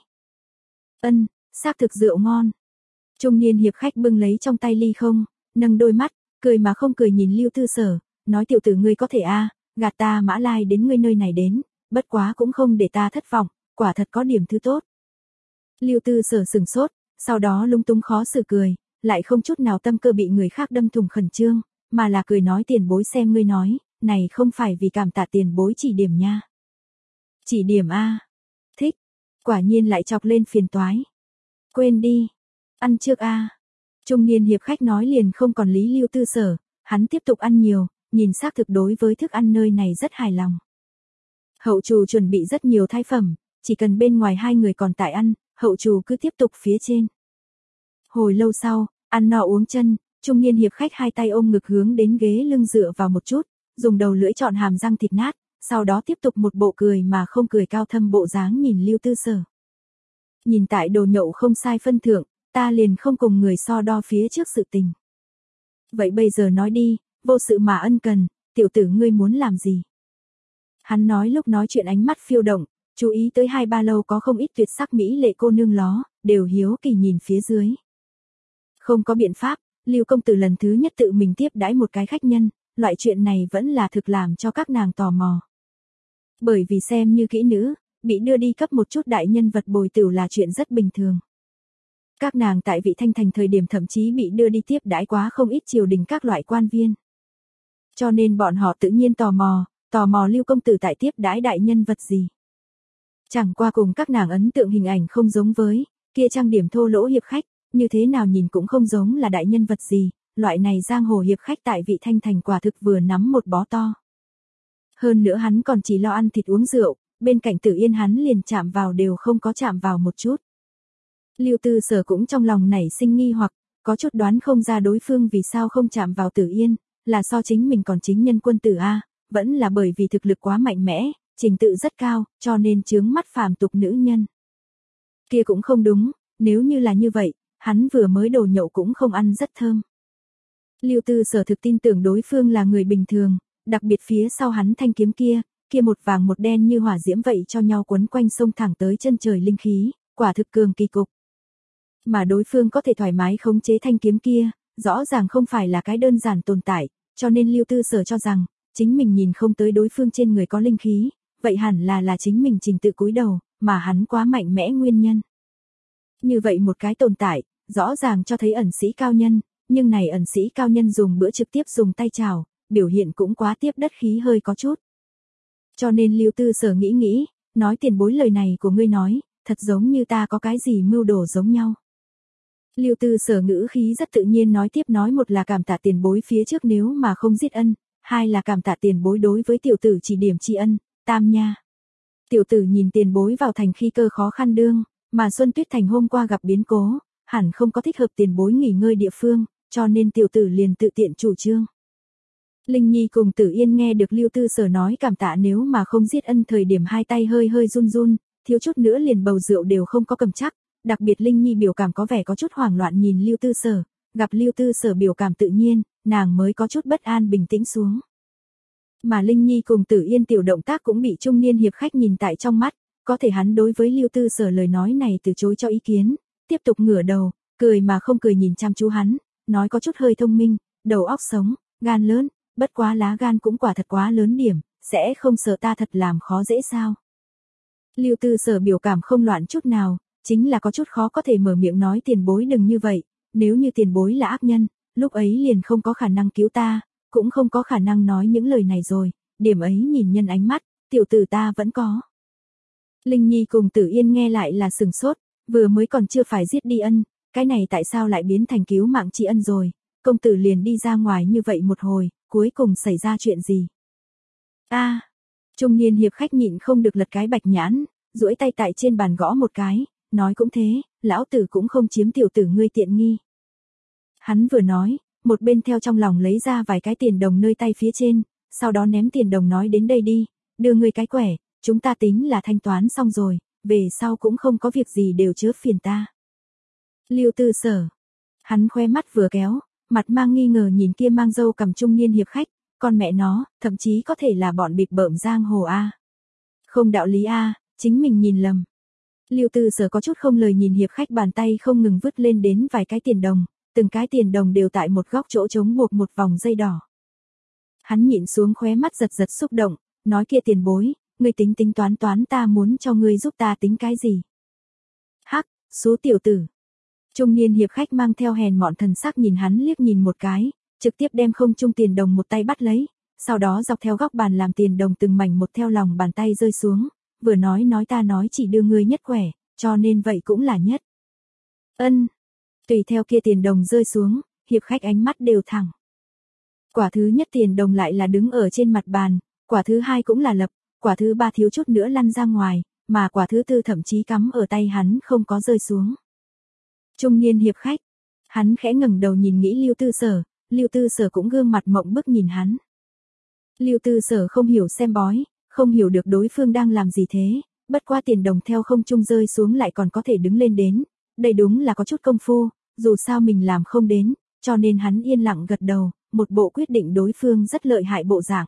Ân, xác thực rượu ngon. Trung niên hiệp khách bưng lấy trong tay ly không, nâng đôi mắt, cười mà không cười nhìn Lưu Tư Sở, nói tiểu tử ngươi có thể a, à, gạt ta Mã Lai đến ngươi nơi này đến, bất quá cũng không để ta thất vọng, quả thật có điểm thứ tốt. Lưu Tư Sở sừng sốt, sau đó lung tung khó xử cười, lại không chút nào tâm cơ bị người khác đâm thủng khẩn trương, mà là cười nói tiền bối xem ngươi nói, này không phải vì cảm tạ tiền bối chỉ điểm nha. Chỉ điểm a, thích, quả nhiên lại chọc lên phiền toái. Quên đi, ăn trước a. Trung niên hiệp khách nói liền không còn lý Lưu Tư Sở, hắn tiếp tục ăn nhiều, nhìn xác thực đối với thức ăn nơi này rất hài lòng. Hậu trù chuẩn bị rất nhiều thái phẩm, chỉ cần bên ngoài hai người còn tại ăn, hậu trù cứ tiếp tục phía trên. Hồi lâu sau, ăn no uống chân, trung niên hiệp khách hai tay ôm ngực hướng đến ghế lưng dựa vào một chút, dùng đầu lưỡi chọn hàm răng thịt nát, sau đó tiếp tục một bộ cười mà không cười cao thâm bộ dáng nhìn Lưu Tư Sở. Nhìn tại đồ nhậu không sai phân thượng, ta liền không cùng người so đo phía trước sự tình. Vậy bây giờ nói đi, vô sự mà ân cần, tiểu tử ngươi muốn làm gì? Hắn nói lúc nói chuyện ánh mắt phiêu động, chú ý tới hai ba lâu có không ít tuyệt sắc mỹ lệ cô nương ló, đều hiếu kỳ nhìn phía dưới. Không có biện pháp, Lưu công tử lần thứ nhất tự mình tiếp đãi một cái khách nhân, loại chuyện này vẫn là thực làm cho các nàng tò mò. Bởi vì xem như kỹ nữ, bị đưa đi cấp một chút đại nhân vật bồi tửu là chuyện rất bình thường. Các nàng tại Vị Thanh Thành thời điểm thậm chí bị đưa đi tiếp đãi quá không ít triều đình các loại quan viên. Cho nên bọn họ tự nhiên tò mò, tò mò Lưu công tử tại tiếp đãi đại nhân vật gì. Chẳng qua cùng các nàng ấn tượng hình ảnh không giống với, kia trang điểm thô lỗ hiệp khách, như thế nào nhìn cũng không giống là đại nhân vật gì, loại này giang hồ hiệp khách tại Vị Thanh Thành quả thực vừa nắm một bó to. Hơn nữa hắn còn chỉ lo ăn thịt uống rượu, bên cạnh Tử Yên hắn liền chạm vào đều không có chạm vào một chút. Lưu Tư Sở cũng trong lòng nảy sinh nghi hoặc, có chút đoán không ra đối phương vì sao không chạm vào Tử Yên, là so chính mình còn chính nhân quân tử a, vẫn là bởi vì thực lực quá mạnh mẽ, trình tự rất cao, cho nên chướng mắt phàm tục nữ nhân. Kia cũng không đúng, nếu như là như vậy, hắn vừa mới đồ nhậu cũng không ăn rất thơm. Lưu Tư Sở thực tin tưởng đối phương là người bình thường, đặc biệt phía sau hắn thanh kiếm kia, kia một vàng một đen như hỏa diễm vậy cho nhau quấn quanh sông thẳng tới chân trời linh khí, quả thực cường kỳ cục. Mà đối phương có thể thoải mái khống chế thanh kiếm kia, rõ ràng không phải là cái đơn giản tồn tại, cho nên Lưu Tư Sở cho rằng, chính mình nhìn không tới đối phương trên người có linh khí, vậy hẳn là là chính mình trình tự cúi đầu, mà hắn quá mạnh mẽ nguyên nhân. Như vậy một cái tồn tại, rõ ràng cho thấy ẩn sĩ cao nhân, nhưng này ẩn sĩ cao nhân dùng bữa trực tiếp dùng tay chào, biểu hiện cũng quá tiếp đất khí hơi có chút. Cho nên Lưu Tư Sở nghĩ nghĩ, nói tiền bối lời này của ngươi nói, thật giống như ta có cái gì mưu đồ giống nhau. Lưu Tư Sở ngữ khí rất tự nhiên nói tiếp, nói một là cảm tạ tiền bối phía trước nếu mà không giết ân, hai là cảm tạ tiền bối đối với tiểu tử chỉ điểm tri ân, tam nha. Tiểu tử nhìn tiền bối vào thành khi cơ khó khăn đương, mà Xuân Tuyết Thành hôm qua gặp biến cố, hẳn không có thích hợp tiền bối nghỉ ngơi địa phương, cho nên tiểu tử liền tự tiện chủ trương. Linh Nhi cùng Tử Yên nghe được Lưu Tư Sở nói cảm tạ nếu mà không giết ân thời điểm hai tay hơi hơi run run, thiếu chút nữa liền bầu rượu đều không có cầm chắc, đặc biệt Linh Nhi biểu cảm có vẻ có chút hoảng loạn nhìn Lưu Tư Sở, gặp Lưu Tư Sở biểu cảm tự nhiên, nàng mới có chút bất an bình tĩnh xuống. Mà Linh Nhi cùng Tử Yên tiểu động tác cũng bị trung niên hiệp khách nhìn tại trong mắt, có thể hắn đối với Lưu Tư Sở lời nói này từ chối cho ý kiến, tiếp tục ngửa đầu, cười mà không cười nhìn chăm chú hắn, nói có chút hơi thông minh, đầu óc sống, gan lớn, bất quá lá gan cũng quả thật quá lớn điểm, sẽ không sợ ta thật làm khó dễ sao. Lưu Tư Sở biểu cảm không loạn chút nào, chính là có chút khó có thể mở miệng nói tiền bối đừng như vậy, nếu như tiền bối là ác nhân, lúc ấy liền không có khả năng cứu ta, cũng không có khả năng nói những lời này rồi, điểm ấy nhìn nhân ánh mắt, tiểu tử ta vẫn có. Linh Nhi cùng Tử Yên nghe lại là sừng sốt, vừa mới còn chưa phải giết đi ân, cái này tại sao lại biến thành cứu mạng tri ân rồi, công tử liền đi ra ngoài như vậy một hồi, cuối cùng xảy ra chuyện gì? A, à, trung niên hiệp khách nhịn không được lật cái bạch nhãn, duỗi tay tại trên bàn gõ một cái, nói cũng thế, lão tử cũng không chiếm tiểu tử ngươi tiện nghi. Hắn vừa nói, một bên theo trong lòng lấy ra vài cái tiền đồng nơi tay phía trên, sau đó ném tiền đồng nói đến đây đi, đưa ngươi cái quẻ, chúng ta tính là thanh toán xong rồi, về sau cũng không có việc gì đều chớ phiền ta. Lưu Tư Sở, hắn khoe mắt vừa kéo, mặt mang nghi ngờ nhìn kia mang râu cầm trung niên hiệp khách, con mẹ nó, thậm chí có thể là bọn bịp bợm giang hồ a. Không đạo lý a, chính mình nhìn lầm. Lưu Tư Sở có chút không lời nhìn hiệp khách bàn tay không ngừng vứt lên đến vài cái tiền đồng, từng cái tiền đồng đều tại một góc chỗ trống buộc một vòng dây đỏ. Hắn nhịn xuống khóe mắt giật giật xúc động, nói kia tiền bối, ngươi tính tính toán toán ta muốn cho ngươi giúp ta tính cái gì. Hắc, số tiểu tử. Trung niên hiệp khách mang theo hèn mọn thần sắc nhìn hắn liếc nhìn một cái, trực tiếp đem không trung tiền đồng một tay bắt lấy, sau đó dọc theo góc bàn làm tiền đồng từng mảnh một theo lòng bàn tay rơi xuống, vừa nói nói ta nói chỉ đưa ngươi nhất quẻ, cho nên vậy cũng là nhất. Ân. Tùy theo kia tiền đồng rơi xuống, hiệp khách ánh mắt đều thẳng. Quả thứ nhất tiền đồng lại là đứng ở trên mặt bàn, quả thứ hai cũng là lập, quả thứ ba thiếu chút nữa lăn ra ngoài, mà quả thứ tư thậm chí cắm ở tay hắn không có rơi xuống. Trung niên hiệp khách, hắn khẽ ngẩng đầu nhìn nghĩ Lưu Tư Sở, Lưu Tư Sở cũng gương mặt mộng bức nhìn hắn. Lưu Tư Sở không hiểu xem bói, không hiểu được đối phương đang làm gì thế, bất qua tiền đồng theo không trung rơi xuống lại còn có thể đứng lên đến, đây đúng là có chút công phu, dù sao mình làm không đến, cho nên hắn yên lặng gật đầu, một bộ quyết định đối phương rất lợi hại bộ dạng.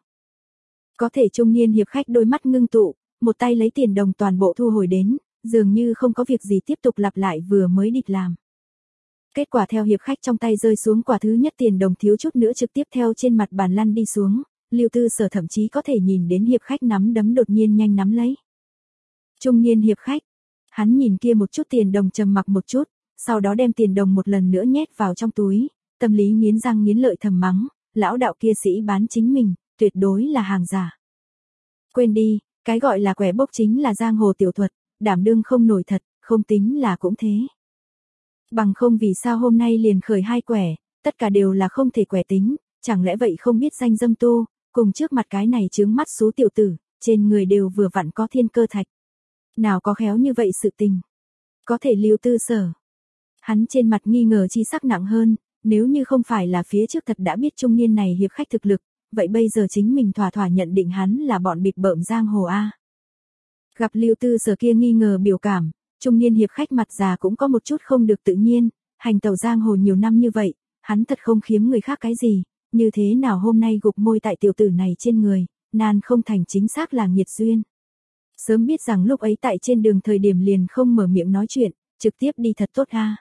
Có thể trung niên hiệp khách đôi mắt ngưng tụ, một tay lấy tiền đồng toàn bộ thu hồi đến, dường như không có việc gì tiếp tục lặp lại vừa mới địch làm. Kết quả theo hiệp khách trong tay rơi xuống quả thứ nhất tiền đồng thiếu chút nữa trực tiếp theo trên mặt bàn lăn đi xuống, Lưu Tư Sở thậm chí có thể nhìn đến hiệp khách nắm đấm đột nhiên nhanh nắm lấy. Trung niên hiệp khách, hắn nhìn kia một chút tiền đồng trầm mặc một chút, sau đó đem tiền đồng một lần nữa nhét vào trong túi, tâm lý nghiến răng nghiến lợi thầm mắng, lão đạo kia sĩ bán chính mình, tuyệt đối là hàng giả. Quên đi, Cái gọi là quẻ bốc chính là giang hồ tiểu thuật, đảm đương không nổi thật, không tính là cũng thế. Bằng không vì sao hôm nay liền khởi hai quẻ, tất cả đều là không thể quẻ tính, chẳng lẽ vậy không biết danh dâm tu, cùng trước mặt cái này chướng mắt số tiểu tử, trên người đều vừa vặn có thiên cơ thạch. Nào có khéo như vậy sự tình. Có thể Lưu Tư Sở. Hắn trên mặt nghi ngờ chi sắc nặng hơn, nếu như không phải là phía trước thật đã biết trung niên này hiệp khách thực lực, vậy bây giờ chính mình thỏa thỏa nhận định hắn là bọn bịp bợm giang hồ A. Gặp Lưu Tư Sở kia nghi ngờ biểu cảm, trung niên hiệp khách mặt già cũng có một chút không được tự nhiên, hành tẩu giang hồ nhiều năm như vậy, hắn thật không khiếm người khác cái gì, như thế nào hôm nay gục môi tại tiểu tử này trên người, nan không thành chính xác là nghiệt duyên. Sớm biết rằng lúc ấy tại trên đường thời điểm liền không mở miệng nói chuyện, trực tiếp đi thật tốt ha.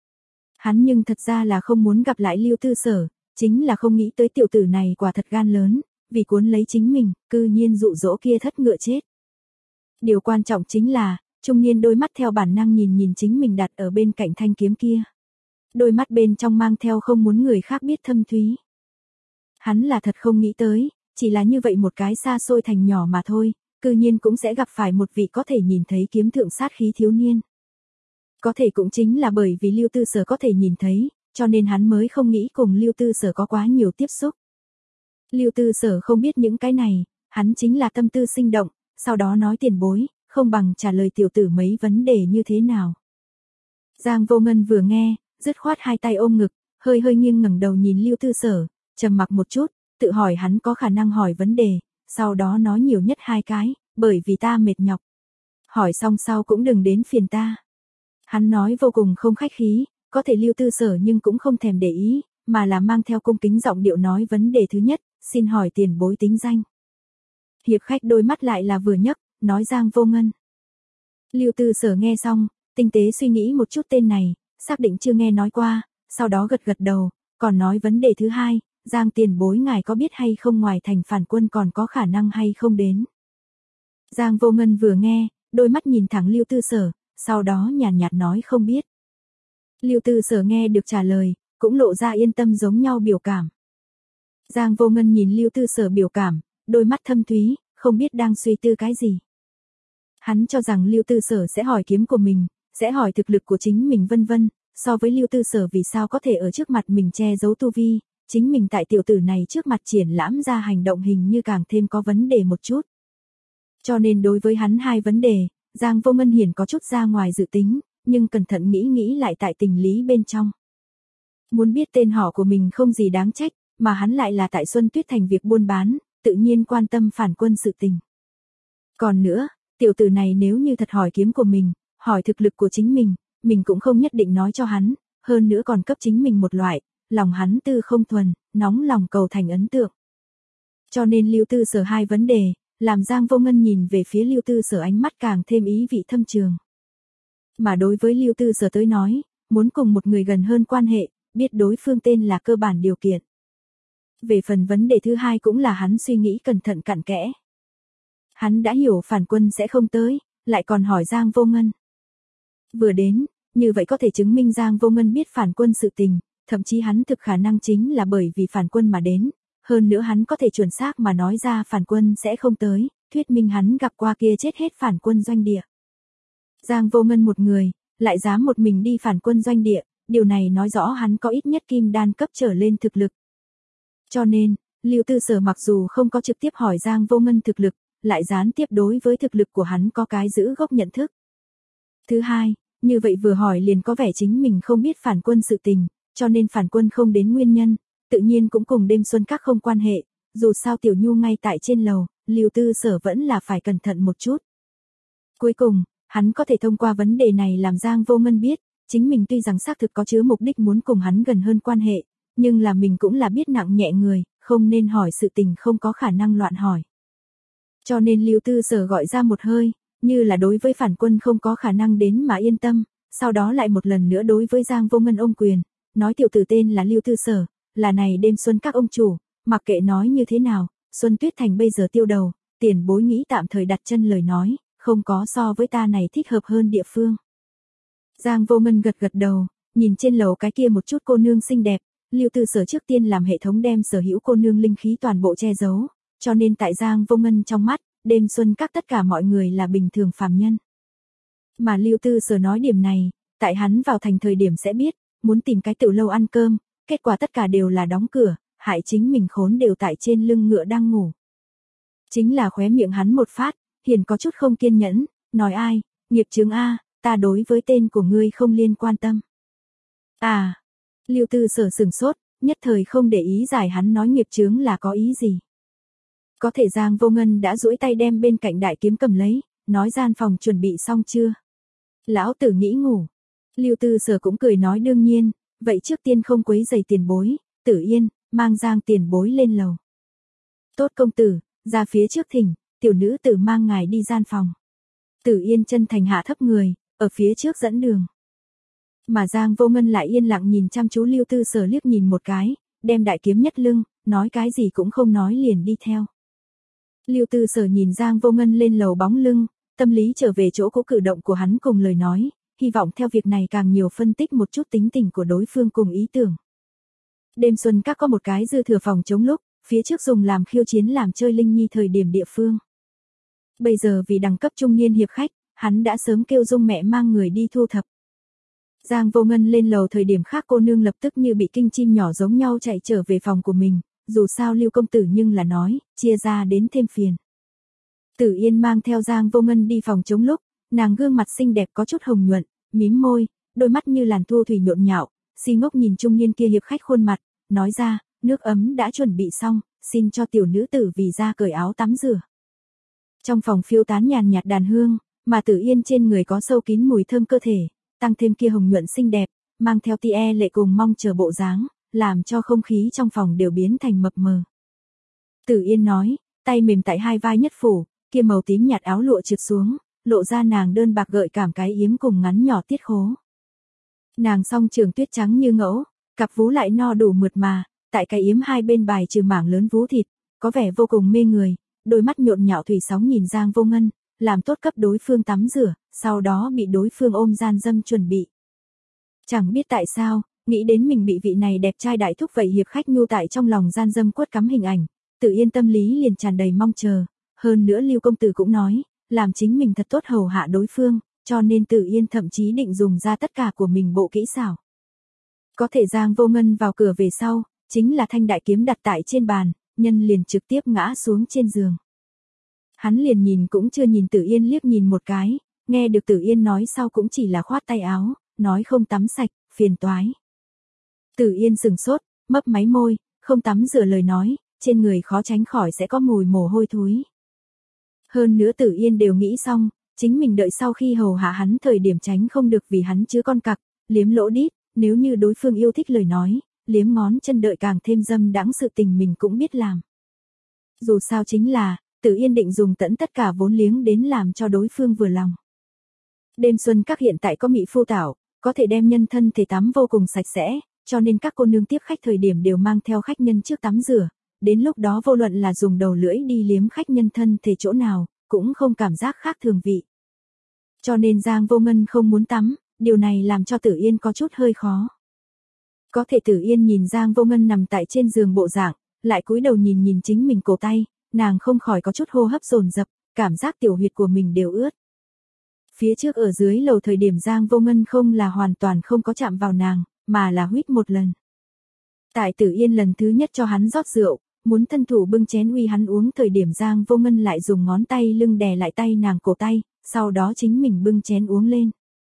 Hắn nhưng thật ra là không muốn gặp lại Lưu Tư Sở, chính là không nghĩ tới tiểu tử này quả thật gan lớn, vì cuốn lấy chính mình, cư nhiên dụ dỗ kia thất ngựa chết. Điều quan trọng chính là, trung niên đôi mắt theo bản năng nhìn nhìn chính mình đặt ở bên cạnh thanh kiếm kia. Đôi mắt bên trong mang theo không muốn người khác biết thâm thúy. Hắn là thật không nghĩ tới, chỉ là như vậy một cái xa xôi thành nhỏ mà thôi, cư nhiên cũng sẽ gặp phải một vị có thể nhìn thấy kiếm thượng sát khí thiếu niên. Có thể cũng chính là bởi vì Lưu Tư Sở có thể nhìn thấy, cho nên hắn mới không nghĩ cùng Lưu Tư Sở có quá nhiều tiếp xúc. Lưu Tư Sở không biết những cái này, hắn chính là tâm tư sinh động, sau đó nói tiền bối, không bằng trả lời tiểu tử mấy vấn đề như thế nào. Giang Vô Ngân vừa nghe, dứt khoát hai tay ôm ngực, hơi hơi nghiêng ngẩng đầu nhìn Lưu Tư Sở, trầm mặc một chút, tự hỏi hắn có khả năng hỏi vấn đề, sau đó nói nhiều nhất hai cái, bởi vì ta mệt nhọc. Hỏi xong sau cũng đừng đến phiền ta. Hắn nói vô cùng không khách khí, có thể Lưu Tư Sở nhưng cũng không thèm để ý, mà là mang theo cung kính giọng điệu nói vấn đề thứ nhất, xin hỏi tiền bối tính danh. Hiệp khách đôi mắt lại là vừa nhấc, nói Giang Vô Ngân. Lưu Tư Sở nghe xong, tinh tế suy nghĩ một chút tên này, xác định chưa nghe nói qua, sau đó gật gật đầu, còn nói vấn đề thứ hai, Giang tiền bối ngài có biết hay không ngoài thành phản quân còn có khả năng hay không đến. Giang Vô Ngân vừa nghe, đôi mắt nhìn thẳng Lưu Tư Sở, sau đó nhàn nhạt nói không biết. Lưu Tư Sở nghe được trả lời, cũng lộ ra yên tâm giống nhau biểu cảm. Giang Vô Ngân nhìn Lưu Tư Sở biểu cảm, đôi mắt thâm thúy, không biết đang suy tư cái gì. Hắn cho rằng Lưu Tư Sở sẽ hỏi kiếm của mình, sẽ hỏi thực lực của chính mình vân vân, so với Lưu Tư Sở vì sao có thể ở trước mặt mình che giấu tu vi, chính mình tại tiểu tử này trước mặt triển lãm ra hành động hình như càng thêm có vấn đề một chút. Cho nên đối với hắn hai vấn đề, Giang Vô Ngân hiển có chút ra ngoài dự tính, nhưng cẩn thận nghĩ nghĩ lại tại tình lý bên trong. Muốn biết tên họ của mình không gì đáng trách, mà hắn lại là tại Xuân Tuyết Thành việc buôn bán, tự nhiên quan tâm phản quân sự tình. Còn nữa, tiểu tử này nếu như thật hỏi kiếm của mình, hỏi thực lực của chính mình, mình cũng không nhất định nói cho hắn, hơn nữa còn cấp chính mình một loại, lòng hắn tư không thuần, nóng lòng cầu thành ấn tượng. Cho nên Lưu Tư Sở hai vấn đề, làm Giang Vô Ngân nhìn về phía Lưu Tư Sở ánh mắt càng thêm ý vị thâm trường. Mà đối với Lưu Tư Sở tới nói, muốn cùng một người gần hơn quan hệ, biết đối phương tên là cơ bản điều kiện. Về phần vấn đề thứ hai cũng là hắn suy nghĩ cẩn thận cặn kẽ. Hắn đã hiểu phản quân sẽ không tới, lại còn hỏi Giang Vô Ngân. Vừa đến, như vậy có thể chứng minh Giang Vô Ngân biết phản quân sự tình, thậm chí hắn thực khả năng chính là bởi vì phản quân mà đến, hơn nữa hắn có thể chuẩn xác mà nói ra phản quân sẽ không tới, thuyết minh hắn gặp qua kia chết hết phản quân doanh địa. Giang Vô Ngân một người, lại dám một mình đi phản quân doanh địa, điều này nói rõ hắn có ít nhất kim đan cấp trở lên thực lực. Cho nên, Lưu Tư Sở mặc dù không có trực tiếp hỏi Giang Vô Ngân thực lực, lại gián tiếp đối với thực lực của hắn có cái giữ gốc nhận thức. Thứ hai, như vậy vừa hỏi liền có vẻ chính mình không biết phản quân sự tình, cho nên phản quân không đến nguyên nhân, tự nhiên cũng cùng đêm xuân các không quan hệ, dù sao Tiểu Nhu ngay tại trên lầu, Lưu Tư Sở vẫn là phải cẩn thận một chút. Cuối cùng, hắn có thể thông qua vấn đề này làm Giang Vô Ngân biết, chính mình tuy rằng xác thực có chứa mục đích muốn cùng hắn gần hơn quan hệ, nhưng là mình cũng là biết nặng nhẹ người, không nên hỏi sự tình không có khả năng loạn hỏi. Cho nên Lưu Tư Sở gọi ra một hơi, như là đối với phản quân không có khả năng đến mà yên tâm, sau đó lại một lần nữa đối với Giang Vô Ngân ôm quyền, nói tiểu tử tên là Lưu Tư Sở, là này đêm xuân các ông chủ, mặc kệ nói như thế nào, Xuân Tuyết Thành bây giờ tiêu đầu, tiền bối nghĩ tạm thời đặt chân lời nói, không có so với ta này thích hợp hơn địa phương. Giang Vô Ngân gật gật đầu, nhìn trên lầu cái kia một chút cô nương xinh đẹp, Lưu Tư Sở trước tiên làm hệ thống đem sở hữu cô nương linh khí toàn bộ che giấu, cho nên tại Giang Vô Ngân trong mắt, đêm xuân các tất cả mọi người là bình thường phàm nhân. Mà Lưu Tư Sở nói điểm này, tại hắn vào thành thời điểm sẽ biết, muốn tìm cái tiểu lâu ăn cơm, kết quả tất cả đều là đóng cửa, hại chính mình khốn đều tại trên lưng ngựa đang ngủ. Chính là khóe miệng hắn một phát, hiền có chút không kiên nhẫn, nói ai, nghiệp chướng a, ta đối với tên của ngươi không liên quan tâm. À, Lưu Tư Sở sừng sốt, nhất thời không để ý giải hắn nói nghiệp chướng là có ý gì. Có thể Giang Vô Ngân đã duỗi tay đem bên cạnh đại kiếm cầm lấy, nói gian phòng chuẩn bị xong chưa? Lão tử nghĩ ngủ. Lưu Tư Sở cũng cười nói đương nhiên, vậy trước tiên không quấy giày tiền bối, Tử Yên, mang Giang tiền bối lên lầu. Tốt công tử, ra phía trước thỉnh, tiểu nữ tử mang ngài đi gian phòng. Tử Yên chân thành hạ thấp người, ở phía trước dẫn đường. Mà Giang Vô Ngân lại yên lặng nhìn chăm chú Lưu Tư Sở liếc nhìn một cái, đem đại kiếm nhất lưng, nói cái gì cũng không nói liền đi theo. Lưu Tư Sở nhìn Giang Vô Ngân lên lầu bóng lưng, tâm lý trở về chỗ cũ cử động của hắn cùng lời nói, hy vọng theo việc này càng nhiều phân tích một chút tính tình của đối phương cùng ý tưởng. Đêm xuân các có một cái dư thừa phòng chống lúc, phía trước dùng làm khiêu chiến làm chơi linh nhi thời điểm địa phương. Bây giờ vì đẳng cấp trung niên hiệp khách, hắn đã sớm kêu Dung mẹ mang người đi thu thập. Giang Vô Ngân lên lầu thời điểm khác cô nương lập tức như bị kinh chim nhỏ giống nhau chạy trở về phòng của mình, dù sao Lưu công tử nhưng là nói, chia ra đến thêm phiền. Tử Yên mang theo Giang Vô Ngân đi phòng chống lúc, nàng gương mặt xinh đẹp có chút hồng nhuận, mím môi, đôi mắt như làn thu thủy nhộn nhạo, si ngốc nhìn trung niên kia hiệp khách khuôn mặt, nói ra, nước ấm đã chuẩn bị xong, xin cho tiểu nữ tử vì ra cởi áo tắm rửa. Trong phòng phiêu tán nhàn nhạt đàn hương, mà Tử Yên trên người có sâu kín mùi thơm cơ thể, tăng thêm kia hồng nhuận xinh đẹp, mang theo tia e lệ cùng mong chờ bộ dáng, làm cho không khí trong phòng đều biến thành mập mờ. Tử Yên nói, tay mềm tại hai vai nhất phủ, kia màu tím nhạt áo lụa trượt xuống, lộ ra nàng đơn bạc gợi cảm cái yếm cùng ngắn nhỏ tiết khố. Nàng song trường tuyết trắng như ngẫu, cặp vú lại no đủ mượt mà, tại cái yếm hai bên bài trừ mảng lớn vú thịt, có vẻ vô cùng mê người, đôi mắt nhộn nhạo thủy sóng nhìn Giang Vô Ngân, làm tốt cấp đối phương tắm rửa, sau đó bị đối phương ôm gian dâm chuẩn bị. Chẳng biết tại sao, nghĩ đến mình bị vị này đẹp trai đại thúc vậy hiệp khách nhu tại trong lòng gian dâm quất cắm hình ảnh, Tự Yên tâm lý liền tràn đầy mong chờ, hơn nữa Lưu công tử cũng nói, làm chính mình thật tốt hầu hạ đối phương, cho nên Tự Yên thậm chí định dùng ra tất cả của mình bộ kỹ xảo. Có thể Giang Vô Ngân vào cửa về sau, chính là thanh đại kiếm đặt tại trên bàn, nhân liền trực tiếp ngã xuống trên giường. Hắn liền nhìn cũng chưa nhìn Tử Yên liếc nhìn một cái, nghe được Tử Yên nói sau cũng chỉ là khoát tay áo, nói không tắm sạch, phiền toái. Tử Yên sừng sốt, mấp máy môi, không tắm rửa lời nói, trên người khó tránh khỏi sẽ có mùi mồ hôi thối. Hơn nữa Tử Yên đều nghĩ xong, chính mình đợi sau khi hầu hạ hắn thời điểm tránh không được vì hắn chứa con cặc, liếm lỗ đít, nếu như đối phương yêu thích lời nói, liếm ngón chân đợi càng thêm dâm đãng sự tình mình cũng biết làm. Dù sao chính là, Tử Yên định dùng tận tất cả vốn liếng đến làm cho đối phương vừa lòng. Đêm xuân các hiện tại có mỹ phu tảo, có thể đem nhân thân thể tắm vô cùng sạch sẽ, cho nên các cô nương tiếp khách thời điểm đều mang theo khách nhân trước tắm rửa, đến lúc đó vô luận là dùng đầu lưỡi đi liếm khách nhân thân thể chỗ nào, cũng không cảm giác khác thường vị. Cho nên Giang Vô Ngân không muốn tắm, điều này làm cho Tử Yên có chút hơi khó. Có thể Tử Yên nhìn Giang Vô Ngân nằm tại trên giường bộ dạng, lại cúi đầu nhìn nhìn chính mình cổ tay, nàng không khỏi có chút hô hấp dồn dập, cảm giác tiểu huyệt của mình đều ướt. Phía trước ở dưới lầu thời điểm Giang Vô Ngân không là hoàn toàn không có chạm vào nàng, mà là huýt một lần. Tại Tử Yên lần thứ nhất cho hắn rót rượu, muốn thân thủ bưng chén uy hắn uống thời điểm Giang Vô Ngân lại dùng ngón tay lưng đè lại tay nàng cổ tay, sau đó chính mình bưng chén uống lên.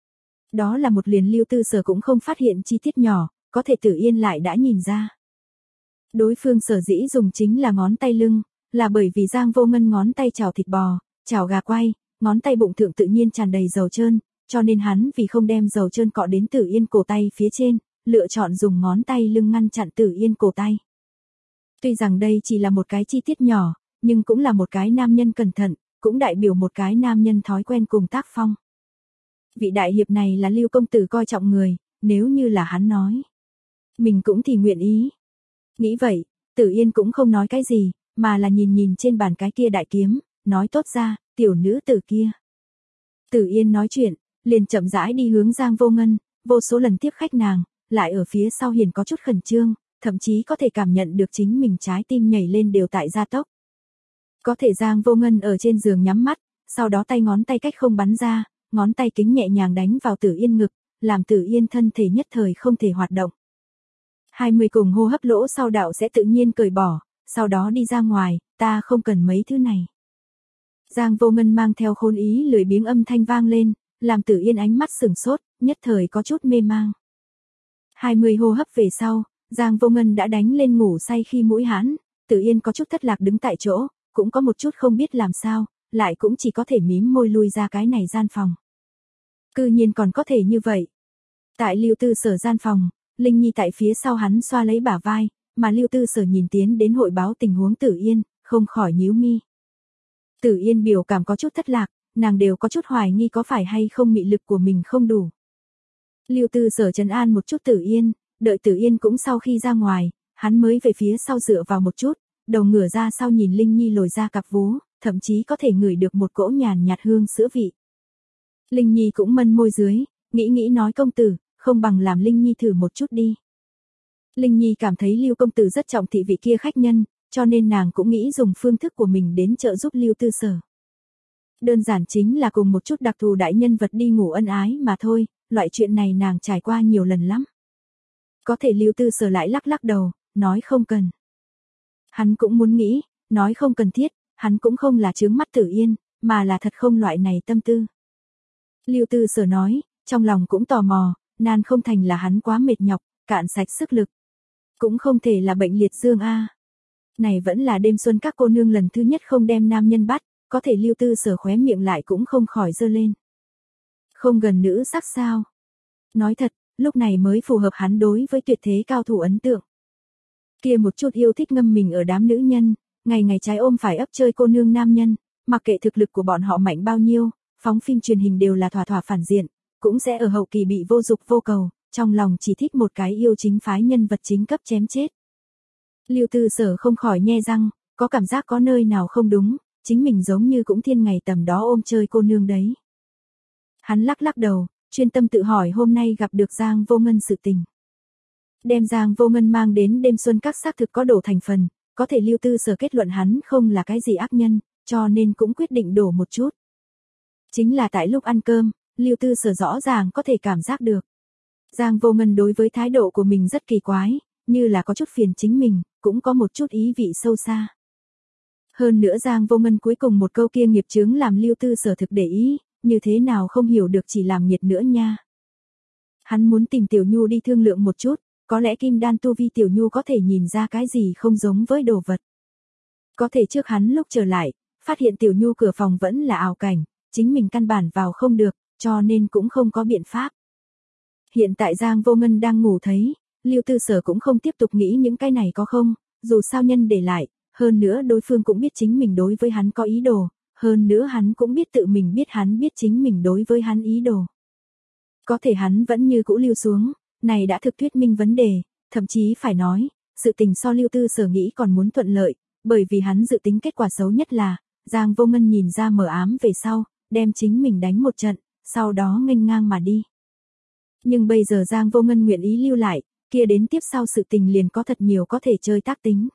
Đó là một liền Lưu Tư Sở cũng không phát hiện chi tiết nhỏ, có thể Tử Yên lại đã nhìn ra. Đối phương sở dĩ dùng chính là ngón tay lưng, là bởi vì Giang Vô Ngân ngón tay chảo thịt bò, chảo gà quay, ngón tay bụng thượng tự nhiên tràn đầy dầu trơn, cho nên hắn vì không đem dầu trơn cọ đến Tử Yên cổ tay phía trên, lựa chọn dùng ngón tay lưng ngăn chặn Tử Yên cổ tay. Tuy rằng đây chỉ là một cái chi tiết nhỏ, nhưng cũng là một cái nam nhân cẩn thận, cũng đại biểu một cái nam nhân thói quen cùng tác phong. Vị đại hiệp này là Lưu công tử coi trọng người, nếu như là hắn nói, mình cũng thì nguyện ý. Nghĩ vậy, Tử Yên cũng không nói cái gì, mà là nhìn nhìn trên bàn cái kia đại kiếm, nói tốt ra, tiểu nữ tử kia. Tử Yên nói chuyện, liền chậm rãi đi hướng Giang Vô Ngân, vô số lần tiếp khách nàng, lại ở phía sau hiền có chút khẩn trương, thậm chí có thể cảm nhận được chính mình trái tim nhảy lên đều tại gia tốc. Có thể Giang Vô Ngân ở trên giường nhắm mắt, sau đó tay ngón tay cách không bắn ra, ngón tay kính nhẹ nhàng đánh vào Tử Yên ngực, làm Tử Yên thân thể nhất thời không thể hoạt động. hai mươi cùng hô hấp lỗ sau đạo sẽ tự nhiên cởi bỏ, sau đó đi ra ngoài, ta không cần mấy thứ này. Giang Vô Ngân mang theo khôn ý lười biếng âm thanh vang lên, làm Tử Yên ánh mắt sửng sốt, nhất thời có chút mê mang. hai mươi hô hấp về sau, Giang Vô Ngân đã đánh lên ngủ say khi mũi hãn, Tử Yên có chút thất lạc đứng tại chỗ, cũng có một chút không biết làm sao, lại cũng chỉ có thể mím môi lui ra cái này gian phòng. Cư nhiên còn có thể như vậy. Tại Lưu Tư Sở gian phòng, Linh Nhi tại phía sau hắn xoa lấy bả vai, mà Lưu Tư Sở nhìn tiến đến hội báo tình huống Tử Yên, không khỏi nhíu mi. Tử Yên biểu cảm có chút thất lạc, nàng đều có chút hoài nghi có phải hay không mị lực của mình không đủ. Lưu Tư Sở trấn an một chút Tử Yên, đợi Tử Yên cũng sau khi ra ngoài, hắn mới về phía sau dựa vào một chút, đầu ngửa ra sau nhìn Linh Nhi lồi ra cặp vú, thậm chí có thể ngửi được một cỗ nhàn nhạt hương sữa vị. Linh Nhi cũng mân môi dưới, nghĩ nghĩ nói công tử, không bằng làm Linh Nhi thử một chút đi. Linh Nhi cảm thấy Lưu công tử rất trọng thị vị kia khách nhân, cho nên nàng cũng nghĩ dùng phương thức của mình đến trợ giúp Lưu Tư Sở. Đơn giản chính là cùng một chút đặc thù đại nhân vật đi ngủ ân ái mà thôi, loại chuyện này nàng trải qua nhiều lần lắm. Có thể Lưu Tư Sở lại lắc lắc đầu, nói không cần. Hắn cũng muốn nghĩ, nói không cần thiết, hắn cũng không là chướng mắt Tử Yên, mà là thật không loại này tâm tư. Lưu Tư Sở nói, trong lòng cũng tò mò, nan không thành là hắn quá mệt nhọc, cạn sạch sức lực. Cũng không thể là bệnh liệt dương a. Này vẫn là đêm xuân các cô nương lần thứ nhất không đem nam nhân bắt, có thể Lưu Tư Sở khóe miệng lại cũng không khỏi giơ lên. Không gần nữ sắc sao? Nói thật, lúc này mới phù hợp hắn đối với tuyệt thế cao thủ ấn tượng. Kia một chút yêu thích ngâm mình ở đám nữ nhân, ngày ngày trái ôm phải ấp chơi cô nương nam nhân, mặc kệ thực lực của bọn họ mạnh bao nhiêu, phóng phim truyền hình đều là thỏa thỏa phản diện, cũng sẽ ở hậu kỳ bị vô dục vô cầu, trong lòng chỉ thích một cái yêu chính phái nhân vật chính cấp chém chết. Lưu Tư Sở không khỏi nhe răng, có cảm giác có nơi nào không đúng, chính mình giống như cũng thiên ngày tầm đó ôm chơi cô nương đấy. Hắn lắc lắc đầu, chuyên tâm tự hỏi hôm nay gặp được Giang Vô Ngân sự tình. Đem Giang Vô Ngân mang đến đêm xuân các xác thực có đổ thành phần, có thể Lưu Tư Sở kết luận hắn không là cái gì ác nhân, cho nên cũng quyết định đổ một chút. Chính là tại lúc ăn cơm, Lưu Tư Sở rõ ràng có thể cảm giác được. Giang Vô Ngân đối với thái độ của mình rất kỳ quái, như là có chút phiền chính mình, cũng có một chút ý vị sâu xa. Hơn nữa Giang Vô Ngân cuối cùng một câu kia nghiệp chướng làm Lưu Tư Sở thực để ý, như thế nào không hiểu được chỉ làm nhiệt nữa nha. Hắn muốn tìm Tiểu Nhu đi thương lượng một chút, có lẽ kim đan tu vi Tiểu Nhu có thể nhìn ra cái gì không giống với đồ vật. Có thể trước hắn lúc trở lại, phát hiện Tiểu Nhu cửa phòng vẫn là ảo cảnh, chính mình căn bản vào không được, cho nên cũng không có biện pháp. Hiện tại Giang Vô Ngân đang ngủ thấy, Lưu Tư Sở cũng không tiếp tục nghĩ những cái này có không, dù sao nhân để lại, hơn nữa đối phương cũng biết chính mình đối với hắn có ý đồ, hơn nữa hắn cũng biết tự mình biết hắn biết chính mình đối với hắn ý đồ. Có thể hắn vẫn như cũ lưu xuống, này đã thực thuyết minh vấn đề, thậm chí phải nói, sự tình so Lưu Tư Sở nghĩ còn muốn thuận lợi, bởi vì hắn dự tính kết quả xấu nhất là, Giang Vô Ngân nhìn ra mờ ám về sau, đem chính mình đánh một trận, sau đó nghênh ngang mà đi. Nhưng bây giờ Giang Vô Ngân nguyện ý lưu lại, kia đến tiếp sau sự tình liền có thật nhiều có thể chơi tác tính.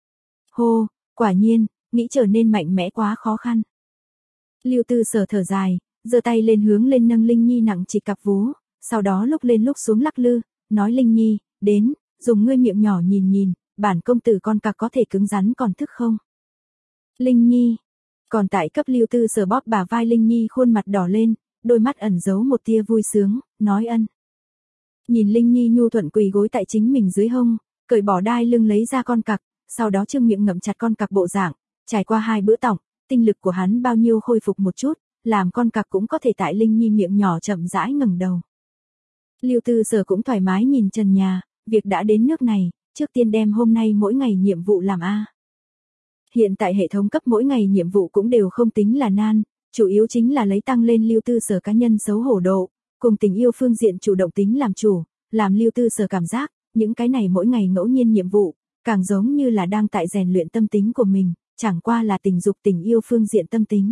Hô, quả nhiên, nghĩ trở nên mạnh mẽ quá khó khăn. Lưu Tư Sở thở dài, giơ tay lên hướng lên nâng Linh Nhi nặng chỉ cặp vú, sau đó lúc lên lúc xuống lắc lư, nói Linh Nhi, đến, dùng ngươi miệng nhỏ nhìn nhìn, bản công tử con cặc có thể cứng rắn còn thức không? Linh Nhi, còn tại cấp Lưu Tư Sở bóp bả vai Linh Nhi khuôn mặt đỏ lên, đôi mắt ẩn giấu một tia vui sướng, nói ân. Nhìn Linh Nhi nhu thuận quỳ gối tại chính mình dưới hông, cởi bỏ đai lưng lấy ra con cặc, sau đó trương miệng ngậm chặt con cặc bộ dạng, trải qua hai bữa tỏng, tinh lực của hắn bao nhiêu khôi phục một chút, làm con cặc cũng có thể tại Linh Nhi miệng nhỏ chậm rãi ngẩng đầu. Lưu Tư Sở cũng thoải mái nhìn trần nhà, việc đã đến nước này, trước tiên đem hôm nay mỗi ngày nhiệm vụ làm a. Hiện tại hệ thống cấp mỗi ngày nhiệm vụ cũng đều không tính là nan, chủ yếu chính là lấy tăng lên Lưu Tư Sở cá nhân xấu hổ độ, cùng tình yêu phương diện chủ động tính làm chủ, làm Lưu Tư Sở cảm giác, những cái này mỗi ngày ngẫu nhiên nhiệm vụ, càng giống như là đang tại rèn luyện tâm tính của mình, chẳng qua là tình dục tình yêu phương diện tâm tính.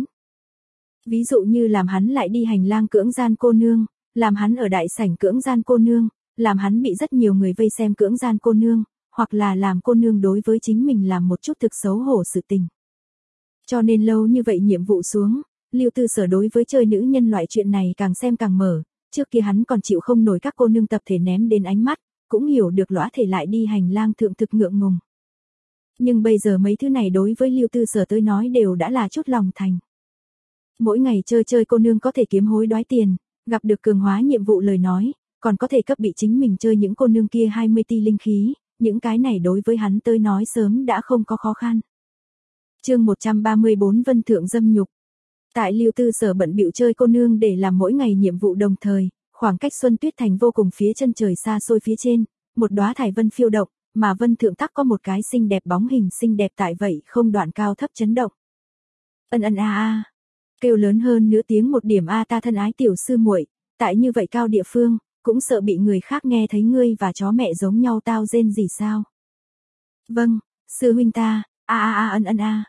Ví dụ như làm hắn lại đi hành lang cưỡng gian cô nương, làm hắn ở đại sảnh cưỡng gian cô nương, làm hắn bị rất nhiều người vây xem cưỡng gian cô nương, hoặc là làm cô nương đối với chính mình làm một chút thực xấu hổ sự tình. Cho nên lâu như vậy nhiệm vụ xuống, Lưu Tư Sở đối với chơi nữ nhân loại chuyện này càng xem càng mở, trước kia hắn còn chịu không nổi các cô nương tập thể ném đến ánh mắt, cũng hiểu được lõa thể lại đi hành lang thượng thực ngượng ngùng. Nhưng bây giờ mấy thứ này đối với Lưu Tư Sở tới nói đều đã là chút lòng thành. Mỗi ngày chơi chơi cô nương có thể kiếm hối đoái tiền, gặp được cường hóa nhiệm vụ lời nói, còn có thể cấp bị chính mình chơi những cô nương kia hai mươi ti linh khí, những cái này đối với hắn tới nói sớm đã không có khó khăn. Chương một trăm ba mươi bốn Vân Thượng dâm nhục. Tại Lưu Tư Sở bận bịu chơi cô nương để làm mỗi ngày nhiệm vụ đồng thời, khoảng cách Xuân Tuyết Thành vô cùng phía chân trời xa xôi phía trên, một đóa thải vân phiêu động, mà Vân Thượng tắc có một cái xinh đẹp bóng hình xinh đẹp tại vậy không đoạn cao thấp chấn động. Ân ân a a, kêu lớn hơn nữa tiếng một điểm a ta thân ái tiểu sư muội, tại như vậy cao địa phương, cũng sợ bị người khác nghe thấy ngươi và chó mẹ giống nhau tao rên gì sao? Vâng, sư huynh ta, a a a ân ân a.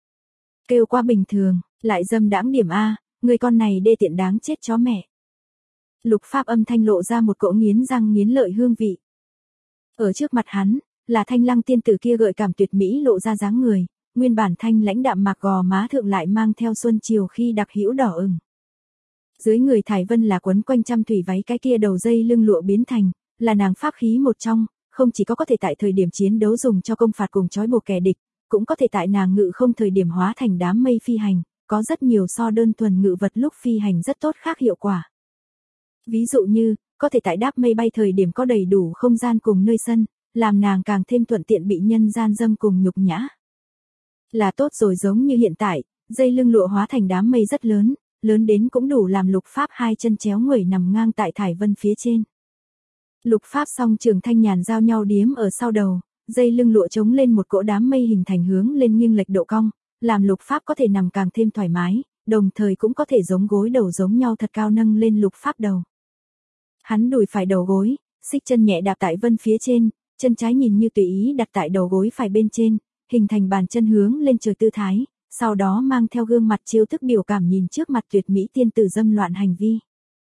Kêu qua bình thường, lại dâm đãng điểm a, người con này đê tiện đáng chết chó mẹ. Lục Pháp âm thanh lộ ra một cỗ nghiến răng nghiến lợi hương vị. Ở trước mặt hắn, là Thanh Lăng tiên tử kia gợi cảm tuyệt mỹ lộ ra dáng người, nguyên bản thanh lãnh đạm mạc gò má thượng lại mang theo xuân chiều khi đặc hữu đỏ ửng. Dưới người thải vân là quấn quanh trăm thủy váy cái kia đầu dây lưng lụa biến thành, là nàng pháp khí một trong, không chỉ có có thể tại thời điểm chiến đấu dùng cho công phạt cùng trói buộc kẻ địch, cũng có thể tại nàng ngự không thời điểm hóa thành đám mây phi hành, có rất nhiều so đơn thuần ngự vật lúc phi hành rất tốt khác hiệu quả. Ví dụ như, có thể tại đáp mây bay thời điểm có đầy đủ không gian cùng nơi sân, làm nàng càng thêm thuận tiện bị nhân gian dâm cùng nhục nhã. Là tốt rồi, giống như hiện tại, dây lưng lụa hóa thành đám mây rất lớn, lớn đến cũng đủ làm Lục Pháp hai chân chéo người nằm ngang tại thải vân phía trên. Lục Pháp song trường thanh nhàn giao nhau điếm ở sau đầu, dây lưng lụa chống lên một cỗ đám mây hình thành hướng lên nghiêng lệch độ cong, làm Lục Pháp có thể nằm càng thêm thoải mái, đồng thời cũng có thể giống gối đầu giống nhau thật cao nâng lên Lục Pháp đầu. Hắn đùi phải đầu gối, xích chân nhẹ đạp tại vân phía trên, chân trái nhìn như tùy ý đặt tại đầu gối phải bên trên, hình thành bàn chân hướng lên trời tư thái, sau đó mang theo gương mặt chiêu thức biểu cảm nhìn trước mặt tuyệt mỹ tiên tử dâm loạn hành vi.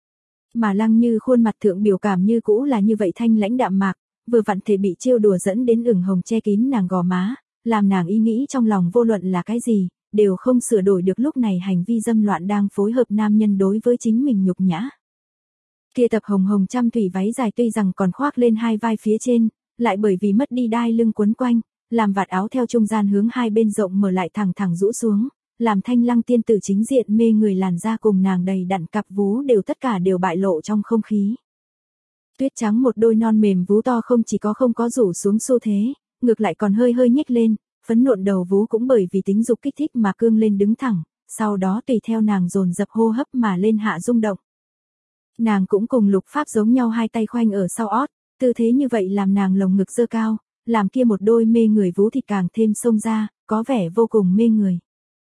Mà Lăng Như khuôn mặt thượng biểu cảm như cũ là như vậy thanh lãnh đạm mạc, vừa vặn thể bị trêu đùa dẫn đến ửng hồng che kín nàng gò má, làm nàng ý nghĩ trong lòng vô luận là cái gì, đều không sửa đổi được lúc này hành vi dâm loạn đang phối hợp nam nhân đối với chính mình nhục nhã. Kia tập hồng hồng trăm thủy váy dài tuy rằng còn khoác lên hai vai phía trên, lại bởi vì mất đi đai lưng quấn quanh, làm vạt áo theo trung gian hướng hai bên rộng mở lại thẳng thẳng rũ xuống, làm Thanh Lăng tiên tử chính diện mê người làn da cùng nàng đầy đặn cặp vú đều tất cả đều bại lộ trong không khí. Tuyết trắng một đôi non mềm vú to không chỉ có không có rủ xuống xu thế, ngược lại còn hơi hơi nhếch lên, phấn nộn đầu vú cũng bởi vì tính dục kích thích mà cương lên đứng thẳng, sau đó tùy theo nàng dồn dập hô hấp mà lên hạ rung động. Nàng cũng cùng Lục Pháp giống nhau hai tay khoanh ở sau ót, tư thế như vậy làm nàng lồng ngực dơ cao, làm kia một đôi mê người vú thịt càng thêm xông ra, có vẻ vô cùng mê người.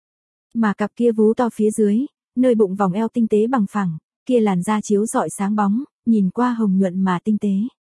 Mà cặp kia vú to phía dưới, nơi bụng vòng eo tinh tế bằng phẳng, kia làn da chiếu rọi sáng bóng, nhìn qua hồng nhuận mà tinh tế.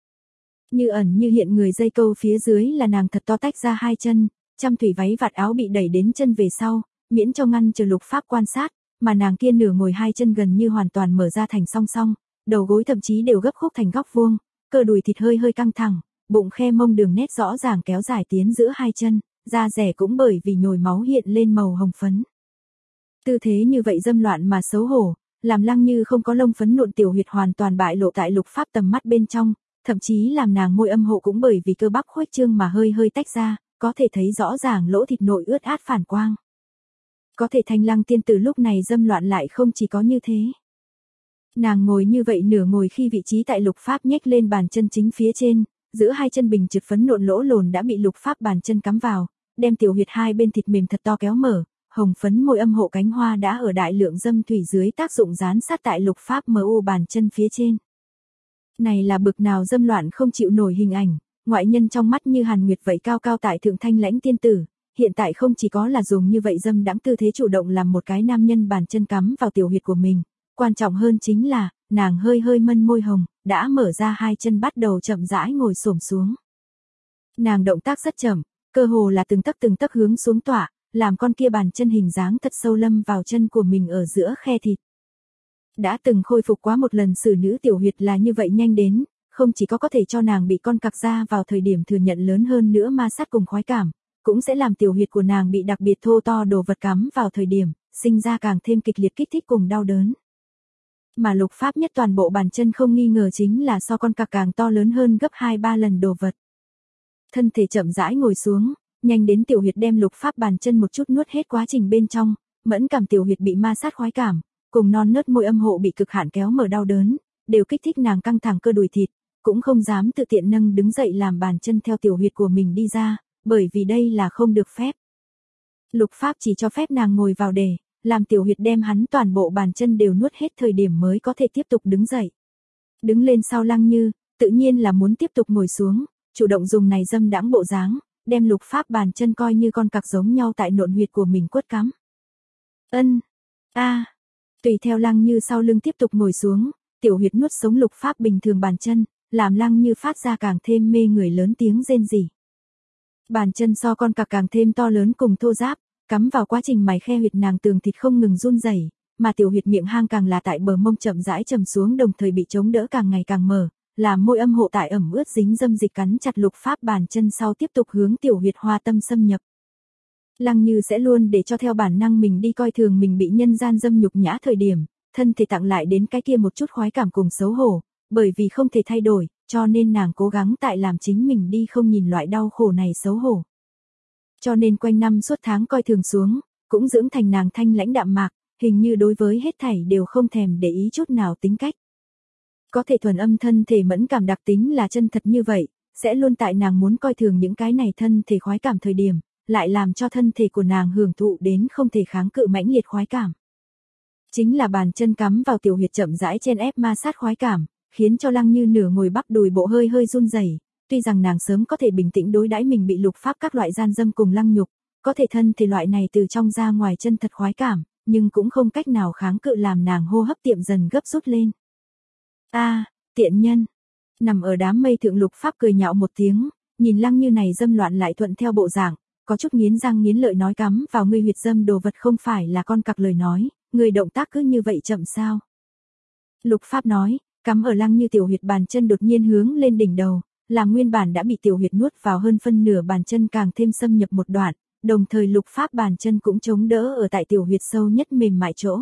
Như ẩn như hiện người dây câu phía dưới là nàng thật to tách ra hai chân, trăm thủy váy vạt áo bị đẩy đến chân về sau, miễn cho ngăn chờ Lục Pháp quan sát, mà nàng kia nửa ngồi hai chân gần như hoàn toàn mở ra thành song song, đầu gối thậm chí đều gấp khúc thành góc vuông, cơ đùi thịt hơi hơi căng thẳng, bụng khe mông đường nét rõ ràng kéo dài tiến giữa hai chân, da rẻ cũng bởi vì nhồi máu hiện lên màu hồng phấn. Tư thế như vậy dâm loạn mà xấu hổ, làm Lăng Như không có lông phấn nộn tiểu huyệt hoàn toàn bại lộ tại Lục Pháp tầm mắt bên trong, thậm chí làm nàng môi âm hộ cũng bởi vì cơ bắp khuếch trương mà hơi hơi tách ra, có thể thấy rõ ràng lỗ thịt nội ướt át phản quang. Có thể Thanh Lăng tiên tử lúc này dâm loạn lại không chỉ có như thế. Nàng ngồi như vậy nửa ngồi khi vị trí tại Lục Pháp nhếch lên bàn chân chính phía trên, giữa hai chân bình trượt phấn nộn lỗ lồn đã bị Lục Pháp bàn chân cắm vào, đem tiểu huyệt hai bên thịt mềm thật to kéo mở, hồng phấn môi âm hộ cánh hoa đã ở đại lượng dâm thủy dưới tác dụng dán sát tại Lục Pháp mờ u bàn chân phía trên. Này là bực nào dâm loạn không chịu nổi hình ảnh, ngoại nhân trong mắt như Hàn Nguyệt vậy cao cao tại thượng thanh lãnh tiên tử, hiện tại không chỉ có là dùng như vậy dâm đãng tư thế chủ động làm một cái nam nhân bàn chân cắm vào tiểu huyệt của mình, quan trọng hơn chính là, nàng hơi hơi mân môi hồng, đã mở ra hai chân bắt đầu chậm rãi ngồi xổm xuống. Nàng động tác rất chậm, cơ hồ là từng tấc từng tấc hướng xuống tọa, làm con kia bàn chân hình dáng thật sâu lâm vào chân của mình ở giữa khe thịt. Đã từng khôi phục quá một lần xử nữ tiểu huyệt là như vậy nhanh đến, không chỉ có có thể cho nàng bị con cặc ra vào thời điểm thừa nhận lớn hơn nữa ma sát cùng khoái cảm, cũng sẽ làm tiểu huyệt của nàng bị đặc biệt thô to đồ vật cắm vào thời điểm, sinh ra càng thêm kịch liệt kích thích cùng đau đớn. Mà lục pháp nhất toàn bộ bàn chân không nghi ngờ chính là so con cặc càng to lớn hơn gấp hai ba lần đồ vật. Thân thể chậm rãi ngồi xuống, nhanh đến tiểu huyệt đem lục pháp bàn chân một chút nuốt hết quá trình bên trong, mẫn cảm tiểu huyệt bị ma sát khoái cảm, cùng non nớt môi âm hộ bị cực hạn kéo mở đau đớn, đều kích thích nàng căng thẳng cơ đùi thịt, cũng không dám tự tiện nâng đứng dậy làm bàn chân theo tiểu huyệt của mình đi ra, bởi vì đây là không được phép. Lục pháp chỉ cho phép nàng ngồi vào để, làm tiểu huyệt đem hắn toàn bộ bàn chân đều nuốt hết thời điểm mới có thể tiếp tục đứng dậy. Đứng lên sau Lăng Như, tự nhiên là muốn tiếp tục ngồi xuống, chủ động dùng này dâm đãng bộ dáng, đem lục pháp bàn chân coi như con cặc giống nhau tại nộn huyệt của mình quất cắm. Ân, a, tùy theo Lăng Như sau lưng tiếp tục ngồi xuống, tiểu huyệt nuốt sống lục pháp bình thường bàn chân, làm Lăng Như phát ra càng thêm mê người lớn tiếng rên rỉ. Bàn chân so con cặc càng thêm to lớn cùng thô ráp, cắm vào quá trình mài khe huyệt nàng tường thịt không ngừng run rẩy, mà tiểu huyệt miệng hang càng là tại bờ mông chậm rãi trầm xuống đồng thời bị chống đỡ càng ngày càng mở, làm môi âm hộ tại ẩm ướt dính dâm dịch cắn chặt lục pháp bàn chân sau tiếp tục hướng tiểu huyệt hoa tâm xâm nhập. Lăng Như sẽ luôn để cho theo bản năng mình đi coi thường mình bị nhân gian dâm nhục nhã thời điểm, thân thể tặng lại đến cái kia một chút khoái cảm cùng xấu hổ, bởi vì không thể thay đổi, cho nên nàng cố gắng tại làm chính mình đi không nhìn loại đau khổ này xấu hổ. Cho nên quanh năm suốt tháng coi thường xuống, cũng dưỡng thành nàng thanh lãnh đạm mạc, hình như đối với hết thảy đều không thèm để ý chút nào tính cách. Có thể thuần âm thân thể mẫn cảm đặc tính là chân thật như vậy, sẽ luôn tại nàng muốn coi thường những cái này thân thể khoái cảm thời điểm, lại làm cho thân thể của nàng hưởng thụ đến không thể kháng cự mãnh liệt khoái cảm. Chính là bàn chân cắm vào tiểu huyệt chậm rãi chen ép ma sát khoái cảm, khiến cho Lăng Như nửa ngồi bắp đùi bộ hơi hơi run rẩy. Tuy rằng nàng sớm có thể bình tĩnh đối đãi mình bị lục pháp các loại gian dâm cùng lăng nhục, có thể thân thể loại này từ trong ra ngoài chân thật khoái cảm, nhưng cũng không cách nào kháng cự làm nàng hô hấp tiệm dần gấp rút lên. A, à, tiện nhân. Nằm ở đám mây thượng lục pháp cười nhạo một tiếng, nhìn Lăng Như này dâm loạn lại thuận theo bộ dạng, có chút nghiến răng nghiến lợi nói cắm vào ngươi huyệt dâm đồ vật không phải là con cặc lời nói, người động tác cứ như vậy chậm sao? Lục pháp nói, cắm ở Lăng Như tiểu huyệt bàn chân đột nhiên hướng lên đỉnh đầu, làm nguyên bản đã bị tiểu huyệt nuốt vào hơn phân nửa bàn chân càng thêm xâm nhập một đoạn, đồng thời lục pháp bàn chân cũng chống đỡ ở tại tiểu huyệt sâu nhất mềm mại chỗ.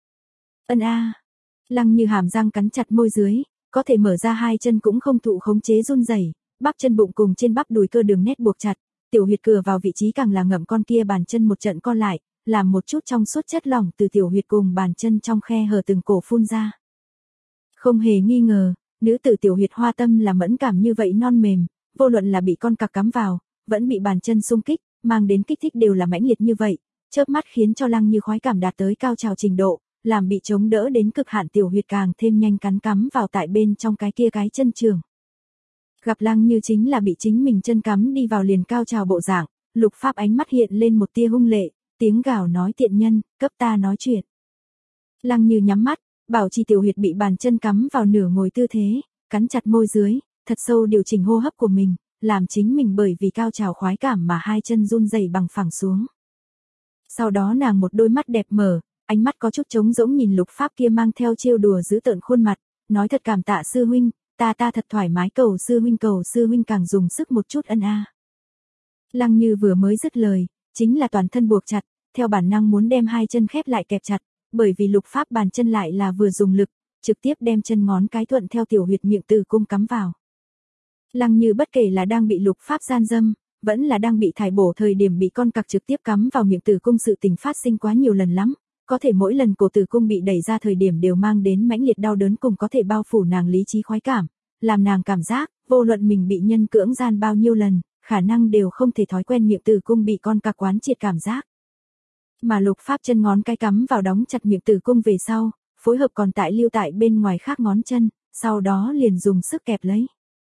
Ân a, à. Lăng Như hàm răng cắn chặt môi dưới, có thể mở ra hai chân cũng không thụ khống chế run rẩy, bắp chân bụng cùng trên bắp đùi cơ đường nét buộc chặt, tiểu huyệt cửa vào vị trí càng là ngậm con kia bàn chân một trận co lại, làm một chút trong suốt chất lỏng từ tiểu huyệt cùng bàn chân trong khe hở từng cổ phun ra. Không hề nghi ngờ, nữ tử tiểu huyệt hoa tâm là mẫn cảm như vậy non mềm, vô luận là bị con cặc cắm vào, vẫn bị bàn chân xung kích, mang đến kích thích đều là mãnh liệt như vậy, chớp mắt khiến cho Lăng Như khoái cảm đạt tới cao trào trình độ, làm bị chống đỡ đến cực hạn tiểu huyệt càng thêm nhanh cắn cắm vào tại bên trong cái kia cái chân trường. Gặp Lăng Như chính là bị chính mình chân cắm đi vào liền cao trào bộ dạng, lục pháp ánh mắt hiện lên một tia hung lệ, tiếng gào nói tiện nhân, cấp ta nói chuyện. Lăng Như nhắm mắt, bảo trì tiểu huyệt bị bàn chân cắm vào nửa ngồi tư thế, cắn chặt môi dưới, thật sâu điều chỉnh hô hấp của mình, làm chính mình bởi vì cao trào khoái cảm mà hai chân run rẩy bằng phẳng xuống. Sau đó nàng một đôi mắt đẹp mở, ánh mắt có chút trống rỗng nhìn lục pháp kia mang theo trêu đùa giữ tợn khuôn mặt, nói thật cảm tạ sư huynh, ta ta thật thoải mái cầu sư huynh cầu sư huynh càng dùng sức một chút ân a. Lăng Như vừa mới dứt lời, chính là toàn thân buộc chặt, theo bản năng muốn đem hai chân khép lại kẹp chặt, bởi vì lục pháp bàn chân lại là vừa dùng lực, trực tiếp đem chân ngón cái thuận theo tiểu huyệt miệng tử cung cắm vào. Lăng Như bất kể là đang bị lục pháp gian dâm, vẫn là đang bị thải bổ thời điểm bị con cặc trực tiếp cắm vào miệng tử cung sự tình phát sinh quá nhiều lần lắm, có thể mỗi lần cổ tử cung bị đẩy ra thời điểm đều mang đến mãnh liệt đau đớn cùng có thể bao phủ nàng lý trí khoái cảm, làm nàng cảm giác, vô luận mình bị nhân cưỡng gian bao nhiêu lần, khả năng đều không thể thói quen miệng tử cung bị con cặc quán triệt cảm giác. Mà lục pháp chân ngón cái cắm vào đóng chặt miệng tử cung về sau, phối hợp còn tại lưu tại bên ngoài khác ngón chân, sau đó liền dùng sức kẹp lấy.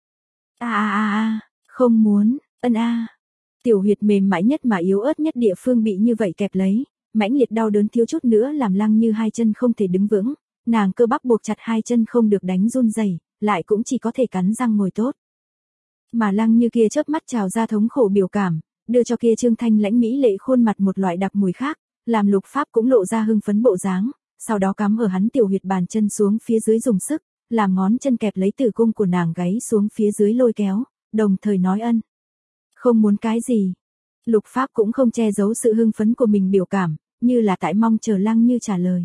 A a a a, không muốn, ân a. Tiểu huyệt mềm mại nhất mà yếu ớt nhất địa phương bị như vậy kẹp lấy, mãnh liệt đau đớn thiếu chút nữa làm Lăng Như hai chân không thể đứng vững, nàng cơ bắp buộc chặt hai chân không được đánh run rẩy, lại cũng chỉ có thể cắn răng ngồi tốt. Mà Lăng Như kia chớp mắt trào ra thống khổ biểu cảm, đưa cho kia trương thanh lãnh mỹ lệ khuôn mặt một loại đặc mùi khác, làm lục pháp cũng lộ ra hưng phấn bộ dáng, sau đó cắm ở hắn tiểu huyệt bàn chân xuống phía dưới dùng sức, làm ngón chân kẹp lấy tử cung của nàng gáy xuống phía dưới lôi kéo, đồng thời nói ân. Không muốn cái gì. Lục Pháp cũng không che giấu sự hưng phấn của mình biểu cảm, như là tại mong chờ Lăng Như trả lời.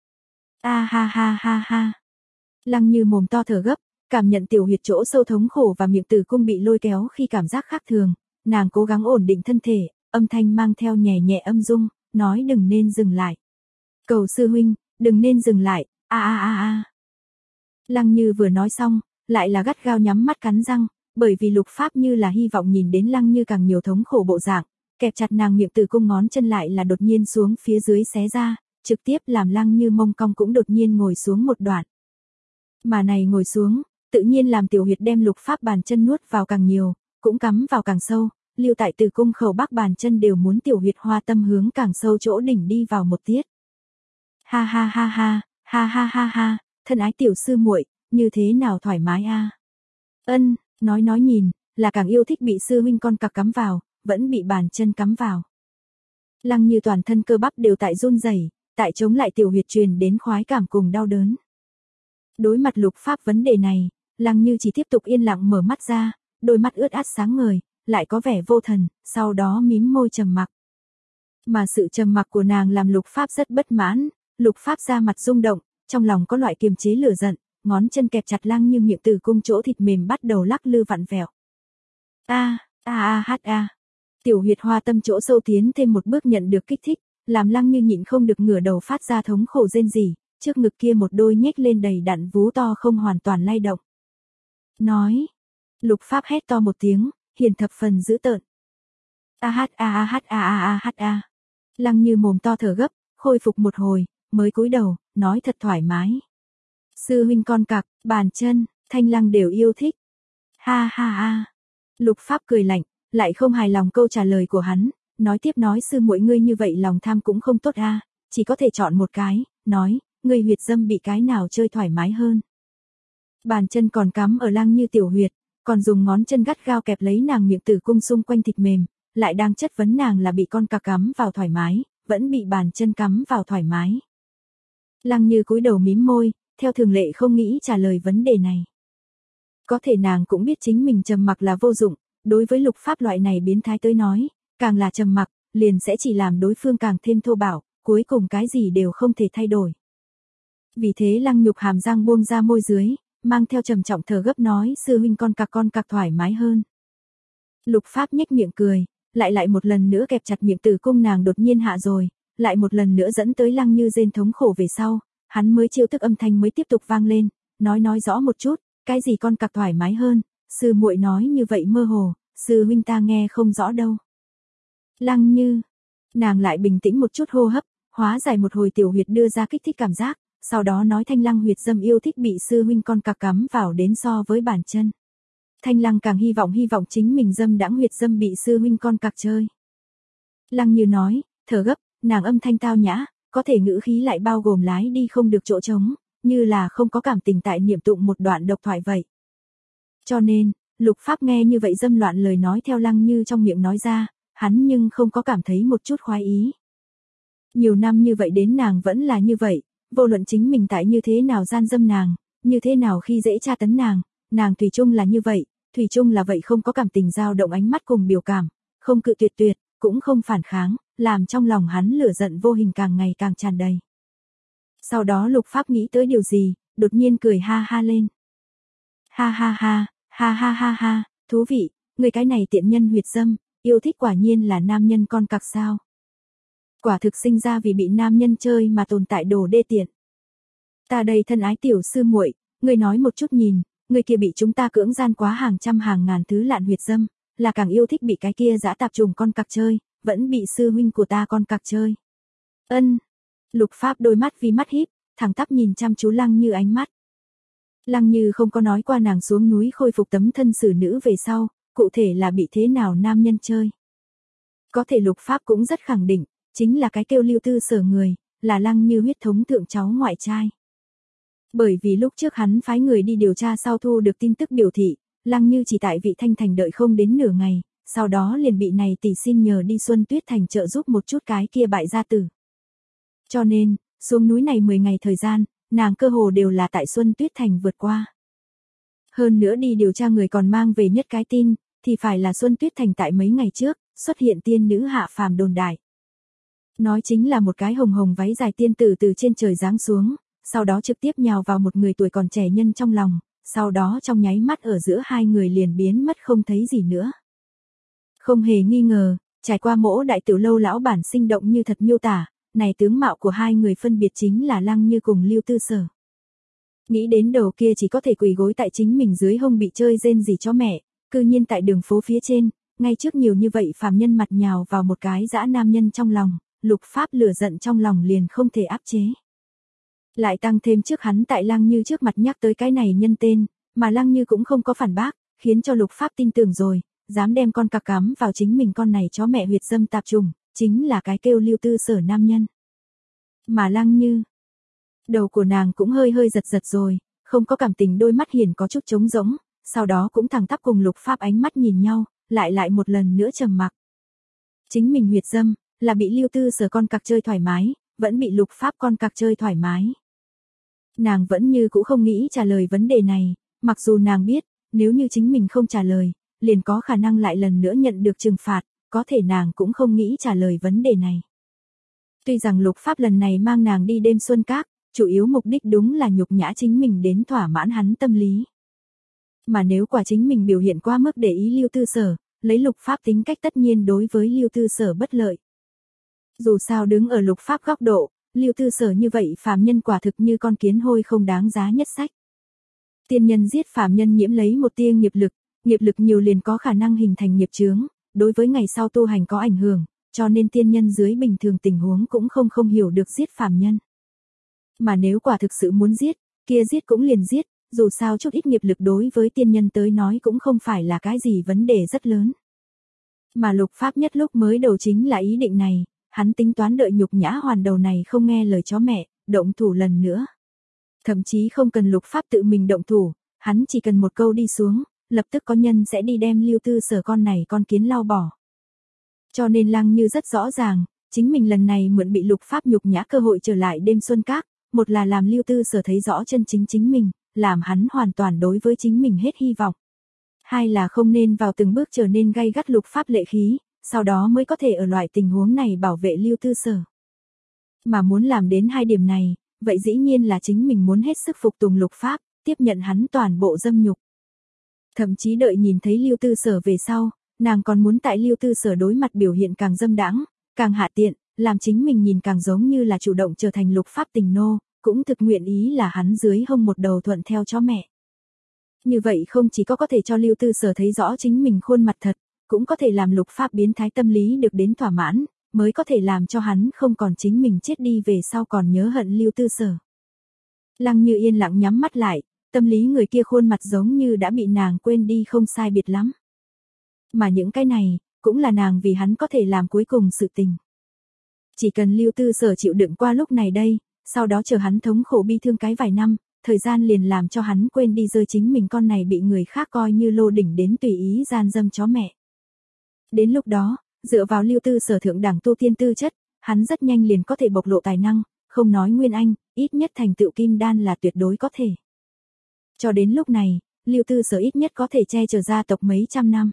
A ha ha ha ha. Lăng Như mồm to thở gấp, cảm nhận tiểu huyệt chỗ sâu thống khổ và miệng tử cung bị lôi kéo khi cảm giác khác thường, nàng cố gắng ổn định thân thể, âm thanh mang theo nhẹ nhẹ âm dung, nói đừng nên dừng lại. Cầu sư huynh, đừng nên dừng lại, a a a a. Lăng Như vừa nói xong, lại là gắt gao nhắm mắt cắn răng, bởi vì Lục Pháp như là hy vọng nhìn đến Lăng Như càng nhiều thống khổ bộ dạng, kẹp chặt nàng miệng tử cung ngón chân lại là đột nhiên xuống phía dưới xé ra, trực tiếp làm Lăng Như mông cong cũng đột nhiên ngồi xuống một đoạn. Mà này ngồi xuống, tự nhiên làm tiểu huyệt đem Lục Pháp bàn chân nuốt vào càng nhiều, cũng cắm vào càng sâu, lưu tại tử cung khẩu bắc bàn chân đều muốn tiểu huyệt hoa tâm hướng càng sâu chỗ đỉnh đi vào một tiết. Ha ha ha ha, ha ha ha ha, thân ái tiểu sư muội, như thế nào thoải mái a? Ân, nói nói nhìn, là càng yêu thích bị sư huynh con cặc cắm vào, vẫn bị bàn chân cắm vào. Lăng Như toàn thân cơ bắp đều tại run rẩy, tại chống lại tiểu huyệt truyền đến khoái cảm cùng đau đớn. Đối mặt Lục Pháp vấn đề này, Lăng Như chỉ tiếp tục yên lặng mở mắt ra, đôi mắt ướt át sáng ngời, lại có vẻ vô thần, sau đó mím môi trầm mặc. Mà sự trầm mặc của nàng làm Lục Pháp rất bất mãn, Lục Pháp ra mặt rung động, trong lòng có loại kiềm chế lửa giận, ngón chân kẹp chặt Lăng Như miệng tử cung chỗ thịt mềm bắt đầu lắc lư vặn vẹo. A, a a h a. Tiểu huyệt hoa tâm chỗ sâu tiến thêm một bước nhận được kích thích, làm Lăng Như nhịn không được ngửa đầu phát ra thống khổ rên rỉ, trước ngực kia một đôi nhếch lên đầy đặn vú to không hoàn toàn lay động. Nói, Lục Pháp hét to một tiếng, hiền thập phần dữ tợn. A h a a h a a a h a. Lăng Như mồm to thở gấp, khôi phục một hồi, mới cúi đầu, nói thật thoải mái. Sư huynh con cặc, bàn chân, Thanh Lăng đều yêu thích. Ha ha ha. Lục Pháp cười lạnh, lại không hài lòng câu trả lời của hắn, nói tiếp nói sư muội ngươi như vậy lòng tham cũng không tốt a, chỉ có thể chọn một cái, nói, ngươi huyệt dâm bị cái nào chơi thoải mái hơn. Bàn chân còn cắm ở Lăng Như tiểu huyệt, còn dùng ngón chân gắt gao kẹp lấy nàng miệng tử cung xung quanh thịt mềm, lại đang chất vấn nàng là bị con cặc cắm vào thoải mái, vẫn bị bàn chân cắm vào thoải mái. Lăng Như cúi đầu mím môi, theo thường lệ không nghĩ trả lời vấn đề này. Có thể nàng cũng biết chính mình trầm mặc là vô dụng, đối với Lục Pháp loại này biến thái tới nói, càng là trầm mặc, liền sẽ chỉ làm đối phương càng thêm thô bạo, cuối cùng cái gì đều không thể thay đổi. Vì thế Lăng Nhục hàm răng buông ra môi dưới, mang theo trầm trọng thở gấp nói sư huynh con cặc con cặc thoải mái hơn. Lục Pháp nhếch miệng cười, lại lại một lần nữa kẹp chặt miệng tử cung nàng đột nhiên hạ rồi, lại một lần nữa dẫn tới Lăng Như rên thống khổ về sau, hắn mới chiêu thức âm thanh mới tiếp tục vang lên, nói nói rõ một chút, cái gì con cặc thoải mái hơn, sư muội nói như vậy mơ hồ, sư huynh ta nghe không rõ đâu. Lăng Như, nàng lại bình tĩnh một chút hô hấp, hóa giải một hồi tiểu huyệt đưa ra kích thích cảm giác, sau đó nói Thanh Lăng huyệt dâm yêu thích bị sư huynh con cặc cắm vào đến so với bàn chân. Thanh Lăng càng hy vọng hy vọng chính mình dâm đãng huyệt dâm bị sư huynh con cặc chơi. Lăng Như nói, thở gấp, nàng âm thanh tao nhã, có thể ngữ khí lại bao gồm lái đi không được chỗ trống, như là không có cảm tình tại niệm tụng một đoạn độc thoại vậy. Cho nên, Lục Pháp nghe như vậy dâm loạn lời nói theo Lăng Như trong miệng nói ra, hắn nhưng không có cảm thấy một chút khoái ý. Nhiều năm như vậy đến nàng vẫn là như vậy, vô luận chính mình tại như thế nào gian dâm nàng, như thế nào khi dễ tra tấn nàng, nàng thủy chung là như vậy, thủy chung là vậy không có cảm tình dao động ánh mắt cùng biểu cảm, không cự tuyệt tuyệt, cũng không phản kháng, làm trong lòng hắn lửa giận vô hình càng ngày càng tràn đầy. Sau đó Lục Pháp nghĩ tới điều gì, đột nhiên cười ha ha lên. Ha ha ha, ha ha ha ha, thú vị, người cái này tiện nhân huyệt dâm, yêu thích quả nhiên là nam nhân con cặc sao. Quả thực sinh ra vì bị nam nhân chơi mà tồn tại đồ đê tiện. Ta đây thân ái tiểu sư muội, người nói một chút nhìn, người kia bị chúng ta cưỡng gian quá hàng trăm hàng ngàn thứ lạn huyệt dâm, là càng yêu thích bị cái kia dã tạp trùng con cặc chơi, vẫn bị sư huynh của ta con cặc chơi. Ân. Lục Pháp đôi mắt vì mắt híp, thẳng tắp nhìn chăm chú Lăng Như ánh mắt. Lăng Như không có nói qua nàng xuống núi khôi phục tấm thân xử nữ về sau, cụ thể là bị thế nào nam nhân chơi. Có thể Lục Pháp cũng rất khẳng định, chính là cái kêu Lưu Tư Sở người, là Lăng Như huyết thống thượng cháu ngoại trai. Bởi vì lúc trước hắn phái người đi điều tra sau thu được tin tức biểu thị, Lăng Như chỉ tại Vị Thanh Thành đợi không đến nửa ngày, sau đó liền bị này tỷ xin nhờ đi Xuân Tuyết Thành trợ giúp một chút cái kia bại gia tử. Cho nên, xuống núi này mười ngày thời gian, nàng cơ hồ đều là tại Xuân Tuyết Thành vượt qua. Hơn nữa đi điều tra người còn mang về nhất cái tin, thì phải là Xuân Tuyết Thành tại mấy ngày trước, xuất hiện tiên nữ hạ phàm đồn đại. Nói chính là một cái hồng hồng váy dài tiên tử từ trên trời giáng xuống, sau đó trực tiếp nhào vào một người tuổi còn trẻ nhân trong lòng, sau đó trong nháy mắt ở giữa hai người liền biến mất không thấy gì nữa. Không hề nghi ngờ, trải qua Mỗ Đại Tiểu Lâu lão bản sinh động như thật miêu tả, này tướng mạo của hai người phân biệt chính là Lăng Như cùng Lưu Tư Sở. Nghĩ đến đầu kia chỉ có thể quỳ gối tại chính mình dưới hông bị chơi rên gì cho mẹ, cư nhiên tại đường phố phía trên, ngay trước nhiều như vậy phàm nhân mặt nhào vào một cái dã nam nhân trong lòng, Lục Pháp lửa giận trong lòng liền không thể áp chế. Lại tăng thêm trước hắn tại Lăng Như trước mặt nhắc tới cái này nhân tên, mà Lăng Như cũng không có phản bác, khiến cho Lục Pháp tin tưởng rồi, dám đem con cặc cắm vào chính mình con này chó mẹ huyệt dâm tạp trùng, chính là cái kêu Lưu Tư Sở nam nhân. Mà Lăng Như, đầu của nàng cũng hơi hơi giật giật rồi, không có cảm tình đôi mắt hiền có chút trống rỗng, sau đó cũng thẳng tắp cùng Lục Pháp ánh mắt nhìn nhau, lại lại một lần nữa trầm mặc. Chính mình huyệt dâm, là bị Lưu Tư Sở con cặc chơi thoải mái, vẫn bị Lục Pháp con cặc chơi thoải mái. Nàng vẫn như cũ không nghĩ trả lời vấn đề này, mặc dù nàng biết, nếu như chính mình không trả lời, liền có khả năng lại lần nữa nhận được trừng phạt, có thể nàng cũng không nghĩ trả lời vấn đề này. Tuy rằng Lục Pháp lần này mang nàng đi đêm xuân các, chủ yếu mục đích đúng là nhục nhã chính mình đến thỏa mãn hắn tâm lý. Mà nếu quả chính mình biểu hiện quá mức để ý Lưu Tư Sở, lấy Lục Pháp tính cách tất nhiên đối với Lưu Tư Sở bất lợi. Dù sao đứng ở Lục Pháp góc độ, Lưu Tư Sở như vậy phàm nhân quả thực như con kiến hôi không đáng giá nhất sách. Tiên nhân giết phàm nhân nhiễm lấy một tia nghiệp lực, nghiệp lực nhiều liền có khả năng hình thành nghiệp chướng, đối với ngày sau tu hành có ảnh hưởng, cho nên tiên nhân dưới bình thường tình huống cũng không không hiểu được giết phàm nhân. Mà nếu quả thực sự muốn giết, kia giết cũng liền giết, dù sao chút ít nghiệp lực đối với tiên nhân tới nói cũng không phải là cái gì vấn đề rất lớn. Mà Lục Pháp nhất lúc mới đầu chính là ý định này, hắn tính toán đợi nhục nhã hoàn đầu này không nghe lời chó mẹ, động thủ lần nữa. Thậm chí không cần Lục Pháp tự mình động thủ, hắn chỉ cần một câu đi xuống, lập tức có nhân sẽ đi đem Lưu Tư Sở con này con kiến lau bỏ. Cho nên Lăng Như rất rõ ràng, chính mình lần này mượn bị Lục Pháp nhục nhã cơ hội trở lại đêm xuân các, một là làm Lưu Tư Sở thấy rõ chân chính chính mình, làm hắn hoàn toàn đối với chính mình hết hy vọng. Hai là không nên vào từng bước trở nên gay gắt Lục Pháp lệ khí, sau đó mới có thể ở loại tình huống này bảo vệ Lưu Tư Sở. Mà muốn làm đến hai điểm này, vậy dĩ nhiên là chính mình muốn hết sức phục tùng Lục Pháp, tiếp nhận hắn toàn bộ dâm nhục. Thậm chí đợi nhìn thấy Lưu Tư Sở về sau, nàng còn muốn tại Lưu Tư Sở đối mặt biểu hiện càng dâm đãng, càng hạ tiện, làm chính mình nhìn càng giống như là chủ động trở thành Lục Pháp tình nô, cũng thực nguyện ý là hắn dưới hông một đầu thuận theo chó mẹ. Như vậy không chỉ có có thể cho Lưu Tư Sở thấy rõ chính mình khuôn mặt thật, cũng có thể làm Lục Pháp biến thái tâm lý được đến thỏa mãn, mới có thể làm cho hắn không còn chính mình chết đi về sau còn nhớ hận Lưu Tư Sở. Lăng Như yên lặng nhắm mắt lại, tâm lý người kia khuôn mặt giống như đã bị nàng quên đi không sai biệt lắm. Mà những cái này, cũng là nàng vì hắn có thể làm cuối cùng sự tình. Chỉ cần Lưu Tư Sở chịu đựng qua lúc này đây, sau đó chờ hắn thống khổ bi thương cái vài năm, thời gian liền làm cho hắn quên đi rơi chính mình con này bị người khác coi như lô đỉnh đến tùy ý gian dâm chó mẹ. Đến lúc đó, dựa vào Lưu Tư Sở thượng đẳng tu tiên tư chất, hắn rất nhanh liền có thể bộc lộ tài năng, không nói nguyên anh, ít nhất thành tựu kim đan là tuyệt đối có thể. Cho đến lúc này, Lưu Tư Sở ít nhất có thể che chở gia tộc mấy trăm năm.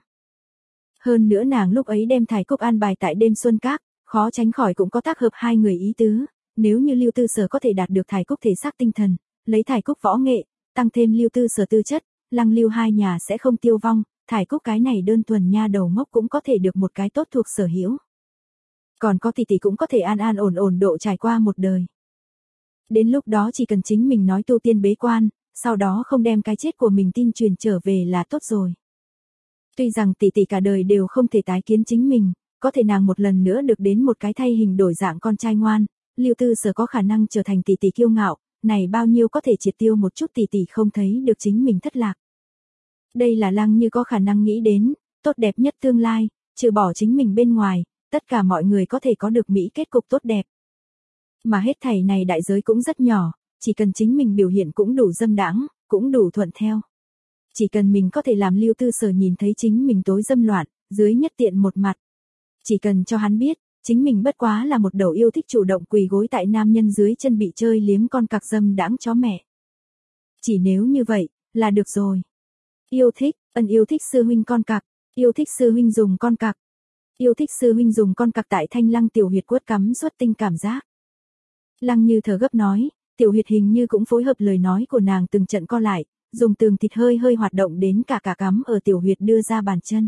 Hơn nữa nàng lúc ấy đem Thải Cúc an bài tại đêm xuân các, khó tránh khỏi cũng có tác hợp hai người ý tứ, nếu như Lưu Tư Sở có thể đạt được Thải Cúc thể xác tinh thần, lấy Thải Cúc võ nghệ, tăng thêm Lưu Tư Sở tư chất, Lăng Lưu hai nhà sẽ không tiêu vong, Thải Cúc cái này đơn thuần nha đầu ngốc cũng có thể được một cái tốt thuộc sở hữu. Còn có tỷ tỷ cũng có thể an an ổn ổn độ trải qua một đời. Đến lúc đó chỉ cần chính mình nói tu tiên bế quan, sau đó không đem cái chết của mình tin truyền trở về là tốt rồi. Tuy rằng tỷ tỷ cả đời đều không thể tái kiến chính mình, có thể nàng một lần nữa được đến một cái thay hình đổi dạng con trai ngoan, Lưu Tư Sở có khả năng trở thành tỷ tỷ kiêu ngạo, này bao nhiêu có thể triệt tiêu một chút tỷ tỷ không thấy được chính mình thất lạc. Đây là Lăng Như có khả năng nghĩ đến, tốt đẹp nhất tương lai, trừ bỏ chính mình bên ngoài, tất cả mọi người có thể có được mỹ kết cục tốt đẹp. Mà hết thảy này đại giới cũng rất nhỏ, chỉ cần chính mình biểu hiện cũng đủ dâm đãng, cũng đủ thuận theo. Chỉ cần mình có thể làm Lưu Tư Sở nhìn thấy chính mình tối dâm loạn, dưới nhất tiện một mặt. Chỉ cần cho hắn biết, chính mình bất quá là một đầu yêu thích chủ động quỳ gối tại nam nhân dưới chân bị chơi liếm con cặc dâm đãng chó mẹ. Chỉ nếu như vậy, là được rồi. Yêu thích, ân yêu thích sư huynh con cặc, yêu thích sư huynh dùng con cặc. Yêu thích sư huynh dùng con cặc tại thanh lăng tiểu huyệt quất cắm xuất tinh cảm giác. Lăng Như thở gấp nói, tiểu huyệt hình như cũng phối hợp lời nói của nàng từng trận co lại, dùng tường thịt hơi hơi hoạt động đến cả cả cắm ở tiểu huyệt đưa ra bàn chân.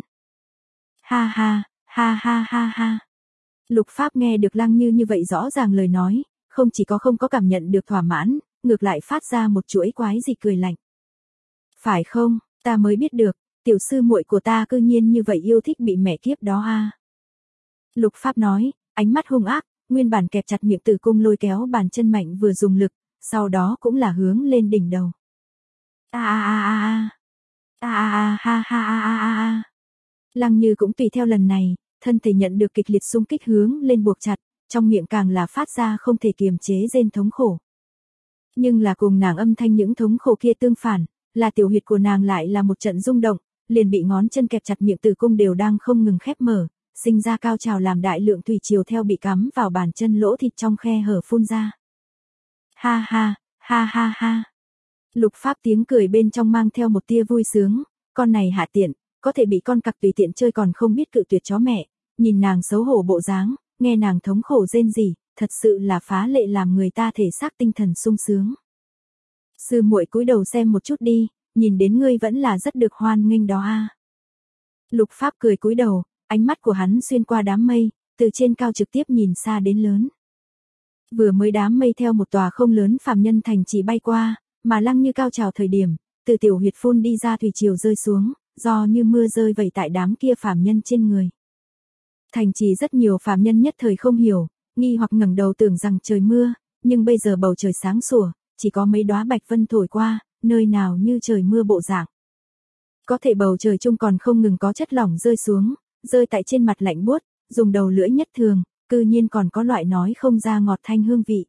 Ha ha, ha ha ha ha. Lục Pháp nghe được Lăng Như như vậy rõ ràng lời nói, không chỉ có không có cảm nhận được thỏa mãn, ngược lại phát ra một chuỗi quái dị cười lạnh. Phải không, ta mới biết được, tiểu sư muội của ta cư nhiên như vậy yêu thích bị mẹ kiếp đó a. Lục Pháp nói, ánh mắt hung ác, nguyên bản kẹp chặt miệng tử cung lôi kéo bàn chân mạnh vừa dùng lực, sau đó cũng là hướng lên đỉnh đầu. A a a a a a a ha ha a a a a. Lăng Như cũng tùy theo lần này, thân thể nhận được kịch liệt xung kích hướng lên buộc chặt, trong miệng càng là phát ra không thể kiềm chế rên thống khổ. Nhưng là cùng nàng âm thanh những thống khổ kia tương phản, là tiểu huyệt của nàng lại là một trận rung động, liền bị ngón chân kẹp chặt miệng tử cung đều đang không ngừng khép mở, sinh ra cao trào làm đại lượng thủy triều theo bị cắm vào bàn chân lỗ thịt trong khe hở phun ra. Ha ha, ha ha ha. Lục Pháp tiếng cười bên trong mang theo một tia vui sướng, con này hạ tiện, có thể bị con cặc tùy tiện chơi còn không biết cự tuyệt chó mẹ, nhìn nàng xấu hổ bộ dáng, nghe nàng thống khổ rên rỉ, thật sự là phá lệ làm người ta thể xác tinh thần sung sướng. Sư muội cúi đầu xem một chút đi, nhìn đến ngươi vẫn là rất được hoan nghênh đó a. Lục Pháp cười cúi đầu, ánh mắt của hắn xuyên qua đám mây, từ trên cao trực tiếp nhìn xa đến lớn. Vừa mới đám mây theo một tòa không lớn phàm nhân thành chỉ bay qua, mà Lăng Như cao trào thời điểm, từ tiểu huyệt phun đi ra thủy triều rơi xuống, do như mưa rơi vẩy tại đám kia phàm nhân trên người. Thành trì rất nhiều phàm nhân nhất thời không hiểu, nghi hoặc ngẩng đầu tưởng rằng trời mưa, nhưng bây giờ bầu trời sáng sủa, chỉ có mấy đóa bạch vân thổi qua, nơi nào như trời mưa bộ dạng. Có thể bầu trời chung còn không ngừng có chất lỏng rơi xuống, rơi tại trên mặt lạnh buốt, dùng đầu lưỡi nhất thường, cư nhiên còn có loại nói không ra ngọt thanh hương vị.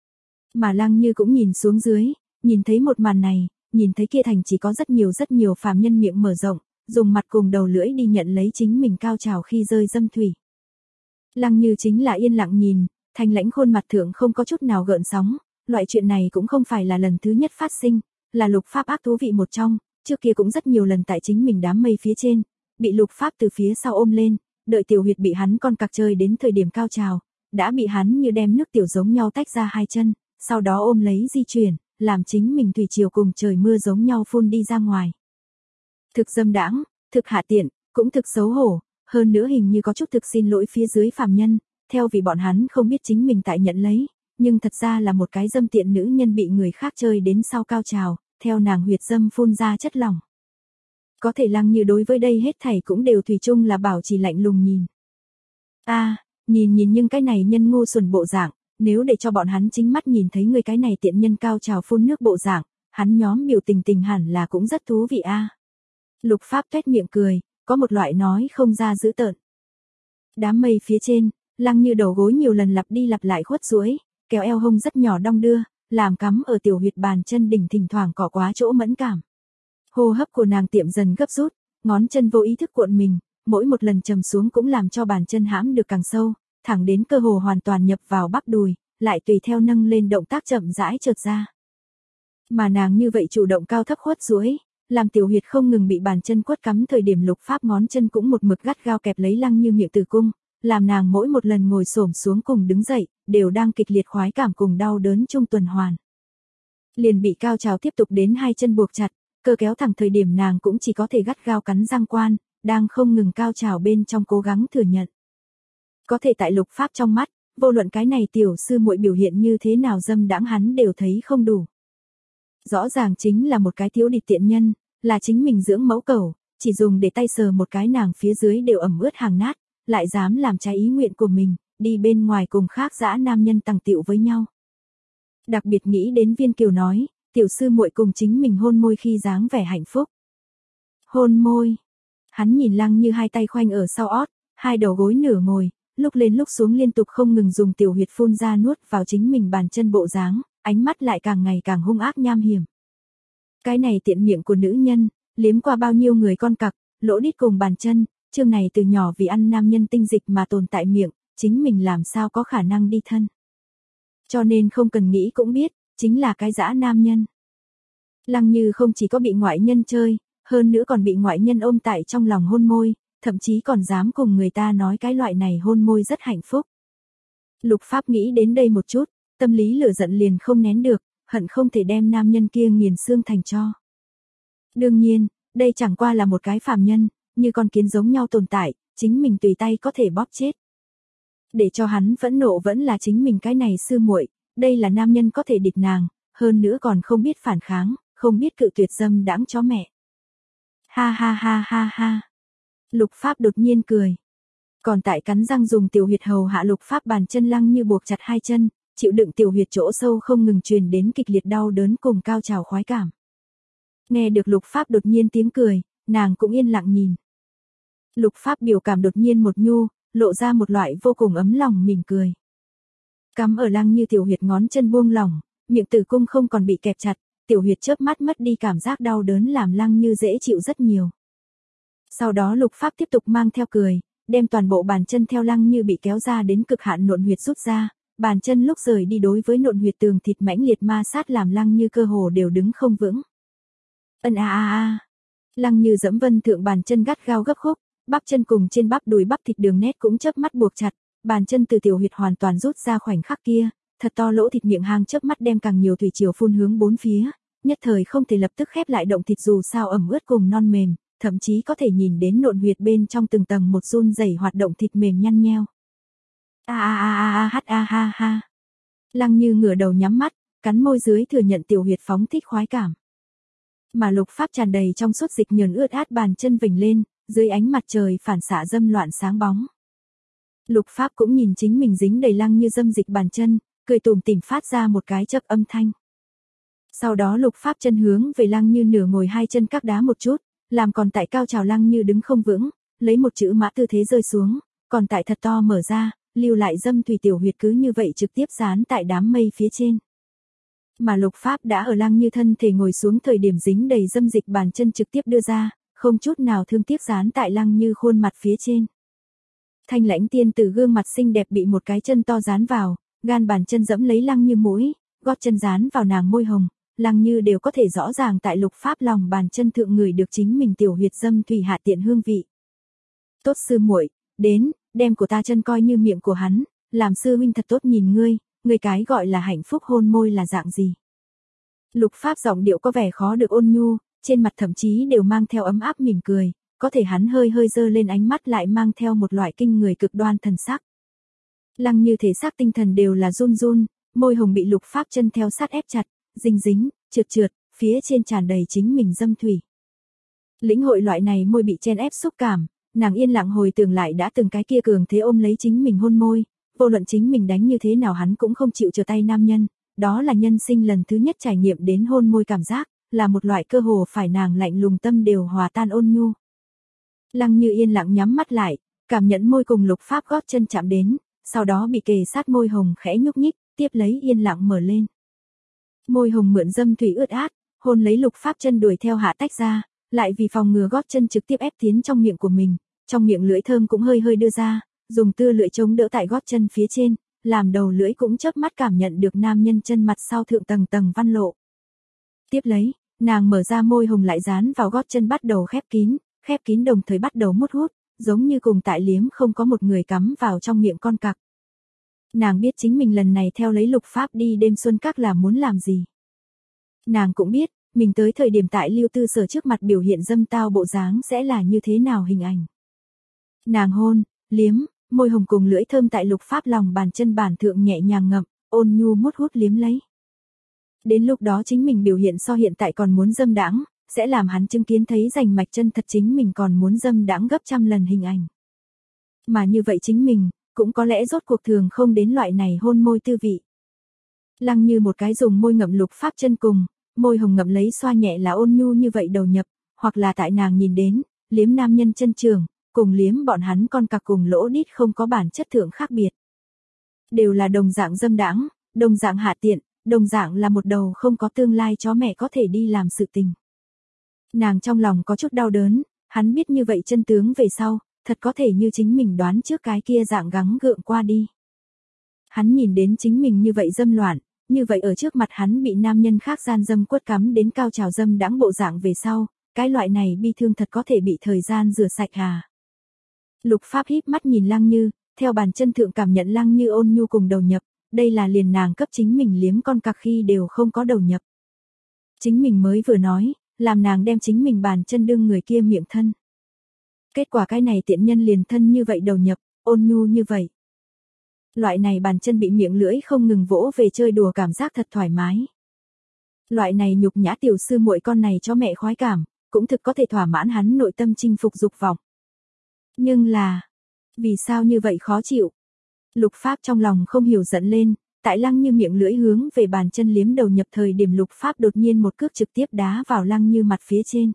Mà Lăng Như cũng nhìn xuống dưới, nhìn thấy một màn này, nhìn thấy kia thành chỉ có rất nhiều rất nhiều phàm nhân miệng mở rộng, dùng mặt cùng đầu lưỡi đi nhận lấy chính mình cao trào khi rơi dâm thủy. Lăng Như chính là yên lặng nhìn, thanh lãnh khuôn mặt thượng không có chút nào gợn sóng, loại chuyện này cũng không phải là lần thứ nhất phát sinh, là Lục Pháp ác thú vị một trong, trước kia cũng rất nhiều lần tại chính mình đám mây phía trên, bị Lục Pháp từ phía sau ôm lên, đợi tiểu huyệt bị hắn con cặc chơi đến thời điểm cao trào, đã bị hắn như đem nước tiểu giống nhau tách ra hai chân, sau đó ôm lấy di chuyển, làm chính mình thủy triều cùng trời mưa giống nhau phun đi ra ngoài. Thực dâm đãng, thực hạ tiện, cũng thực xấu hổ, hơn nữa hình như có chút thực xin lỗi phía dưới phàm nhân, theo vì bọn hắn không biết chính mình tại nhận lấy, nhưng thật ra là một cái dâm tiện nữ nhân bị người khác chơi đến sau cao trào, theo nàng huyệt dâm phun ra chất lỏng. Có thể Lăng Như đối với đây hết thảy cũng đều thủy chung là bảo trì lạnh lùng nhìn. A, à, nhìn nhìn nhưng cái này nhân ngu xuẩn bộ dạng, nếu để cho bọn hắn chính mắt nhìn thấy người cái này tiện nhân cao trào phun nước bộ dạng, hắn nhóm biểu tình tình hẳn là cũng rất thú vị a. À. Lục Pháp tuét miệng cười, có một loại nói không ra dữ tợn. Đám mây phía trên, Lăng Như đầu gối nhiều lần lặp đi lặp lại khuất duỗi, kéo eo hông rất nhỏ đong đưa, làm cắm ở tiểu huyệt bàn chân đỉnh thỉnh thoảng cọ quá chỗ mẫn cảm. Hô hấp của nàng tiệm dần gấp rút, ngón chân vô ý thức cuộn mình, mỗi một lần trầm xuống cũng làm cho bàn chân hãm được càng sâu, thẳng đến cơ hồ hoàn toàn nhập vào bắp đùi, lại tùy theo nâng lên động tác chậm rãi chợt ra. Mà nàng như vậy chủ động cao thấp khuất duỗi, làm tiểu huyệt không ngừng bị bàn chân quất cắm thời điểm Lục Pháp ngón chân cũng một mực gắt gao kẹp lấy Lăng Như miệng tử cung, làm nàng mỗi một lần ngồi xổm xuống cùng đứng dậy, đều đang kịch liệt khoái cảm cùng đau đớn chung tuần hoàn. Liền bị cao trào tiếp tục đến hai chân buộc chặt, cơ kéo thẳng thời điểm nàng cũng chỉ có thể gắt gao cắn răng quan, đang không ngừng cao trào bên trong cố gắng thừa nhận. Có thể tại Lục Pháp trong mắt, vô luận cái này tiểu sư muội biểu hiện như thế nào dâm đãng hắn đều thấy không đủ. Rõ ràng chính là một cái thiếu địch tiện nhân, là chính mình dưỡng mẫu cẩu, chỉ dùng để tay sờ một cái nàng phía dưới đều ẩm ướt hàng nát, lại dám làm trái ý nguyện của mình, đi bên ngoài cùng khác dã nam nhân tằng tịu với nhau. Đặc biệt nghĩ đến Viên Kiều nói, tiểu sư muội cùng chính mình hôn môi khi dáng vẻ hạnh phúc. Hôn môi. Hắn nhìn Lăng Như hai tay khoanh ở sau ót, hai đầu gối nửa ngồi, lúc lên lúc xuống liên tục không ngừng dùng tiểu huyệt phun ra nuốt vào chính mình bàn chân bộ dáng, ánh mắt lại càng ngày càng hung ác nham hiểm. Cái này tiện miệng của nữ nhân, liếm qua bao nhiêu người con cặc, lỗ đít cùng bàn chân, chương này từ nhỏ vì ăn nam nhân tinh dịch mà tồn tại miệng, chính mình làm sao có khả năng đi thân. Cho nên không cần nghĩ cũng biết, chính là cái dã nam nhân. Lăng Như không chỉ có bị ngoại nhân chơi, hơn nữa còn bị ngoại nhân ôm tại trong lòng hôn môi, thậm chí còn dám cùng người ta nói cái loại này hôn môi rất hạnh phúc. Lục Pháp nghĩ đến đây một chút, tâm lý lửa giận liền không nén được, hận không thể đem nam nhân kia nghiền xương thành tro. Đương nhiên, đây chẳng qua là một cái phàm nhân, như con kiến giống nhau tồn tại, chính mình tùy tay có thể bóp chết. Để cho hắn phẫn nộ vẫn là chính mình cái này sư muội, đây là nam nhân có thể địch nàng, hơn nữa còn không biết phản kháng, không biết cự tuyệt dâm đãng chó mẹ. Ha ha ha ha ha. Lục Pháp đột nhiên cười. Còn tại cắn răng dùng tiểu huyệt hầu hạ Lục Pháp bàn chân Lăng Như buộc chặt hai chân, chịu đựng tiểu huyệt chỗ sâu không ngừng truyền đến kịch liệt đau đớn cùng cao trào khoái cảm. Nghe được Lục Pháp đột nhiên tiếng cười, nàng cũng yên lặng nhìn. Lục Pháp biểu cảm đột nhiên một nhu, lộ ra một loại vô cùng ấm lòng mỉm cười. Cắm ở Lăng Như tiểu huyệt ngón chân buông lỏng, miệng tử cung không còn bị kẹp chặt, tiểu huyệt chớp mắt mất đi cảm giác đau đớn làm Lăng Như dễ chịu rất nhiều. Sau đó Lục Pháp tiếp tục mang theo cười, đem toàn bộ bàn chân theo Lăng Như bị kéo ra đến cực hạn nộn huyệt rút ra, bàn chân lúc rời đi đối với nộn huyệt tường thịt mãnh liệt ma sát làm Lăng Như cơ hồ đều đứng không vững. Ân a a a. Lăng Như dẫm vân thượng bàn chân gắt gao gấp khúc, bắp chân cùng trên bắp đùi bắp thịt đường nét cũng chớp mắt buộc chặt, bàn chân từ tiểu huyệt hoàn toàn rút ra khoảnh khắc kia, thật to lỗ thịt miệng hang chớp mắt đem càng nhiều thủy triều phun hướng bốn phía, nhất thời không thể lập tức khép lại động thịt dù sao ẩm ướt cùng non mềm, thậm chí có thể nhìn đến nộn huyệt bên trong từng tầng một run rẩy hoạt động thịt mềm nhăn nheo. A a a a a hát a ha ha. Lăng Như ngửa đầu nhắm mắt, cắn môi dưới thừa nhận tiểu huyệt phóng thích khoái cảm. Mà Lục Pháp tràn đầy trong suốt dịch nhờn ướt át bàn chân vểnh lên, dưới ánh mặt trời phản xạ dâm loạn sáng bóng. Lục Pháp cũng nhìn chính mình dính đầy Lăng Như dâm dịch bàn chân, cười tủm tỉm phát ra một cái chớp âm thanh. Sau đó Lục Pháp chân hướng về Lăng Như nửa ngồi hai chân các đá một chút, làm còn tại cao trào Lăng Như đứng không vững, lấy một chữ mã tư thế rơi xuống, còn tại thật to mở ra, lưu lại dâm thủy tiểu huyệt cứ như vậy trực tiếp dán tại đám mây phía trên. Mà Lục Pháp đã ở Lăng Như thân thể ngồi xuống thời điểm dính đầy dâm dịch bàn chân trực tiếp đưa ra, không chút nào thương tiếc dán tại Lăng Như khuôn mặt phía trên. Thanh lãnh tiên tử gương mặt xinh đẹp bị một cái chân to dán vào, gan bàn chân dẫm lấy Lăng Như mũi, gót chân dán vào nàng môi hồng, Lăng Như đều có thể rõ ràng tại Lục Pháp lòng bàn chân thượng người được chính mình tiểu huyệt dâm thủy hạ tiện hương vị. Tốt sư muội, đến, đem của ta chân coi như miệng của hắn, làm sư huynh thật tốt nhìn ngươi, ngươi cái gọi là hạnh phúc hôn môi là dạng gì. Lục Pháp giọng điệu có vẻ khó được ôn nhu, trên mặt thậm chí đều mang theo ấm áp mỉm cười, có thể hắn hơi hơi dơ lên ánh mắt lại mang theo một loại kinh người cực đoan thần sắc. Lăng Như thể xác tinh thần đều là run run, môi hồng bị Lục Pháp chân theo sát ép chặt, dính dính, trượt trượt, phía trên tràn đầy chính mình dâm thủy. Lĩnh hội loại này môi bị chen ép xúc cảm, nàng yên lặng hồi tưởng lại đã từng cái kia cường thế ôm lấy chính mình hôn môi, vô luận chính mình đánh như thế nào hắn cũng không chịu trở tay nam nhân, đó là nhân sinh lần thứ nhất trải nghiệm đến hôn môi cảm giác, là một loại cơ hồ phải nàng lạnh lùng tâm đều hòa tan ôn nhu. Lăng Như yên lặng nhắm mắt lại, cảm nhận môi cùng Lục Pháp gót chân chạm đến, sau đó bị kề sát môi hồng khẽ nhúc nhích, tiếp lấy yên lặng mở lên. Môi hồng mượn dâm thủy ướt át, hôn lấy Lục Pháp chân đuổi theo hạ tách ra, lại vì phòng ngừa gót chân trực tiếp ép tiến trong miệng của mình, trong miệng lưỡi thơm cũng hơi hơi đưa ra, dùng tưa lưỡi chống đỡ tại gót chân phía trên, làm đầu lưỡi cũng chớp mắt cảm nhận được nam nhân chân mặt sau thượng tầng tầng văn lộ. Tiếp lấy, nàng mở ra môi hồng lại dán vào gót chân bắt đầu khép kín, khép kín đồng thời bắt đầu mút hút, giống như cùng tại liếm không có một người cắm vào trong miệng con cặc. Nàng biết chính mình lần này theo lấy Lục Pháp đi đêm xuân các là muốn làm gì. Nàng cũng biết, mình tới thời điểm tại Lưu Tư Sở trước mặt biểu hiện dâm tao bộ dáng sẽ là như thế nào hình ảnh. Nàng hôn, liếm, môi hồng cùng lưỡi thơm tại Lục Pháp lòng bàn chân bản thượng nhẹ nhàng ngậm, ôn nhu mút hút liếm lấy. Đến lúc đó chính mình biểu hiện so hiện tại còn muốn dâm đãng, sẽ làm hắn chứng kiến thấy rành mạch chân thật chính mình còn muốn dâm đãng gấp trăm lần hình ảnh. Mà như vậy chính mình, cũng có lẽ rốt cuộc thường không đến loại này hôn môi tư vị. Lăng Như một cái dùng môi ngậm Lục Pháp chân cùng, môi hồng ngậm lấy xoa nhẹ là ôn nhu như vậy đầu nhập, hoặc là tại nàng nhìn đến, liếm nam nhân chân trường, cùng liếm bọn hắn con cặc cùng lỗ đít không có bản chất thượng khác biệt. Đều là đồng dạng dâm đãng, đồng dạng hạ tiện, đồng dạng là một đầu không có tương lai chó mẹ có thể đi làm sự tình. Nàng trong lòng có chút đau đớn, hắn biết như vậy chân tướng về sau, thật có thể như chính mình đoán trước cái kia dạng gắng gượng qua đi. Hắn nhìn đến chính mình như vậy dâm loạn, như vậy ở trước mặt hắn bị nam nhân khác gian dâm quất cắm đến cao trào dâm đãng bộ dạng về sau, cái loại này bi thương thật có thể bị thời gian rửa sạch à. Lục Pháp híp mắt nhìn Lăng Như, theo bàn chân thượng cảm nhận Lăng Như ôn nhu cùng đầu nhập, đây là liền nàng cấp chính mình liếm con cặc khi đều không có đầu nhập. Chính mình mới vừa nói, làm nàng đem chính mình bàn chân đương người kia miệng thân. Kết quả cái này tiện nhân liền thân như vậy đầu nhập, ôn nhu như vậy. Loại này bàn chân bị miệng lưỡi không ngừng vỗ về chơi đùa cảm giác thật thoải mái. Loại này nhục nhã tiểu sư muội con này cho mẹ khoái cảm, cũng thực có thể thỏa mãn hắn nội tâm chinh phục dục vọng. Nhưng là, vì sao như vậy khó chịu? Lục Pháp trong lòng không hiểu giận lên, tại Lăng Như miệng lưỡi hướng về bàn chân liếm đầu nhập thời điểm Lục Pháp đột nhiên một cước trực tiếp đá vào Lăng Như mặt phía trên.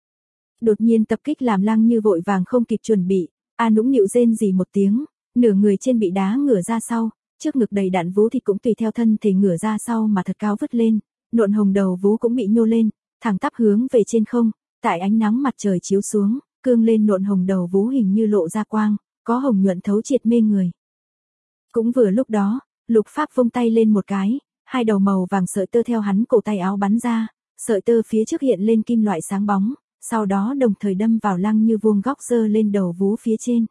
Đột nhiên tập kích làm Lăng Như vội vàng không kịp chuẩn bị, a nũng nịu rên rỉ một tiếng, nửa người trên bị đá ngửa ra sau, trước ngực đầy đặn vú thịt cũng tùy theo thân thể ngửa ra sau mà thật cao vứt lên, nộn hồng đầu vú cũng bị nhô lên, thẳng tắp hướng về trên không, tại ánh nắng mặt trời chiếu xuống, cương lên nộn hồng đầu vú hình như lộ ra quang, có hồng nhuận thấu triệt mê người. Cũng vừa lúc đó, Lục Pháp vung tay lên một cái, hai đầu màu vàng sợi tơ theo hắn cổ tay áo bắn ra, sợi tơ phía trước hiện lên kim loại sáng bóng, sau đó đồng thời đâm vào Lăng Như vuông góc giơ lên đầu vú phía trên.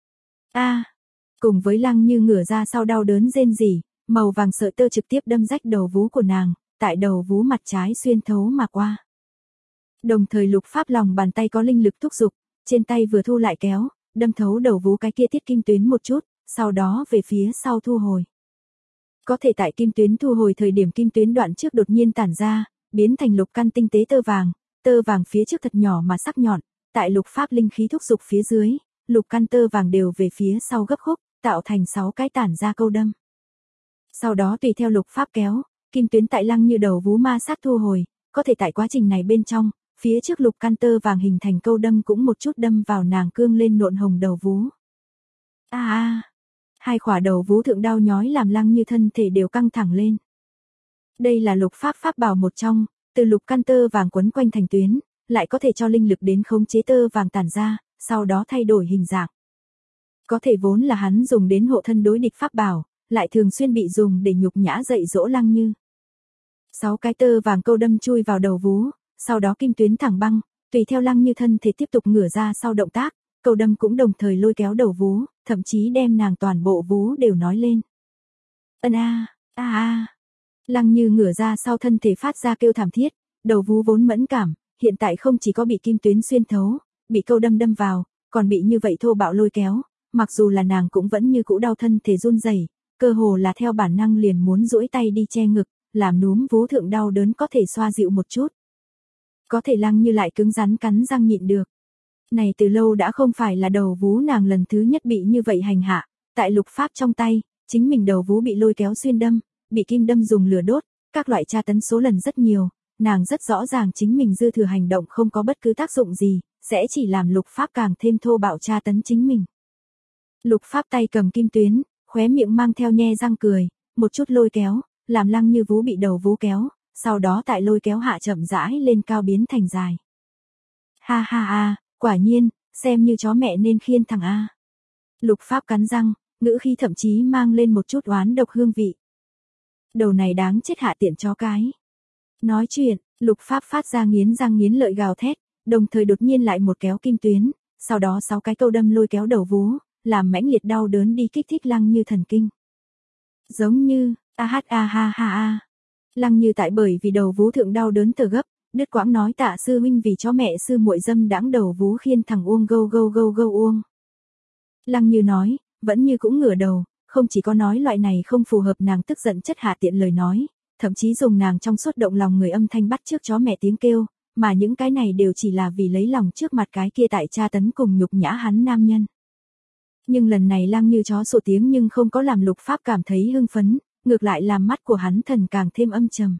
A, cùng với Lăng Như ngửa ra sau đau đớn rên rỉ, màu vàng sợi tơ trực tiếp đâm rách đầu vú của nàng, tại đầu vú mặt trái xuyên thấu mà qua. Đồng thời Lục Pháp lòng bàn tay có linh lực thúc giục, trên tay vừa thu lại kéo, đâm thấu đầu vú cái kia tiết kim tuyến một chút, sau đó về phía sau thu hồi. Có thể tại kim tuyến thu hồi thời điểm kim tuyến đoạn trước đột nhiên tản ra, biến thành lục căn tinh tế tơ vàng, tơ vàng phía trước thật nhỏ mà sắc nhọn, tại Lục Pháp linh khí thúc giục phía dưới, lục căn tơ vàng đều về phía sau gấp khúc, tạo thành sáu cái tản ra câu đâm. Sau đó tùy theo Lục Pháp kéo, kim tuyến tại Lăng Như đầu vú ma sát thu hồi, có thể tại quá trình này bên trong, phía trước lục căn tơ vàng hình thành câu đâm cũng một chút đâm vào nàng cương lên nộn hồng đầu vú. A a, hai khỏa đầu vú thượng đau nhói làm Lăng Như thân thể đều căng thẳng lên. Đây là Lục Pháp pháp bảo một trong, từ lục căn tơ vàng quấn quanh thành tuyến, lại có thể cho linh lực đến khống chế tơ vàng tản ra, sau đó thay đổi hình dạng. Có thể vốn là hắn dùng đến hộ thân đối địch pháp bảo, lại thường xuyên bị dùng để nhục nhã dạy dỗ Lăng Như. Sáu cái tơ vàng câu đâm chui vào đầu vú, sau đó kim tuyến thẳng băng, tùy theo Lăng Như thân thể tiếp tục ngửa ra sau động tác, câu đâm cũng đồng thời lôi kéo đầu vú, thậm chí đem nàng toàn bộ vú đều nói lên. Ân a, a a. Lăng Như ngửa ra sau thân thể phát ra kêu thảm thiết, đầu vú vốn mẫn cảm, hiện tại không chỉ có bị kim tuyến xuyên thấu, bị câu đâm đâm vào, còn bị như vậy thô bạo lôi kéo, mặc dù là nàng cũng vẫn như cũ đau thân thể run rẩy, cơ hồ là theo bản năng liền muốn duỗi tay đi che ngực, làm núm vú thượng đau đớn có thể xoa dịu một chút. Có thể Lăng Như lại cứng rắn cắn răng nhịn được. Này từ lâu đã không phải là đầu vú nàng lần thứ nhất bị như vậy hành hạ, tại Lục Pháp trong tay, chính mình đầu vú bị lôi kéo xuyên đâm, bị kim đâm dùng lửa đốt, các loại tra tấn số lần rất nhiều, nàng rất rõ ràng chính mình dư thừa hành động không có bất cứ tác dụng gì, sẽ chỉ làm Lục Pháp càng thêm thô bạo tra tấn chính mình. Lục Pháp tay cầm kim tuyến, khóe miệng mang theo nhe răng cười, một chút lôi kéo, làm Lăng Như vú bị đầu vú kéo, sau đó tại lôi kéo hạ chậm rãi lên cao biến thành dài. Ha ha ha, quả nhiên, xem như chó mẹ nên khiên thằng A. Lục Pháp cắn răng, ngữ khí thậm chí mang lên một chút oán độc hương vị. Đầu này đáng chết hạ tiện chó cái. Nói chuyện, Lục Pháp phát ra nghiến răng nghiến lợi gào thét, đồng thời đột nhiên lại một kéo kim tuyến, sau đó sáu cái câu đâm lôi kéo đầu vú, làm mãnh liệt đau đớn đi kích thích Lăng Như thần kinh. Giống như, a hát a ha ha a. Lăng Như tại bởi vì đầu vú thượng đau đớn thở gấp, đứt quãng nói Tạ sư huynh vì cho mẹ sư muội dâm đãng đầu vú khiên thằng uông gâu gâu gâu gâu uông. Lăng Như nói, vẫn như cũng ngửa đầu, không chỉ có nói loại này không phù hợp nàng tức giận chất hạ tiện lời nói, thậm chí dùng nàng trong suốt động lòng người âm thanh bắt trước chó mẹ tiếng kêu, mà những cái này đều chỉ là vì lấy lòng trước mặt cái kia tại tra tấn cùng nhục nhã hắn nam nhân. Nhưng lần này Lăng Như chó sủa tiếng nhưng không có làm Lục Pháp cảm thấy hưng phấn, ngược lại làm mắt của hắn thần càng thêm âm trầm.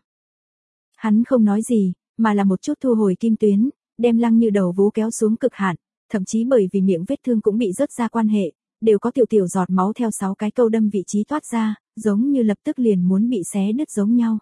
Hắn không nói gì, mà là một chút thu hồi kim tuyến, đem Lăng Như đầu vú kéo xuống cực hạn, thậm chí bởi vì miệng vết thương cũng bị rớt ra quan hệ, đều có tiểu tiểu giọt máu theo sáu cái câu đâm vị trí toát ra, giống như lập tức liền muốn bị xé đứt giống nhau.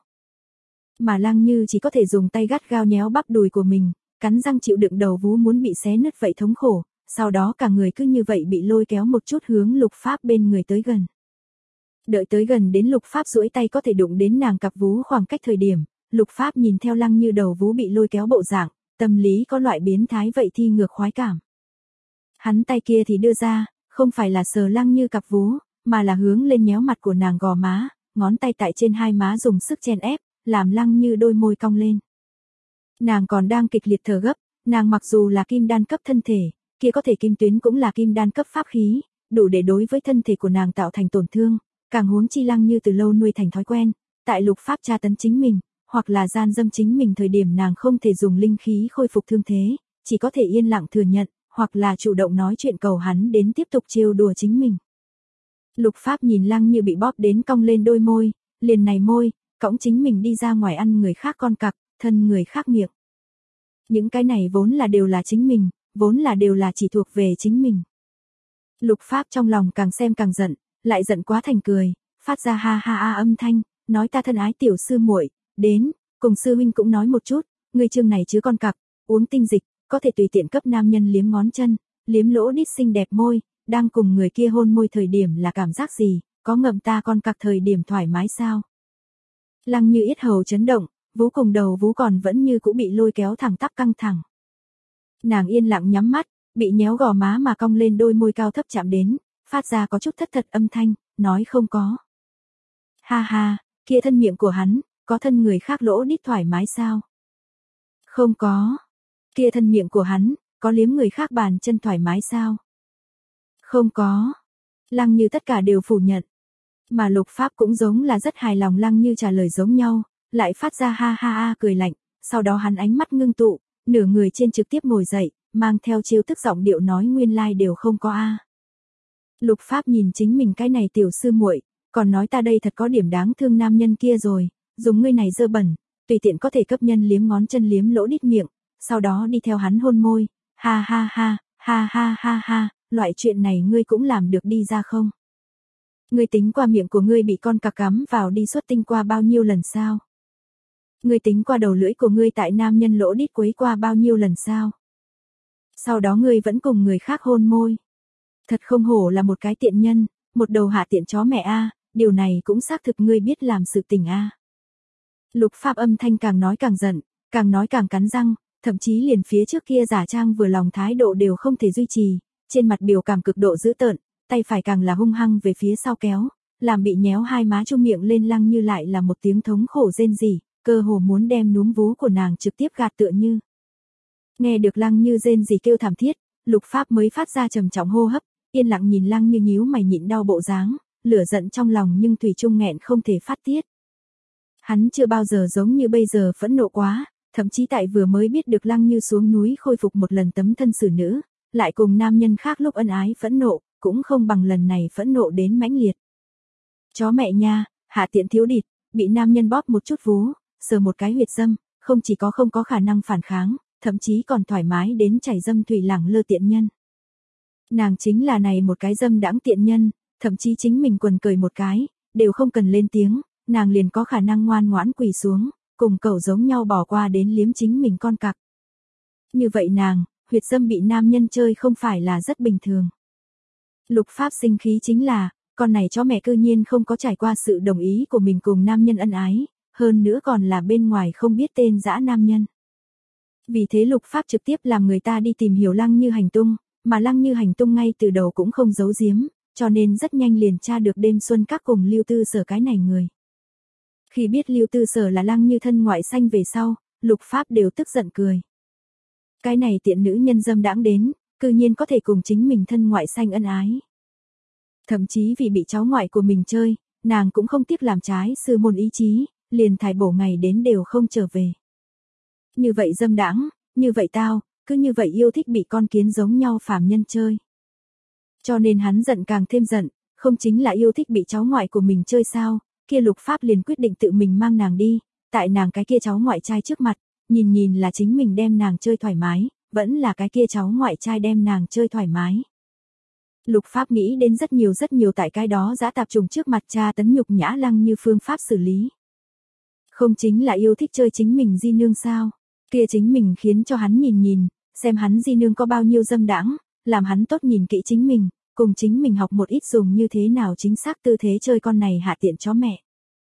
Mà Lăng Như chỉ có thể dùng tay gắt gao nhéo bắp đùi của mình, cắn răng chịu đựng đầu vú muốn bị xé nứt vậy thống khổ, sau đó cả người cứ như vậy bị lôi kéo một chút hướng Lục Pháp bên người tới gần. Đợi tới gần đến Lục Pháp duỗi tay có thể đụng đến nàng cặp vú khoảng cách thời điểm, Lục Pháp nhìn theo Lăng Như đầu vú bị lôi kéo bộ dạng, tâm lý có loại biến thái vậy thi ngược khoái cảm. Hắn tay kia thì đưa ra, không phải là sờ Lăng Như cặp vú, mà là hướng lên nhéo mặt của nàng gò má, ngón tay tại trên hai má dùng sức chen ép, làm Lăng Như đôi môi cong lên. Nàng còn đang kịch liệt thở gấp, nàng mặc dù là kim đan cấp thân thể, kia có thể kim tuyến cũng là kim đan cấp pháp khí, đủ để đối với thân thể của nàng tạo thành tổn thương, càng huống chi Lăng Như từ lâu nuôi thành thói quen, tại lục pháp tra tấn chính mình, hoặc là gian dâm chính mình thời điểm nàng không thể dùng linh khí khôi phục thương thế, chỉ có thể yên lặng thừa nhận, hoặc là chủ động nói chuyện cầu hắn đến tiếp tục trêu đùa chính mình. Lục pháp nhìn Lăng Như bị bóp đến cong lên đôi môi, liền này môi, cõng chính mình đi ra ngoài ăn người khác con cặc, thân người khác miệng. Những cái này vốn là đều là chính mình, vốn là đều là chỉ thuộc về chính mình. Lục pháp trong lòng càng xem càng giận, lại giận quá thành cười, phát ra ha ha a âm thanh, nói ta thân ái tiểu sư muội, đến, cùng sư huynh cũng nói một chút, ngươi chương này chứ con cặc, uống tinh dịch, có thể tùy tiện cấp nam nhân liếm ngón chân, liếm lỗ đít xinh đẹp môi, đang cùng người kia hôn môi thời điểm là cảm giác gì, có ngậm ta con cặc thời điểm thoải mái sao? Lăng Như yết hầu chấn động, vú cùng đầu vú còn vẫn như cũ bị lôi kéo thẳng tắp căng thẳng. Nàng yên lặng nhắm mắt, bị nhéo gò má mà cong lên đôi môi cao thấp chạm đến, phát ra có chút thất thật âm thanh, nói không có. Ha ha, kia thân miệng của hắn, có thân người khác lỗ đít thoải mái sao? Không có. Kia thân miệng của hắn, có liếm người khác bàn chân thoải mái sao? Không có. Lăng Như tất cả đều phủ nhận. Mà lục pháp cũng giống là rất hài lòng Lăng Như trả lời giống nhau, lại phát ra ha ha ha cười lạnh, sau đó hắn ánh mắt ngưng tụ, nửa người trên trực tiếp ngồi dậy, mang theo chiêu tức giọng điệu nói nguyên lai like đều không có a. Lục pháp nhìn chính mình cái này tiểu sư muội, còn nói ta đây thật có điểm đáng thương nam nhân kia rồi, dùng ngươi này dơ bẩn, tùy tiện có thể cấp nhân liếm ngón chân liếm lỗ đít miệng, sau đó đi theo hắn hôn môi, ha ha ha, ha ha ha ha, loại chuyện này ngươi cũng làm được đi ra không? Ngươi tính qua miệng của ngươi bị con cặc cắm vào đi xuất tinh qua bao nhiêu lần sao? Ngươi tính qua đầu lưỡi của ngươi tại nam nhân lỗ đít quấy qua bao nhiêu lần sao? Sau đó ngươi vẫn cùng người khác hôn môi. Thật không hổ là một cái tiện nhân, một đầu hạ tiện chó mẹ a, điều này cũng xác thực ngươi biết làm sự tình a. Lục pháp âm thanh càng nói càng giận, càng nói càng cắn răng, thậm chí liền phía trước kia giả trang vừa lòng thái độ đều không thể duy trì, trên mặt biểu cảm cực độ dữ tợn, tay phải càng là hung hăng về phía sau kéo, làm bị nhéo hai má chung miệng lên Lăng Như lại là một tiếng thống khổ rên rỉ, cơ hồ muốn đem núm vú của nàng trực tiếp gạt tựa như. Nghe được Lăng Như rên rỉ kêu thảm thiết, lục pháp mới phát ra trầm trọng hô hấp, yên lặng nhìn Lăng Như nhíu mày nhịn đau bộ dáng, lửa giận trong lòng nhưng thủy chung nghẹn không thể phát tiết. Hắn chưa bao giờ giống như bây giờ phẫn nộ quá, thậm chí tại vừa mới biết được Lăng Như xuống núi khôi phục một lần tấm thân xử nữ, lại cùng nam nhân khác lúc ân ái phẫn nộ, cũng không bằng lần này phẫn nộ đến mãnh liệt. Chó mẹ nha, hạ tiện thiếu địt, bị nam nhân bóp một chút vú, sờ một cái huyệt dâm, không chỉ có không có khả năng phản kháng, thậm chí còn thoải mái đến chảy dâm thủy lẳng lơ tiện nhân. Nàng chính là này một cái dâm đãng tiện nhân, thậm chí chính mình quần cởi một cái, đều không cần lên tiếng, nàng liền có khả năng ngoan ngoãn quỳ xuống, cùng cẩu giống nhau bỏ qua đến liếm chính mình con cặc. Như vậy nàng, huyệt dâm bị nam nhân chơi không phải là rất bình thường. Lục pháp sinh khí chính là, con này chó mẹ cư nhiên không có trải qua sự đồng ý của mình cùng nam nhân ân ái, hơn nữa còn là bên ngoài không biết tên dã nam nhân. Vì thế lục pháp trực tiếp làm người ta đi tìm hiểu Lăng Như hành tung, mà Lăng Như hành tung ngay từ đầu cũng không giấu giếm, cho nên rất nhanh liền tra được đêm xuân các cùng Lưu Tư Sở cái này người. Khi biết Lưu Tư Sở là Lăng Như thân ngoại sanh về sau, lục pháp đều tức giận cười. Cái này tiện nữ nhân dâm đãng đến, cư nhiên có thể cùng chính mình thân ngoại sanh ân ái. Thậm chí vì bị cháu ngoại của mình chơi, nàng cũng không tiếc làm trái sư môn ý chí, liền thải bổ ngày đến đều không trở về. Như vậy dâm đãng, như vậy tao, cứ như vậy yêu thích bị con kiến giống nhau phàm nhân chơi. Cho nên hắn giận càng thêm giận, không chính là yêu thích bị cháu ngoại của mình chơi sao, kia lục pháp liền quyết định tự mình mang nàng đi, tại nàng cái kia cháu ngoại trai trước mặt, nhìn nhìn là chính mình đem nàng chơi thoải mái, vẫn là cái kia cháu ngoại trai đem nàng chơi thoải mái. Lục pháp nghĩ đến rất nhiều rất nhiều tại cái đó dã tạp trùng trước mặt cha tấn nhục nhã Lăng Như phương pháp xử lý. Không chính là yêu thích chơi chính mình di nương sao, kia chính mình khiến cho hắn nhìn nhìn, xem hắn di nương có bao nhiêu dâm đãng, làm hắn tốt nhìn kỹ chính mình, cùng chính mình học một ít dùng như thế nào chính xác tư thế chơi con này hạ tiện chó mẹ.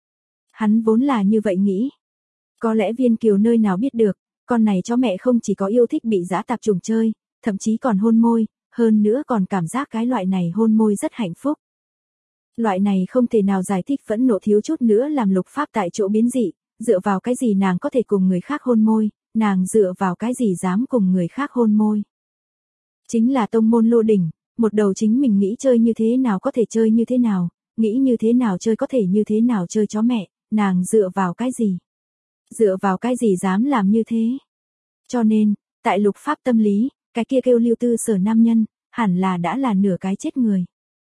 Hắn vốn là như vậy nghĩ. Có lẽ Viên Kiều nơi nào biết được, con này chó mẹ không chỉ có yêu thích bị dã tạp trùng chơi, thậm chí còn hôn môi, hơn nữa còn cảm giác cái loại này hôn môi rất hạnh phúc. Loại này không thể nào giải thích phẫn nộ thiếu chút nữa làm Lục Pháp tại chỗ biến dị, dựa vào cái gì nàng có thể cùng người khác hôn môi, nàng dựa vào cái gì dám cùng người khác hôn môi. Chính là tông môn lô đỉnh, một đầu chính mình nghĩ chơi như thế nào có thể chơi như thế nào, nghĩ như thế nào chơi có thể như thế nào chơi chó mẹ, nàng dựa vào cái gì? Dựa vào cái gì dám làm như thế? Cho nên, tại Lục Pháp tâm lý, cái kia kêu Lưu Tư Sở nam nhân, hẳn là đã là nửa cái chết người.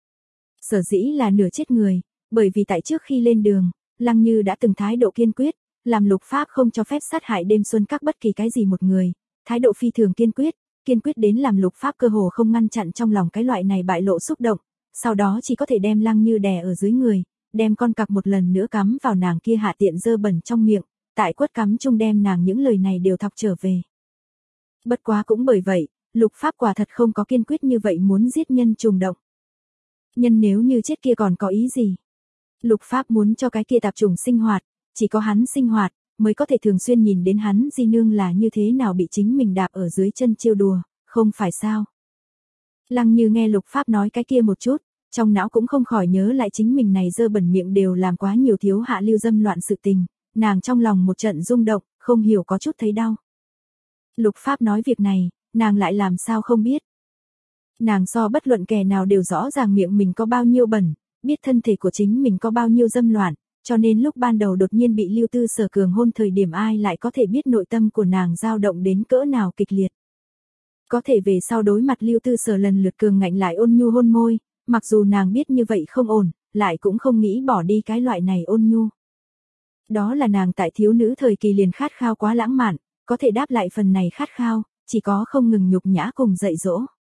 Sở dĩ là nửa chết người, bởi vì tại trước khi lên đường, Lăng Như đã từng thái độ kiên quyết, làm Lục Pháp không cho phép sát hại đêm xuân các bất kỳ cái gì một người, thái độ phi thường kiên quyết, kiên quyết đến làm Lục Pháp cơ hồ không ngăn chặn trong lòng cái loại này bại lộ xúc động, sau đó chỉ có thể đem Lăng Như đè ở dưới người, đem con cặc một lần nữa cắm vào nàng kia hạ tiện dơ bẩn trong miệng, tại quất cắm chung đem nàng những lời này đều thọc trở về. Bất quá cũng bởi vậy, Lục Pháp quả thật không có kiên quyết như vậy muốn giết nhân trùng động. Nhân nếu như chết kia còn có ý gì? Lục Pháp muốn cho cái kia tạp chủng sinh hoạt, chỉ có hắn sinh hoạt, mới có thể thường xuyên nhìn đến hắn di nương là như thế nào bị chính mình đạp ở dưới chân trêu đùa, không phải sao? Lăng Như nghe Lục Pháp nói cái kia một chút, trong não cũng không khỏi nhớ lại chính mình này dơ bẩn miệng đều làm quá nhiều thiếu hạ lưu dâm loạn sự tình, nàng trong lòng một trận rung động, không hiểu có chút thấy đau. Lục Pháp nói việc này, nàng lại làm sao không biết. Nàng so bất luận kẻ nào đều rõ ràng miệng mình có bao nhiêu bẩn, biết thân thể của chính mình có bao nhiêu dâm loạn, cho nên lúc ban đầu đột nhiên bị Lưu Tư Sở cường hôn thời điểm ai lại có thể biết nội tâm của nàng dao động đến cỡ nào kịch liệt. Có thể về sau đối mặt Lưu Tư Sở lần lượt cường ngạnh lại ôn nhu hôn môi, mặc dù nàng biết như vậy không ổn, lại cũng không nghĩ bỏ đi cái loại này ôn nhu. Đó là nàng tại thiếu nữ thời kỳ liền khát khao quá lãng mạn, có thể đáp lại phần này khát khao, chỉ có không ngừng nhục nhã cùng dạy dỗ.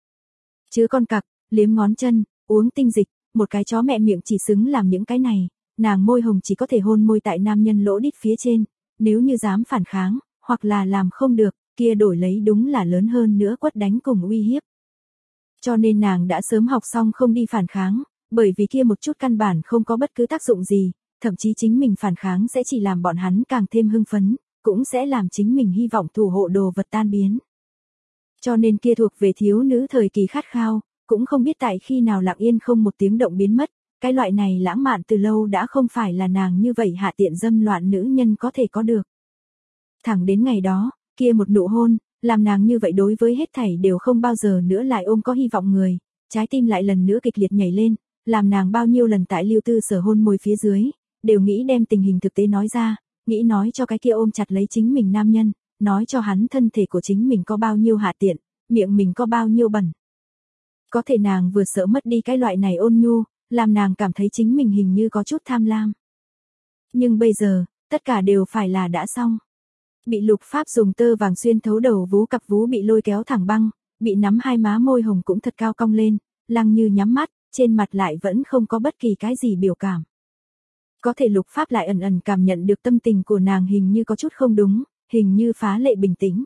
Chứ con cặc, liếm ngón chân, uống tinh dịch, một cái chó mẹ miệng chỉ xứng làm những cái này, nàng môi hồng chỉ có thể hôn môi tại nam nhân lỗ đít phía trên, nếu như dám phản kháng, hoặc là làm không được, kia đổi lấy đúng là lớn hơn nữa quất đánh cùng uy hiếp. Cho nên nàng đã sớm học xong không đi phản kháng, bởi vì kia một chút căn bản không có bất cứ tác dụng gì, thậm chí chính mình phản kháng sẽ chỉ làm bọn hắn càng thêm hưng phấn, cũng sẽ làm chính mình hy vọng thủ hộ đồ vật tan biến. Cho nên kia thuộc về thiếu nữ thời kỳ khát khao, cũng không biết tại khi nào lặng yên không một tiếng động biến mất, cái loại này lãng mạn từ lâu đã không phải là nàng như vậy hạ tiện dâm loạn nữ nhân có thể có được. Thẳng đến ngày đó, kia một nụ hôn, làm nàng như vậy đối với hết thảy đều không bao giờ nữa lại ôm có hy vọng người, trái tim lại lần nữa kịch liệt nhảy lên, làm nàng bao nhiêu lần tại Lưu Tư Sở hôn môi phía dưới, đều nghĩ đem tình hình thực tế nói ra, nghĩ nói cho cái kia ôm chặt lấy chính mình nam nhân, nói cho hắn thân thể của chính mình có bao nhiêu hạ tiện, miệng mình có bao nhiêu bẩn. Có thể nàng vừa sợ mất đi cái loại này ôn nhu, làm nàng cảm thấy chính mình hình như có chút tham lam. Nhưng bây giờ, tất cả đều phải là đã xong. Bị Lục Pháp dùng tơ vàng xuyên thấu đầu vú, cặp vú bị lôi kéo thẳng băng, bị nắm hai má môi hồng cũng thật cao cong lên, Lăng Như nhắm mắt, trên mặt lại vẫn không có bất kỳ cái gì biểu cảm. Có thể Lục Pháp lại ẩn ẩn cảm nhận được tâm tình của nàng hình như có chút không đúng, hình như phá lệ bình tĩnh.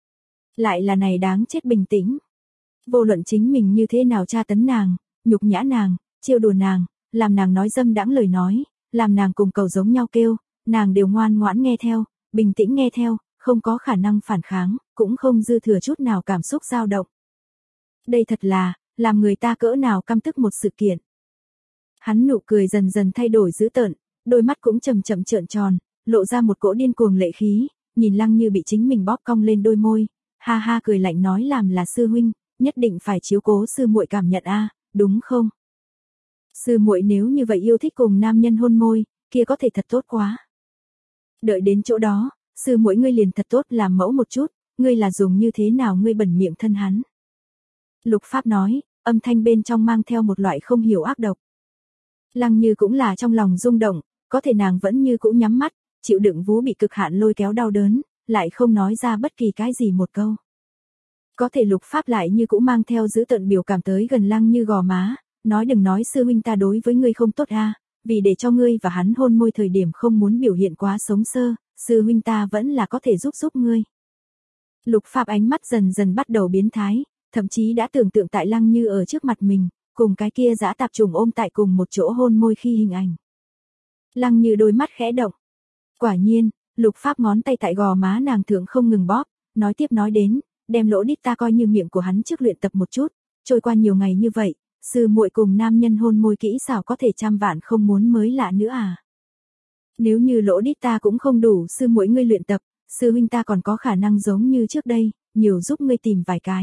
Lại là này đáng chết bình tĩnh. Vô luận chính mình như thế nào tra tấn nàng, nhục nhã nàng, trêu đùa nàng, làm nàng nói dâm đãng lời nói, làm nàng cùng cầu giống nhau kêu, nàng đều ngoan ngoãn nghe theo, bình tĩnh nghe theo, không có khả năng phản kháng, cũng không dư thừa chút nào cảm xúc dao động. Đây thật là, làm người ta cỡ nào căm tức một sự kiện. Hắn nụ cười dần dần thay đổi dữ tợn, đôi mắt cũng chậm chậm trợn tròn, lộ ra một cỗ điên cuồng lệ khí, nhìn Lăng Như bị chính mình bóp cong lên đôi môi, ha ha cười lạnh nói làm là sư huynh, nhất định phải chiếu cố sư muội cảm nhận a, đúng không? Sư muội nếu như vậy yêu thích cùng nam nhân hôn môi, kia có thể thật tốt quá. Đợi đến chỗ đó, sư muội ngươi liền thật tốt làm mẫu một chút, ngươi là dùng như thế nào ngươi bẩn miệng thân hắn. Lục Pháp nói, âm thanh bên trong mang theo một loại không hiểu ác độc. Lăng Như cũng là trong lòng rung động, có thể nàng vẫn như cũ nhắm mắt, chịu đựng vú bị cực hạn lôi kéo đau đớn, lại không nói ra bất kỳ cái gì một câu. Có thể Lục Pháp lại như cũ mang theo dữ tợn biểu cảm tới gần Lăng Như gò má, nói đừng nói sư huynh ta đối với ngươi không tốt a, vì để cho ngươi và hắn hôn môi thời điểm không muốn biểu hiện quá sống sơ, sư huynh ta vẫn là có thể giúp giúp ngươi. Lục Pháp ánh mắt dần dần bắt đầu biến thái, thậm chí đã tưởng tượng tại Lăng Như ở trước mặt mình, cùng cái kia dã tạp trùng ôm tại cùng một chỗ hôn môi khi hình ảnh. Lăng Như đôi mắt khẽ động. Quả nhiên, Lục Pháp ngón tay tại gò má nàng thượng không ngừng bóp, nói tiếp nói đến, đem lỗ đít ta coi như miệng của hắn trước luyện tập một chút, trôi qua nhiều ngày như vậy, sư muội cùng nam nhân hôn môi kỹ xảo có thể trăm vạn không muốn mới lạ nữa à. Nếu như lỗ đít ta cũng không đủ sư muội ngươi luyện tập, sư huynh ta còn có khả năng giống như trước đây, nhiều giúp ngươi tìm vài cái.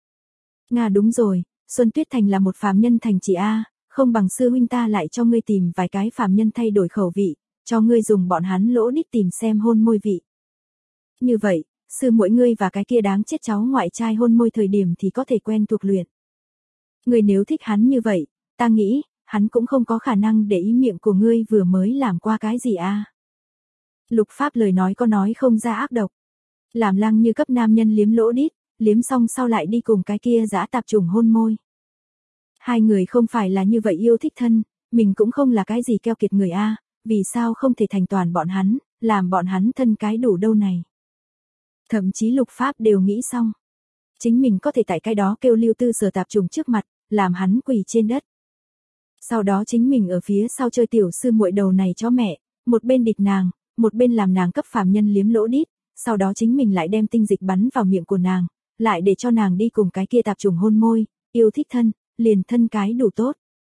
Nga đúng rồi, Xuân Tuyết Thành là một phàm nhân thành chỉ A, không bằng sư huynh ta lại cho ngươi tìm vài cái phàm nhân thay đổi khẩu vị, cho ngươi dùng bọn hắn lỗ đít tìm xem hôn môi vị. Như vậy, sư muội ngươi và cái kia đáng chết cháu ngoại trai hôn môi thời điểm thì có thể quen thuộc luyện. Ngươi nếu thích hắn như vậy, ta nghĩ, hắn cũng không có khả năng để ý miệng của ngươi vừa mới làm qua cái gì a. Lục Pháp lời nói có nói không ra ác độc. Làm Lăng Như cấp nam nhân liếm lỗ đít, liếm xong sau lại đi cùng cái kia dã tạp chủng hôn môi. Hai người không phải là như vậy yêu thích thân, mình cũng không là cái gì keo kiệt người a, vì sao không thể thành toàn bọn hắn, làm bọn hắn thân cái đủ đâu này. Thậm chí Lục Pháp đều nghĩ xong. Chính mình có thể tại cái đó kêu Lưu Tư Sở tạp trùng trước mặt, làm hắn quỳ trên đất. Sau đó chính mình ở phía sau chơi tiểu sư muội đầu này cho mẹ, một bên địch nàng, một bên làm nàng cấp phàm nhân liếm lỗ đít, sau đó chính mình lại đem tinh dịch bắn vào miệng của nàng, lại để cho nàng đi cùng cái kia tạp trùng hôn môi, yêu thích thân, liền thân cái đủ tốt.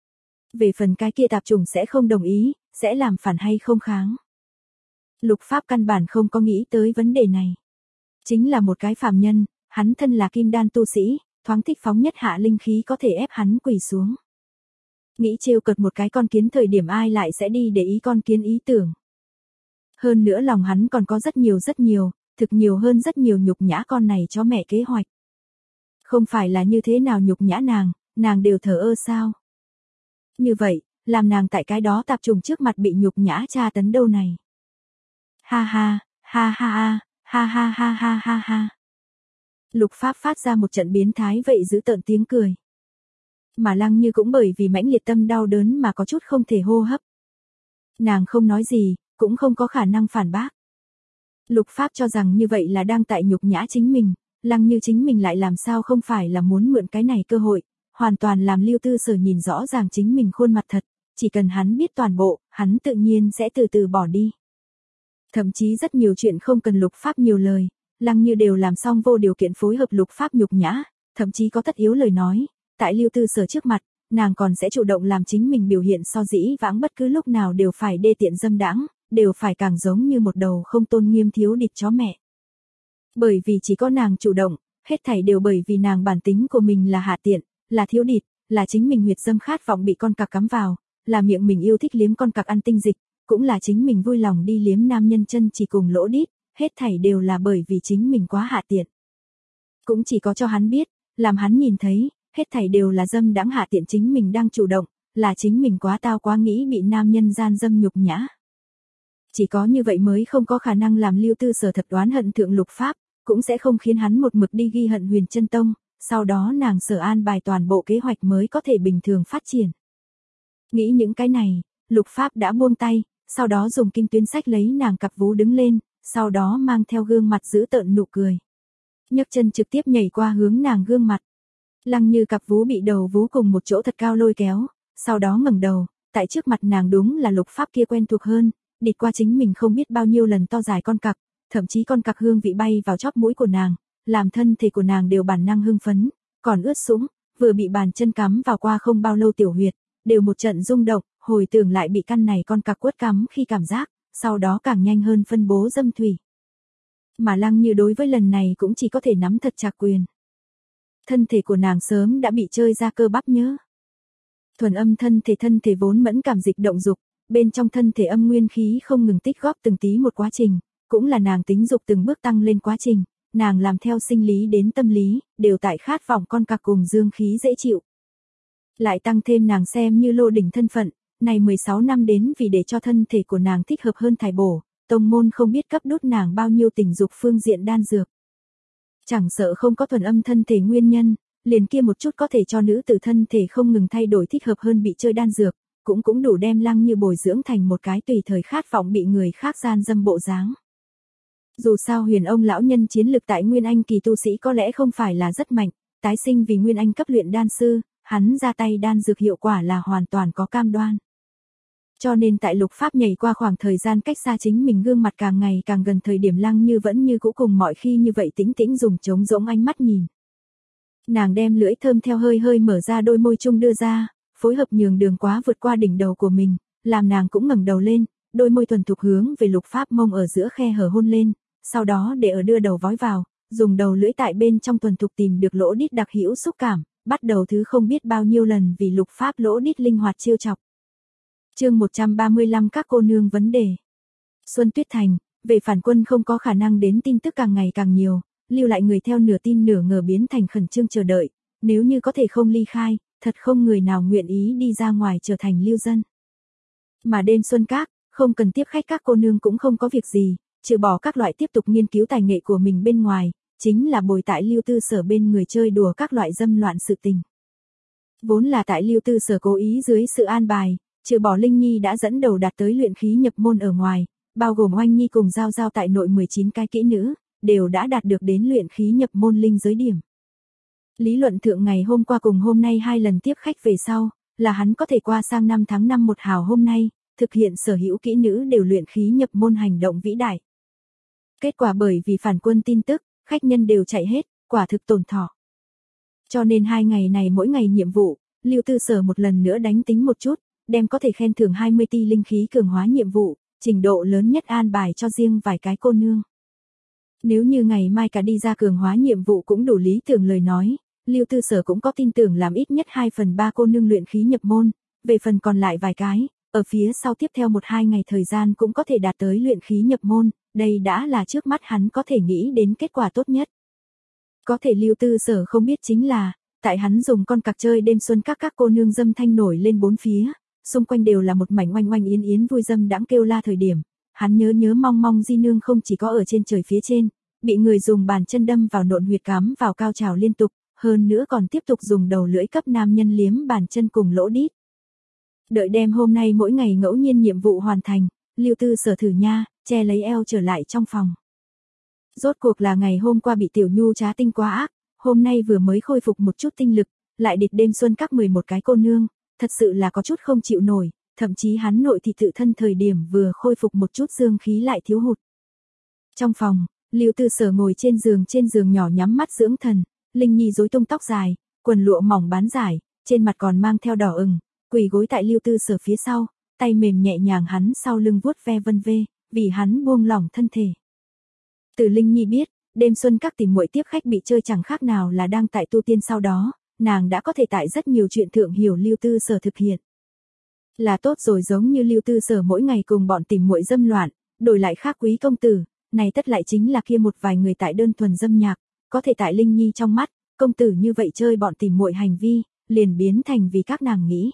Về phần cái kia tạp trùng sẽ không đồng ý, sẽ làm phản hay không kháng. Lục Pháp căn bản không có nghĩ tới vấn đề này. Chính là một cái phàm nhân, hắn thân là kim đan tu sĩ, thoáng thích phóng nhất hạ linh khí có thể ép hắn quỳ xuống. Nghĩ trêu cợt một cái con kiến thời điểm ai lại sẽ đi để ý con kiến ý tưởng. Hơn nữa lòng hắn còn có rất nhiều rất nhiều, thực nhiều hơn rất nhiều nhục nhã con này cho mẹ kế hoạch. Không phải là như thế nào nhục nhã nàng, nàng đều thờ ơ sao. Như vậy, làm nàng tại cái đó tạp trùng trước mặt bị nhục nhã tra tấn đâu này. Ha ha, ha ha ha, ha ha ha ha ha ha. Lục Pháp phát ra một trận biến thái vậy giữ tợn tiếng cười. Mà Lăng Như cũng bởi vì mãnh liệt tâm đau đớn mà có chút không thể hô hấp. Nàng không nói gì, cũng không có khả năng phản bác. Lục Pháp cho rằng như vậy là đang tại nhục nhã chính mình, Lăng Như chính mình lại làm sao không phải là muốn mượn cái này cơ hội, hoàn toàn làm Lưu Tư Sở nhìn rõ ràng chính mình khuôn mặt thật, chỉ cần hắn biết toàn bộ, hắn tự nhiên sẽ từ từ bỏ đi. Thậm chí rất nhiều chuyện không cần Lục Pháp nhiều lời, Lăng Như đều làm xong vô điều kiện phối hợp Lục Pháp nhục nhã, thậm chí có tất yếu lời nói, tại Lưu Tư Sở trước mặt, nàng còn sẽ chủ động làm chính mình biểu hiện so dĩ vãng bất cứ lúc nào đều phải đê tiện dâm đãng, đều phải càng giống như một đầu không tôn nghiêm thiếu địch chó mẹ. Bởi vì chỉ có nàng chủ động, hết thảy đều bởi vì nàng bản tính của mình là hạ tiện, là thiếu địch, là chính mình huyệt dâm khát vọng bị con cặc cắm vào, là miệng mình yêu thích liếm con cặc ăn tinh dịch, cũng là chính mình vui lòng đi liếm nam nhân chân chỉ cùng lỗ đít, hết thảy đều là bởi vì chính mình quá hạ tiện. Cũng chỉ có cho hắn biết, làm hắn nhìn thấy, hết thảy đều là dâm đãng hạ tiện chính mình đang chủ động, là chính mình quá tao quá nghĩ bị nam nhân gian dâm nhục nhã. Chỉ có như vậy mới không có khả năng làm Lưu Tư Sở thật đoán hận thượng Lục Pháp, cũng sẽ không khiến hắn một mực đi ghi hận Huyền Chân Tông, sau đó nàng Sở an bài toàn bộ kế hoạch mới có thể bình thường phát triển. Nghĩ những cái này, Lục Pháp đã buông tay, sau đó dùng kim tuyến sách lấy nàng cặp vú đứng lên, sau đó mang theo gương mặt giữ tợn nụ cười. Nhấc chân trực tiếp nhảy qua hướng nàng gương mặt. Lăng Như cặp vú bị đầu vú cùng một chỗ thật cao lôi kéo, sau đó ngẩng đầu, tại trước mặt nàng đúng là Lục Pháp kia quen thuộc hơn, địt qua chính mình không biết bao nhiêu lần to dài con cặc, thậm chí con cặc hương vị bay vào chóp mũi của nàng, làm thân thể của nàng đều bản năng hưng phấn, còn ướt sũng, vừa bị bàn chân cắm vào qua không bao lâu tiểu huyệt, đều một trận rung động, hồi tưởng lại bị căn này con cặc quất cắm khi cảm giác, sau đó càng nhanh hơn phân bố dâm thủy. Mà Lăng Như đối với lần này cũng chỉ có thể nắm thật chặt quyền. Thân thể của nàng sớm đã bị chơi ra cơ bắp nhớ. Thuần âm thân thể thân thể vốn mẫn cảm dịch động dục, bên trong thân thể âm nguyên khí không ngừng tích góp từng tí một quá trình, cũng là nàng tính dục từng bước tăng lên quá trình, nàng làm theo sinh lý đến tâm lý, đều tại khát vọng con cặc cùng dương khí dễ chịu. Lại tăng thêm nàng xem như lô đỉnh thân phận, này mười sáu năm đến vì để cho thân thể của nàng thích hợp hơn thải bổ, tông môn không biết cấp đốt nàng bao nhiêu tình dục phương diện đan dược. Chẳng sợ không có thuần âm thân thể nguyên nhân, liền kia một chút có thể cho nữ tử thân thể không ngừng thay đổi thích hợp hơn bị chơi đan dược, cũng cũng đủ đem Lăng Như bồi dưỡng thành một cái tùy thời khát vọng bị người khác gian dâm bộ dáng. Dù sao Huyền ông lão nhân chiến lực tại Nguyên Anh kỳ tu sĩ có lẽ không phải là rất mạnh, tái sinh vì Nguyên Anh cấp luyện đan sư, hắn ra tay đan dược hiệu quả là hoàn toàn có cam đoan. Cho nên tại Lục Pháp nhảy qua khoảng thời gian cách xa chính mình gương mặt càng ngày càng gần thời điểm Lăng Như vẫn như cũ cùng mọi khi như vậy tĩnh tĩnh dùng trống rỗng ánh mắt nhìn. Nàng đem lưỡi thơm theo hơi hơi mở ra đôi môi chung đưa ra, phối hợp nhường đường quá vượt qua đỉnh đầu của mình, làm nàng cũng ngẩng đầu lên, đôi môi thuần thục hướng về Lục Pháp mông ở giữa khe hở hôn lên, sau đó để ở đưa đầu vói vào, dùng đầu lưỡi tại bên trong thuần thục tìm được lỗ đít đặc hữu xúc cảm, bắt đầu thứ không biết bao nhiêu lần vì Lục Pháp lỗ đít linh hoạt chiêu chọc. Chương một trăm ba mươi lăm các cô nương vấn đề. Xuân Tuyết Thành, về Phản Quân không có khả năng đến tin tức càng ngày càng nhiều, lưu lại người theo nửa tin nửa ngờ biến thành khẩn trương chờ đợi, nếu như có thể không ly khai, thật không người nào nguyện ý đi ra ngoài trở thành lưu dân. Mà đêm xuân các, không cần tiếp khách các cô nương cũng không có việc gì, trừ bỏ các loại tiếp tục nghiên cứu tài nghệ của mình bên ngoài, chính là bồi tại Lưu Tư Sở bên người chơi đùa các loại dâm loạn sự tình. Vốn là tại Lưu Tư Sở cố ý dưới sự an bài, trừ bỏ Linh Nhi đã dẫn đầu đạt tới luyện khí nhập môn ở ngoài, bao gồm Oanh Nhi cùng Giao Giao tại nội mười chín cái kỹ nữ, đều đã đạt được đến luyện khí nhập môn linh giới điểm. Lý luận thượng ngày hôm qua cùng hôm nay hai lần tiếp khách về sau, là hắn có thể qua sang năm tháng năm một hào hôm nay, thực hiện sở hữu kỹ nữ đều luyện khí nhập môn hành động vĩ đại. Kết quả bởi vì Phản Quân tin tức, khách nhân đều chạy hết, quả thực tổn thọ. Cho nên hai ngày này mỗi ngày nhiệm vụ, Lưu Tư Sở một lần nữa đánh tính một chút, đem có thể khen thưởng hai mươi ti linh khí cường hóa nhiệm vụ, trình độ lớn nhất an bài cho riêng vài cái cô nương. Nếu như ngày mai cả đi ra cường hóa nhiệm vụ cũng đủ lý tưởng lời nói, Lưu Tư Sở cũng có tin tưởng làm ít nhất hai phần ba cô nương luyện khí nhập môn, về phần còn lại vài cái, ở phía sau tiếp theo một hai ngày thời gian cũng có thể đạt tới luyện khí nhập môn, đây đã là trước mắt hắn có thể nghĩ đến kết quả tốt nhất. Có thể Lưu Tư Sở không biết chính là, tại hắn dùng con cặc chơi đêm xuân các các cô nương dâm thanh nổi lên bốn phía, xung quanh đều là một mảnh oanh oanh yến yến vui dâm đãng kêu la thời điểm, hắn nhớ nhớ mong mong di nương không chỉ có ở trên trời phía trên, bị người dùng bàn chân đâm vào nộn huyệt cắm vào cao trào liên tục, hơn nữa còn tiếp tục dùng đầu lưỡi cấp nam nhân liếm bàn chân cùng lỗ đít. Đợi đem hôm nay mỗi ngày ngẫu nhiên nhiệm vụ hoàn thành, Lưu Tư Sở thử nha, che lấy eo trở lại trong phòng. Rốt cuộc là ngày hôm qua bị Tiểu Nhu trá tinh quá ác, hôm nay vừa mới khôi phục một chút tinh lực, lại địch đêm xuân các mười một cái cô nương, thật sự là có chút không chịu nổi, thậm chí hắn nội thị tự thân thời điểm vừa khôi phục một chút dương khí lại thiếu hụt. Trong phòng, Lưu Tư Sở ngồi trên giường trên giường nhỏ nhắm mắt dưỡng thần, Linh Nhi rối tung tóc dài, quần lụa mỏng bán giải, trên mặt còn mang theo đỏ ửng, quỳ gối tại Lưu Tư Sở phía sau, tay mềm nhẹ nhàng hắn sau lưng vuốt ve vân vê, vì hắn buông lỏng thân thể. Từ Linh Nhi biết, đêm xuân các tìm muội tiếp khách bị chơi chẳng khác nào là đang tại tu tiên sau đó, nàng đã có thể tại rất nhiều chuyện thượng hiểu Lưu Tư Sở thực hiện. Là tốt rồi, giống như Lưu Tư Sở mỗi ngày cùng bọn tìm muội dâm loạn, đổi lại khác quý công tử, này tất lại chính là kia một vài người tại đơn thuần dâm nhạc, có thể tại Linh Nhi trong mắt, công tử như vậy chơi bọn tìm muội hành vi, liền biến thành vì các nàng nghĩ.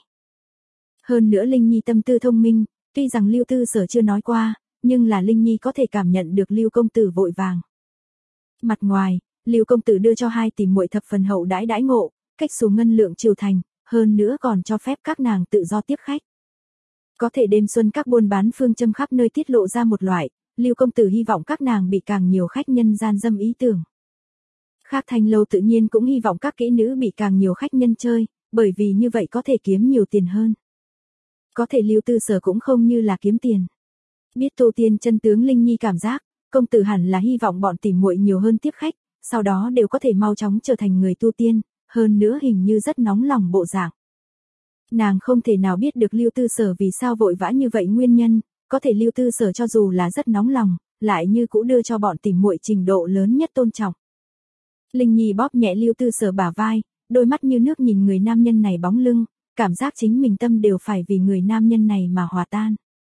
Hơn nữa Linh Nhi tâm tư thông minh, tuy rằng Lưu Tư Sở chưa nói qua, nhưng là Linh Nhi có thể cảm nhận được Lưu công tử vội vàng. Mặt ngoài, Lưu công tử đưa cho hai tìm muội thập phần hậu đãi đãi ngộ, cách xù ngân lượng triều thành, hơn nữa còn cho phép các nàng tự do tiếp khách. Có thể đêm xuân các buôn bán phương châm khắp nơi tiết lộ ra một loại, Lưu công tử hy vọng các nàng bị càng nhiều khách nhân gian dâm ý tưởng. Khác Thanh lâu tự nhiên cũng hy vọng các kỹ nữ bị càng nhiều khách nhân chơi, bởi vì như vậy có thể kiếm nhiều tiền hơn. Có thể Lưu Tư Sở cũng không như là kiếm tiền. Biết tu tiên chân tướng Linh Nhi cảm giác, công tử hẳn là hy vọng bọn tỉ muội nhiều hơn tiếp khách, sau đó đều có thể mau chóng trở thành người tu tiên, hơn nữa hình như rất nóng lòng bộ dạng. Nàng không thể nào biết được Lưu Tư Sở vì sao vội vã như vậy nguyên nhân, có thể Lưu Tư Sở cho dù là rất nóng lòng, lại như cũng đưa cho bọn tỉ muội trình độ lớn nhất tôn trọng. Linh Nhi bóp nhẹ Lưu Tư Sở bả vai, đôi mắt như nước nhìn người nam nhân này bóng lưng, cảm giác chính mình tâm đều phải vì người nam nhân này mà hòa tan.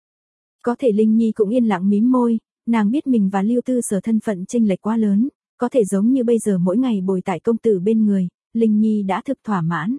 Có thể Linh Nhi cũng yên lặng mím môi, nàng biết mình và Lưu Tư Sở thân phận chênh lệch quá lớn, có thể giống như bây giờ mỗi ngày bồi tại công tử bên người, Linh Nhi đã thực thỏa mãn.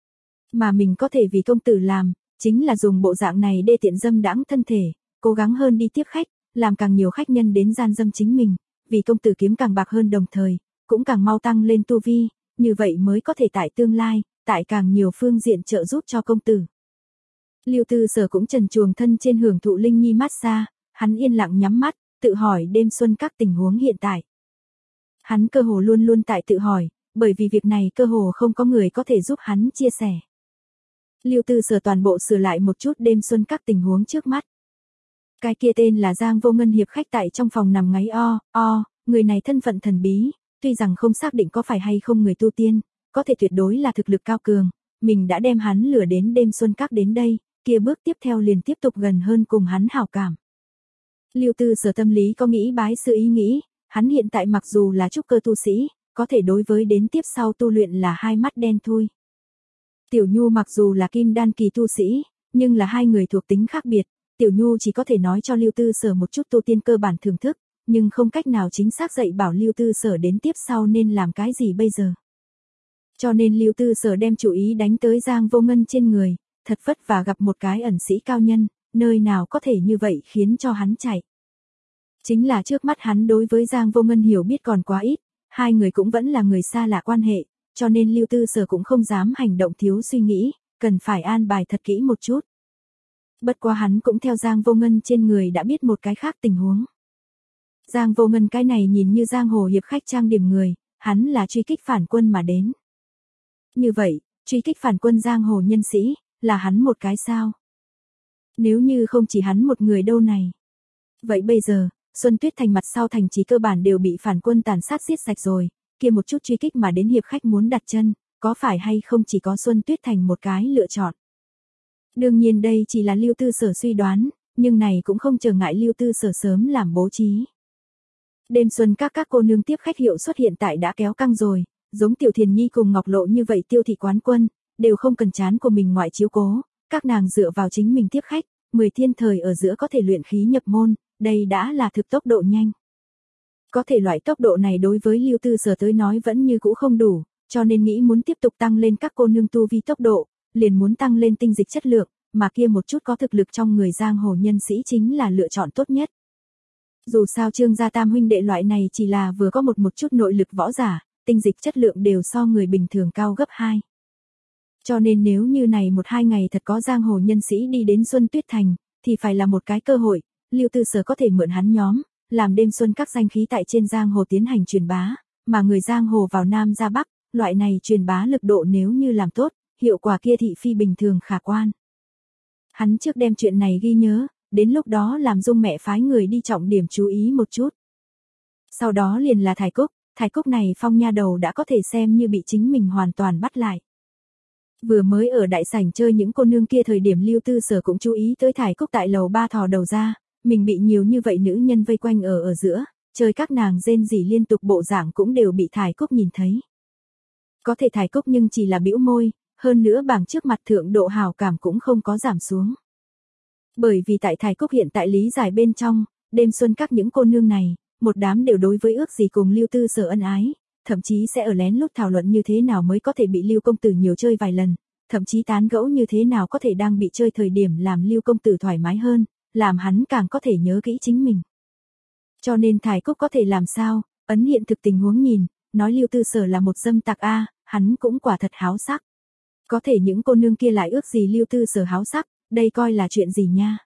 Mà mình có thể vì công tử làm, chính là dùng bộ dạng này đê tiện dâm đãng thân thể, cố gắng hơn đi tiếp khách, làm càng nhiều khách nhân đến gian dâm chính mình, vì công tử kiếm càng bạc hơn đồng thời, cũng càng mau tăng lên tu vi, như vậy mới có thể tại tương lai, tại càng nhiều phương diện trợ giúp cho công tử. Lưu Tư Sở cũng trần truồng thân trên hưởng thụ Linh Nhi massage, hắn yên lặng nhắm mắt, tự hỏi đêm xuân các tình huống hiện tại. Hắn cơ hồ luôn luôn tại tự hỏi, bởi vì việc này cơ hồ không có người có thể giúp hắn chia sẻ. Lưu Tư Sở toàn bộ sửa lại một chút đêm xuân các tình huống trước mắt. Cái kia tên là Giang Vô Ngân hiệp khách tại trong phòng nằm ngáy o, o, người này thân phận thần bí, tuy rằng không xác định có phải hay không người tu tiên, có thể tuyệt đối là thực lực cao cường, mình đã đem hắn lừa đến đêm xuân các đến đây, kia bước tiếp theo liền tiếp tục gần hơn cùng hắn hảo cảm. Lưu Tư Sở tâm lý có nghĩ bái sư ý nghĩ, hắn hiện tại mặc dù là trúc cơ tu sĩ, có thể đối với đến tiếp sau tu luyện là hai mắt đen thui. Tiểu Nhu mặc dù là kim đan kỳ tu sĩ, nhưng là hai người thuộc tính khác biệt, Tiểu Nhu chỉ có thể nói cho Lưu Tư Sở một chút tu tiên cơ bản thưởng thức, nhưng không cách nào chính xác dạy bảo Lưu Tư Sở đến tiếp sau nên làm cái gì bây giờ. Cho nên Lưu Tư Sở đem chủ ý đánh tới Giang Vô Ngân trên người, thật vất vả gặp một cái ẩn sĩ cao nhân, nơi nào có thể như vậy khiến cho hắn chạy. Chính là trước mắt hắn đối với Giang Vô Ngân hiểu biết còn quá ít, hai người cũng vẫn là người xa lạ quan hệ, cho nên Lưu Tư Sở cũng không dám hành động thiếu suy nghĩ, cần phải an bài thật kỹ một chút. Bất quá hắn cũng theo Giang Vô Ngân trên người đã biết một cái khác tình huống. Giang Vô Ngân cái này nhìn như giang hồ hiệp khách trang điểm người, hắn là truy kích phản quân mà đến. Như vậy, truy kích phản quân giang hồ nhân sĩ, là hắn một cái sao? Nếu như không chỉ hắn một người đâu này. Vậy bây giờ, Xuân Tuyết Thành mặt sau thành trì cơ bản đều bị phản quân tàn sát giết sạch rồi, kia một chút truy kích mà đến hiệp khách muốn đặt chân, có phải hay không chỉ có Xuân Tuyết Thành một cái lựa chọn. Đương nhiên đây chỉ là Lưu Tư Sở suy đoán, nhưng này cũng không trở ngại Lưu Tư Sở sớm làm bố trí. Đêm xuân các các cô nương tiếp khách hiệu suất hiện tại đã kéo căng rồi, giống Tiểu Thiền Nhi cùng Ngọc Lộ như vậy tiêu thị quán quân, đều không cần chán của mình ngoại chiếu cố, các nàng dựa vào chính mình tiếp khách, mười thiên thời ở giữa có thể luyện khí nhập môn, đây đã là thực tốc độ nhanh. Có thể loại tốc độ này đối với Lưu Tư Sở tới nói vẫn như cũ không đủ, cho nên nghĩ muốn tiếp tục tăng lên các cô nương tu vi tốc độ, liền muốn tăng lên tinh dịch chất lượng, mà kia một chút có thực lực trong người giang hồ nhân sĩ chính là lựa chọn tốt nhất. Dù sao Trương gia tam huynh đệ loại này chỉ là vừa có một một chút nội lực võ giả, tinh dịch chất lượng đều so người bình thường cao gấp hai. Cho nên nếu như này một hai ngày thật có giang hồ nhân sĩ đi đến Xuân Tuyết Thành, thì phải là một cái cơ hội, Lưu Tư Sở có thể mượn hắn nhóm, làm đêm xuân các danh khí tại trên giang hồ tiến hành truyền bá, mà người giang hồ vào Nam ra Bắc, loại này truyền bá lực độ nếu như làm tốt, hiệu quả kia thị phi bình thường khả quan. Hắn trước đem chuyện này ghi nhớ, đến lúc đó làm Dung mẹ phái người đi trọng điểm chú ý một chút. Sau đó liền là Thải Cúc, Thải Cúc này phong nha đầu đã có thể xem như bị chính mình hoàn toàn bắt lại. Vừa mới ở đại sảnh chơi những cô nương kia thời điểm Lưu Tư Sở cũng chú ý tới Thải Cúc tại lầu ba thò đầu ra, mình bị nhiều như vậy nữ nhân vây quanh ở ở giữa, chơi các nàng rên rỉ liên tục bộ dạng cũng đều bị Thải Cúc nhìn thấy. Có thể Thải Cúc nhưng chỉ là bĩu môi, hơn nữa bảng trước mặt thượng độ hào cảm cũng không có giảm xuống. Bởi vì tại Thải Cúc hiện tại lý giải bên trong, đêm xuân các những cô nương này, một đám đều đối với ước gì cùng Lưu Tư Sở ân ái, thậm chí sẽ ở lén lút thảo luận như thế nào mới có thể bị Lưu công tử nhiều chơi vài lần, thậm chí tán gẫu như thế nào có thể đang bị chơi thời điểm làm Lưu công tử thoải mái hơn, làm hắn càng có thể nhớ kỹ chính mình. Cho nên Thải Cúc có thể làm sao, ấn hiện thực tình huống nhìn, nói Lưu Tư Sở là một dâm tặc a, hắn cũng quả thật háo sắc. Có thể những cô nương kia lại ước gì Lưu Tư Sở háo sắc, đây coi là chuyện gì nha.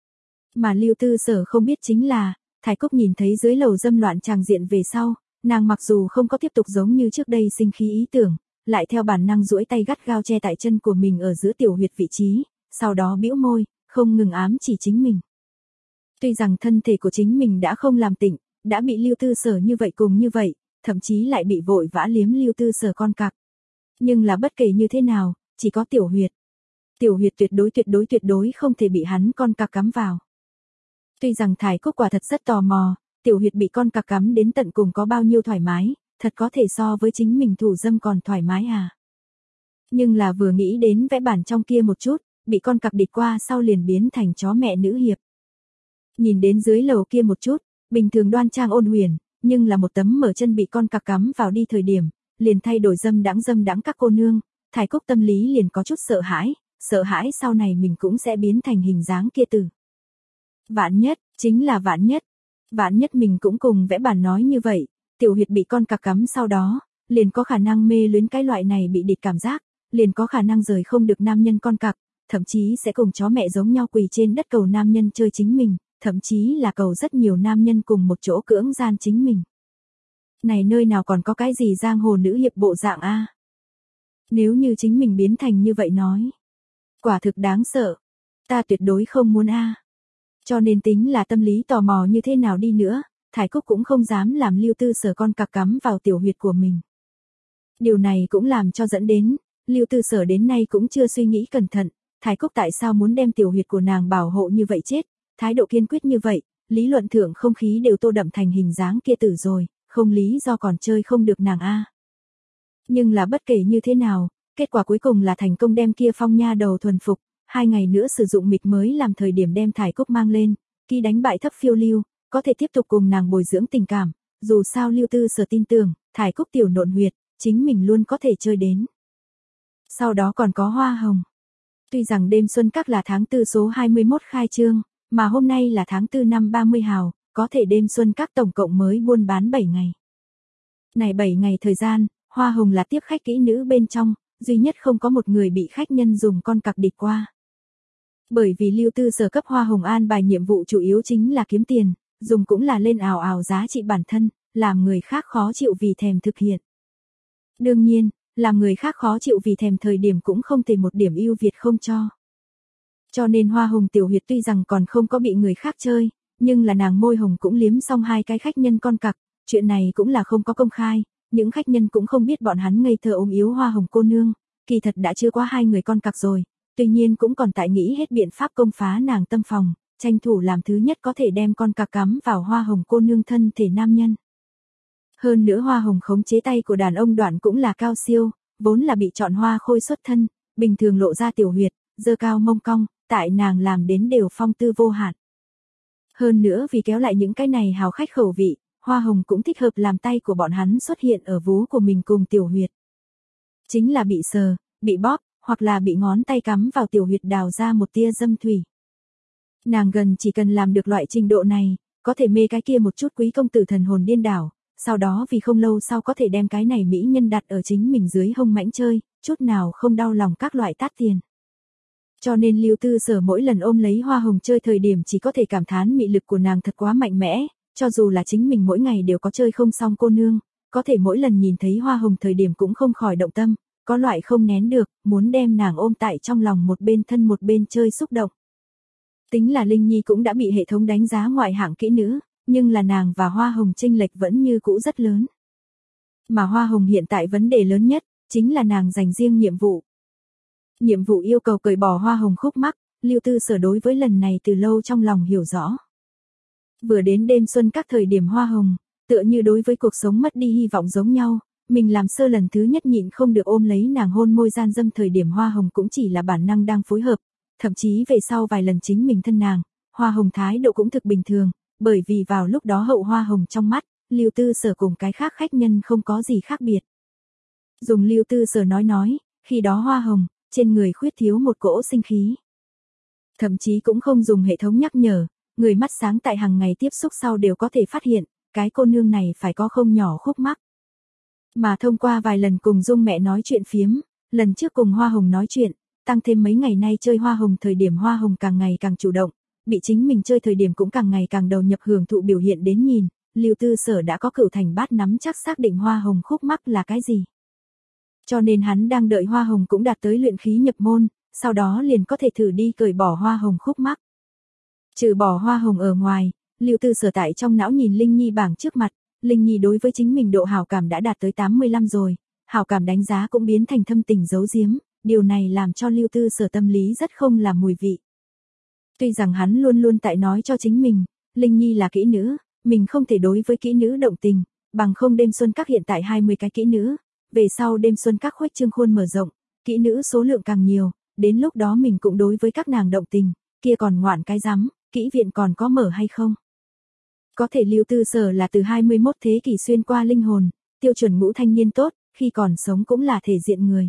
Mà Lưu Tư Sở không biết chính là, Thải Cúc nhìn thấy dưới lầu dâm loạn tràng diện về sau, nàng mặc dù không có tiếp tục giống như trước đây sinh khí ý tưởng, lại theo bản năng duỗi tay gắt gao che tại chân của mình ở giữa tiểu huyệt vị trí, sau đó bĩu môi, không ngừng ám chỉ chính mình. Tuy rằng thân thể của chính mình đã không làm tịnh, đã bị Lưu Tư Sở như vậy cùng như vậy, thậm chí lại bị vội vã liếm Lưu Tư Sở con cặc. Nhưng là bất kể như thế nào, chỉ có tiểu huyệt. Tiểu huyệt tuyệt đối tuyệt đối tuyệt đối không thể bị hắn con cặc cắm vào. Tuy rằng Thải Cúc quả thật rất tò mò, tiểu huyệt bị con cặc cắm đến tận cùng có bao nhiêu thoải mái, thật có thể so với chính mình thủ dâm còn thoải mái à. Nhưng là vừa nghĩ đến vẽ bản trong kia một chút, bị con cặc địch qua sau liền biến thành chó mẹ nữ hiệp. Nhìn đến dưới lầu kia một chút, bình thường đoan trang ôn huyền, nhưng là một tấm mở chân bị con cặc cắm vào đi thời điểm, liền thay đổi dâm đãng dâm đãng các cô nương, Thải Cúc tâm lý liền có chút sợ hãi, sợ hãi sau này mình cũng sẽ biến thành hình dáng kia tử. Vạn nhất, chính là vạn nhất. Vạn nhất mình cũng cùng vẽ bản nói như vậy, tiểu huyệt bị con cặc cắm sau đó, liền có khả năng mê luyến cái loại này bị địch cảm giác, liền có khả năng rời không được nam nhân con cặc, thậm chí sẽ cùng chó mẹ giống nhau quỳ trên đất cầu nam nhân chơi chính mình, thậm chí là cầu rất nhiều nam nhân cùng một chỗ cưỡng gian chính mình. Này nơi nào còn có cái gì giang hồ nữ hiệp bộ dạng a? Nếu như chính mình biến thành như vậy nói, quả thực đáng sợ. Ta tuyệt đối không muốn a. Cho nên tính là tâm lý tò mò như thế nào đi nữa, Thải Cúc cũng không dám làm Lưu Tư Sở con cặc cắm vào tiểu huyệt của mình. Điều này cũng làm cho dẫn đến, Lưu Tư Sở đến nay cũng chưa suy nghĩ cẩn thận, Thái Cúc tại sao muốn đem tiểu huyệt của nàng bảo hộ như vậy chết, thái độ kiên quyết như vậy, lý luận thượng không khí đều tô đậm thành hình dáng kia tử rồi, không lý do còn chơi không được nàng a. Nhưng là bất kể như thế nào, kết quả cuối cùng là thành công đem kia phong nha đầu thuần phục, hai ngày nữa sử dụng mịch mới làm thời điểm đem Thái Cúc mang lên, khi đánh bại Thấp Phiêu Lưu, có thể tiếp tục cùng nàng bồi dưỡng tình cảm, dù sao Lưu Tư Sở tin tưởng, Thái Cúc tiểu nộn huyệt, chính mình luôn có thể chơi đến. Sau đó còn có hoa hồng. Tuy rằng đêm xuân các là tháng tư số hai mươi mốt khai trương, mà hôm nay là tháng tư năm ba mươi hào, có thể đêm xuân các tổng cộng mới buôn bán bảy ngày. Này bảy ngày thời gian, hoa hồng là tiếp khách kỹ nữ bên trong, duy nhất không có một người bị khách nhân dùng con cặc địch qua. Bởi vì Lưu Tư Sở cấp hoa hồng an bài nhiệm vụ chủ yếu chính là kiếm tiền, dùng cũng là lên ảo ảo giá trị bản thân, làm người khác khó chịu vì thèm thực hiện. Đương nhiên, làm người khác khó chịu vì thèm thời điểm cũng không thể một điểm ưu việt không cho. Cho nên hoa hồng tiểu huyệt tuy rằng còn không có bị người khác chơi, nhưng là nàng môi hồng cũng liếm xong hai cái khách nhân con cặc, chuyện này cũng là không có công khai, những khách nhân cũng không biết bọn hắn ngây thơ ốm yếu hoa hồng cô nương, kỳ thật đã chưa qua hai người con cặc rồi, tuy nhiên cũng còn tại nghĩ hết biện pháp công phá nàng tâm phòng, tranh thủ làm thứ nhất có thể đem con cặc cắm vào hoa hồng cô nương thân thể nam nhân. Hơn nữa hoa hồng khống chế tay của đàn ông đoạn cũng là cao siêu, vốn là bị chọn hoa khôi xuất thân, bình thường lộ ra tiểu huyệt, dơ cao mông cong, tại nàng làm đến đều phong tư vô hạn. Hơn nữa vì kéo lại những cái này hào khách khẩu vị, hoa hồng cũng thích hợp làm tay của bọn hắn xuất hiện ở vú của mình cùng tiểu huyệt. Chính là bị sờ, bị bóp, hoặc là bị ngón tay cắm vào tiểu huyệt đào ra một tia dâm thủy. Nàng gần chỉ cần làm được loại trình độ này, có thể mê cái kia một chút quý công tử thần hồn điên đảo, sau đó vì không lâu sau có thể đem cái này mỹ nhân đặt ở chính mình dưới hông mãnh chơi, chút nào không đau lòng các loại tát tiền. Cho nên Lưu Tư Sở mỗi lần ôm lấy hoa hồng chơi thời điểm chỉ có thể cảm thán mị lực của nàng thật quá mạnh mẽ, cho dù là chính mình mỗi ngày đều có chơi không xong cô nương, có thể mỗi lần nhìn thấy hoa hồng thời điểm cũng không khỏi động tâm, có loại không nén được, muốn đem nàng ôm tại trong lòng một bên thân một bên chơi xúc động. Tính là Linh Nhi cũng đã bị hệ thống đánh giá ngoại hạng kỹ nữ, nhưng là nàng và hoa hồng chênh lệch vẫn như cũ rất lớn. Mà hoa hồng hiện tại vấn đề lớn nhất, chính là nàng dành riêng nhiệm vụ. Nhiệm vụ yêu cầu cởi bỏ hoa hồng khúc mắc, Lưu Tư Sở đối với lần này từ lâu trong lòng hiểu rõ. Vừa đến đêm xuân các thời điểm hoa hồng, tựa như đối với cuộc sống mất đi hy vọng giống nhau, mình làm sơ lần thứ nhất nhịn không được ôm lấy nàng hôn môi gian dâm thời điểm hoa hồng cũng chỉ là bản năng đang phối hợp, thậm chí về sau vài lần chính mình thân nàng, hoa hồng thái độ cũng thực bình thường, bởi vì vào lúc đó hậu hoa hồng trong mắt, Lưu Tư Sở cùng cái khác khách nhân không có gì khác biệt. Dùng Lưu Tư Sở nói nói, khi đó hoa hồng, trên người khuyết thiếu một cỗ sinh khí. Thậm chí cũng không dùng hệ thống nhắc nhở, người mắt sáng tại hàng ngày tiếp xúc sau đều có thể phát hiện, cái cô nương này phải có không nhỏ khúc mắc. Mà thông qua vài lần cùng Dung mẹ nói chuyện phiếm, lần trước cùng hoa hồng nói chuyện, tăng thêm mấy ngày nay chơi hoa hồng thời điểm hoa hồng càng ngày càng chủ động, bị chính mình chơi thời điểm cũng càng ngày càng đầu nhập hưởng thụ biểu hiện đến nhìn, Lưu Tư Sở đã có cửu thành bát nắm chắc xác định hoa hồng khúc mắc là cái gì. Cho nên hắn đang đợi hoa hồng cũng đạt tới luyện khí nhập môn, sau đó liền có thể thử đi cởi bỏ hoa hồng khúc mắc. Trừ bỏ hoa hồng ở ngoài, Lưu Tư Sở tại trong não nhìn Linh Nhi bảng trước mặt, Linh Nhi đối với chính mình độ hảo cảm đã đạt tới tám mươi lăm rồi, hảo cảm đánh giá cũng biến thành thâm tình giấu giếm, điều này làm cho Lưu Tư Sở tâm lý rất không là mùi vị. Tuy rằng hắn luôn luôn tại nói cho chính mình, Linh Nhi là kỹ nữ, mình không thể đối với kỹ nữ động tình, bằng không đêm xuân các hiện tại hai mươi cái kỹ nữ, về sau đêm xuân các khuếch trương khuôn mở rộng, kỹ nữ số lượng càng nhiều, đến lúc đó mình cũng đối với các nàng động tình, kia còn ngoạn cái rắm, kỹ viện còn có mở hay không? Có thể Lưu Tư Sở là từ hai mươi mốt thế kỷ xuyên qua linh hồn, tiêu chuẩn ngũ thanh niên tốt, khi còn sống cũng là thể diện người.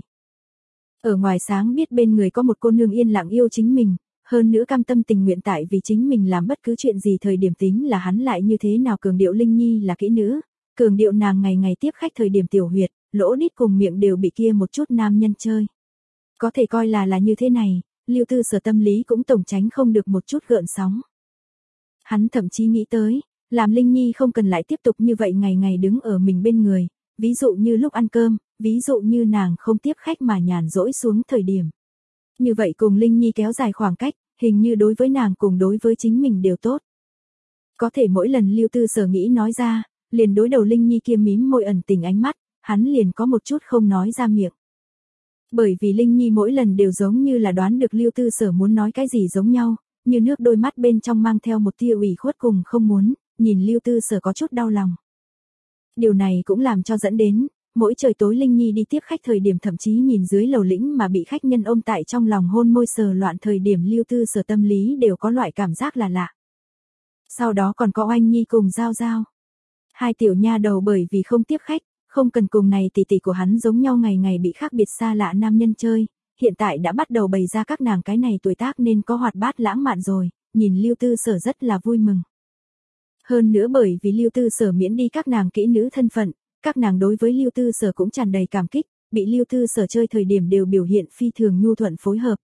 Ở ngoài sáng biết bên người có một cô nương yên lặng yêu chính mình, hơn nữa cam tâm tình nguyện tại vì chính mình làm bất cứ chuyện gì thời điểm tính là hắn lại như thế nào cường điệu Linh Nhi là kỹ nữ, cường điệu nàng ngày ngày tiếp khách thời điểm tiểu huyệt, lỗ đít cùng miệng đều bị kia một chút nam nhân chơi. Có thể coi là là như thế này, Lưu Tư Sở tâm lý cũng tổng tránh không được một chút gợn sóng. Hắn thậm chí nghĩ tới, làm Linh Nhi không cần lại tiếp tục như vậy ngày ngày đứng ở mình bên người, ví dụ như lúc ăn cơm, ví dụ như nàng không tiếp khách mà nhàn rỗi xuống thời điểm. Như vậy cùng Linh Nhi kéo dài khoảng cách, hình như đối với nàng cùng đối với chính mình đều tốt. Có thể mỗi lần Lưu Tư Sở nghĩ nói ra, liền đối đầu Linh Nhi kia mím môi ẩn tình ánh mắt, hắn liền có một chút không nói ra miệng. Bởi vì Linh Nhi mỗi lần đều giống như là đoán được Lưu Tư Sở muốn nói cái gì giống nhau, như nước đôi mắt bên trong mang theo một tia ủy khuất cùng không muốn, nhìn Lưu Tư Sở có chút đau lòng. Điều này cũng làm cho dẫn đến, mỗi trời tối Linh Nhi đi tiếp khách thời điểm thậm chí nhìn dưới lầu lĩnh mà bị khách nhân ôm tại trong lòng hôn môi sờ loạn thời điểm Lưu Tư Sở tâm lý đều có loại cảm giác là lạ. Sau đó còn có Oanh Nhi cùng Giao Giao. Hai tiểu nha đầu bởi vì không tiếp khách, không cần cùng này tỷ tỷ của hắn giống nhau ngày ngày bị khác biệt xa lạ nam nhân chơi, hiện tại đã bắt đầu bày ra các nàng cái này tuổi tác nên có hoạt bát lãng mạn rồi, nhìn Lưu Tư Sở rất là vui mừng. Hơn nữa bởi vì Lưu Tư Sở miễn đi các nàng kỹ nữ thân phận, các nàng đối với Lưu Tư Sở cũng tràn đầy cảm kích, bị Lưu Tư Sở chơi thời điểm đều biểu hiện phi thường nhu thuận phối hợp,